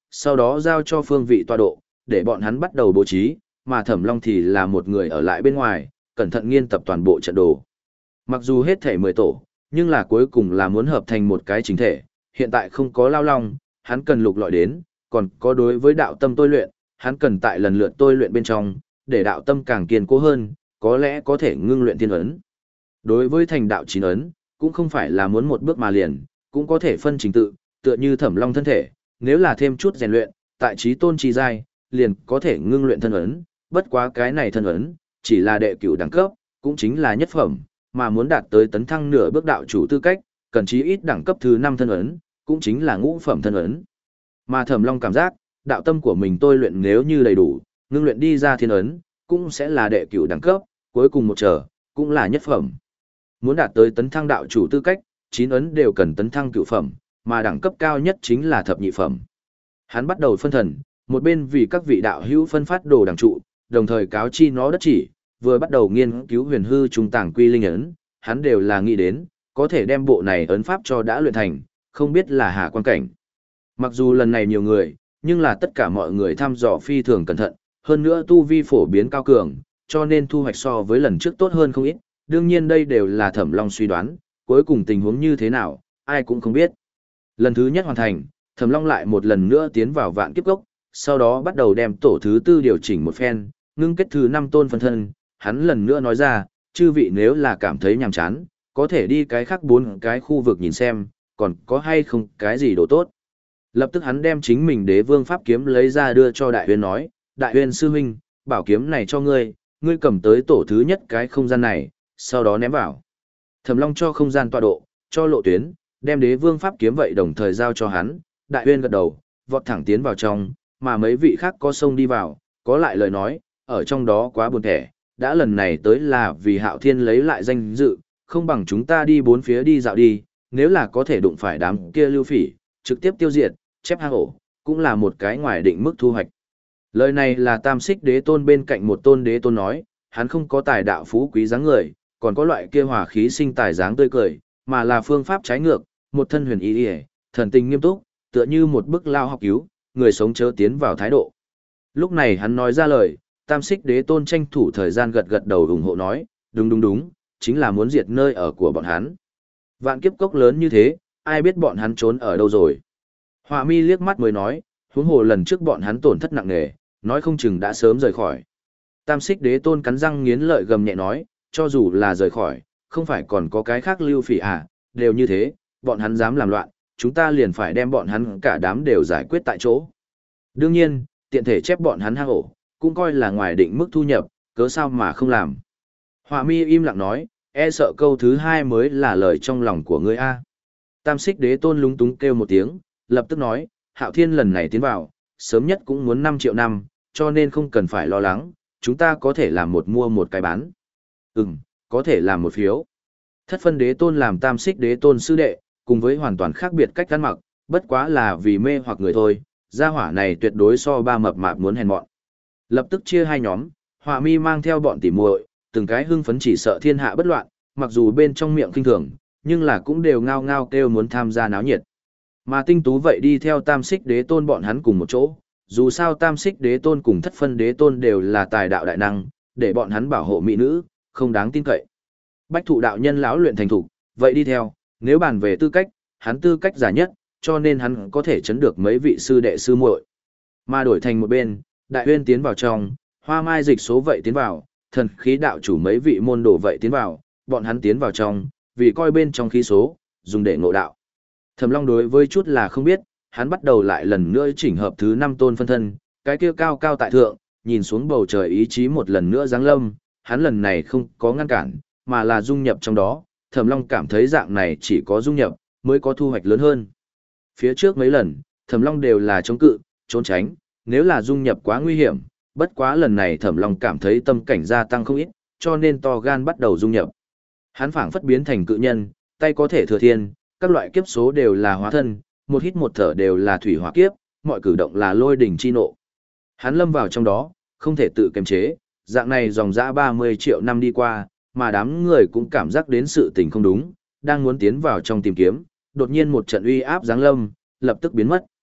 S1: sau đó giao cho phương vị tọa độ, để bọn hắn bắt đầu bố trí, mà Thẩm Long thì là một người ở lại bên ngoài, cẩn thận nghiên tập toàn bộ trận đồ. Mặc dù hết thể mười tổ, nhưng là cuối cùng là muốn hợp thành một cái chính thể, hiện tại không có Lao Long, hắn cần lục lọi đến, còn có đối với đạo tâm tôi luyện, hắn cần tại lần lượt tôi luyện bên trong, để đạo tâm càng kiên cố hơn, có lẽ có thể ngưng luyện thiên ấn. Đối với thành đạo chín ấn, cũng không phải là muốn một bước mà liền, cũng có thể phân trình tự, tựa như Thẩm Long thân thể, nếu là thêm chút rèn luyện, tại trí tôn chi giai, liền có thể ngưng luyện thân ấn, bất quá cái này thân ấn, chỉ là đệ cửu đẳng cấp, cũng chính là nhất phẩm, mà muốn đạt tới tấn thăng nửa bước đạo chủ tư cách, cần chí ít đẳng cấp thứ năm thân ấn, cũng chính là ngũ phẩm thân ấn. Mà Thẩm Long cảm giác, đạo tâm của mình tôi luyện nếu như đầy đủ, ngưng luyện đi ra thiên ấn, cũng sẽ là đệ cửu đẳng cấp, cuối cùng một trở, cũng là nhất phẩm. Muốn đạt tới tấn thăng đạo chủ tư cách, chín ấn đều cần tấn thăng cửu phẩm, mà đẳng cấp cao nhất chính là thập nhị phẩm. Hắn bắt đầu phân thần, một bên vì các vị đạo hữu phân phát đồ đẳng trụ, đồng thời cáo chi nó đất chỉ, vừa bắt đầu nghiên cứu huyền hư trung tàng quy linh ấn, hắn đều là nghĩ đến, có thể đem bộ này ấn pháp cho đã luyện thành, không biết là hạ quan cảnh. Mặc dù lần này nhiều người, nhưng là tất cả mọi người thăm dò phi thường cẩn thận, hơn nữa tu vi phổ biến cao cường, cho nên thu hoạch so với lần trước tốt hơn không ít. Đương nhiên đây đều là Thẩm Long suy đoán, cuối cùng tình huống như thế nào, ai cũng không biết. Lần thứ nhất hoàn thành, Thẩm Long lại một lần nữa tiến vào vạn kiếp cốc, sau đó bắt đầu đem tổ thứ tư điều chỉnh một phen, ngưng kết thứ năm tôn phân thân, hắn lần nữa nói ra, chư vị nếu là cảm thấy nhàm chán, có thể đi cái khác bốn cái khu vực nhìn xem, còn có hay không cái gì đồ tốt. Lập tức hắn đem chính mình đế vương pháp kiếm lấy ra đưa cho Đại Huyên nói, Đại Huyên sư huynh, bảo kiếm này cho ngươi, ngươi cầm tới tổ thứ nhất cái không gian này, sau đó ném vào. Thẩm Long cho không gian tọa độ, cho lộ tuyến, đem đế vương pháp kiếm vậy đồng thời giao cho hắn, Đại Huyên gật đầu, vọt thẳng tiến vào trong, mà mấy vị khác có xông đi vào, có lại lời nói, ở trong đó quá buồn thẻ, đã lần này tới là vì Hạo Thiên lấy lại danh dự, không bằng chúng ta đi bốn phía đi dạo đi, nếu là có thể đụng phải đám kia lưu phỉ, trực tiếp tiêu diệt, chép hang ổ, cũng là một cái ngoài định mức thu hoạch. Lời này là Tam Xích Đế Tôn bên cạnh một tôn đế tôn nói, hắn không có tài đạo phú quý dáng người, còn có loại kia hòa khí sinh tài dáng tươi cười, mà là phương pháp trái ngược, một thân huyền ý, ý thần tình nghiêm túc, tựa như một bức lao học cứu, người sống chớ tiến vào thái độ. Lúc này hắn nói ra lời, Tam Xích Đế Tôn tranh thủ thời gian gật gật đầu ủng hộ nói, đúng đúng đúng, chính là muốn diệt nơi ở của bọn hắn. Vạn kiếp cốc lớn như thế, ai biết bọn hắn trốn ở đâu rồi. Họa mi liếc mắt mới nói, huống hồ lần trước bọn hắn tổn thất nặng nề, nói không chừng đã sớm rời khỏi. Tam Xích Đế Tôn cắn răng nghiến lợi gầm nhẹ nói, cho dù là rời khỏi, không phải còn có cái khác lưu phỉ à, đều như thế, bọn hắn dám làm loạn, chúng ta liền phải đem bọn hắn cả đám đều giải quyết tại chỗ. Đương nhiên, tiện thể chép bọn hắn hang ổ, cũng coi là ngoài định mức thu nhập, cớ sao mà không làm. Họa mi im lặng nói, e sợ câu thứ hai mới là lời trong lòng của ngươi a. Tam Xích Đế Tôn lúng túng kêu một tiếng, lập tức nói, Hạo Thiên lần này tiến vào, sớm nhất cũng muốn năm triệu năm, cho nên không cần phải lo lắng, chúng ta có thể làm một mua một cái bán. Ừm, có thể làm một phiếu. Thất phân Đế Tôn làm Tam Xích Đế Tôn sư đệ, cùng với hoàn toàn khác biệt cách ăn mặc, bất quá là vì mê hoặc người thôi, gia hỏa này tuyệt đối so ba mập mạp muốn hèn mọn. Lập tức chia hai nhóm, Họa mi mang theo bọn tỉ muội, từng cái hưng phấn chỉ sợ thiên hạ bất loạn, mặc dù bên trong miệng kinh thường, nhưng là cũng đều ngao ngao kêu muốn tham gia náo nhiệt. Mà Tinh Tú vậy đi theo Tam Xích Đế Tôn bọn hắn cùng một chỗ, dù sao Tam Xích Đế Tôn cùng Thất phân Đế Tôn đều là tài đạo đại năng, để bọn hắn bảo hộ mỹ nữ, không đáng tin cậy. Bách Thụ đạo nhân lão luyện thành thục, vậy đi theo, nếu bàn về tư cách, hắn tư cách giả nhất, cho nên hắn có thể chấn được mấy vị sư đệ sư muội. Mà đổi thành một bên, Đại Huyên tiến vào trong, Hoa Mai Dịch số vậy tiến vào, thần khí đạo chủ mấy vị môn đồ vậy tiến vào, bọn hắn tiến vào trong, vì coi bên trong khí số, dùng để ngộ đạo. Thẩm Long đối với chút là không biết, hắn bắt đầu lại lần nữa chỉnh hợp thứ năm tôn phân thân, cái kia cao cao tại thượng, nhìn xuống bầu trời ý chí một lần nữa giáng lâm, hắn lần này không có ngăn cản, mà là dung nhập trong đó, Thẩm Long cảm thấy dạng này chỉ có dung nhập, mới có thu hoạch lớn hơn. Phía trước mấy lần, Thẩm Long đều là chống cự, trốn tránh, nếu là dung nhập quá nguy hiểm, bất quá lần này Thẩm Long cảm thấy tâm cảnh gia tăng không ít, cho nên to gan bắt đầu dung nhập. Hắn phảng phất biến thành cự nhân, tay có thể thừa thiên, các loại kiếp số đều là hóa thân, một hít một thở đều là thủy hỏa kiếp, mọi cử động là lôi đỉnh chi nộ. Hắn lâm vào trong đó, không thể tự kiềm chế, dạng này dòng dã ba mươi triệu năm đi qua, mà đám người cũng cảm giác đến sự tình không đúng, đang muốn tiến vào trong tìm kiếm, đột nhiên một trận uy áp giáng lâm, lập tức biến mất.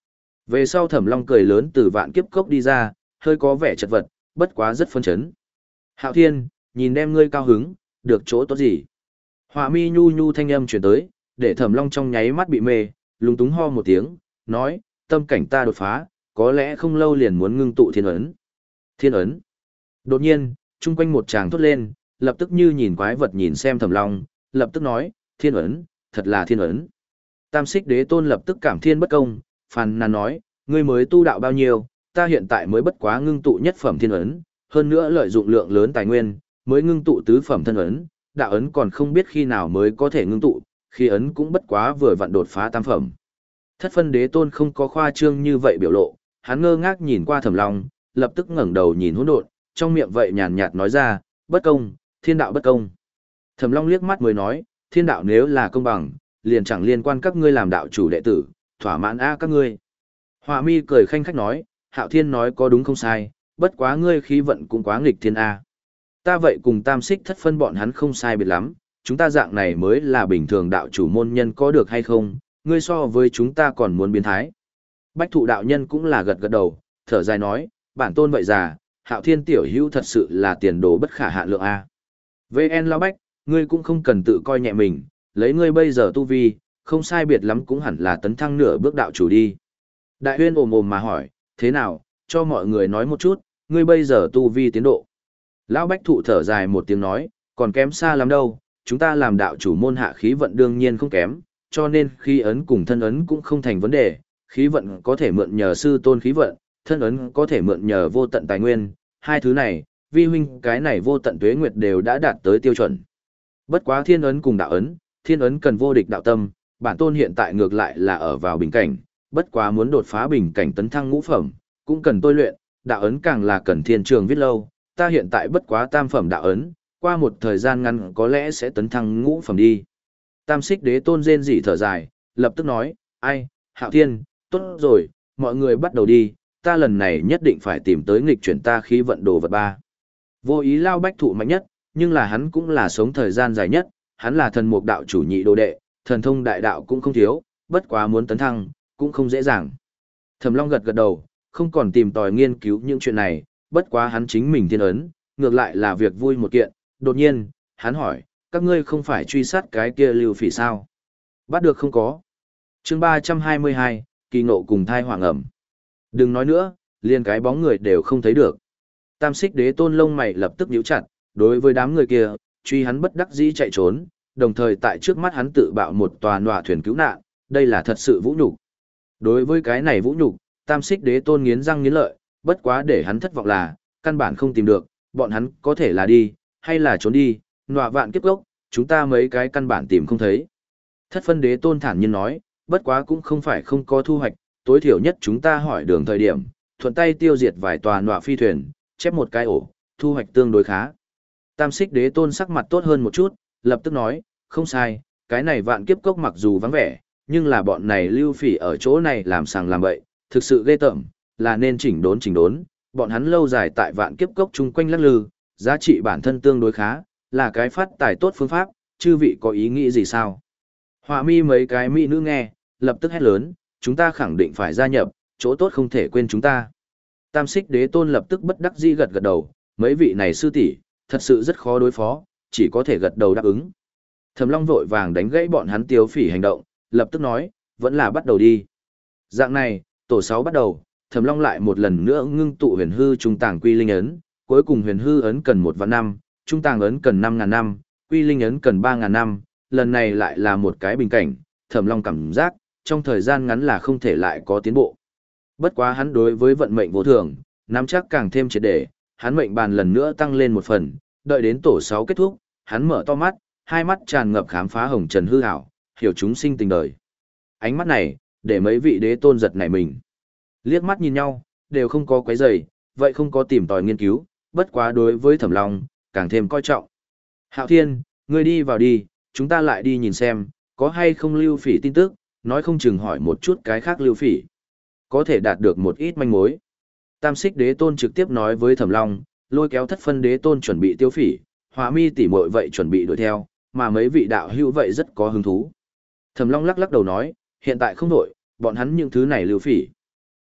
S1: Về sau Thẩm Long cười lớn từ vạn kiếp cốc đi ra, hơi có vẻ chật vật, bất quá rất phấn chấn. Hạo Thiên, nhìn đem ngươi cao hứng, được chỗ tốt gì? Họa mi nhu nhu thanh âm chuyển tới, để Thẩm Long trong nháy mắt bị mê, lúng túng ho một tiếng, nói, tâm cảnh ta đột phá, có lẽ không lâu liền muốn ngưng tụ thiên ấn. Thiên ấn. Đột nhiên, chung quanh một tràng thốt lên, lập tức như nhìn quái vật nhìn xem Thẩm Long, lập tức nói, thiên ấn, thật là thiên ấn. Tam Xích Đế Tôn lập tức cảm thiên bất công, phàn nàn nói, ngươi mới tu đạo bao nhiêu, ta hiện tại mới bất quá ngưng tụ nhất phẩm thiên ấn, hơn nữa lợi dụng lượng lớn tài nguyên, mới ngưng tụ tứ phẩm thân ấn, đạo ấn còn không biết khi nào mới có thể ngưng tụ, khi ấn cũng bất quá vừa vặn đột phá tam phẩm. Thất phân Đế Tôn không có khoa trương như vậy biểu lộ, hắn ngơ ngác nhìn qua Thẩm Long, lập tức ngẩng đầu nhìn hỗn độn, trong miệng vậy nhàn nhạt nói ra, bất công, thiên đạo bất công. Thẩm Long liếc mắt mới nói, thiên đạo nếu là công bằng, liền chẳng liên quan các ngươi làm đạo chủ đệ tử, thỏa mãn a các ngươi. Họa mi cười khanh khách nói, Hạo Thiên nói có đúng không sai, bất quá ngươi khí vận cũng quá nghịch thiên a. Ta vậy cùng tam xích thất phân bọn hắn không sai biệt lắm, chúng ta dạng này mới là bình thường đạo chủ môn nhân có được hay không, ngươi so với chúng ta còn muốn biến thái. Bách thụ đạo nhân cũng là gật gật đầu, thở dài nói, bản tôn vậy già, Hạo Thiên tiểu hữu thật sự là tiền đồ bất khả hạn lượng a. vê en Lao Bách, ngươi cũng không cần tự coi nhẹ mình, lấy ngươi bây giờ tu vi, không sai biệt lắm cũng hẳn là tấn thăng nửa bước đạo chủ đi. Đại huyên ồm ồm mà hỏi, thế nào, cho mọi người nói một chút, ngươi bây giờ tu vi tiến độ. Lão Bách thụ thở dài một tiếng nói, còn kém xa lắm đâu, chúng ta làm đạo chủ môn hạ khí vận đương nhiên không kém, cho nên khí ấn cùng thân ấn cũng không thành vấn đề, khí vận có thể mượn nhờ sư tôn khí vận, thân ấn có thể mượn nhờ vô tận tài nguyên, hai thứ này, vi huynh cái này vô tận tuế nguyệt đều đã đạt tới tiêu chuẩn. Bất quá thiên ấn cùng đạo ấn, thiên ấn cần vô địch đạo tâm, bản tôn hiện tại ngược lại là ở vào bình cảnh, bất quá muốn đột phá bình cảnh tấn thăng ngũ phẩm, cũng cần tôi luyện, đạo ấn càng là cần thiên trường viết lâu, ta hiện tại bất quá tam phẩm đạo ấn, qua một thời gian ngắn có lẽ sẽ tấn thăng ngũ phẩm đi. Tam Xích Đế Tôn rên rỉ thở dài, lập tức nói, ai, Hạo Thiên, tốt rồi, mọi người bắt đầu đi, ta lần này nhất định phải tìm tới nghịch chuyển ta khí vận đồ vật ba. Vô ý Lao Bách thụ mạnh nhất, nhưng là hắn cũng là sống thời gian dài nhất, hắn là thần mục đạo chủ nhị đồ đệ, thần thông đại đạo cũng không thiếu, bất quá muốn tấn thăng, cũng không dễ dàng. Thẩm Long gật gật đầu, không còn tìm tòi nghiên cứu những chuyện này, bất quá hắn chính mình thiên ấn, ngược lại là việc vui một kiện. Đột nhiên, hắn hỏi, các ngươi không phải truy sát cái kia Lưu Phỉ sao? Bắt được không có? Chương ba trăm hai mươi hai, kỳ ngộ cùng thai hoàng ẩm. Đừng nói nữa, liền cái bóng người đều không thấy được. Tam Xích Đế Tôn lông mày lập tức nhíu chặt, đối với đám người kia, truy hắn bất đắc dĩ chạy trốn, đồng thời tại trước mắt hắn tự bạo một tòa nọa thuyền cứu nạn, đây là thật sự vũ nhục. Đối với cái này vũ nhục, Tam Xích Đế Tôn nghiến răng nghiến lợi, bất quá để hắn thất vọng là, căn bản không tìm được, bọn hắn có thể là đi, hay là trốn đi, nọa vạn kiếp gốc, chúng ta mấy cái căn bản tìm không thấy. Thất phân Đế Tôn thản nhiên nói, bất quá cũng không phải không có thu hoạch, tối thiểu nhất chúng ta hỏi đường thời điểm, thuận tay tiêu diệt vài tòa nọa phi thuyền, chép một cái ổ, thu hoạch tương đối khá. Tam Xích Đế Tôn sắc mặt tốt hơn một chút, lập tức nói, không sai, cái này vạn kiếp cốc mặc dù vắng vẻ, nhưng là bọn này Lưu Phỉ ở chỗ này làm sàng làm bậy, thực sự ghê tởm, là nên chỉnh đốn chỉnh đốn, bọn hắn lâu dài tại vạn kiếp cốc chung quanh lắc lư, giá trị bản thân tương đối khá, là cái phát tài tốt phương pháp, chư vị có ý nghĩ gì sao? Họa mi mấy cái mỹ nữ nghe, lập tức hét lớn, chúng ta khẳng định phải gia nhập, chỗ tốt không thể quên chúng ta. Tam Xích Đế Tôn lập tức bất đắc dĩ gật gật đầu, mấy vị này sư tỷ, thật sự rất khó đối phó, chỉ có thể gật đầu đáp ứng. Thẩm Long vội vàng đánh gãy bọn hắn Tiêu Phỉ hành động, lập tức nói, vẫn là bắt đầu đi. Dạng này, tổ sáu bắt đầu, Thẩm Long lại một lần nữa ngưng tụ huyền hư trung tàng quy linh ấn, cuối cùng huyền hư ấn cần một vạn năm, trung tàng ấn cần năm ngàn năm, quy linh ấn cần ba ngàn năm, lần này lại là một cái bình cảnh, Thẩm Long cảm giác, trong thời gian ngắn là không thể lại có tiến bộ. Bất quá hắn đối với vận mệnh vô thường, nắm chắc càng thêm triệt để, hắn mệnh bàn lần nữa tăng lên một phần, đợi đến tổ sáu kết thúc, hắn mở to mắt, hai mắt tràn ngập khám phá hồng trần hư ảo, hiểu chúng sinh tình đời. Ánh mắt này, để mấy vị đế tôn giật nảy mình. Liếc mắt nhìn nhau, đều không có quấy rầy, vậy không có tìm tòi nghiên cứu, bất quá đối với Thẩm Long, càng thêm coi trọng. Hạo Thiên, ngươi đi vào đi, chúng ta lại đi nhìn xem, có hay không Lưu Phỉ tin tức, nói không chừng hỏi một chút cái khác Lưu Phỉ. Có thể đạt được một ít manh mối. Tam Xích Đế Tôn trực tiếp nói với Thẩm Long, lôi kéo Thất phân Đế Tôn chuẩn bị Tiêu Phỉ, Họa mi tỷ muội vậy chuẩn bị đuổi theo, mà mấy vị đạo hữu vậy rất có hứng thú. Thẩm Long lắc lắc đầu nói, hiện tại không đổi, bọn hắn những thứ này Lưu Phỉ.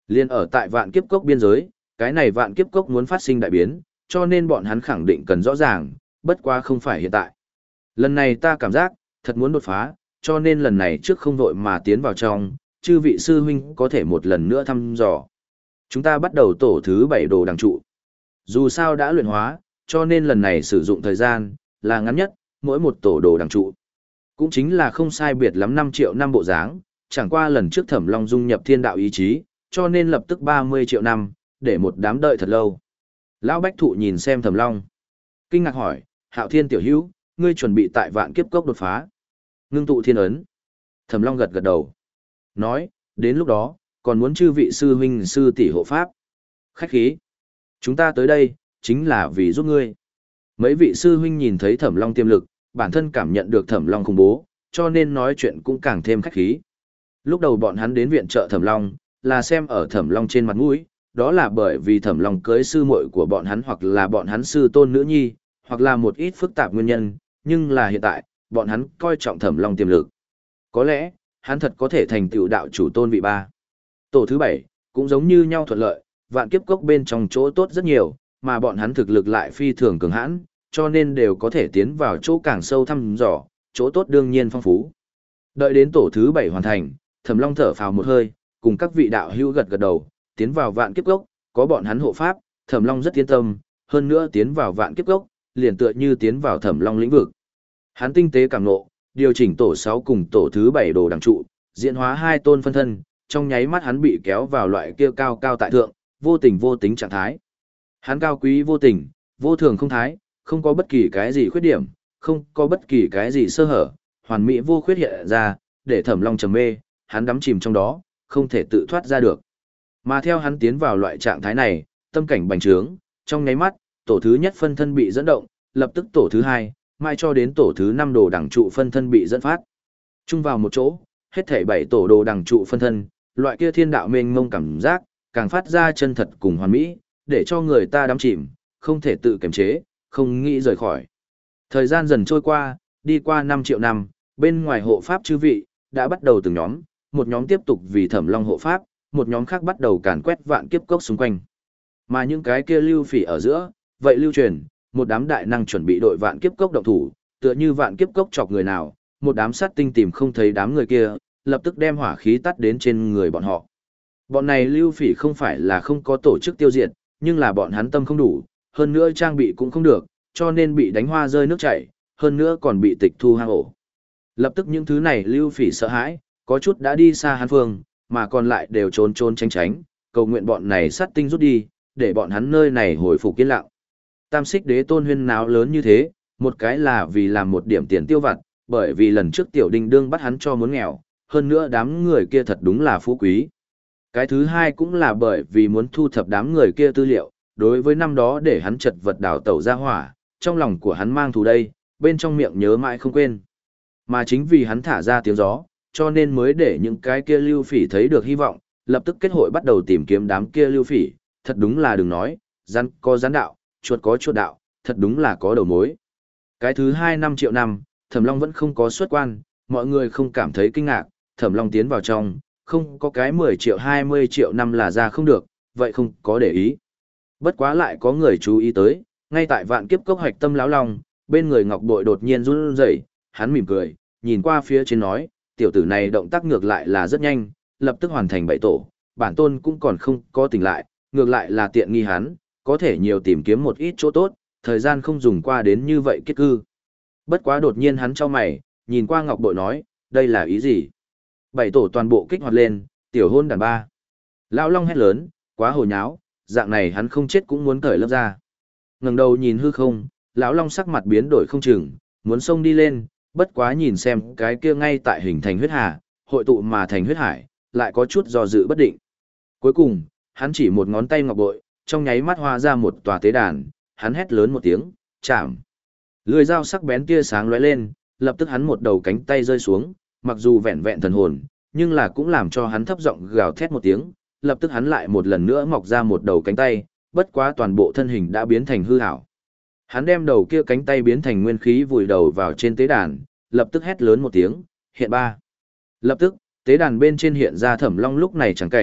S1: Liên ở tại vạn kiếp cốc biên giới, cái này vạn kiếp cốc muốn phát sinh đại biến, cho nên bọn hắn khẳng định cần rõ ràng, bất quá không phải hiện tại. Lần này ta cảm giác, thật muốn đột phá, cho nên lần này trước không vội mà tiến vào trong, chư vị sư huynh có thể một lần nữa thăm dò. Chúng ta bắt đầu tổ thứ bảy đồ đằng trụ. Dù sao đã luyện hóa, cho nên lần này sử dụng thời gian, là ngắn nhất, mỗi một tổ đồ đằng trụ. Cũng chính là không sai biệt lắm năm triệu năm bộ dáng, chẳng qua lần trước Thẩm Long dung nhập thiên đạo ý chí, cho nên lập tức ba mươi triệu năm, để một đám đợi thật lâu. Lão Bách Thụ nhìn xem Thẩm Long. Kinh ngạc hỏi, Hạo Thiên tiểu hữu, ngươi chuẩn bị tại vạn kiếp cốc đột phá. Ngưng tụ thiên ấn. Thẩm Long gật gật đầu. Nói, đến lúc đó, còn muốn chư vị sư huynh sư tỷ hộ pháp. Khách khí. Chúng ta tới đây, chính là vì giúp ngươi. Mấy vị sư huynh nhìn thấy Thẩm Long tiềm lực, bản thân cảm nhận được Thẩm Long khủng bố, cho nên nói chuyện cũng càng thêm khách khí. Lúc đầu bọn hắn đến viện trợ Thẩm Long, là xem ở Thẩm Long trên mặt mũi, đó là bởi vì Thẩm Long cưới sư muội của bọn hắn hoặc là bọn hắn sư tôn nữ nhi, hoặc là một ít phức tạp nguyên nhân, nhưng là hiện tại, bọn hắn coi trọng Thẩm Long tiềm lực. Có lẽ, hắn thật có thể thành tựu đạo chủ tôn vị ba. Tổ thứ bảy, cũng giống như nhau thuận lợi, vạn kiếp cốc bên trong chỗ tốt rất nhiều, mà bọn hắn thực lực lại phi thường cường hãn, cho nên đều có thể tiến vào chỗ càng sâu thăm dò, chỗ tốt đương nhiên phong phú. Đợi đến tổ thứ bảy hoàn thành, Thẩm Long thở phào một hơi, cùng các vị đạo hữu gật gật đầu, tiến vào vạn kiếp cốc, có bọn hắn hộ pháp, Thẩm Long rất yên tâm, hơn nữa tiến vào vạn kiếp cốc, liền tựa như tiến vào Thẩm Long lĩnh vực. Hắn tinh tế cảm ngộ, điều chỉnh tổ sáu cùng tổ thứ bảy đồ đằng trụ, diễn hóa hai tôn phân thân, trong nháy mắt hắn bị kéo vào loại kia cao cao tại thượng, vô tình vô tính trạng thái. Hắn cao quý vô tình, vô thường không thái, không có bất kỳ cái gì khuyết điểm, không có bất kỳ cái gì sơ hở, hoàn mỹ vô khuyết hiện ra, để Thẩm Long trầm mê, hắn đắm chìm trong đó, không thể tự thoát ra được. Mà theo hắn tiến vào loại trạng thái này, tâm cảnh bành trướng, trong nháy mắt, tổ thứ nhất phân thân bị dẫn động, lập tức tổ thứ hai, mai cho đến tổ thứ năm đồ đẳng trụ phân thân bị dẫn phát. Chung vào một chỗ, hết thảy bảy tổ đồ đẳng trụ phân thân, loại kia thiên đạo mênh mông cảm giác, càng phát ra chân thật cùng hoàn mỹ, để cho người ta đắm chìm, không thể tự kiềm chế, không nghĩ rời khỏi. Thời gian dần trôi qua, đi qua năm triệu năm, bên ngoài hộ pháp chư vị, đã bắt đầu từng nhóm, một nhóm tiếp tục vì Thẩm Long hộ pháp, một nhóm khác bắt đầu càn quét vạn kiếp cốc xung quanh. Mà những cái kia lưu phỉ ở giữa, vậy lưu truyền, một đám đại năng chuẩn bị đội vạn kiếp cốc động thủ, tựa như vạn kiếp cốc chọc người nào, một đám sát tinh tìm không thấy đám người kia, lập tức đem hỏa khí tắt đến trên người bọn họ. Bọn này lưu phỉ không phải là không có tổ chức tiêu diệt, nhưng là bọn hắn tâm không đủ, hơn nữa trang bị cũng không được, cho nên bị đánh hoa rơi nước chảy, hơn nữa còn bị tịch thu hang ổ. Lập tức những thứ này lưu phỉ sợ hãi, có chút đã đi xa hắn phương, mà còn lại đều trốn trốn tránh tránh, cầu nguyện bọn này sát tinh rút đi, để bọn hắn nơi này hồi phục yên lặng. Tam Xích Đế Tôn huyên náo lớn như thế, một cái là vì làm một điểm tiền tiêu vặt, bởi vì lần trước Tiểu Đinh Đương bắt hắn cho muốn nghèo, hơn nữa đám người kia thật đúng là phú quý. Cái thứ hai cũng là bởi vì muốn thu thập đám người kia tư liệu, đối với năm đó để hắn chật vật đào tẩu ra hỏa, trong lòng của hắn mang thù đây, bên trong miệng nhớ mãi không quên. Mà chính vì hắn thả ra tiếng gió, cho nên mới để những cái kia lưu phỉ thấy được hy vọng, lập tức kết hội bắt đầu tìm kiếm đám kia lưu phỉ, thật đúng là đừng nói, rắn có rắn đạo, chuột có chuột đạo, thật đúng là có đầu mối. Cái thứ hai năm triệu năm, Thẩm Long vẫn không có xuất quan, mọi người không cảm thấy kinh ngạc, Thẩm Long tiến vào trong, không có cái mười triệu hai mươi triệu năm là ra không được, vậy không có để ý. Bất quá lại có người chú ý tới, ngay tại vạn kiếp cốc hoạch tâm lão long, bên người ngọc bội đột nhiên run rẩy, hắn mỉm cười, nhìn qua phía trên nói, tiểu tử này động tác ngược lại là rất nhanh, lập tức hoàn thành bảy tổ, bản tôn cũng còn không có tỉnh lại, ngược lại là tiện nghi hắn, có thể nhiều tìm kiếm một ít chỗ tốt, thời gian không dùng qua đến như vậy kết cư. Bất quá đột nhiên hắn chau mày, nhìn qua ngọc bội nói, đây là ý gì? Bảy tổ toàn bộ kích hoạt lên, tiểu hôn đàn ba. Lão long hét lớn, quá hồ nháo, dạng này hắn không chết cũng muốn cởi lớp ra. Ngẩng đầu nhìn hư không, lão long sắc mặt biến đổi không chừng, muốn xông đi lên, bất quá nhìn xem cái kia ngay tại hình thành huyết hà, hội tụ mà thành huyết hải, lại có chút do dự bất định. Cuối cùng, hắn chỉ một ngón tay ngọc bội, trong nháy mắt hoa ra một tòa tế đàn, hắn hét lớn một tiếng, chạm. Lưỡi dao sắc bén tia sáng lóe lên, lập tức hắn một đầu cánh tay rơi xuống, mặc dù vẹn vẹn thần hồn, nhưng là cũng làm cho hắn thấp giọng gào thét một tiếng, lập tức hắn lại một lần nữa mọc ra một đầu cánh tay, bất quá toàn bộ thân hình đã biến thành hư ảo. Hắn đem đầu kia cánh tay biến thành nguyên khí vùi đầu vào trên tế đàn, lập tức hét lớn một tiếng, hiện ba. Lập tức, tế đàn bên trên hiện ra Thẩm Long lúc này chẳng cảnh,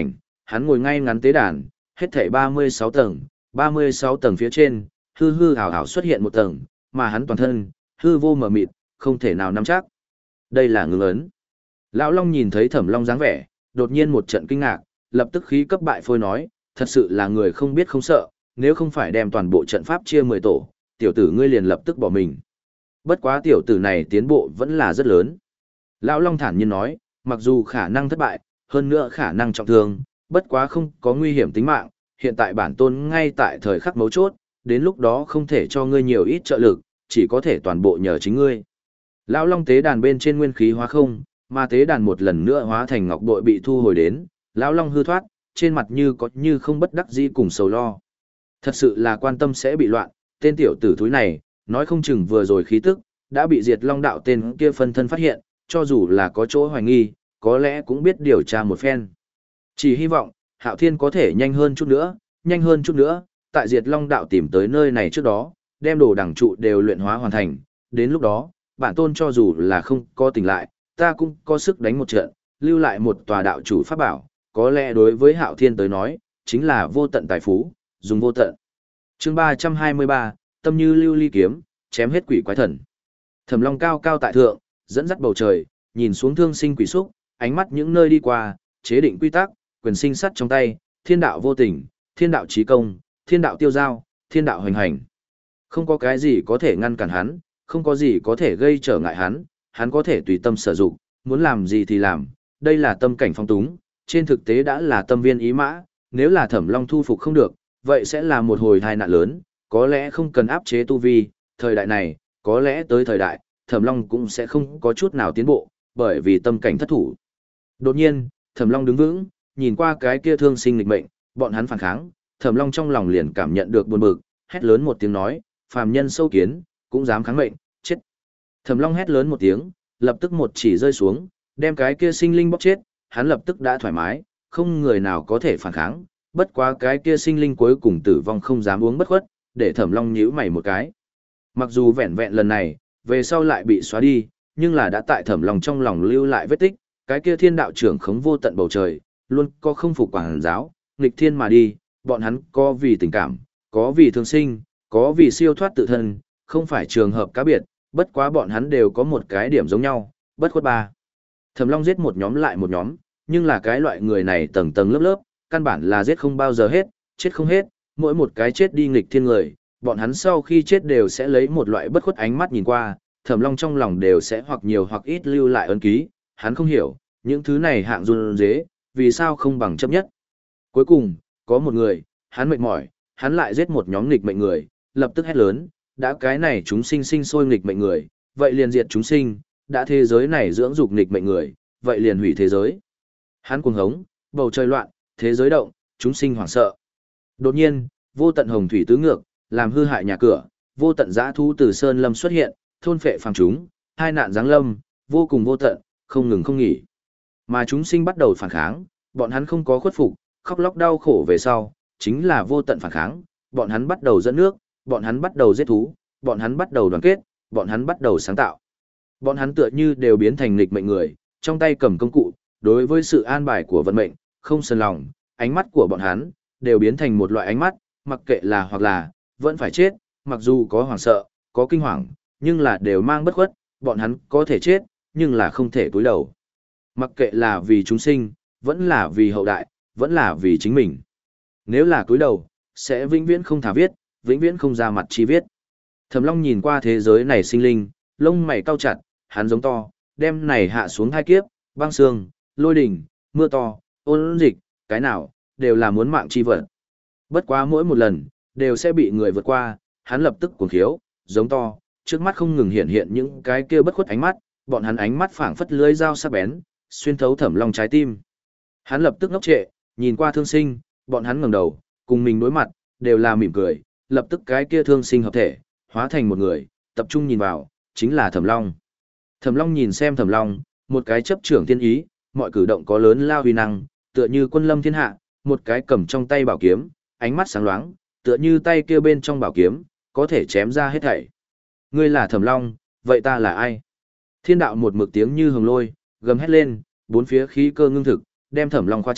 S1: hắn ngồi ngay ngắn tế đàn, hết thảy ba mươi sáu tầng, ba mươi sáu tầng phía trên, hư hư ảo ảo xuất hiện một tầng, mà hắn toàn thân, hư vô mờ mịt, không thể nào nắm chắc. Đây là ngưng ấn. Lão Long nhìn thấy Thẩm Long dáng vẻ, đột nhiên một trận kinh ngạc, lập tức khí cấp bại phôi nói, thật sự là người không biết không sợ, nếu không phải đem toàn bộ trận pháp chia mười tổ, tiểu tử ngươi liền lập tức bỏ mình. Bất quá tiểu tử này tiến bộ vẫn là rất lớn. Lão Long thản nhiên nói, mặc dù khả năng thất bại, hơn nữa khả năng trọng thương, bất quá không có nguy hiểm tính mạng, hiện tại bản tôn ngay tại thời khắc mấu chốt, đến lúc đó không thể cho ngươi nhiều ít trợ lực, chỉ có thể toàn bộ nhờ chính ngươi. Lão Long tế đàn bên trên nguyên khí hóa không, mà tế đàn một lần nữa hóa thành ngọc bội bị thu hồi đến, Lão Long hư thoát, trên mặt như có như không bất đắc dĩ cùng sầu lo. Thật sự là quan tâm sẽ bị loạn, tên tiểu tử thúi này, nói không chừng vừa rồi khí tức, đã bị diệt long đạo tên kia phân thân phát hiện, cho dù là có chỗ hoài nghi, có lẽ cũng biết điều tra một phen. Chỉ hy vọng, Hạo Thiên có thể nhanh hơn chút nữa, nhanh hơn chút nữa, tại diệt long đạo tìm tới nơi này trước đó, đem đồ đẳng trụ đều luyện hóa hoàn thành, đến lúc đó, bản tôn cho dù là không có tỉnh lại, ta cũng có sức đánh một trận, lưu lại một tòa đạo chủ pháp bảo, có lẽ đối với Hạo Thiên tới nói, chính là vô tận tài phú, dùng vô tận. Chương ba trăm hai mươi ba, tâm như lưu ly kiếm, chém hết quỷ quái thần. Thẩm Long cao cao tại thượng, dẫn dắt bầu trời, nhìn xuống thương sinh quỷ xúc, ánh mắt những nơi đi qua, chế định quy tắc, quyền sinh sắt trong tay, thiên đạo vô tình, thiên đạo chí công, thiên đạo tiêu giao, thiên đạo hoành hành. Không có cái gì có thể ngăn cản hắn, không có gì có thể gây trở ngại hắn, hắn có thể tùy tâm sử dụng, muốn làm gì thì làm, đây là tâm cảnh phong túng, trên thực tế đã là tâm viên ý mã, nếu là Thẩm Long thu phục không được, vậy sẽ là một hồi tai nạn lớn, có lẽ không cần áp chế tu vi, thời đại này, có lẽ tới thời đại, Thẩm Long cũng sẽ không có chút nào tiến bộ, bởi vì tâm cảnh thất thủ. Đột nhiên, Thẩm Long đứng vững, nhìn qua cái kia thương sinh nghịch mệnh, bọn hắn phản kháng, Thẩm Long trong lòng liền cảm nhận được buồn bực, hét lớn một tiếng nói, phàm nhân sâu kiến, cũng dám kháng mệnh, chết. Thẩm Long hét lớn một tiếng, lập tức một chỉ rơi xuống, đem cái kia sinh linh bóc chết, hắn lập tức đã thoải mái, không người nào có thể phản kháng, bất quá cái kia sinh linh cuối cùng tử vong không dám uống bất khuất, để Thẩm Long nhíu mày một cái. Mặc dù vẹn vẹn lần này, về sau lại bị xóa đi, nhưng là đã tại Thẩm Long trong lòng lưu lại vết tích, cái kia thiên đạo trưởng khống vô tận bầu trời, luôn có không phục quảng giáo, nghịch thiên mà đi, bọn hắn có vì tình cảm, có vì thương sinh, có vì siêu thoát tự thân, không phải trường hợp cá biệt, bất quá bọn hắn đều có một cái điểm giống nhau, bất khuất ba. Thẩm Long giết một nhóm lại một nhóm, nhưng là cái loại người này tầng tầng lớp lớp, căn bản là giết không bao giờ hết, chết không hết, mỗi một cái chết đi nghịch thiên người, bọn hắn sau khi chết đều sẽ lấy một loại bất khuất ánh mắt nhìn qua, Thẩm Long trong lòng đều sẽ hoặc nhiều hoặc ít lưu lại ấn ký, hắn không hiểu, những thứ này hạng run dế, vì sao không bằng chấp nhất. Cuối cùng, có một người, hắn mệt mỏi, hắn lại giết một nhóm nghịch mệnh người, lập tức hét lớn, đã cái này chúng sinh sinh sôi nghịch mệnh người, vậy liền diệt chúng sinh, đã thế giới này dưỡng dục nghịch mệnh người, vậy liền hủy thế giới. Hắn cuồng hống, bầu trời loạn, thế giới động, chúng sinh hoảng sợ. Đột nhiên, vô tận hồng thủy tứ ngược, làm hư hại nhà cửa, vô tận dã thú từ sơn lâm xuất hiện, thôn phệ phàm chúng, hai nạn giáng lâm, vô cùng vô tận, không ngừng không nghỉ. Mà chúng sinh bắt đầu phản kháng, bọn hắn không có khuất phục, khóc lóc đau khổ về sau, chính là vô tận phản kháng, bọn hắn bắt đầu dẫn nước, bọn hắn bắt đầu giết thú, bọn hắn bắt đầu đoàn kết, bọn hắn bắt đầu sáng tạo. Bọn hắn tựa như đều biến thành nghịch mệnh người, trong tay cầm công cụ, đối với sự an bài của vận mệnh, không sờn lòng, ánh mắt của bọn hắn đều biến thành một loại ánh mắt, mặc kệ là hoặc là vẫn phải chết, mặc dù có hoảng sợ, có kinh hoàng, nhưng là đều mang bất khuất, bọn hắn có thể chết, nhưng là không thể cúi đầu. Mặc kệ là vì chúng sinh, vẫn là vì hậu đại, vẫn là vì chính mình. Nếu là cúi đầu, sẽ vĩnh viễn không thả viết, vĩnh viễn không ra mặt chi viết. Thẩm Long nhìn qua thế giới này sinh linh, lông mày cau chặt, hắn giống to, đem này hạ xuống hai kiếp, băng sương, lôi đỉnh, mưa to, ôn dịch, cái nào, đều là muốn mạng chi vật. Bất quá mỗi một lần, đều sẽ bị người vượt qua, hắn lập tức cuồng khiếu, giống to, trước mắt không ngừng hiện hiện những cái kia bất khuất ánh mắt, bọn hắn ánh mắt phảng phất lưỡi dao sắc bén, xuyên thấu Thẩm Long trái tim. Hắn lập tức ngốc trệ, nhìn qua thương sinh, bọn hắn ngẩng đầu, cùng mình đối mặt, đều là mỉm cười, lập tức cái kia thương sinh hợp thể, hóa thành một người, tập trung nhìn vào, chính là Thẩm Long. Thẩm Long nhìn xem Thẩm Long, một cái chấp trưởng thiên ý, mọi cử động có lớn lao huy năng, tựa như quân lâm thiên hạ, một cái cầm trong tay bảo kiếm, ánh mắt sáng loáng, tựa như tay kia bên trong bảo kiếm, có thể chém ra hết thảy. Ngươi là Thẩm Long, vậy ta là ai? Thiên đạo một mực tiếng như hồng lôi, gầm hét lên, bốn phía khí cơ ngưng thực, đem Thẩm Long khóa chặt,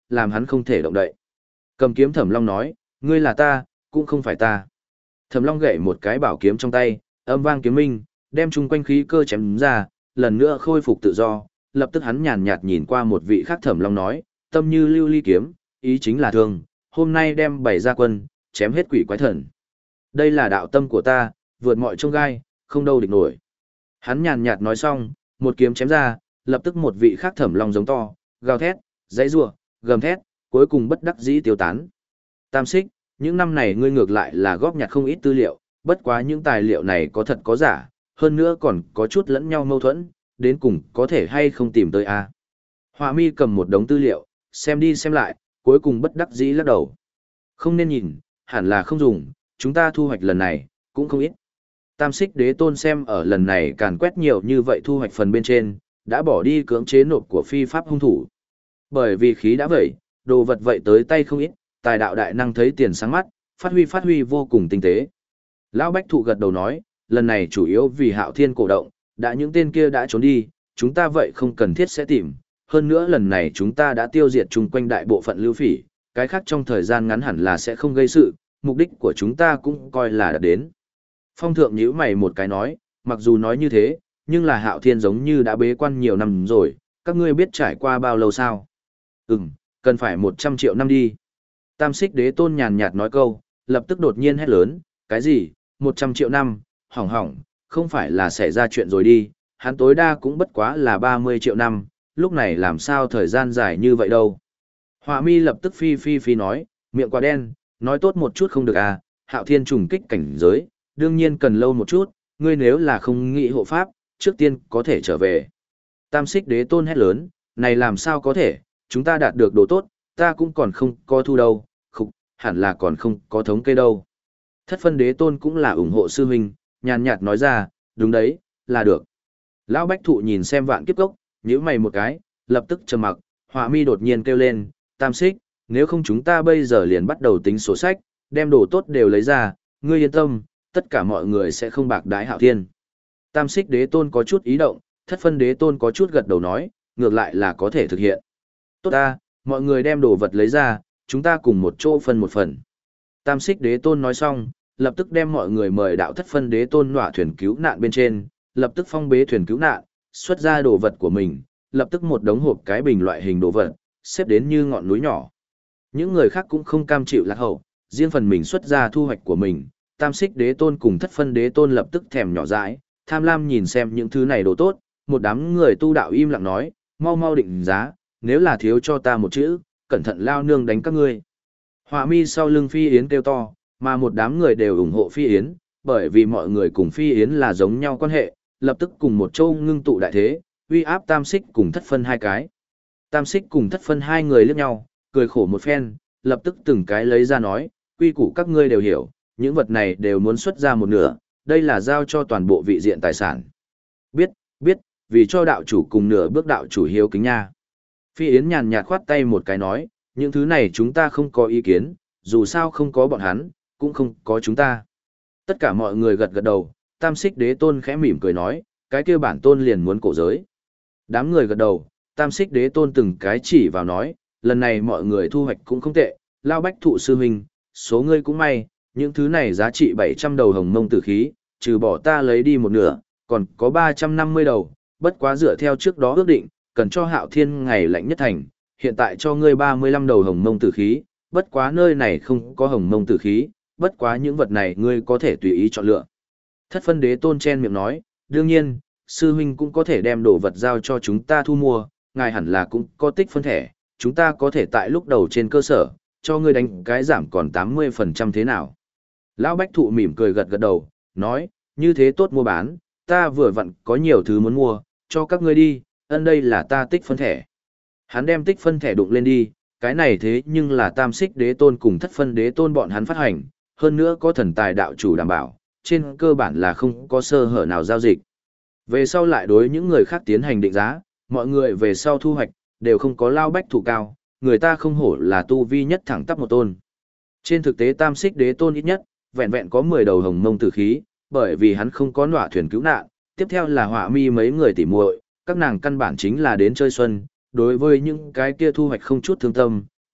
S1: làm hắn không thể động đậy. Cầm kiếm Thẩm Long nói, ngươi là ta, cũng không phải ta. Thẩm Long gậy một cái bảo kiếm trong tay, âm vang kiếm minh, đem chung quanh khí cơ chém ra, lần nữa khôi phục tự do, lập tức hắn nhàn nhạt nhìn qua một vị khác Thẩm Long nói, tâm như lưu ly kiếm, ý chính là thương, hôm nay đem bày ra quân, chém hết quỷ quái thần. Đây là đạo tâm của ta, vượt mọi chông gai, không đâu địch nổi. Hắn nhàn nhạt nói xong, một kiếm chém ra, lập tức một vị khác Thẩm Long giống to, gào thét, dãy rủa, gầm thét, cuối cùng bất đắc dĩ tiêu tán. Tam Xích, những năm này ngươi ngược lại là góp nhặt không ít tư liệu, bất quá những tài liệu này có thật có giả, hơn nữa còn có chút lẫn nhau mâu thuẫn, đến cùng có thể hay không tìm tới a. Họa Mi cầm một đống tư liệu, xem đi xem lại, cuối cùng bất đắc dĩ lắc đầu. Không nên nhìn, hẳn là không dùng, chúng ta thu hoạch lần này, cũng không ít. Tam Xích Đế Tôn xem ở lần này càn quét nhiều như vậy thu hoạch phần bên trên, đã bỏ đi cưỡng chế nộp của phi pháp hung thủ. Bởi vì khí đã vậy, đồ vật vậy tới tay không ít, tài đạo đại năng thấy tiền sáng mắt, phát huy phát huy vô cùng tinh tế. Lão Bách Thụ gật đầu nói, lần này chủ yếu vì Hạo Thiên cổ động, đã những tên kia đã trốn đi, chúng ta vậy không cần thiết sẽ tìm. Hơn nữa lần này chúng ta đã tiêu diệt chung quanh đại bộ phận lưu phỉ, cái khác trong thời gian ngắn hẳn là sẽ không gây sự, mục đích của chúng ta cũng coi là đã đến. Phong thượng nhíu mày một cái nói, mặc dù nói như thế, nhưng là Hạo Thiên giống như đã bế quan nhiều năm rồi, các ngươi biết trải qua bao lâu sao? Ừm, cần phải một trăm triệu năm đi. Tam Xích Đế Tôn nhàn nhạt nói câu, lập tức đột nhiên hét lớn, cái gì, một trăm triệu năm, hỏng hỏng, không phải là xảy ra chuyện rồi đi, hắn tối đa cũng bất quá là ba mươi triệu năm, lúc này làm sao thời gian dài như vậy đâu. Họa Mi lập tức phi phi phi nói, miệng quá đen, nói tốt một chút không được à, Hạo Thiên trùng kích cảnh giới, đương nhiên cần lâu một chút, ngươi nếu là không nghĩ hộ pháp, trước tiên có thể trở về. Tam Xích Đế Tôn hét lớn, này làm sao có thể, chúng ta đạt được đồ tốt, ta cũng còn không có thu đâu, khục, hẳn là còn không có thống kê đâu. Thất Phân Đế Tôn cũng là ủng hộ sư huynh, nhàn nhạt nói ra, đúng đấy, là được. Lão Bách Thụ nhìn xem Vạn Kiếp Cốc, nhíu mày một cái, lập tức trầm mặc, Họa Mi đột nhiên kêu lên, Tam Xích, nếu không chúng ta bây giờ liền bắt đầu tính sổ sách, đem đồ tốt đều lấy ra, ngươi yên tâm, tất cả mọi người sẽ không bạc đái Hạo Thiên. Tam Xích Đế Tôn có chút ý động, Thất Phân Đế Tôn có chút gật đầu nói, ngược lại là có thể thực hiện. Tốt ta, mọi người đem đồ vật lấy ra, chúng ta cùng một chỗ phân một phần. Tam Xích Đế Tôn nói xong, lập tức đem mọi người mời đạo Thất Phân Đế Tôn nọa thuyền cứu nạn bên trên, lập tức phong bế thuyền cứu nạn, xuất ra đồ vật của mình, lập tức một đống hộp cái bình loại hình đồ vật, xếp đến như ngọn núi nhỏ. Những người khác cũng không cam chịu lạc hậu, riêng phần mình xuất ra thu hoạch của mình, Tam Xích Đế Tôn cùng Thất Phân Đế Tôn lập tức thèm nhỏ dãi, tham lam nhìn xem những thứ này đồ tốt, một đám người tu đạo im lặng nói, mau mau định giá, nếu là thiếu cho ta một chữ, cẩn thận lao nương đánh các ngươi. Họa Mi sau lưng Phi Yến kêu to, mà một đám người đều ủng hộ Phi Yến, bởi vì mọi người cùng Phi Yến là giống nhau quan hệ, lập tức cùng một châu ngưng tụ đại thế, uy áp Tam Xích cùng Thất Phân hai cái. Tam Xích cùng Thất Phân hai người liếc nhau, cười khổ một phen, lập tức từng cái lấy ra nói, quy củ các ngươi đều hiểu, những vật này đều muốn xuất ra một nửa, đây là giao cho toàn bộ vị diện tài sản. Biết, biết, vì cho đạo chủ cùng nửa bước đạo chủ hiếu kính nha. Phi Yến nhàn nhạt khoát tay một cái nói, những thứ này chúng ta không có ý kiến, dù sao không có bọn hắn, cũng không có chúng ta. Tất cả mọi người gật gật đầu, Tam Xích Đế Tôn khẽ mỉm cười nói, cái kia bản tôn liền muốn cổ giới. Đám người gật đầu, Tam Xích Đế Tôn từng cái chỉ vào nói, lần này mọi người thu hoạch cũng không tệ, Lao Bách Thụ sư huynh, số ngươi cũng may, những thứ này giá trị bảy trăm đầu hồng mông tử khí, trừ bỏ ta lấy đi một nửa, còn có ba trăm năm mươi đầu, bất quá dựa theo trước đó ước định, cần cho Hạo Thiên ngày lạnh nhất thành, hiện tại cho ngươi ba mươi lăm đầu hồng mông tử khí, bất quá nơi này không có hồng mông tử khí, bất quá những vật này ngươi có thể tùy ý chọn lựa. Thất Phân Đế Tôn chen miệng nói, đương nhiên, sư huynh cũng có thể đem đồ vật giao cho chúng ta thu mua, ngài hẳn là cũng có tích phân thẻ, chúng ta có thể tại lúc đầu trên cơ sở, cho ngươi đánh cái giảm còn tám mươi phần trăm thế nào. Lão Bách Thụ mỉm cười gật gật đầu, nói, như thế tốt mua bán, ta vừa vặn có nhiều thứ muốn mua, cho các ngươi đi, ân đây là ta tích phân thẻ. Hắn đem tích phân thẻ đụng lên đi, cái này thế nhưng là Tam Xích Đế Tôn cùng Thất Phân Đế Tôn bọn hắn phát hành, hơn nữa có thần tài đạo chủ đảm bảo, trên cơ bản là không có sơ hở nào giao dịch. Về sau lại đối những người khác tiến hành định giá, mọi người về sau thu hoạch, đều không có Lao Bách Thụ cao, người ta không hổ là tu vi nhất thẳng tắp một tôn. Trên thực tế Tam Xích Đế Tôn ít nhất, vẹn vẹn có mười đầu hồng mông tử khí, bởi vì hắn không có nọa thuyền cứu nạn, tiếp theo là Họa Mi mấy người tỉ muội, các nàng căn bản chính là đến chơi xuân, đối với những cái kia thu hoạch không chút thương tâm,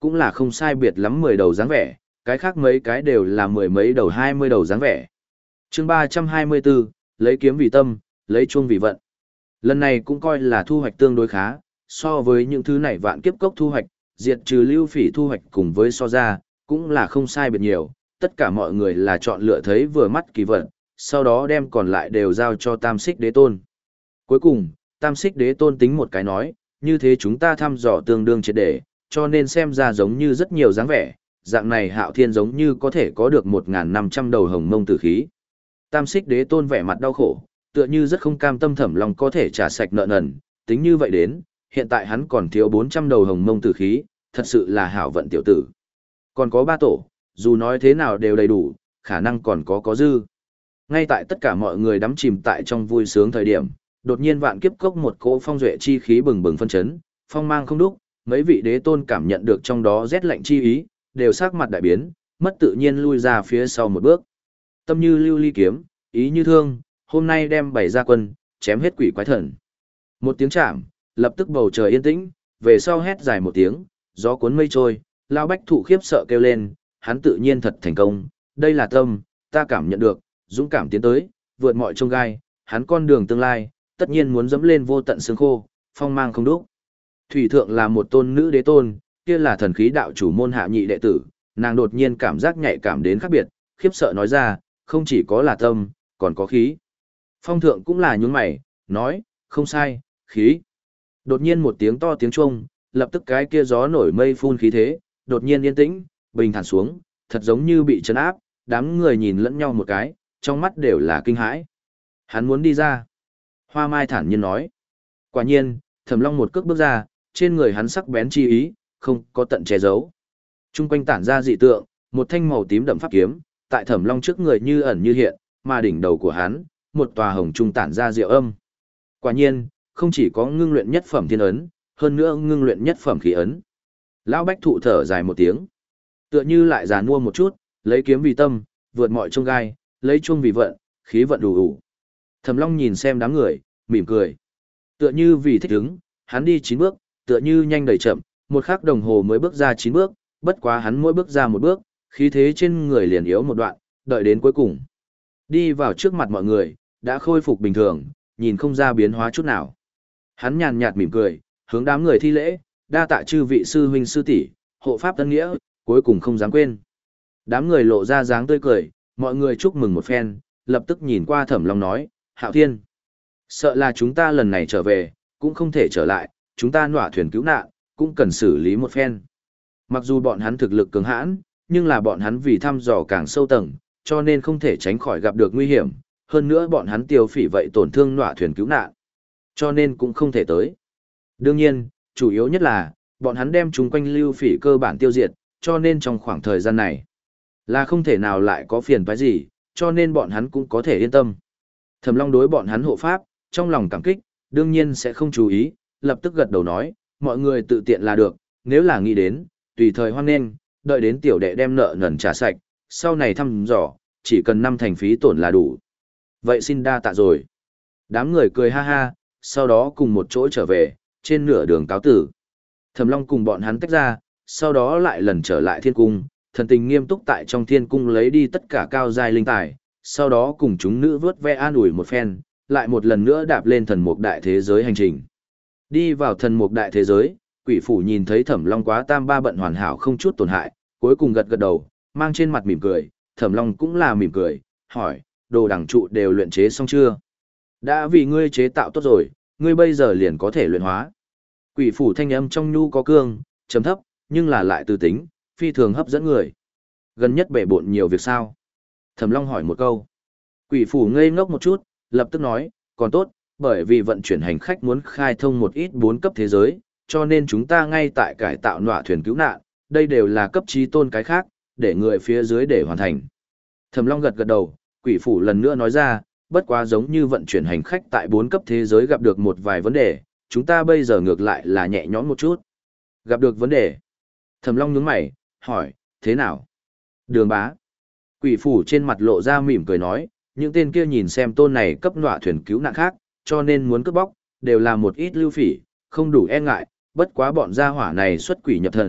S1: cũng là không sai biệt lắm mười đầu dáng vẻ, cái khác mấy cái đều là mười mấy đầu hai mươi đầu dáng vẻ. chương ba trăm hai mươi bốn, lấy kiếm vì tâm, lấy chuông vì vận. Lần này cũng coi là thu hoạch tương đối khá, so với những thứ này vạn kiếp cốc thu hoạch, diệt trừ lưu phỉ thu hoạch cùng với so ra, cũng là không sai biệt nhiều, tất cả mọi người là chọn lựa thấy vừa mắt kỳ vật, sau đó đem còn lại đều giao cho Tam Xích Đế Tôn. Cuối cùng, Tam Xích Đế Tôn tính một cái nói, như thế chúng ta thăm dò tương đương triệt để, cho nên xem ra giống như rất nhiều dáng vẻ, dạng này Hạo Thiên giống như có thể có được một nghìn năm trăm đầu hồng mông tử khí. Tam Xích Đế Tôn vẻ mặt đau khổ, tựa như rất không cam tâm Thẩm Long có thể trả sạch nợ nần, tính như vậy đến, hiện tại hắn còn thiếu bốn trăm đầu hồng mông tử khí, thật sự là hảo vận tiểu tử. Còn có ba tổ, dù nói thế nào đều đầy đủ, khả năng còn có có dư. Ngay tại tất cả mọi người đắm chìm tại trong vui sướng thời điểm, đột nhiên vạn kiếp cốc một cỗ phong duệ chi khí bừng bừng phân chấn, phong mang không đúc, mấy vị đế tôn cảm nhận được trong đó rét lạnh chi ý, đều sắc mặt đại biến, mất tự nhiên lui ra phía sau một bước. Tâm như lưu ly kiếm, ý như thương, hôm nay đem bày ra quân, chém hết quỷ quái thần. Một tiếng chạm, lập tức bầu trời yên tĩnh, về sau hét dài một tiếng, gió cuốn mây trôi, Lão Bách Thụ khiếp sợ kêu lên, hắn tự nhiên thật thành công, đây là tâm, ta cảm nhận được, dũng cảm tiến tới, vượt mọi chông gai, hắn con đường tương lai, tất nhiên muốn dẫm lên vô tận xương khô, phong mang không đúc. Thủy thượng là một tôn nữ đế tôn, kia là thần khí đạo chủ môn hạ nhị đệ tử, nàng đột nhiên cảm giác nhạy cảm đến khác biệt, khiếp sợ nói ra, không chỉ có là tâm, còn có khí. Phong thượng cũng là nhún mày, nói, không sai, khí. Đột nhiên một tiếng to tiếng chuông, lập tức cái kia gió nổi mây phun khí thế, đột nhiên yên tĩnh, bình thản xuống, thật giống như bị trấn áp, đám người nhìn lẫn nhau một cái, trong mắt đều là kinh hãi. Hắn muốn đi ra. Hoa Mai thản nhiên nói. Quả nhiên, Thẩm Long một cước bước ra, trên người hắn sắc bén chi ý, không có tận che giấu. Trung quanh tản ra dị tượng, một thanh màu tím đậm pháp kiếm, tại Thẩm Long trước người như ẩn như hiện, mà đỉnh đầu của hắn, một tòa hồng trung tản ra diệu âm. Quả nhiên, không chỉ có ngưng luyện nhất phẩm thiên ấn, hơn nữa ngưng luyện nhất phẩm khí ấn. Lão Bách Thụ thở dài một tiếng, tựa như lại già nua một chút, lấy kiếm vì tâm, vượt mọi chông gai, lấy chuông vì vận, khí vận đủ đủ. Thẩm Long nhìn xem đám người, mỉm cười. Tựa như vì thích ứng, hắn đi chín bước, tựa như nhanh đầy chậm, một khắc đồng hồ mới bước ra chín bước, bất quá hắn mỗi bước ra một bước, khí thế trên người liền yếu một đoạn, đợi đến cuối cùng. Đi vào trước mặt mọi người, đã khôi phục bình thường, nhìn không ra biến hóa chút nào. Hắn nhàn nhạt mỉm cười, hướng đám người thi lễ, đa tạ chư vị sư huynh sư tỷ, hộ pháp tân nghĩa, cuối cùng không dám quên. Đám người lộ ra dáng tươi cười, mọi người chúc mừng một phen, lập tức nhìn qua Thẩm Long nói, Hạo Thiên, sợ là chúng ta lần này trở về, cũng không thể trở lại, chúng ta nọa thuyền cứu nạn, cũng cần xử lý một phen. Mặc dù bọn hắn thực lực cường hãn, nhưng là bọn hắn vì thăm dò càng sâu tầng, cho nên không thể tránh khỏi gặp được nguy hiểm, hơn nữa bọn hắn tiêu phỉ vậy tổn thương nọa thuyền cứu nạn, cho nên cũng không thể tới. Đương nhiên, chủ yếu nhất là, bọn hắn đem chúng quanh lưu phỉ cơ bản tiêu diệt, cho nên trong khoảng thời gian này, là không thể nào lại có phiền toái gì, cho nên bọn hắn cũng có thể yên tâm. Thẩm Long đối bọn hắn hộ pháp, trong lòng cảm kích, đương nhiên sẽ không chú ý, lập tức gật đầu nói, mọi người tự tiện là được, nếu là nghĩ đến, tùy thời hoan nghênh, đợi đến tiểu đệ đem nợ nần trả sạch, sau này thăm dò, chỉ cần năm thành phí tổn là đủ. Vậy xin đa tạ rồi. Đám người cười ha ha, sau đó cùng một chỗ trở về, trên nửa đường cáo tử. Thẩm Long cùng bọn hắn tách ra, sau đó lại lần trở lại thiên cung, thần tình nghiêm túc tại trong thiên cung lấy đi tất cả cao giai linh tài, sau đó cùng chúng nữ vớt ve an ủi một phen, lại một lần nữa đạp lên thần mục đại thế giới hành trình. Đi vào thần mục đại thế giới, quỷ phủ nhìn thấy Thẩm Long quá tam ba bận hoàn hảo không chút tổn hại, cuối cùng gật gật đầu, mang trên mặt mỉm cười, Thẩm Long cũng là mỉm cười, hỏi, đồ đẳng trụ đều luyện chế xong chưa? Đã vì ngươi chế tạo tốt rồi, ngươi bây giờ liền có thể luyện hóa. Quỷ phủ thanh âm trong nhu có cương, trầm thấp, nhưng là lại từ tính, phi thường hấp dẫn người. Gần nhất bể bộn nhiều việc sao? Thẩm Long hỏi một câu. Quỷ phủ ngây ngốc một chút, lập tức nói, còn tốt, bởi vì vận chuyển hành khách muốn khai thông một ít bốn cấp thế giới, cho nên chúng ta ngay tại cải tạo nọa thuyền cứu nạn, đây đều là cấp trí tôn cái khác, để người phía dưới để hoàn thành. Thẩm Long gật gật đầu, quỷ phủ lần nữa nói ra, bất quá giống như vận chuyển hành khách tại bốn cấp thế giới gặp được một vài vấn đề, chúng ta bây giờ ngược lại là nhẹ nhõm một chút. Gặp được vấn đề. Thẩm Long nhướng mày, hỏi, thế nào? Đường bá. Quỷ phủ trên mặt lộ ra mỉm cười nói, những tên kia nhìn xem tôn này cấp nọa thuyền cứu nạn khác, cho nên muốn cướp bóc, đều là một ít lưu phỉ, không đủ e ngại, bất quá bọn gia hỏa này xuất quỷ nhập thần,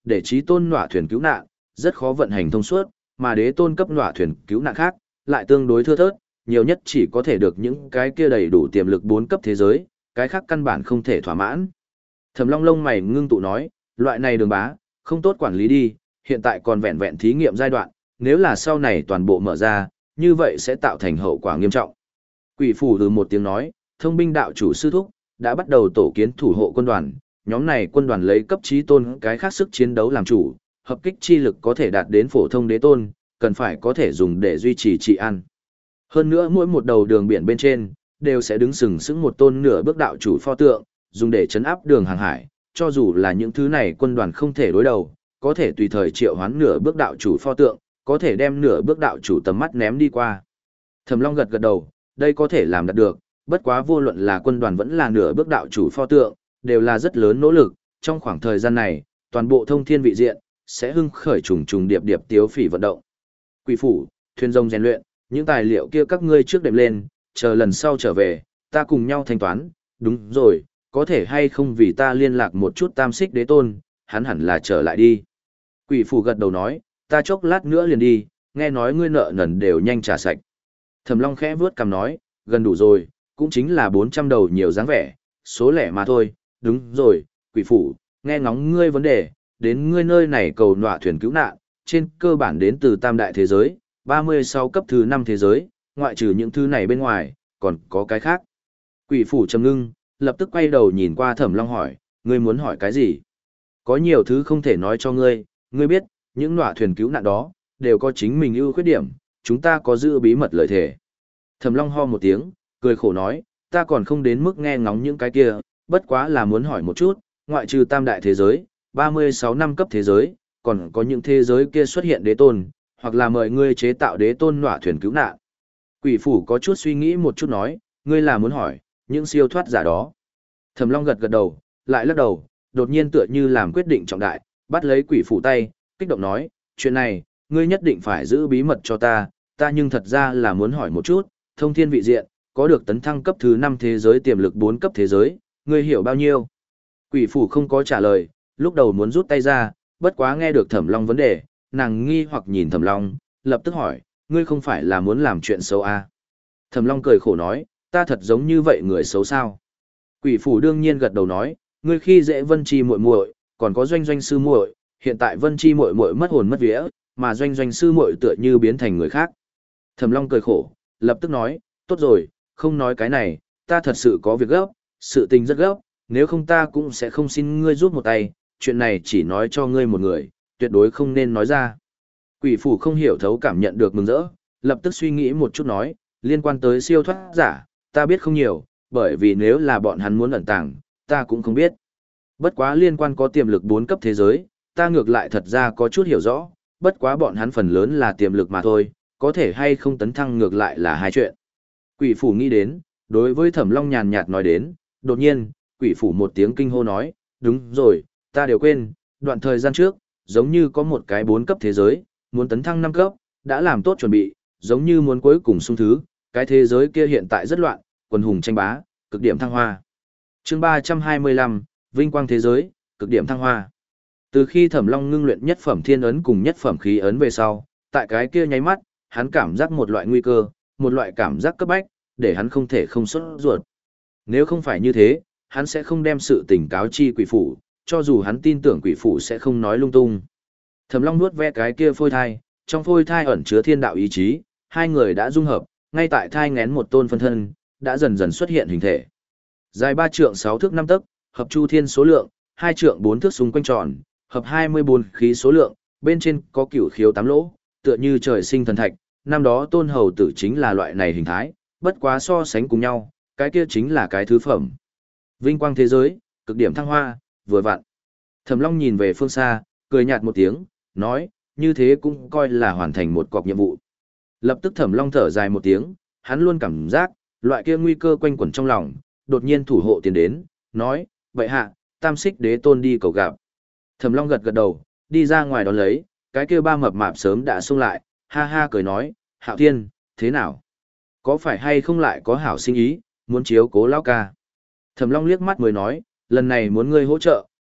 S1: để chí tôn nọa thuyền cứu nạn, rất khó vận hành thông suốt, mà đế tôn cấp nọa thuyền cứu nạn khác, lại tương đối thưa thớt, nhiều nhất chỉ có thể được những cái kia đầy đủ tiềm lực bốn cấp thế giới, cái khác căn bản không thể thỏa mãn. Thẩm Long lông mày ngưng tụ nói, loại này đường bá, không tốt quản lý đi, hiện tại còn vẹn vẹn thí nghiệm giai đoạn, nếu là sau này toàn bộ mở ra, như vậy sẽ tạo thành hậu quả nghiêm trọng. Quỷ phủ từ một tiếng nói, thông binh đạo chủ sư thúc, đã bắt đầu tổ kiến thủ hộ quân đoàn, nhóm này quân đoàn lấy cấp chí tôn cái khác sức chiến đấu làm chủ, hợp kích chi lực có thể đạt đến phổ thông đế tôn, cần phải có thể dùng để duy trì trị an. Hơn nữa mỗi một đầu đường biển bên trên, đều sẽ đứng sừng sững một tôn nửa bước đạo chủ pho tượng, dùng để chấn áp đường hàng hải, cho dù là những thứ này quân đoàn không thể đối đầu, có thể tùy thời triệu hoán nửa bước đạo chủ pho tượng, có thể đem nửa bước đạo chủ tầm mắt ném đi qua. Thẩm Long gật gật đầu, đây có thể làm đạt được, bất quá vô luận là quân đoàn vẫn là nửa bước đạo chủ pho tượng, đều là rất lớn nỗ lực, trong khoảng thời gian này, toàn bộ thông thiên vị diện, sẽ hưng khởi trùng trùng điệp điệp tiếu phỉ vận động. Quỷ phủ, thuyền rồng rèn luyện, những tài liệu kia các ngươi trước đệm lên, chờ lần sau trở về, ta cùng nhau thanh toán, đúng rồi, có thể hay không vì ta liên lạc một chút tam xích đế tôn, hắn hẳn là trở lại đi. Quỷ phủ gật đầu nói, ta chốc lát nữa liền đi, nghe nói ngươi nợ nần đều nhanh trả sạch. Thẩm Long khẽ vướt cằm nói, gần đủ rồi, cũng chính là bốn trăm đầu nhiều dáng vẻ, số lẻ mà thôi, đúng rồi, quỷ phủ, nghe ngóng ngươi vấn đề, đến ngươi nơi này cầu nọa thuyền cứu nạn, trên cơ bản đến từ tam đại thế giới, ba mươi sáu cấp thứ năm thế giới, ngoại trừ những thứ này bên ngoài, còn có cái khác. Quỷ phủ trầm ngưng, lập tức quay đầu nhìn qua Thẩm Long hỏi, ngươi muốn hỏi cái gì? Có nhiều thứ không thể nói cho ngươi, ngươi biết, những nọa thuyền cứu nạn đó, đều có chính mình ưu khuyết điểm, chúng ta có giữ bí mật lợi thể. Thẩm Long ho một tiếng, cười khổ nói, ta còn không đến mức nghe ngóng những cái kia, bất quá là muốn hỏi một chút, ngoại trừ tam đại thế giới, ba mươi sáu năm cấp thế giới, còn có những thế giới kia xuất hiện đế tôn, hoặc là mời ngươi chế tạo đế tôn nọa thuyền cứu nạn. Quỷ phủ có chút suy nghĩ một chút nói, ngươi là muốn hỏi, những siêu thoát giả đó. Thẩm Long gật gật đầu, lại lắc đầu, đột nhiên tựa như làm quyết định trọng đại, bắt lấy quỷ phủ tay, kích động nói, chuyện này, ngươi nhất định phải giữ bí mật cho ta, ta nhưng thật ra là muốn hỏi một chút, thông thiên vị diện, có được tấn thăng cấp thứ năm thế giới tiềm lực bốn cấp thế giới, ngươi hiểu bao nhiêu? Quỷ phủ không có trả lời, lúc đầu muốn rút tay ra, bất quá nghe được Thẩm Long vấn đề, nàng nghi hoặc nhìn Thẩm Long, lập tức hỏi, ngươi không phải là muốn làm chuyện xấu à? Thẩm Long cười khổ nói, ta thật giống như vậy người xấu sao? Quỷ phủ đương nhiên gật đầu nói, ngươi khi dễ Vân Chi muội muội, còn có Doanh Doanh sư muội, hiện tại Vân Chi muội muội mất hồn mất vía, mà Doanh Doanh sư muội tựa như biến thành người khác. Thẩm Long cười khổ, lập tức nói, tốt rồi, không nói cái này, ta thật sự có việc gấp, sự tình rất gấp, nếu không ta cũng sẽ không xin ngươi giúp một tay, chuyện này chỉ nói cho ngươi một người, tuyệt đối không nên nói ra. Quỷ phủ không hiểu thấu cảm nhận được mừng rỡ, lập tức suy nghĩ một chút nói, liên quan tới siêu thoát giả, ta biết không nhiều, bởi vì nếu là bọn hắn muốn ẩn tàng, ta cũng không biết. Bất quá liên quan có tiềm lực bốn cấp thế giới, ta ngược lại thật ra có chút hiểu rõ, bất quá bọn hắn phần lớn là tiềm lực mà thôi, có thể hay không tấn thăng ngược lại là hai chuyện. Quỷ phủ nghĩ đến, đối với Thẩm Long nhàn nhạt nói đến, đột nhiên, quỷ phủ một tiếng kinh hô nói, đúng rồi, ta đều quên, đoạn thời gian trước, giống như có một cái bốn cấp thế giới, muốn tấn thăng năm cấp, đã làm tốt chuẩn bị, giống như muốn cuối cùng xung thứ, cái thế giới kia hiện tại rất loạn, quần hùng tranh bá, cực điểm thăng hoa. Chương ba trăm hai mươi lăm, Vinh quang thế giới, cực điểm thăng hoa. Từ khi Thẩm Long ngưng luyện nhất phẩm thiên ấn cùng nhất phẩm khí ấn về sau, tại cái kia nháy mắt, hắn cảm giác một loại nguy cơ, một loại cảm giác cấp bách, để hắn không thể không sốt ruột. Nếu không phải như thế, hắn sẽ không đem sự tình cáo chi quỷ phủ, cho dù hắn tin tưởng quỷ phủ sẽ không nói lung tung. Thẩm Long nuốt ve cái kia phôi thai, trong phôi thai ẩn chứa thiên đạo ý chí, hai người đã dung hợp, ngay tại thai ngén một tôn phân thân, đã dần dần xuất hiện hình thể. Dài ba trượng sáu thước năm tấc, hợp chu thiên số lượng, hai trượng bốn thước xung quanh tròn, hợp hai mươi bốn khí số lượng, bên trên có cửu khiếu tám lỗ, tựa như trời sinh thần thạch, năm đó tôn hầu tử chính là loại này hình thái, bất quá so sánh cùng nhau, cái kia chính là cái thứ phẩm. Vinh quang thế giới, cực điểm thăng hoa, vừa vặn. Thẩm Long nhìn về phương xa, cười nhạt một tiếng, nói, như thế cũng coi là hoàn thành một cọc nhiệm vụ. Lập tức Thẩm Long thở dài một tiếng, hắn luôn cảm giác, loại kia nguy cơ quanh quẩn trong lòng, đột nhiên thủ hộ tiến đến, nói, vậy hạ, tam xích đế tôn đi cầu gặp. Thẩm Long gật gật đầu, đi ra ngoài đón lấy, cái kia ba mập mạp sớm đã xông lại, ha ha cười nói, Hạo Thiên, thế nào? Có phải hay không lại có hảo sinh ý, muốn chiếu cố lão ca? Thẩm Long liếc mắt mới nói, lần này muốn ngươi hỗ trợ,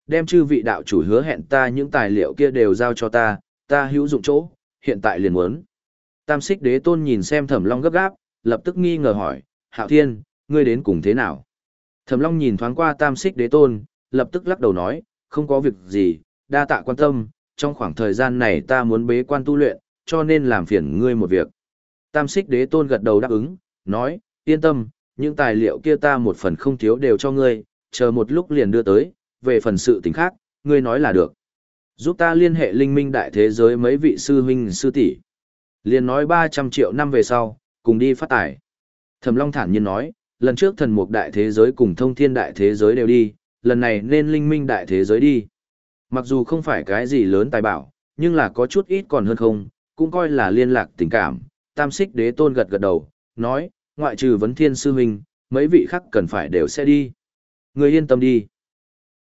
S1: đem chư vị đạo chủ hứa hẹn ta những tài liệu kia đều giao cho ta, ta hữu dụng chỗ, hiện tại liền muốn. Tam Xích Đế Tôn nhìn xem Thẩm Long gấp gáp, lập tức nghi ngờ hỏi, Hạo Thiên, ngươi đến cùng thế nào? Thẩm Long nhìn thoáng qua Tam Xích Đế Tôn, lập tức lắc đầu nói, không có việc gì, đa tạ quan tâm, trong khoảng thời gian này ta muốn bế quan tu luyện, cho nên làm phiền ngươi một việc. Tam Xích Đế Tôn gật đầu đáp ứng, nói, yên tâm, những tài liệu kia ta một phần không thiếu đều cho ngươi, chờ một lúc liền đưa tới, về phần sự tình khác, ngươi nói là được. Giúp ta liên hệ linh minh đại thế giới mấy vị sư huynh sư tỷ. Liền nói ba trăm triệu năm về sau, cùng đi phát tài. Thẩm Long thản nhiên nói, lần trước thần mục đại thế giới cùng thông thiên đại thế giới đều đi, lần này nên linh minh đại thế giới đi. Mặc dù không phải cái gì lớn tài bảo, nhưng là có chút ít còn hơn không, cũng coi là liên lạc tình cảm. Tam Xích Đế Tôn gật gật đầu, nói, ngoại trừ vấn thiên sư huynh, mấy vị khác cần phải đều sẽ đi. Người yên tâm đi.